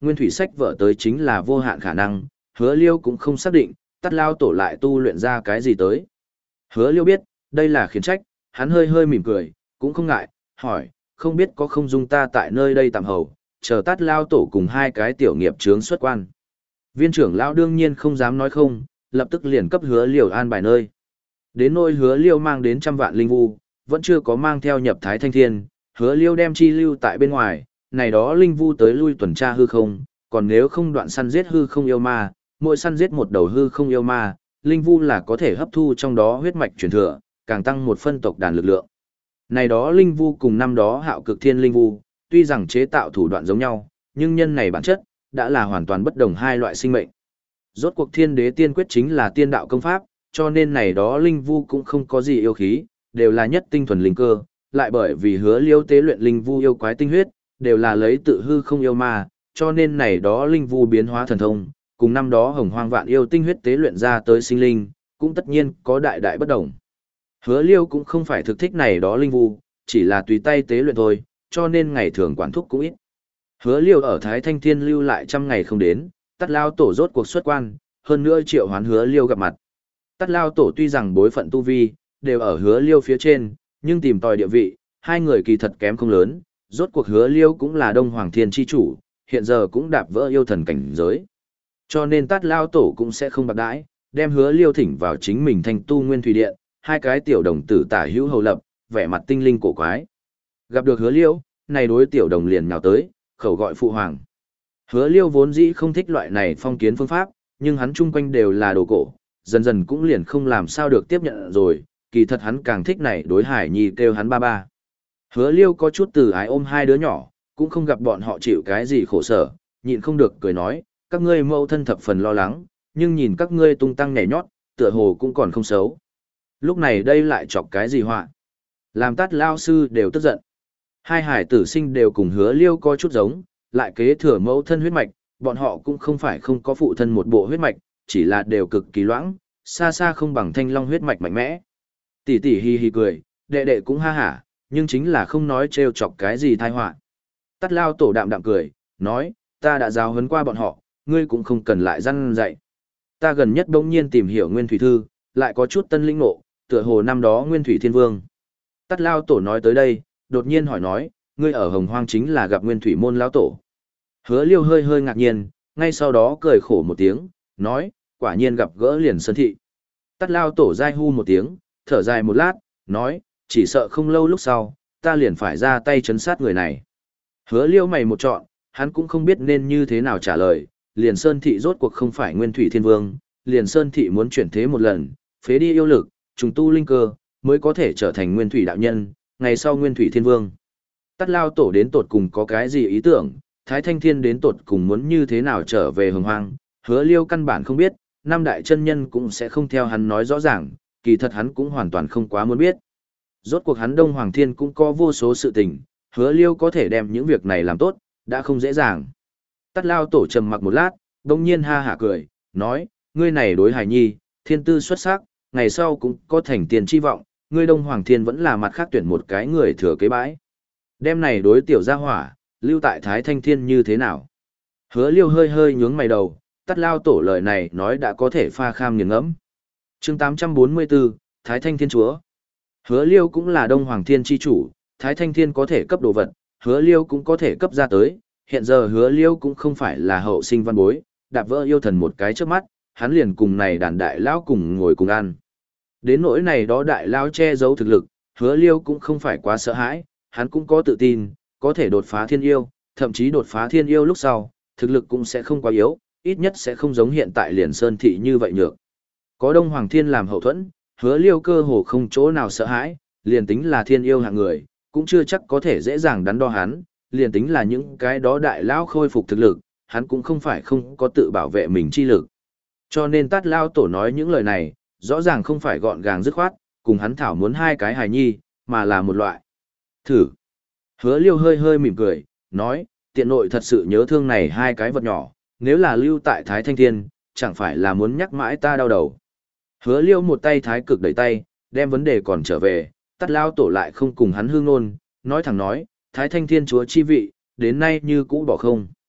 nguyên thủy sách vở tới chính là vô hạn khả năng, hứa liêu cũng không xác định, tắt lao tổ lại tu luyện ra cái gì tới. Hứa liêu biết, đây là khiến trách, hắn hơi hơi mỉm cười, cũng không ngại, hỏi, không biết có không dung ta tại nơi đây tạm hầu, chờ tắt lao tổ cùng hai cái tiểu nghiệp chướng xuất quan. Viên trưởng lão đương nhiên không dám nói không, lập tức liền cấp hứa liêu an bài nơi. Đến nỗi hứa liêu mang đến trăm vạn linh vu, vẫn chưa có mang theo nhập thái thanh thiên, hứa liêu đem chi lưu tại bên ngoài, này đó linh vu tới lui tuần tra hư không, còn nếu không đoạn săn giết hư không yêu ma, mỗi săn giết một đầu hư không yêu ma, linh vu là có thể hấp thu trong đó huyết mạch truyền thừa, càng tăng một phân tộc đàn lực lượng. Này đó linh vu cùng năm đó hạo cực thiên linh vu, tuy rằng chế tạo thủ đoạn giống nhau, nhưng nhân này bản chất, đã là hoàn toàn bất đồng hai loại sinh mệnh. Rốt cuộc thiên đế tiên quyết chính là tiên đạo công pháp, cho nên này đó linh vu cũng không có gì yêu khí, đều là nhất tinh thuần linh cơ, lại bởi vì hứa liêu tế luyện linh vu yêu quái tinh huyết, đều là lấy tự hư không yêu ma, cho nên này đó linh vu biến hóa thần thông, cùng năm đó hồng hoang vạn yêu tinh huyết tế luyện ra tới sinh linh, cũng tất nhiên có đại đại bất đồng. Hứa liêu cũng không phải thực thích này đó linh vu, chỉ là tùy tay tế luyện thôi, cho nên ngày thường quản thúc cũng ít. Hứa liêu ở Thái Thanh Thiên lưu lại trăm ngày không đến, tắt lao tổ rốt cuộc xuất quan, hơn nữa triệu hoán hứa liêu gặp mặt. Tắt lao tổ tuy rằng bối phận tu vi, đều ở hứa liêu phía trên, nhưng tìm tòi địa vị, hai người kỳ thật kém không lớn, rốt cuộc hứa liêu cũng là Đông Hoàng Thiên chi chủ, hiện giờ cũng đạp vỡ yêu thần cảnh giới. Cho nên tát lao tổ cũng sẽ không bạc đãi, đem hứa liêu thỉnh vào chính mình thành tu nguyên thủy điện, hai cái tiểu đồng tử tả hữu hầu lập, vẻ mặt tinh linh cổ quái. Gặp được hứa liêu, này đối tiểu đồng liền nhào tới, khẩu gọi phụ hoàng. Hứa liêu vốn dĩ không thích loại này phong kiến phương pháp, nhưng hắn chung quanh đều là đồ cổ, dần dần cũng liền không làm sao được tiếp nhận rồi, kỳ thật hắn càng thích này đối hải nhi kêu hắn ba ba. Hứa liêu có chút từ ái ôm hai đứa nhỏ, cũng không gặp bọn họ chịu cái gì khổ sở, nhịn không được cười nói, các ngươi mẫu thân thập phần lo lắng, nhưng nhìn các ngươi tung tăng nhảy nhót, tựa hồ cũng còn không xấu. Lúc này đây lại chọc cái gì họa? Làm tát lao sư đều tức giận. Hai hải tử sinh đều cùng hứa liêu có chút giống, lại kế thừa mẫu thân huyết mạch, bọn họ cũng không phải không có phụ thân một bộ huyết mạch, chỉ là đều cực kỳ loãng, xa xa không bằng thanh long huyết mạch mạnh mẽ. Tỷ tỷ hi hi cười, đệ đệ cũng ha hả, nhưng chính là không nói trêu chọc cái gì tai họa. Tát lao tổ đạm đạm cười, nói, ta đã giáo huấn qua bọn họ, ngươi cũng không cần lại răn dạy. Ta gần nhất bỗng nhiên tìm hiểu Nguyên Thủy Thư, lại có chút tân linh ngộ, tựa hồ năm đó Nguyên Thủy Thiên Vương. Tát lao tổ nói tới đây, đột nhiên hỏi nói, ngươi ở Hồng Hoang chính là gặp Nguyên Thủy môn lão tổ. Hứa Liêu hơi hơi ngạc nhiên, ngay sau đó cười khổ một tiếng, nói, quả nhiên gặp gỡ liền Sơn Thị. Tát lao tổ dai hu một tiếng, thở dài một lát, nói, chỉ sợ không lâu lúc sau, ta liền phải ra tay chấn sát người này. Hứa Liêu mày một trọn, hắn cũng không biết nên như thế nào trả lời, liền Sơn Thị rốt cuộc không phải Nguyên Thủy Thiên Vương, liền Sơn Thị muốn chuyển thế một lần, phế đi yêu lực, trùng tu linh cơ, mới có thể trở thành Nguyên Thủy đạo nhân, ngày sau Nguyên Thủy Thiên Vương. Tát lao tổ đến tột cùng có cái gì ý tưởng, Thái Thanh Thiên đến tột cùng muốn như thế nào trở về Hồng Hoang, Hứa Liêu căn bản không biết, năm đại chân nhân cũng sẽ không theo hắn nói rõ ràng, kỳ thật hắn cũng hoàn toàn không quá muốn biết. Rốt cuộc hắn Đông Hoàng Thiên cũng có vô số sự tình, Hứa Liêu có thể đem những việc này làm tốt, đã không dễ dàng. Tát lao tổ trầm mặc một lát, đông nhiên ha hả cười, nói, ngươi này đối hài nhi, thiên tư xuất sắc, ngày sau cũng có thành tiền chi vọng, ngươi Đông Hoàng Thiên vẫn là mặt khác tuyển một cái người thừa kế bãi. Đem này đối tiểu gia hỏa, lưu tại Thái Thanh Thiên như thế nào? Hứa Liêu hơi hơi nhướng mày đầu, Tát lao tổ lời này nói đã có thể pha kham nghiền ngẫm. Chương tám trăm bốn mươi bốn, Thái Thanh Thiên Chúa. Hứa Liêu cũng là Đông Hoàng Thiên chi chủ, Thái Thanh Thiên có thể cấp đồ vật, Hứa Liêu cũng có thể cấp ra tới, hiện giờ Hứa Liêu cũng không phải là hậu sinh văn bối, đạp vỡ yêu thần một cái trước mắt, hắn liền cùng này đàn đại lão cùng ngồi cùng ăn. Đến nỗi này đó đại lão che giấu thực lực, Hứa Liêu cũng không phải quá sợ hãi, hắn cũng có tự tin, có thể đột phá thiên yêu, thậm chí đột phá thiên yêu lúc sau, thực lực cũng sẽ không quá yếu, ít nhất sẽ không giống hiện tại liền Sơn Thị như vậy nhược. Có Đông Hoàng Thiên làm hậu thuẫn, Hứa Liêu cơ hồ không chỗ nào sợ hãi, liền tính là thiên yêu hạng người, cũng chưa chắc có thể dễ dàng đắn đo hắn, liền tính là những cái đó đại lão khôi phục thực lực, hắn cũng không phải không có tự bảo vệ mình chi lực. Cho nên Tát lao tổ nói những lời này, rõ ràng không phải gọn gàng dứt khoát, cùng hắn thảo muốn hai cái hài nhi, mà là một loại. Thử. Hứa Liêu hơi hơi mỉm cười, nói, tiện nội thật sự nhớ thương này hai cái vật nhỏ, nếu là lưu tại Thái Thanh Thiên, chẳng phải là muốn nhắc mãi ta đau đầu. Hứa Liêu một tay thái cực đẩy tay, đem vấn đề còn trở về, Tát lao tổ lại không cùng hắn hương ngôn, nói thẳng nói, Thái Thanh Thiên Chúa chi vị, đến nay như cũ bỏ không.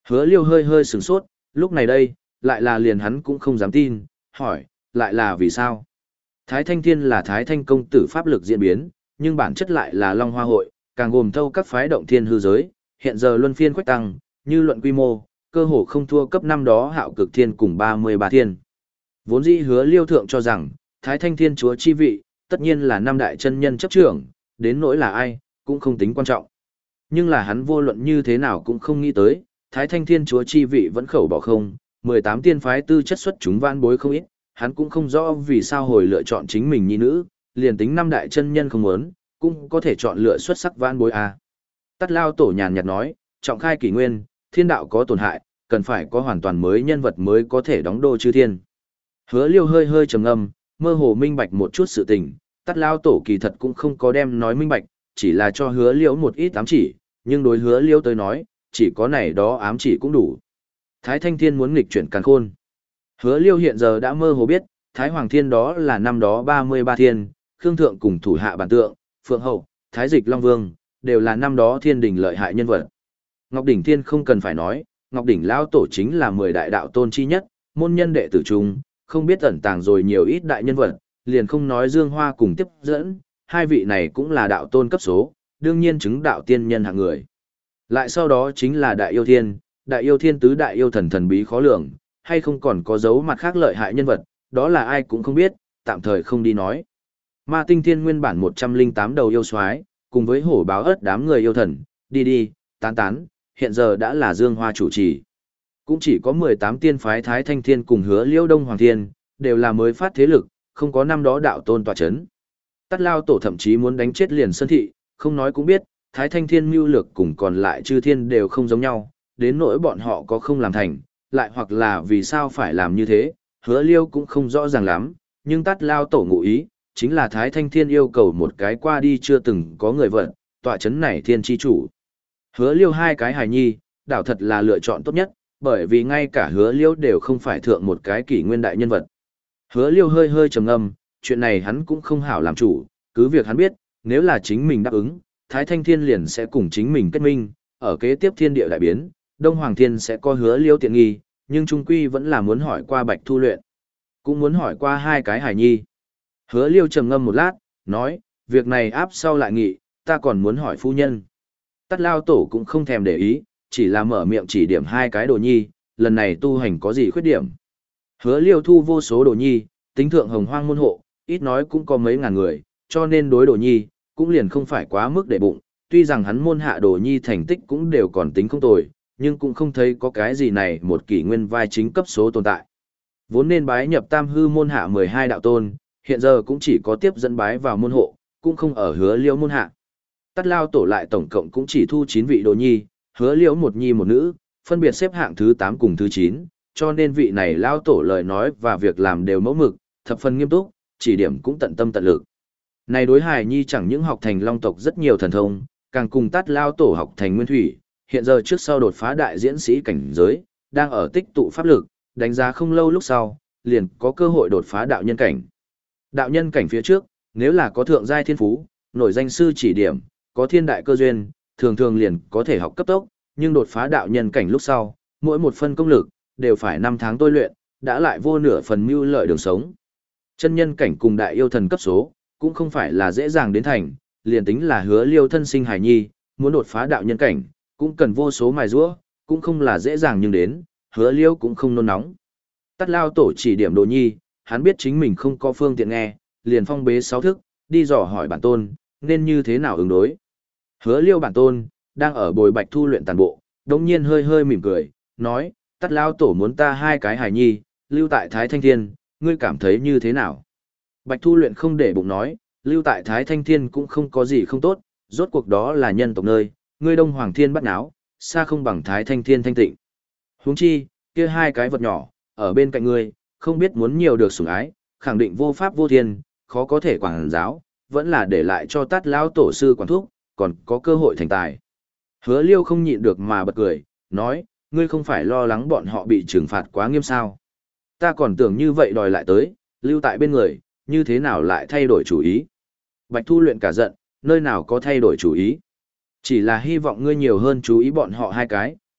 Hứa Liêu hơi hơi sửng sốt, lúc này đây, lại là liền hắn cũng không dám tin, hỏi, lại là vì sao? Thái Thanh Thiên là Thái Thanh công tử pháp lực diễn biến, nhưng bản chất lại là Long Hoa hội, càng gồm thâu các phái động thiên hư giới, hiện giờ luân phiên quách tăng, như luận quy mô, cơ hồ không thua cấp năm đó Hạo Cực Thiên cùng ba mươi ba thiên. Vốn dĩ Hứa Liêu thượng cho rằng, Thái Thanh Thiên chúa chi vị, tất nhiên là năm đại chân nhân chấp trưởng, đến nỗi là ai, cũng không tính quan trọng. Nhưng là hắn vô luận như thế nào cũng không nghĩ tới, Thái Thanh Thiên chúa chi vị vẫn khẩu bỏ không, mười tám tiên phái tư chất xuất chúng vãn bối không ít, hắn cũng không rõ vì sao hồi lựa chọn chính mình nhi nữ, liền tính năm đại chân nhân không muốn, cũng có thể chọn lựa xuất sắc vãn bối a. Tát Lao tổ nhàn nhạt nói, trọng khai kỷ nguyên, thiên đạo có tổn hại, cần phải có hoàn toàn mới nhân vật mới có thể đóng đô chư thiên. Hứa Liêu hơi hơi trầm ngâm, mơ hồ minh bạch một chút sự tình, Tát Lao tổ kỳ thật cũng không có đem nói minh bạch, chỉ là cho Hứa Liêu một ít ám chỉ, nhưng đối Hứa Liêu tới nói, chỉ có này đó ám chỉ cũng đủ. Thái Thanh Thiên muốn nghịch chuyển càn khôn. Hứa Liêu hiện giờ đã mơ hồ biết, Thái Hoàng Thiên đó là năm đó ba mươi ba thiên, Khương Thượng cùng thủ hạ bản tượng, Phượng Hậu, Thái Dịch Long Vương, đều là năm đó thiên đình lợi hại nhân vật. Ngọc Đỉnh Thiên không cần phải nói, Ngọc Đỉnh Lao Tổ chính là mười đại đạo tôn chi nhất, môn nhân đệ tử trung, không biết ẩn tàng rồi nhiều ít đại nhân vật, liền không nói Dương Hoa cùng tiếp dẫn, hai vị này cũng là đạo tôn cấp số, đương nhiên chứng đạo tiên nhân hạng người. Lại sau đó chính là Đại Yêu Thiên, Đại Yêu Thiên tứ đại yêu thần thần bí khó lường, hay không còn có dấu mặt khác lợi hại nhân vật, đó là ai cũng không biết, tạm thời không đi nói. Ma Tinh Thiên nguyên bản một trăm lẻ tám đầu yêu soái, cùng với hổ báo ớt đám người yêu thần, đi đi, tán tán, hiện giờ đã là Dương Hoa chủ trì. Cũng chỉ có mười tám tiên phái Thái Thanh Thiên cùng Hứa Liêu Đông Hoàng Thiên, đều là mới phát thế lực, không có năm đó đạo tôn tọa chấn. Tát Lao tổ thậm chí muốn đánh chết liền Sơn Thị, không nói cũng biết, Thái Thanh Thiên mưu lược cùng còn lại chư thiên đều không giống nhau, đến nỗi bọn họ có không làm thành, lại hoặc là vì sao phải làm như thế, Hứa Liêu cũng không rõ ràng lắm, nhưng Tát Lao tổ ngụ ý, chính là Thái Thanh Thiên yêu cầu một cái qua đi chưa từng có người vận, tọa chấn này thiên chi chủ. Hứa Liêu hai cái hài nhi, đảo thật là lựa chọn tốt nhất, bởi vì ngay cả Hứa Liêu đều không phải thượng một cái kỷ nguyên đại nhân vật. Hứa Liêu hơi hơi trầm ngâm, chuyện này hắn cũng không hảo làm chủ, cứ việc hắn biết, nếu là chính mình đáp ứng, Thái Thanh Thiên liền sẽ cùng chính mình kết minh, ở kế tiếp thiên địa đại biến, Đông Hoàng Thiên sẽ có Hứa Liêu tiện nghi, nhưng trung quy vẫn là muốn hỏi qua Bạch Thu Luyện, cũng muốn hỏi qua hai cái hài nhi. Hứa Liêu trầm ngâm một lát, nói, việc này áp sau lại nghị, ta còn muốn hỏi phu nhân. Tát Lao tổ cũng không thèm để ý, chỉ là mở miệng chỉ điểm hai cái đồ nhi, lần này tu hành có gì khuyết điểm. Hứa Liêu thu vô số đồ nhi, tính thượng hồng hoang môn hộ, ít nói cũng có mấy ngàn người, cho nên đối đồ nhi, cũng liền không phải quá mức để bụng, tuy rằng hắn môn hạ đồ nhi thành tích cũng đều còn tính không tồi, nhưng cũng không thấy có cái gì này một kỷ nguyên vai chính cấp số tồn tại. Vốn nên bái nhập tam hư môn hạ mười hai đạo tôn, hiện giờ cũng chỉ có tiếp dẫn bái vào môn hộ, cũng không ở Hứa Liêu môn hạ. Tát Lao tổ lại tổng cộng cũng chỉ thu chín vị đồ nhi, Hứa Liêu một nhi một nữ, phân biệt xếp hạng thứ tám cùng thứ chín, cho nên vị này Lao tổ lời nói và việc làm đều mẫu mực, thập phần nghiêm túc, chỉ điểm cũng tận tâm tận lực. Này đối hài nhi chẳng những học thành long tộc rất nhiều thần thông, càng cùng Tát Lao tổ học thành nguyên thủy, hiện giờ trước sau đột phá đại diễn sĩ cảnh giới, đang ở tích tụ pháp lực, đánh giá không lâu lúc sau, liền có cơ hội đột phá đạo nhân cảnh. Đạo nhân cảnh phía trước, nếu là có thượng giai thiên phú, nổi danh sư chỉ điểm, có thiên đại cơ duyên, thường thường liền có thể học cấp tốc, nhưng đột phá đạo nhân cảnh lúc sau, mỗi một phân công lực, đều phải năm tháng tôi luyện, đã lại vô nửa phần mưu lợi đường sống. Chân nhân cảnh cùng đại yêu thần cấp số, cũng không phải là dễ dàng đến thành, liền tính là Hứa Liêu thân sinh hài nhi, muốn đột phá đạo nhân cảnh, cũng cần vô số mài giũa, cũng không là dễ dàng nhưng đến, Hứa Liêu cũng không nôn nóng. Tát Lao tổ chỉ điểm đồ nhi, hắn biết chính mình không có phương tiện nghe, liền phong bế sáu thức, đi dò hỏi bản tôn, nên như thế nào ứng đối. Hứa Liêu bản tôn, đang ở bồi Bạch Thu Luyện tàn bộ, đồng nhiên hơi hơi mỉm cười, nói, Tát Lao tổ muốn ta hai cái hài nhi, lưu tại Thái Thanh Thiên, ngươi cảm thấy như thế nào? Bạch Thu Luyện không để bụng nói, lưu tại Thái Thanh Thiên cũng không có gì không tốt, rốt cuộc đó là nhân tộc nơi, ngươi Đông Hoàng Thiên bắt náo, xa không bằng Thái Thanh Thiên thanh tịnh. Huống chi, kia hai cái vật nhỏ, ở bên cạnh ngươi, không biết muốn nhiều được sủng ái, khẳng định vô pháp vô thiên, khó có thể quản giáo, vẫn là để lại cho Tát lão tổ sư quản thúc, còn có cơ hội thành tài. Hứa Liêu không nhịn được mà bật cười, nói, ngươi không phải lo lắng bọn họ bị trừng phạt quá nghiêm sao. Ta còn tưởng như vậy đòi lại tới, lưu tại bên người, như thế nào lại thay đổi chủ ý. Bạch Thu Luyện cả giận, nơi nào có thay đổi chủ ý. Chỉ là hy vọng ngươi nhiều hơn chú ý bọn họ hai cái,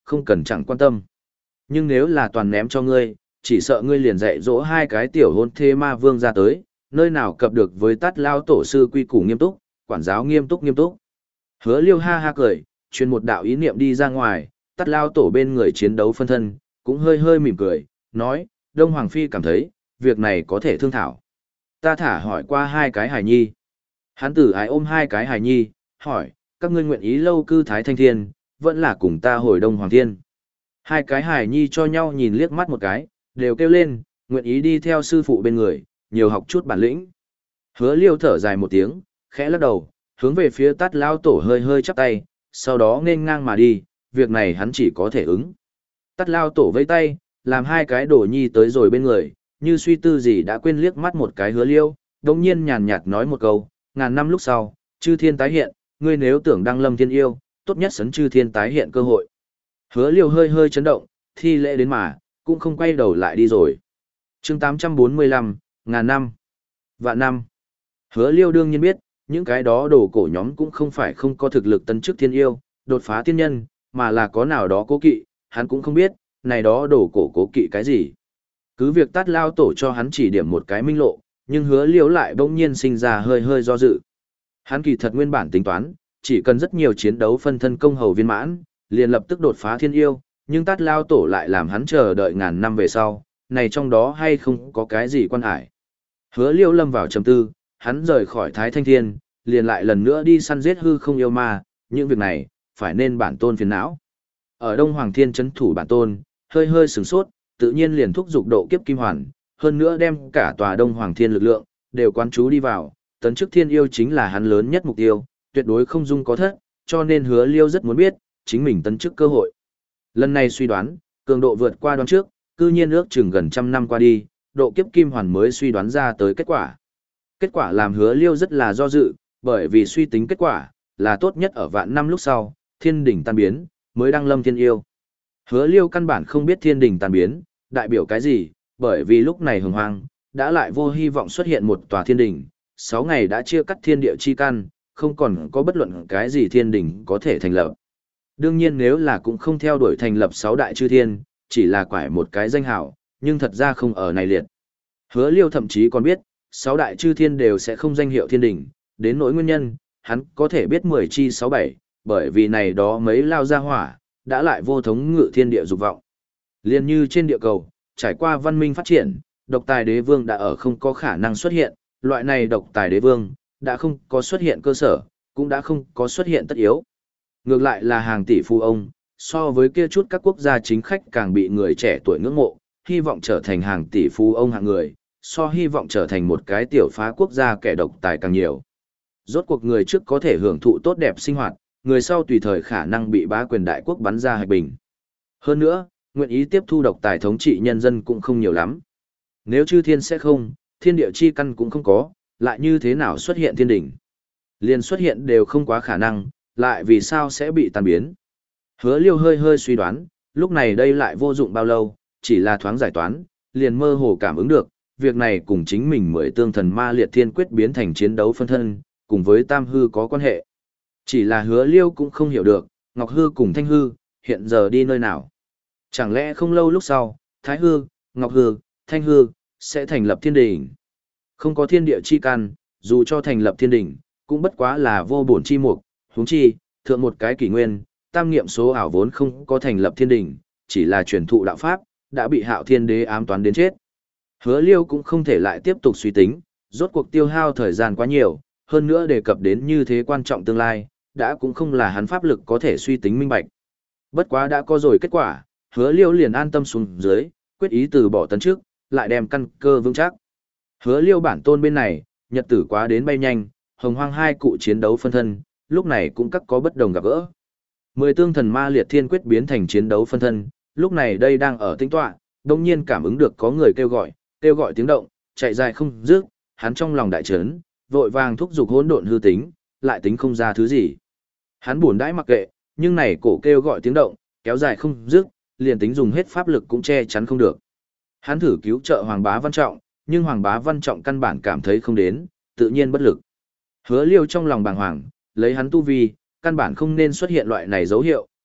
không cần chẳng quan tâm. Nhưng nếu là toàn ném cho ngươi, chỉ sợ ngươi liền dạy dỗ hai cái tiểu hôn thê ma vương ra tới, nơi nào cập được với tát lao tổ sư quy củ nghiêm túc, quản giáo nghiêm túc nghiêm túc. Hứa Liêu ha ha cười, truyền một đạo ý niệm đi ra ngoài, tát lao tổ bên người chiến đấu phân thân, cũng hơi hơi mỉm cười, nói, Đông Hoàng Phi cảm thấy, việc này có thể thương thảo. Ta thả hỏi qua hai cái hài nhi. Hắn tử ái ôm hai cái hài nhi, hỏi, các ngươi nguyện ý lâu cư Thái Thanh Thiên, vẫn là cùng ta hồi Đông Hoàng Thiên. Hai cái hài nhi cho nhau nhìn liếc mắt một cái, đều kêu lên, nguyện ý đi theo sư phụ bên người, nhiều học chút bản lĩnh. Hứa Liêu thở dài một tiếng, khẽ lắc đầu, hướng về phía tát lao tổ hơi hơi chắp tay, sau đó nên ngang mà đi, việc này hắn chỉ có thể ứng. Tát lao tổ vẫy tay, làm hai cái đồ nhi tới rồi bên người, như suy tư gì đã quên liếc mắt một cái Hứa Liêu, đồng nhiên nhàn nhạt nói một câu, ngàn năm lúc sau, chư thiên tái hiện, ngươi nếu tưởng đăng lâm thiên yêu, tốt nhất sấn chư thiên tái hiện cơ hội. Hứa Liêu hơi hơi chấn động, thi lễ đến mà, cũng không quay đầu lại đi rồi. chương tám trăm bốn mươi lăm, ngàn năm, vạn năm. Hứa Liêu đương nhiên biết, những cái đó đồ cổ nhóm cũng không phải không có thực lực tân chức thiên yêu, đột phá thiên nhân, mà là có nào đó cố kỵ, hắn cũng không biết, này đó đồ cổ cố kỵ cái gì. Cứ việc tát lao tổ cho hắn chỉ điểm một cái minh lộ, nhưng Hứa Liêu lại bỗng nhiên sinh ra hơi hơi do dự. Hắn kỳ thật nguyên bản tính toán, chỉ cần rất nhiều chiến đấu phân thân công hầu viên mãn, liền lập tức đột phá thiên yêu, nhưng tát lao tổ lại làm hắn chờ đợi ngàn năm về sau, này trong đó hay không có cái gì quan hải. Hứa Liêu lâm vào trầm tư, hắn rời khỏi Thái Thanh Thiên, liền lại lần nữa đi săn giết hư không yêu ma, những việc này, phải nên bản tôn phiền não. Ở Đông Hoàng Thiên chấn thủ bản tôn, hơi hơi sửng sốt, tự nhiên liền thúc dục độ kiếp kim hoàn, hơn nữa đem cả tòa Đông Hoàng Thiên lực lượng, đều quán chú đi vào, tấn chức thiên yêu chính là hắn lớn nhất mục tiêu, tuyệt đối không dung có thất, cho nên Hứa Liêu rất muốn biết, chính mình tấn chức cơ hội. Lần này suy đoán, cường độ vượt qua đoán trước, cư nhiên ước chừng gần trăm năm qua đi, độ kiếp kim hoàn mới suy đoán ra tới kết quả. Kết quả làm Hứa Liêu rất là do dự, bởi vì suy tính kết quả, là tốt nhất ở vạn năm lúc sau, thiên đỉnh tan biến, mới đăng lâm thiên yêu. Hứa Liêu căn bản không biết thiên đỉnh tan biến, đại biểu cái gì, bởi vì lúc này hồng hoang, đã lại vô hy vọng xuất hiện một tòa thiên đỉnh, sáu ngày đã chia cắt thiên địa chi căn, không còn có bất luận cái gì thiên đỉnh có thể thành lập. Đương nhiên nếu là cũng không theo đuổi thành lập sáu đại chư thiên, chỉ là quải một cái danh hào, nhưng thật ra không ở này liệt. Hứa Liêu thậm chí còn biết, sáu đại chư thiên đều sẽ không danh hiệu thiên đỉnh, đến nỗi nguyên nhân, hắn có thể biết mười chi sáu bảy, bởi vì này đó mấy lao ra hỏa, đã lại vô thống ngự thiên địa dục vọng. Liên như trên địa cầu, trải qua văn minh phát triển, độc tài đế vương đã ở không có khả năng xuất hiện, loại này độc tài đế vương, đã không có xuất hiện cơ sở, cũng đã không có xuất hiện tất yếu. Ngược lại là hàng tỷ phu ông, so với kia chút các quốc gia chính khách càng bị người trẻ tuổi ngưỡng mộ, hy vọng trở thành hàng tỷ phu ông hạng người, so hy vọng trở thành một cái tiểu phá quốc gia kẻ độc tài càng nhiều. Rốt cuộc người trước có thể hưởng thụ tốt đẹp sinh hoạt, người sau tùy thời khả năng bị bá quyền đại quốc bắn ra hạch bình. Hơn nữa, nguyện ý tiếp thu độc tài thống trị nhân dân cũng không nhiều lắm. Nếu chư thiên sẽ không, thiên địa chi căn cũng không có, lại như thế nào xuất hiện thiên đỉnh? Liền xuất hiện đều không quá khả năng, lại vì sao sẽ bị tan biến? Hứa Liêu hơi hơi suy đoán, lúc này đây lại vô dụng bao lâu, chỉ là thoáng giải toán, liền mơ hồ cảm ứng được, việc này cùng chính mình mười tương thần ma liệt thiên quyết biến thành chiến đấu phân thân, cùng với tam hư có quan hệ. Chỉ là Hứa Liêu cũng không hiểu được, Ngọc Hư cùng Thanh Hư, hiện giờ đi nơi nào. Chẳng lẽ không lâu lúc sau, Thái Hư, Ngọc Hư, Thanh Hư, sẽ thành lập thiên đỉnh. Không có thiên địa chi căn, dù cho thành lập thiên đỉnh, cũng bất quá là vô bổn chi mục, huống chi, thượng một cái kỷ nguyên, tam nghiệm số ảo vốn không có thành lập thiên đỉnh, chỉ là truyền thụ đạo pháp, đã bị Hạo Thiên Đế ám toán đến chết. Hứa Liêu cũng không thể lại tiếp tục suy tính, rốt cuộc tiêu hao thời gian quá nhiều, hơn nữa đề cập đến như thế quan trọng tương lai, đã cũng không là hắn pháp lực có thể suy tính minh bạch. Bất quá đã có rồi kết quả, Hứa Liêu liền an tâm xuống dưới, quyết ý từ bỏ tấn trước, lại đem căn cơ vững chắc. Hứa Liêu bản tôn bên này, nhật tử quá đến bay nhanh, hồng hoang hai cụ chiến đấu phân thân, lúc này cũng các có bất đồng gặp gỡ. Mười tương thần ma liệt thiên quyết biến thành chiến đấu phân thân, lúc này đây đang ở tinh tọa, đồng nhiên cảm ứng được có người kêu gọi, kêu gọi tiếng động, chạy dài không dứt, hắn trong lòng đại chấn, vội vàng thúc giục hỗn độn hư tính, lại tính không ra thứ gì. Hắn buồn đãi mặc kệ, nhưng này cổ kêu gọi tiếng động, kéo dài không dứt, liền tính dùng hết pháp lực cũng che chắn không được. Hắn thử cứu trợ Hoàng Bá Văn Trọng, nhưng Hoàng Bá Văn Trọng căn bản cảm thấy không đến, tự nhiên bất lực. Hứa Liêu trong lòng bàng hoàng, lấy hắn tu vi, căn bản không nên xuất hiện loại này dấu hiệu,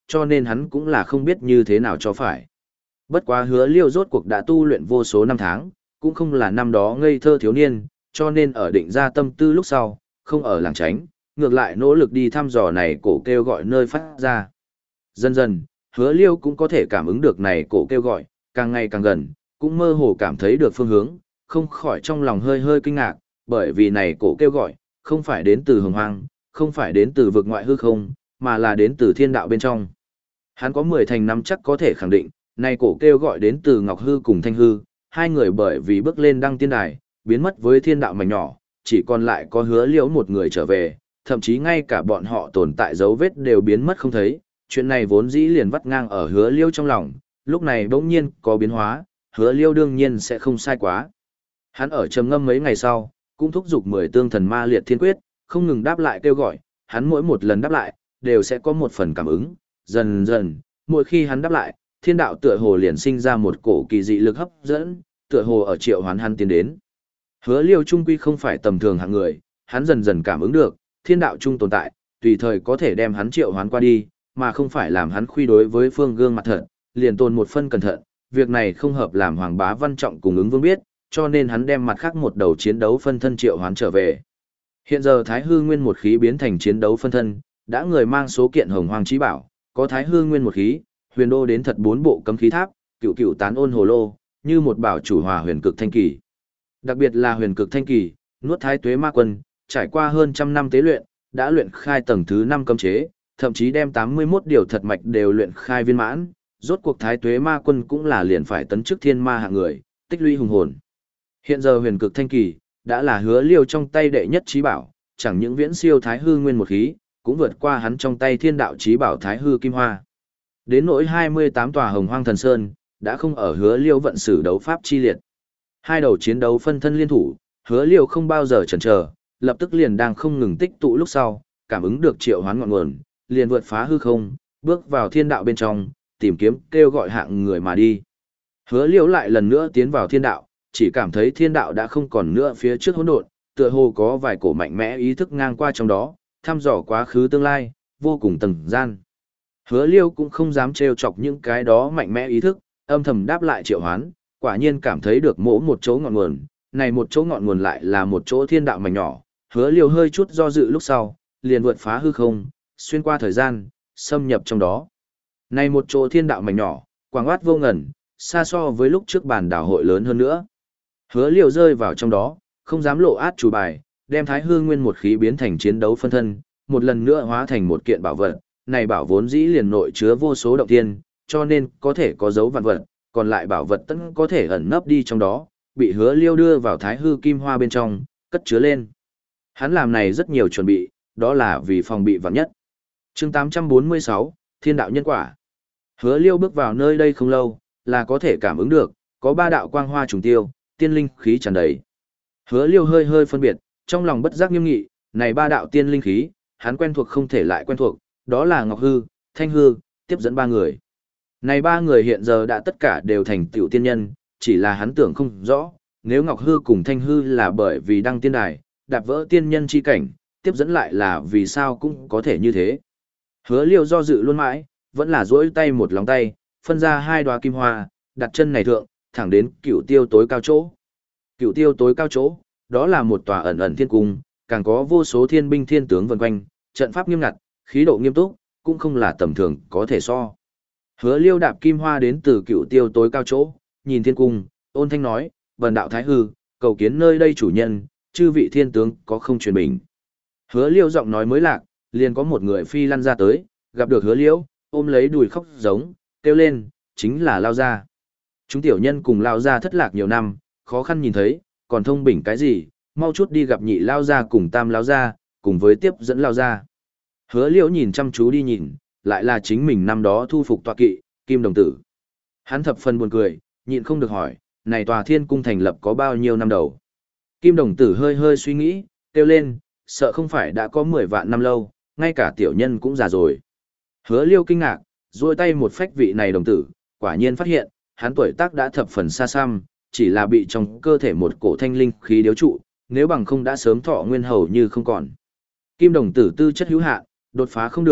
cho nên hắn cũng là không biết như thế nào cho phải. Bất quá Hứa Liêu rốt cuộc đã tu luyện vô số năm tháng, cũng không là năm đó ngây thơ thiếu niên, cho nên ở định ra tâm tư lúc sau, không ở làng tránh, ngược lại nỗ lực đi thăm dò này cổ kêu gọi nơi phát ra. Dần dần, Hứa Liêu cũng có thể cảm ứng được này cổ kêu gọi, càng ngày càng gần, cũng mơ hồ cảm thấy được phương hướng, không khỏi trong lòng hơi hơi kinh ngạc, bởi vì này cổ kêu gọi, không phải đến từ hồng hoang, không phải đến từ vực ngoại hư không, mà là đến từ thiên đạo bên trong. Hắn có mười thành năm chắc có thể khẳng định, này cổ kêu gọi đến từ Ngọc Hư cùng Thanh Hư, hai người bởi vì bước lên đăng tiên đài, biến mất với thiên đạo mảnh nhỏ, chỉ còn lại có Hứa Liễu một người trở về, thậm chí ngay cả bọn họ tồn tại dấu vết đều biến mất không thấy. Chuyện này vốn dĩ liền vắt ngang ở Hứa Liễu trong lòng, lúc này bỗng nhiên có biến hóa, Hứa Liễu đương nhiên sẽ không sai quá. Hắn ở trầm ngâm mấy ngày sau, cũng thúc giục mười tương thần ma liệt thiên quyết, không ngừng đáp lại kêu gọi, hắn mỗi một lần đáp lại, đều sẽ có một phần cảm ứng, dần dần, mỗi khi hắn đáp lại, thiên đạo tựa hồ liền sinh ra một cổ kỳ dị lực hấp dẫn, tựa hồ ở triệu hoán hắn tiến đến. Hứa Liêu trung quy không phải tầm thường hạng người, hắn dần dần cảm ứng được, thiên đạo trung tồn tại, tùy thời có thể đem hắn triệu hoán qua đi, mà không phải làm hắn khuy đối với phương gương mặt thật, liền tồn một phân cẩn thận, việc này không hợp làm Hoàng Bá Văn Trọng cùng ứng vương biết, cho nên hắn đem mặt khác một đầu chiến đấu phân thân triệu hoán trở về. Hiện giờ Thái Hư Nguyên một khí biến thành chiến đấu phân thân, đã người mang số kiện hồng hoang chí bảo, có Thái Hư Nguyên một khí, huyền đô đến thật bốn bộ cấm khí tháp, cựu cựu tán ôn hồ lô, như một bảo chủ hòa huyền cực thanh kỳ. Đặc biệt là huyền cực thanh kỳ, nuốt Thái Tuế Ma Quân, trải qua hơn trăm năm tế luyện, đã luyện khai tầng thứ năm cấm chế, thậm chí đem tám mươi mốt điều thật mạch đều luyện khai viên mãn, rốt cuộc Thái Tuế Ma Quân cũng là liền phải tấn chức thiên ma hạng người, tích lũy hùng hồn. Hiện giờ huyền cực thanh kỳ đã là Hứa Liêu trong tay đệ nhất chí bảo, chẳng những viễn siêu Thái Hư Nguyên một khí, cũng vượt qua hắn trong tay thiên đạo chí bảo Thái Hư Kim Hoa. Đến nỗi hai mươi tám tòa hồng hoang thần sơn, đã không ở Hứa Liêu vận sử đấu pháp chi liệt. Hai đầu chiến đấu phân thân liên thủ, Hứa Liêu không bao giờ chần chờ, lập tức liền đang không ngừng tích tụ lúc sau, cảm ứng được triệu hoán ngọn nguồn, liền vượt phá hư không, bước vào thiên đạo bên trong, tìm kiếm kêu gọi hạng người mà đi. Hứa Liêu lại lần nữa tiến vào thiên đạo, chỉ cảm thấy thiên đạo đã không còn nữa phía trước hỗn độn, tựa hồ có vài cổ mạnh mẽ ý thức ngang qua trong đó, thăm dò quá khứ tương lai, vô cùng tầng gian. Hứa Liêu cũng không dám trêu chọc những cái đó mạnh mẽ ý thức, âm thầm đáp lại triệu hoán, quả nhiên cảm thấy được mỗi một chỗ ngọn nguồn, này một chỗ ngọn nguồn lại là một chỗ thiên đạo mảnh nhỏ. Hứa Liêu hơi chút do dự lúc sau, liền vượt phá hư không, xuyên qua thời gian, xâm nhập trong đó. Này một chỗ thiên đạo mảnh nhỏ, quảng oát vô ngần, xa so với lúc trước bản đảo hội lớn hơn nữa. Hứa Liêu rơi vào trong đó, không dám lộ át chủ bài, đem Thái Hư Nguyên một khí biến thành chiến đấu phân thân, một lần nữa hóa thành một kiện bảo vật. Này bảo vốn dĩ liền nội chứa vô số động tiên, cho nên có thể có dấu vạn vật, còn lại bảo vật tẫn có thể ẩn nấp đi trong đó, bị Hứa Liêu đưa vào Thái Hư Kim Hoa bên trong, cất chứa lên. Hắn làm này rất nhiều chuẩn bị, đó là vì phòng bị vạn nhất. Chương tám trăm bốn mươi sáu, Thiên đạo nhân quả. Hứa Liêu bước vào nơi đây không lâu, là có thể cảm ứng được, có ba đạo quang hoa trùng tiêu, tiên linh khí tràn đầy. Hứa Liêu hơi hơi phân biệt, trong lòng bất giác nghiêm nghị, này ba đạo tiên linh khí, hắn quen thuộc không thể lại quen thuộc, đó là Ngọc Hư, Thanh Hư, tiếp dẫn ba người. Này ba người hiện giờ đã tất cả đều thành tiểu tiên nhân, chỉ là hắn tưởng không rõ, nếu Ngọc Hư cùng Thanh Hư là bởi vì đăng tiên đài, đạp vỡ tiên nhân chi cảnh, tiếp dẫn lại là vì sao cũng có thể như thế. Hứa Liêu do dự luôn mãi, vẫn là duỗi tay một lòng tay, phân ra hai đóa kim hoa, đặt chân này thượng, thẳng đến cửu tiêu tối cao chỗ. Cửu tiêu tối cao chỗ, đó là một tòa ẩn ẩn thiên cung, càng có vô số thiên binh thiên tướng vần quanh, trận pháp nghiêm ngặt, khí độ nghiêm túc, cũng không là tầm thường có thể so. Hứa Liêu đạp kim hoa đến từ cửu tiêu tối cao chỗ, nhìn thiên cung, ôn thanh nói, vần đạo Thái Hư, cầu kiến nơi đây chủ nhân, chư vị thiên tướng có không truyền bình. Hứa Liêu giọng nói mới lạc, liền có một người phi lăn ra tới, gặp được Hứa Liêu, ôm lấy đùi khóc giống, kêu lên, chính là Lao Gia. Chúng tiểu nhân cùng Lao Gia thất lạc nhiều năm, khó khăn nhìn thấy, còn thông bình cái gì, mau chút đi gặp nhị Lao Gia cùng tam Lao Gia, cùng với tiếp dẫn Lao Gia. Hứa Liêu nhìn chăm chú đi nhìn, lại là chính mình năm đó thu phục tọa kỵ, Kim Đồng Tử. Hắn thập phần buồn cười, nhịn không được hỏi, này tòa thiên cung thành lập có bao nhiêu năm đầu? Kim Đồng Tử hơi hơi suy nghĩ, kêu lên, sợ không phải đã có mười vạn năm lâu, ngay cả tiểu nhân cũng già rồi. Hứa Liêu kinh ngạc, duỗi tay một phách vị này đồng tử, quả nhiên phát hiện, hắn tuổi tác đã thập phần xa xăm, chỉ là bị trong cơ thể một cổ thanh linh khí điếu trụ, nếu bằng không đã sớm thọ nguyên hầu như không còn. Kim Đồng Tử tư chất hữu hạn, đột phá không được,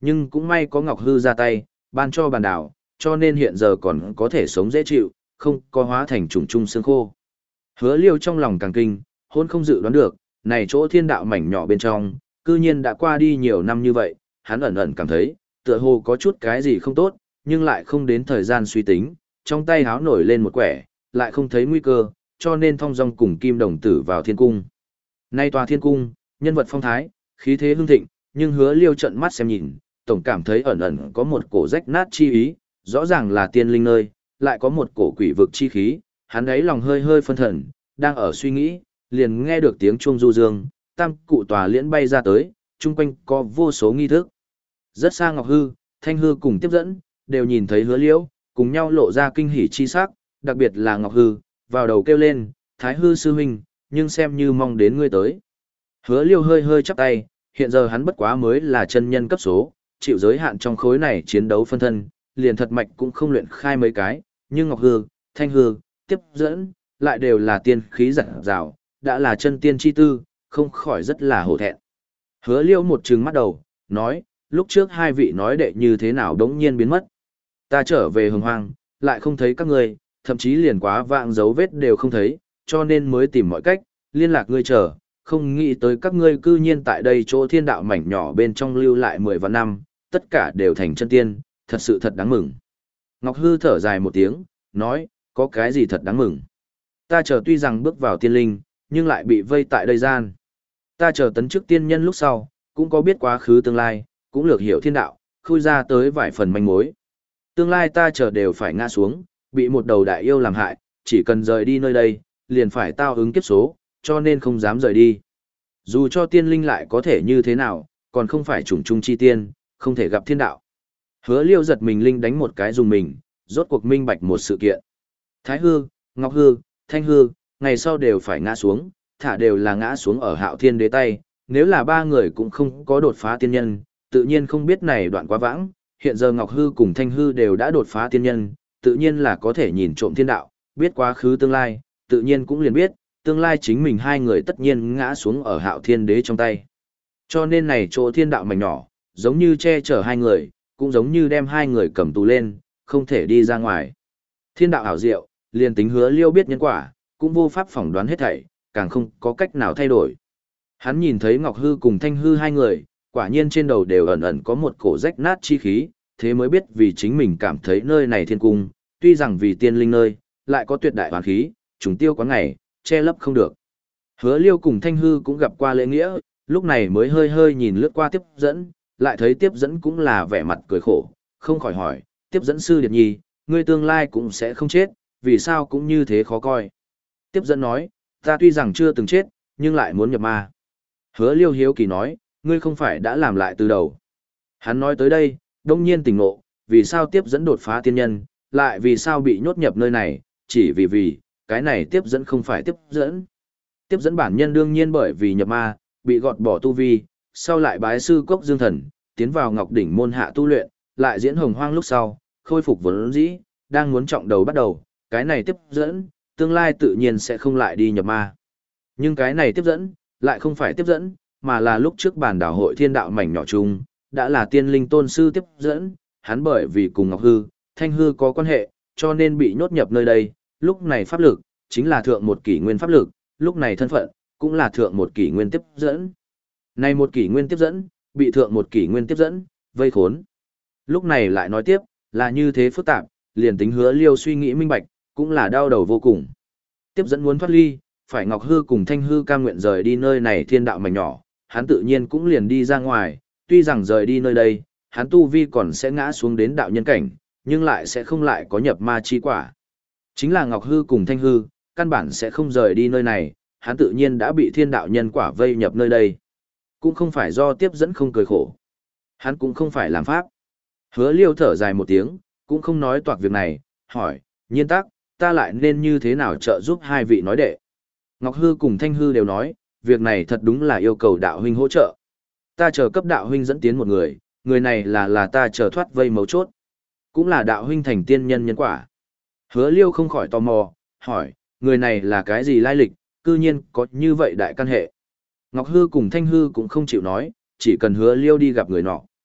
nhưng cũng may có Ngọc Hư ra tay, ban cho bàn đảo, cho nên hiện giờ còn có thể sống dễ chịu, không có hóa thành trùng trung xương khô. Hứa Liêu trong lòng càng kinh, hôn không dự đoán được, này chỗ thiên đạo mảnh nhỏ bên trong, cư nhiên đã qua đi nhiều năm như vậy, hắn ẩn ẩn cảm thấy, tựa hồ có chút cái gì không tốt, nhưng lại không đến thời gian suy tính, trong tay háo nổi lên một quẻ, lại không thấy nguy cơ, cho nên thong dong cùng Kim Đồng Tử vào thiên cung. Nay tòa thiên cung, nhân vật phong thái, khí thế hưng thịnh, nhưng Hứa Liêu trận mắt xem nhìn, tổng cảm thấy ẩn ẩn có một cổ rách nát chi ý, rõ ràng là tiên linh nơi, lại có một cổ quỷ vực chi khí, hắn ấy lòng hơi hơi phân thần, đang ở suy nghĩ, liền nghe được tiếng chuông du dương, tam cụ tòa liễn bay ra tới, chung quanh có vô số nghi thức. Rất xa Ngọc Hư, Thanh Hư cùng tiếp dẫn, đều nhìn thấy Hứa Liễu, cùng nhau lộ ra kinh hỉ chi sắc, đặc biệt là Ngọc Hư, vào đầu kêu lên, Thái Hư sư huynh, nhưng xem như mong đến ngươi tới. Hứa Liêu hơi hơi chắp tay, hiện giờ hắn bất quá mới là chân nhân cấp số, chịu giới hạn trong khối này chiến đấu phân thân, liền thật mạch cũng không luyện khai mấy cái, nhưng Ngọc Hư, Thanh Hư, tiếp dẫn, lại đều là tiên khí giản rào, đã là chân tiên chi tư, không khỏi rất là hổ thẹn. Hứa Liêu một trừng mắt đầu, nói, lúc trước hai vị nói đệ như thế nào đống nhiên biến mất. Ta trở về hồng hoang, lại không thấy các ngươi, thậm chí liền quá vạng dấu vết đều không thấy, cho nên mới tìm mọi cách, liên lạc ngươi chờ, không nghĩ tới các ngươi cư nhiên tại đây chỗ thiên đạo mảnh nhỏ bên trong lưu lại mười vạn năm, tất cả đều thành chân tiên, thật sự thật đáng mừng. Ngọc Hư thở dài một tiếng, nói, có cái gì thật đáng mừng. Ta chờ tuy rằng bước vào tiên linh, nhưng lại bị vây tại đây gian. Ta chờ tấn chức tiên nhân lúc sau, cũng có biết quá khứ tương lai, cũng lược hiểu thiên đạo, khui ra tới vài phần manh mối. Tương lai ta chờ đều phải ngã xuống, bị một đầu đại yêu làm hại, chỉ cần rời đi nơi đây, liền phải tao ứng kiếp số, cho nên không dám rời đi. Dù cho tiên linh lại có thể như thế nào, còn không phải chủng trung chi tiên, không thể gặp thiên đạo. Hứa Liêu giật mình linh đánh một cái dùng mình, rốt cuộc minh bạch một sự kiện. Thái Hư, Ngọc Hư, Thanh Hư, ngày sau đều phải ngã xuống, thả đều là ngã xuống ở Hạo Thiên Đế tay, nếu là ba người cũng không có đột phá tiên nhân, tự nhiên không biết này đoạn quá vãng, hiện giờ Ngọc Hư cùng Thanh Hư đều đã đột phá tiên nhân, tự nhiên là có thể nhìn trộm thiên đạo, biết quá khứ tương lai, tự nhiên cũng liền biết, tương lai chính mình hai người tất nhiên ngã xuống ở Hạo Thiên Đế trong tay. Cho nên này chỗ thiên đạo mảnh nhỏ, giống như che chở hai người, cũng giống như đem hai người cầm tù lên, không thể đi ra ngoài. Thiên đạo ảo diệu, liền tính Hứa Liêu biết nhân quả, cũng vô pháp phỏng đoán hết thảy, càng không có cách nào thay đổi. Hắn nhìn thấy Ngọc Hư cùng Thanh Hư hai người, quả nhiên trên đầu đều ẩn ẩn có một cổ rách nát chi khí, thế mới biết vì chính mình cảm thấy nơi này thiên cung, tuy rằng vì tiên linh nơi, lại có tuyệt đại hoàn khí, trùng tiêu quá ngày, che lấp không được. Hứa Liêu cùng Thanh Hư cũng gặp qua lễ nghĩa, lúc này mới hơi hơi nhìn lướt qua tiếp dẫn, lại thấy tiếp dẫn cũng là vẻ mặt cười khổ, không khỏi hỏi, tiếp dẫn sư Điệp Nhi, ngươi tương lai cũng sẽ không chết, vì sao cũng như thế khó coi. Tiếp dẫn nói, ta tuy rằng chưa từng chết, nhưng lại muốn nhập ma. Hứa Liêu hiếu kỳ nói, ngươi không phải đã làm lại từ đầu. Hắn nói tới đây, đông nhiên tỉnh ngộ, vì sao tiếp dẫn đột phá tiên nhân, lại vì sao bị nhốt nhập nơi này, chỉ vì vì, cái này tiếp dẫn không phải tiếp dẫn. Tiếp dẫn bản nhân đương nhiên bởi vì nhập ma, bị gọt bỏ tu vi, sau lại bái sư cốc dương thần, tiến vào ngọc đỉnh môn hạ tu luyện, lại diễn hồng hoang lúc sau, khôi phục vốn dĩ, đang muốn trọng đầu bắt đầu, cái này tiếp dẫn, tương lai tự nhiên sẽ không lại đi nhập ma. Nhưng cái này tiếp dẫn, lại không phải tiếp dẫn, mà là lúc trước bản đảo hội thiên đạo mảnh nhỏ chung, đã là tiên linh tôn sư tiếp dẫn, hắn bởi vì cùng Ngọc Hư, Thanh Hư có quan hệ, cho nên bị nhốt nhập nơi đây, lúc này pháp lực, chính là thượng một kỷ nguyên pháp lực, lúc này thân phận, cũng là thượng một kỷ nguyên tiếp dẫn. Này một kỷ nguyên tiếp dẫn, bị thượng một kỷ nguyên tiếp dẫn, vây khốn. Lúc này lại nói tiếp, là như thế phức tạp, liền tính Hứa Liêu suy nghĩ minh bạch, cũng là đau đầu vô cùng. Tiếp dẫn muốn thoát ly, phải Ngọc Hư cùng Thanh Hư cam nguyện rời đi nơi này thiên đạo mảnh nhỏ, hắn tự nhiên cũng liền đi ra ngoài, tuy rằng rời đi nơi đây, hắn tu vi còn sẽ ngã xuống đến đạo nhân cảnh, nhưng lại sẽ không lại có nhập ma chi quả. Chính là Ngọc Hư cùng Thanh Hư, căn bản sẽ không rời đi nơi này, hắn tự nhiên đã bị thiên đạo nhân quả vây nhập nơi đây. Cũng không phải do tiếp dẫn không cười khổ. Hắn cũng không phải làm pháp. Hứa Liêu thở dài một tiếng, cũng không nói toạc việc này, hỏi, nhiên tắc, ta lại nên như thế nào trợ giúp hai vị nói đệ. Ngọc Hư cùng Thanh Hư đều nói, việc này thật đúng là yêu cầu đạo huynh hỗ trợ. Ta chờ cấp đạo huynh dẫn tiến một người, người này là là ta chờ thoát vây mấu chốt. Cũng là đạo huynh thành tiên nhân nhân quả. Hứa Liêu không khỏi tò mò, hỏi, người này là cái gì lai lịch, cư nhiên có như vậy đại căn hệ. Ngọc Hư cùng Thanh Hư cũng không chịu nói, chỉ cần Hứa Liêu đi gặp người nọ.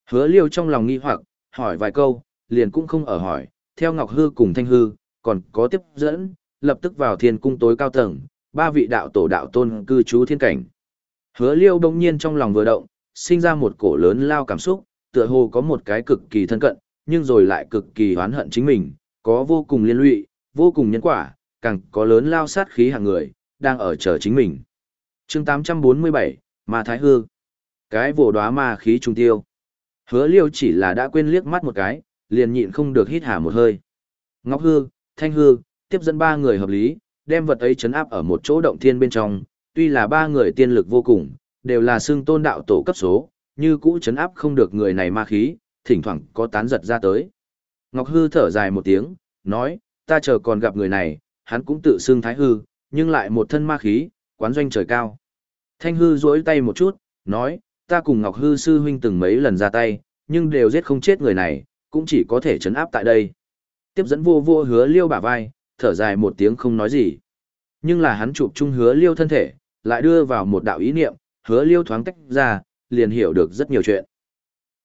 Hứa liêu trong lòng nghi hoặc, hỏi vài câu, liền cũng không ở hỏi, theo Ngọc Hư cùng Thanh Hư, còn có tiếp dẫn, lập tức vào thiên cung tối cao tầng, ba vị đạo tổ đạo tôn cư trú thiên cảnh. Hứa liêu đông nhiên trong lòng vừa động, sinh ra một cổ lớn lao cảm xúc, tựa hồ có một cái cực kỳ thân cận, nhưng rồi lại cực kỳ oán hận chính mình, có vô cùng liên lụy, vô cùng nhân quả, càng có lớn lao sát khí hàng người, đang ở chờ chính mình. chương tám trăm bốn mươi bảy, Ma Thái Hư. Cái vồ đóa ma khí trùng tiêu. Hứa liêu chỉ là đã quên liếc mắt một cái, liền nhịn không được hít hà một hơi. Ngọc Hư, Thanh Hư, tiếp dẫn ba người hợp lý, đem vật ấy chấn áp ở một chỗ động thiên bên trong, tuy là ba người tiên lực vô cùng, đều là xương tôn đạo tổ cấp số, như cũ chấn áp không được người này ma khí, thỉnh thoảng có tán giật ra tới. Ngọc Hư thở dài một tiếng, nói, ta chờ còn gặp người này, hắn cũng tự xưng Thái Hư, nhưng lại một thân ma khí, quán doanh trời cao. Thanh Hư duỗi tay một chút, nói, ta cùng Ngọc Hư sư huynh từng mấy lần ra tay, nhưng đều giết không chết người này, cũng chỉ có thể chấn áp tại đây. Tiếp dẫn vô vô hứa liêu bả vai, thở dài một tiếng không nói gì. Nhưng là hắn chụp chung hứa liêu thân thể, lại đưa vào một đạo ý niệm, hứa liêu thoáng tách ra, liền hiểu được rất nhiều chuyện.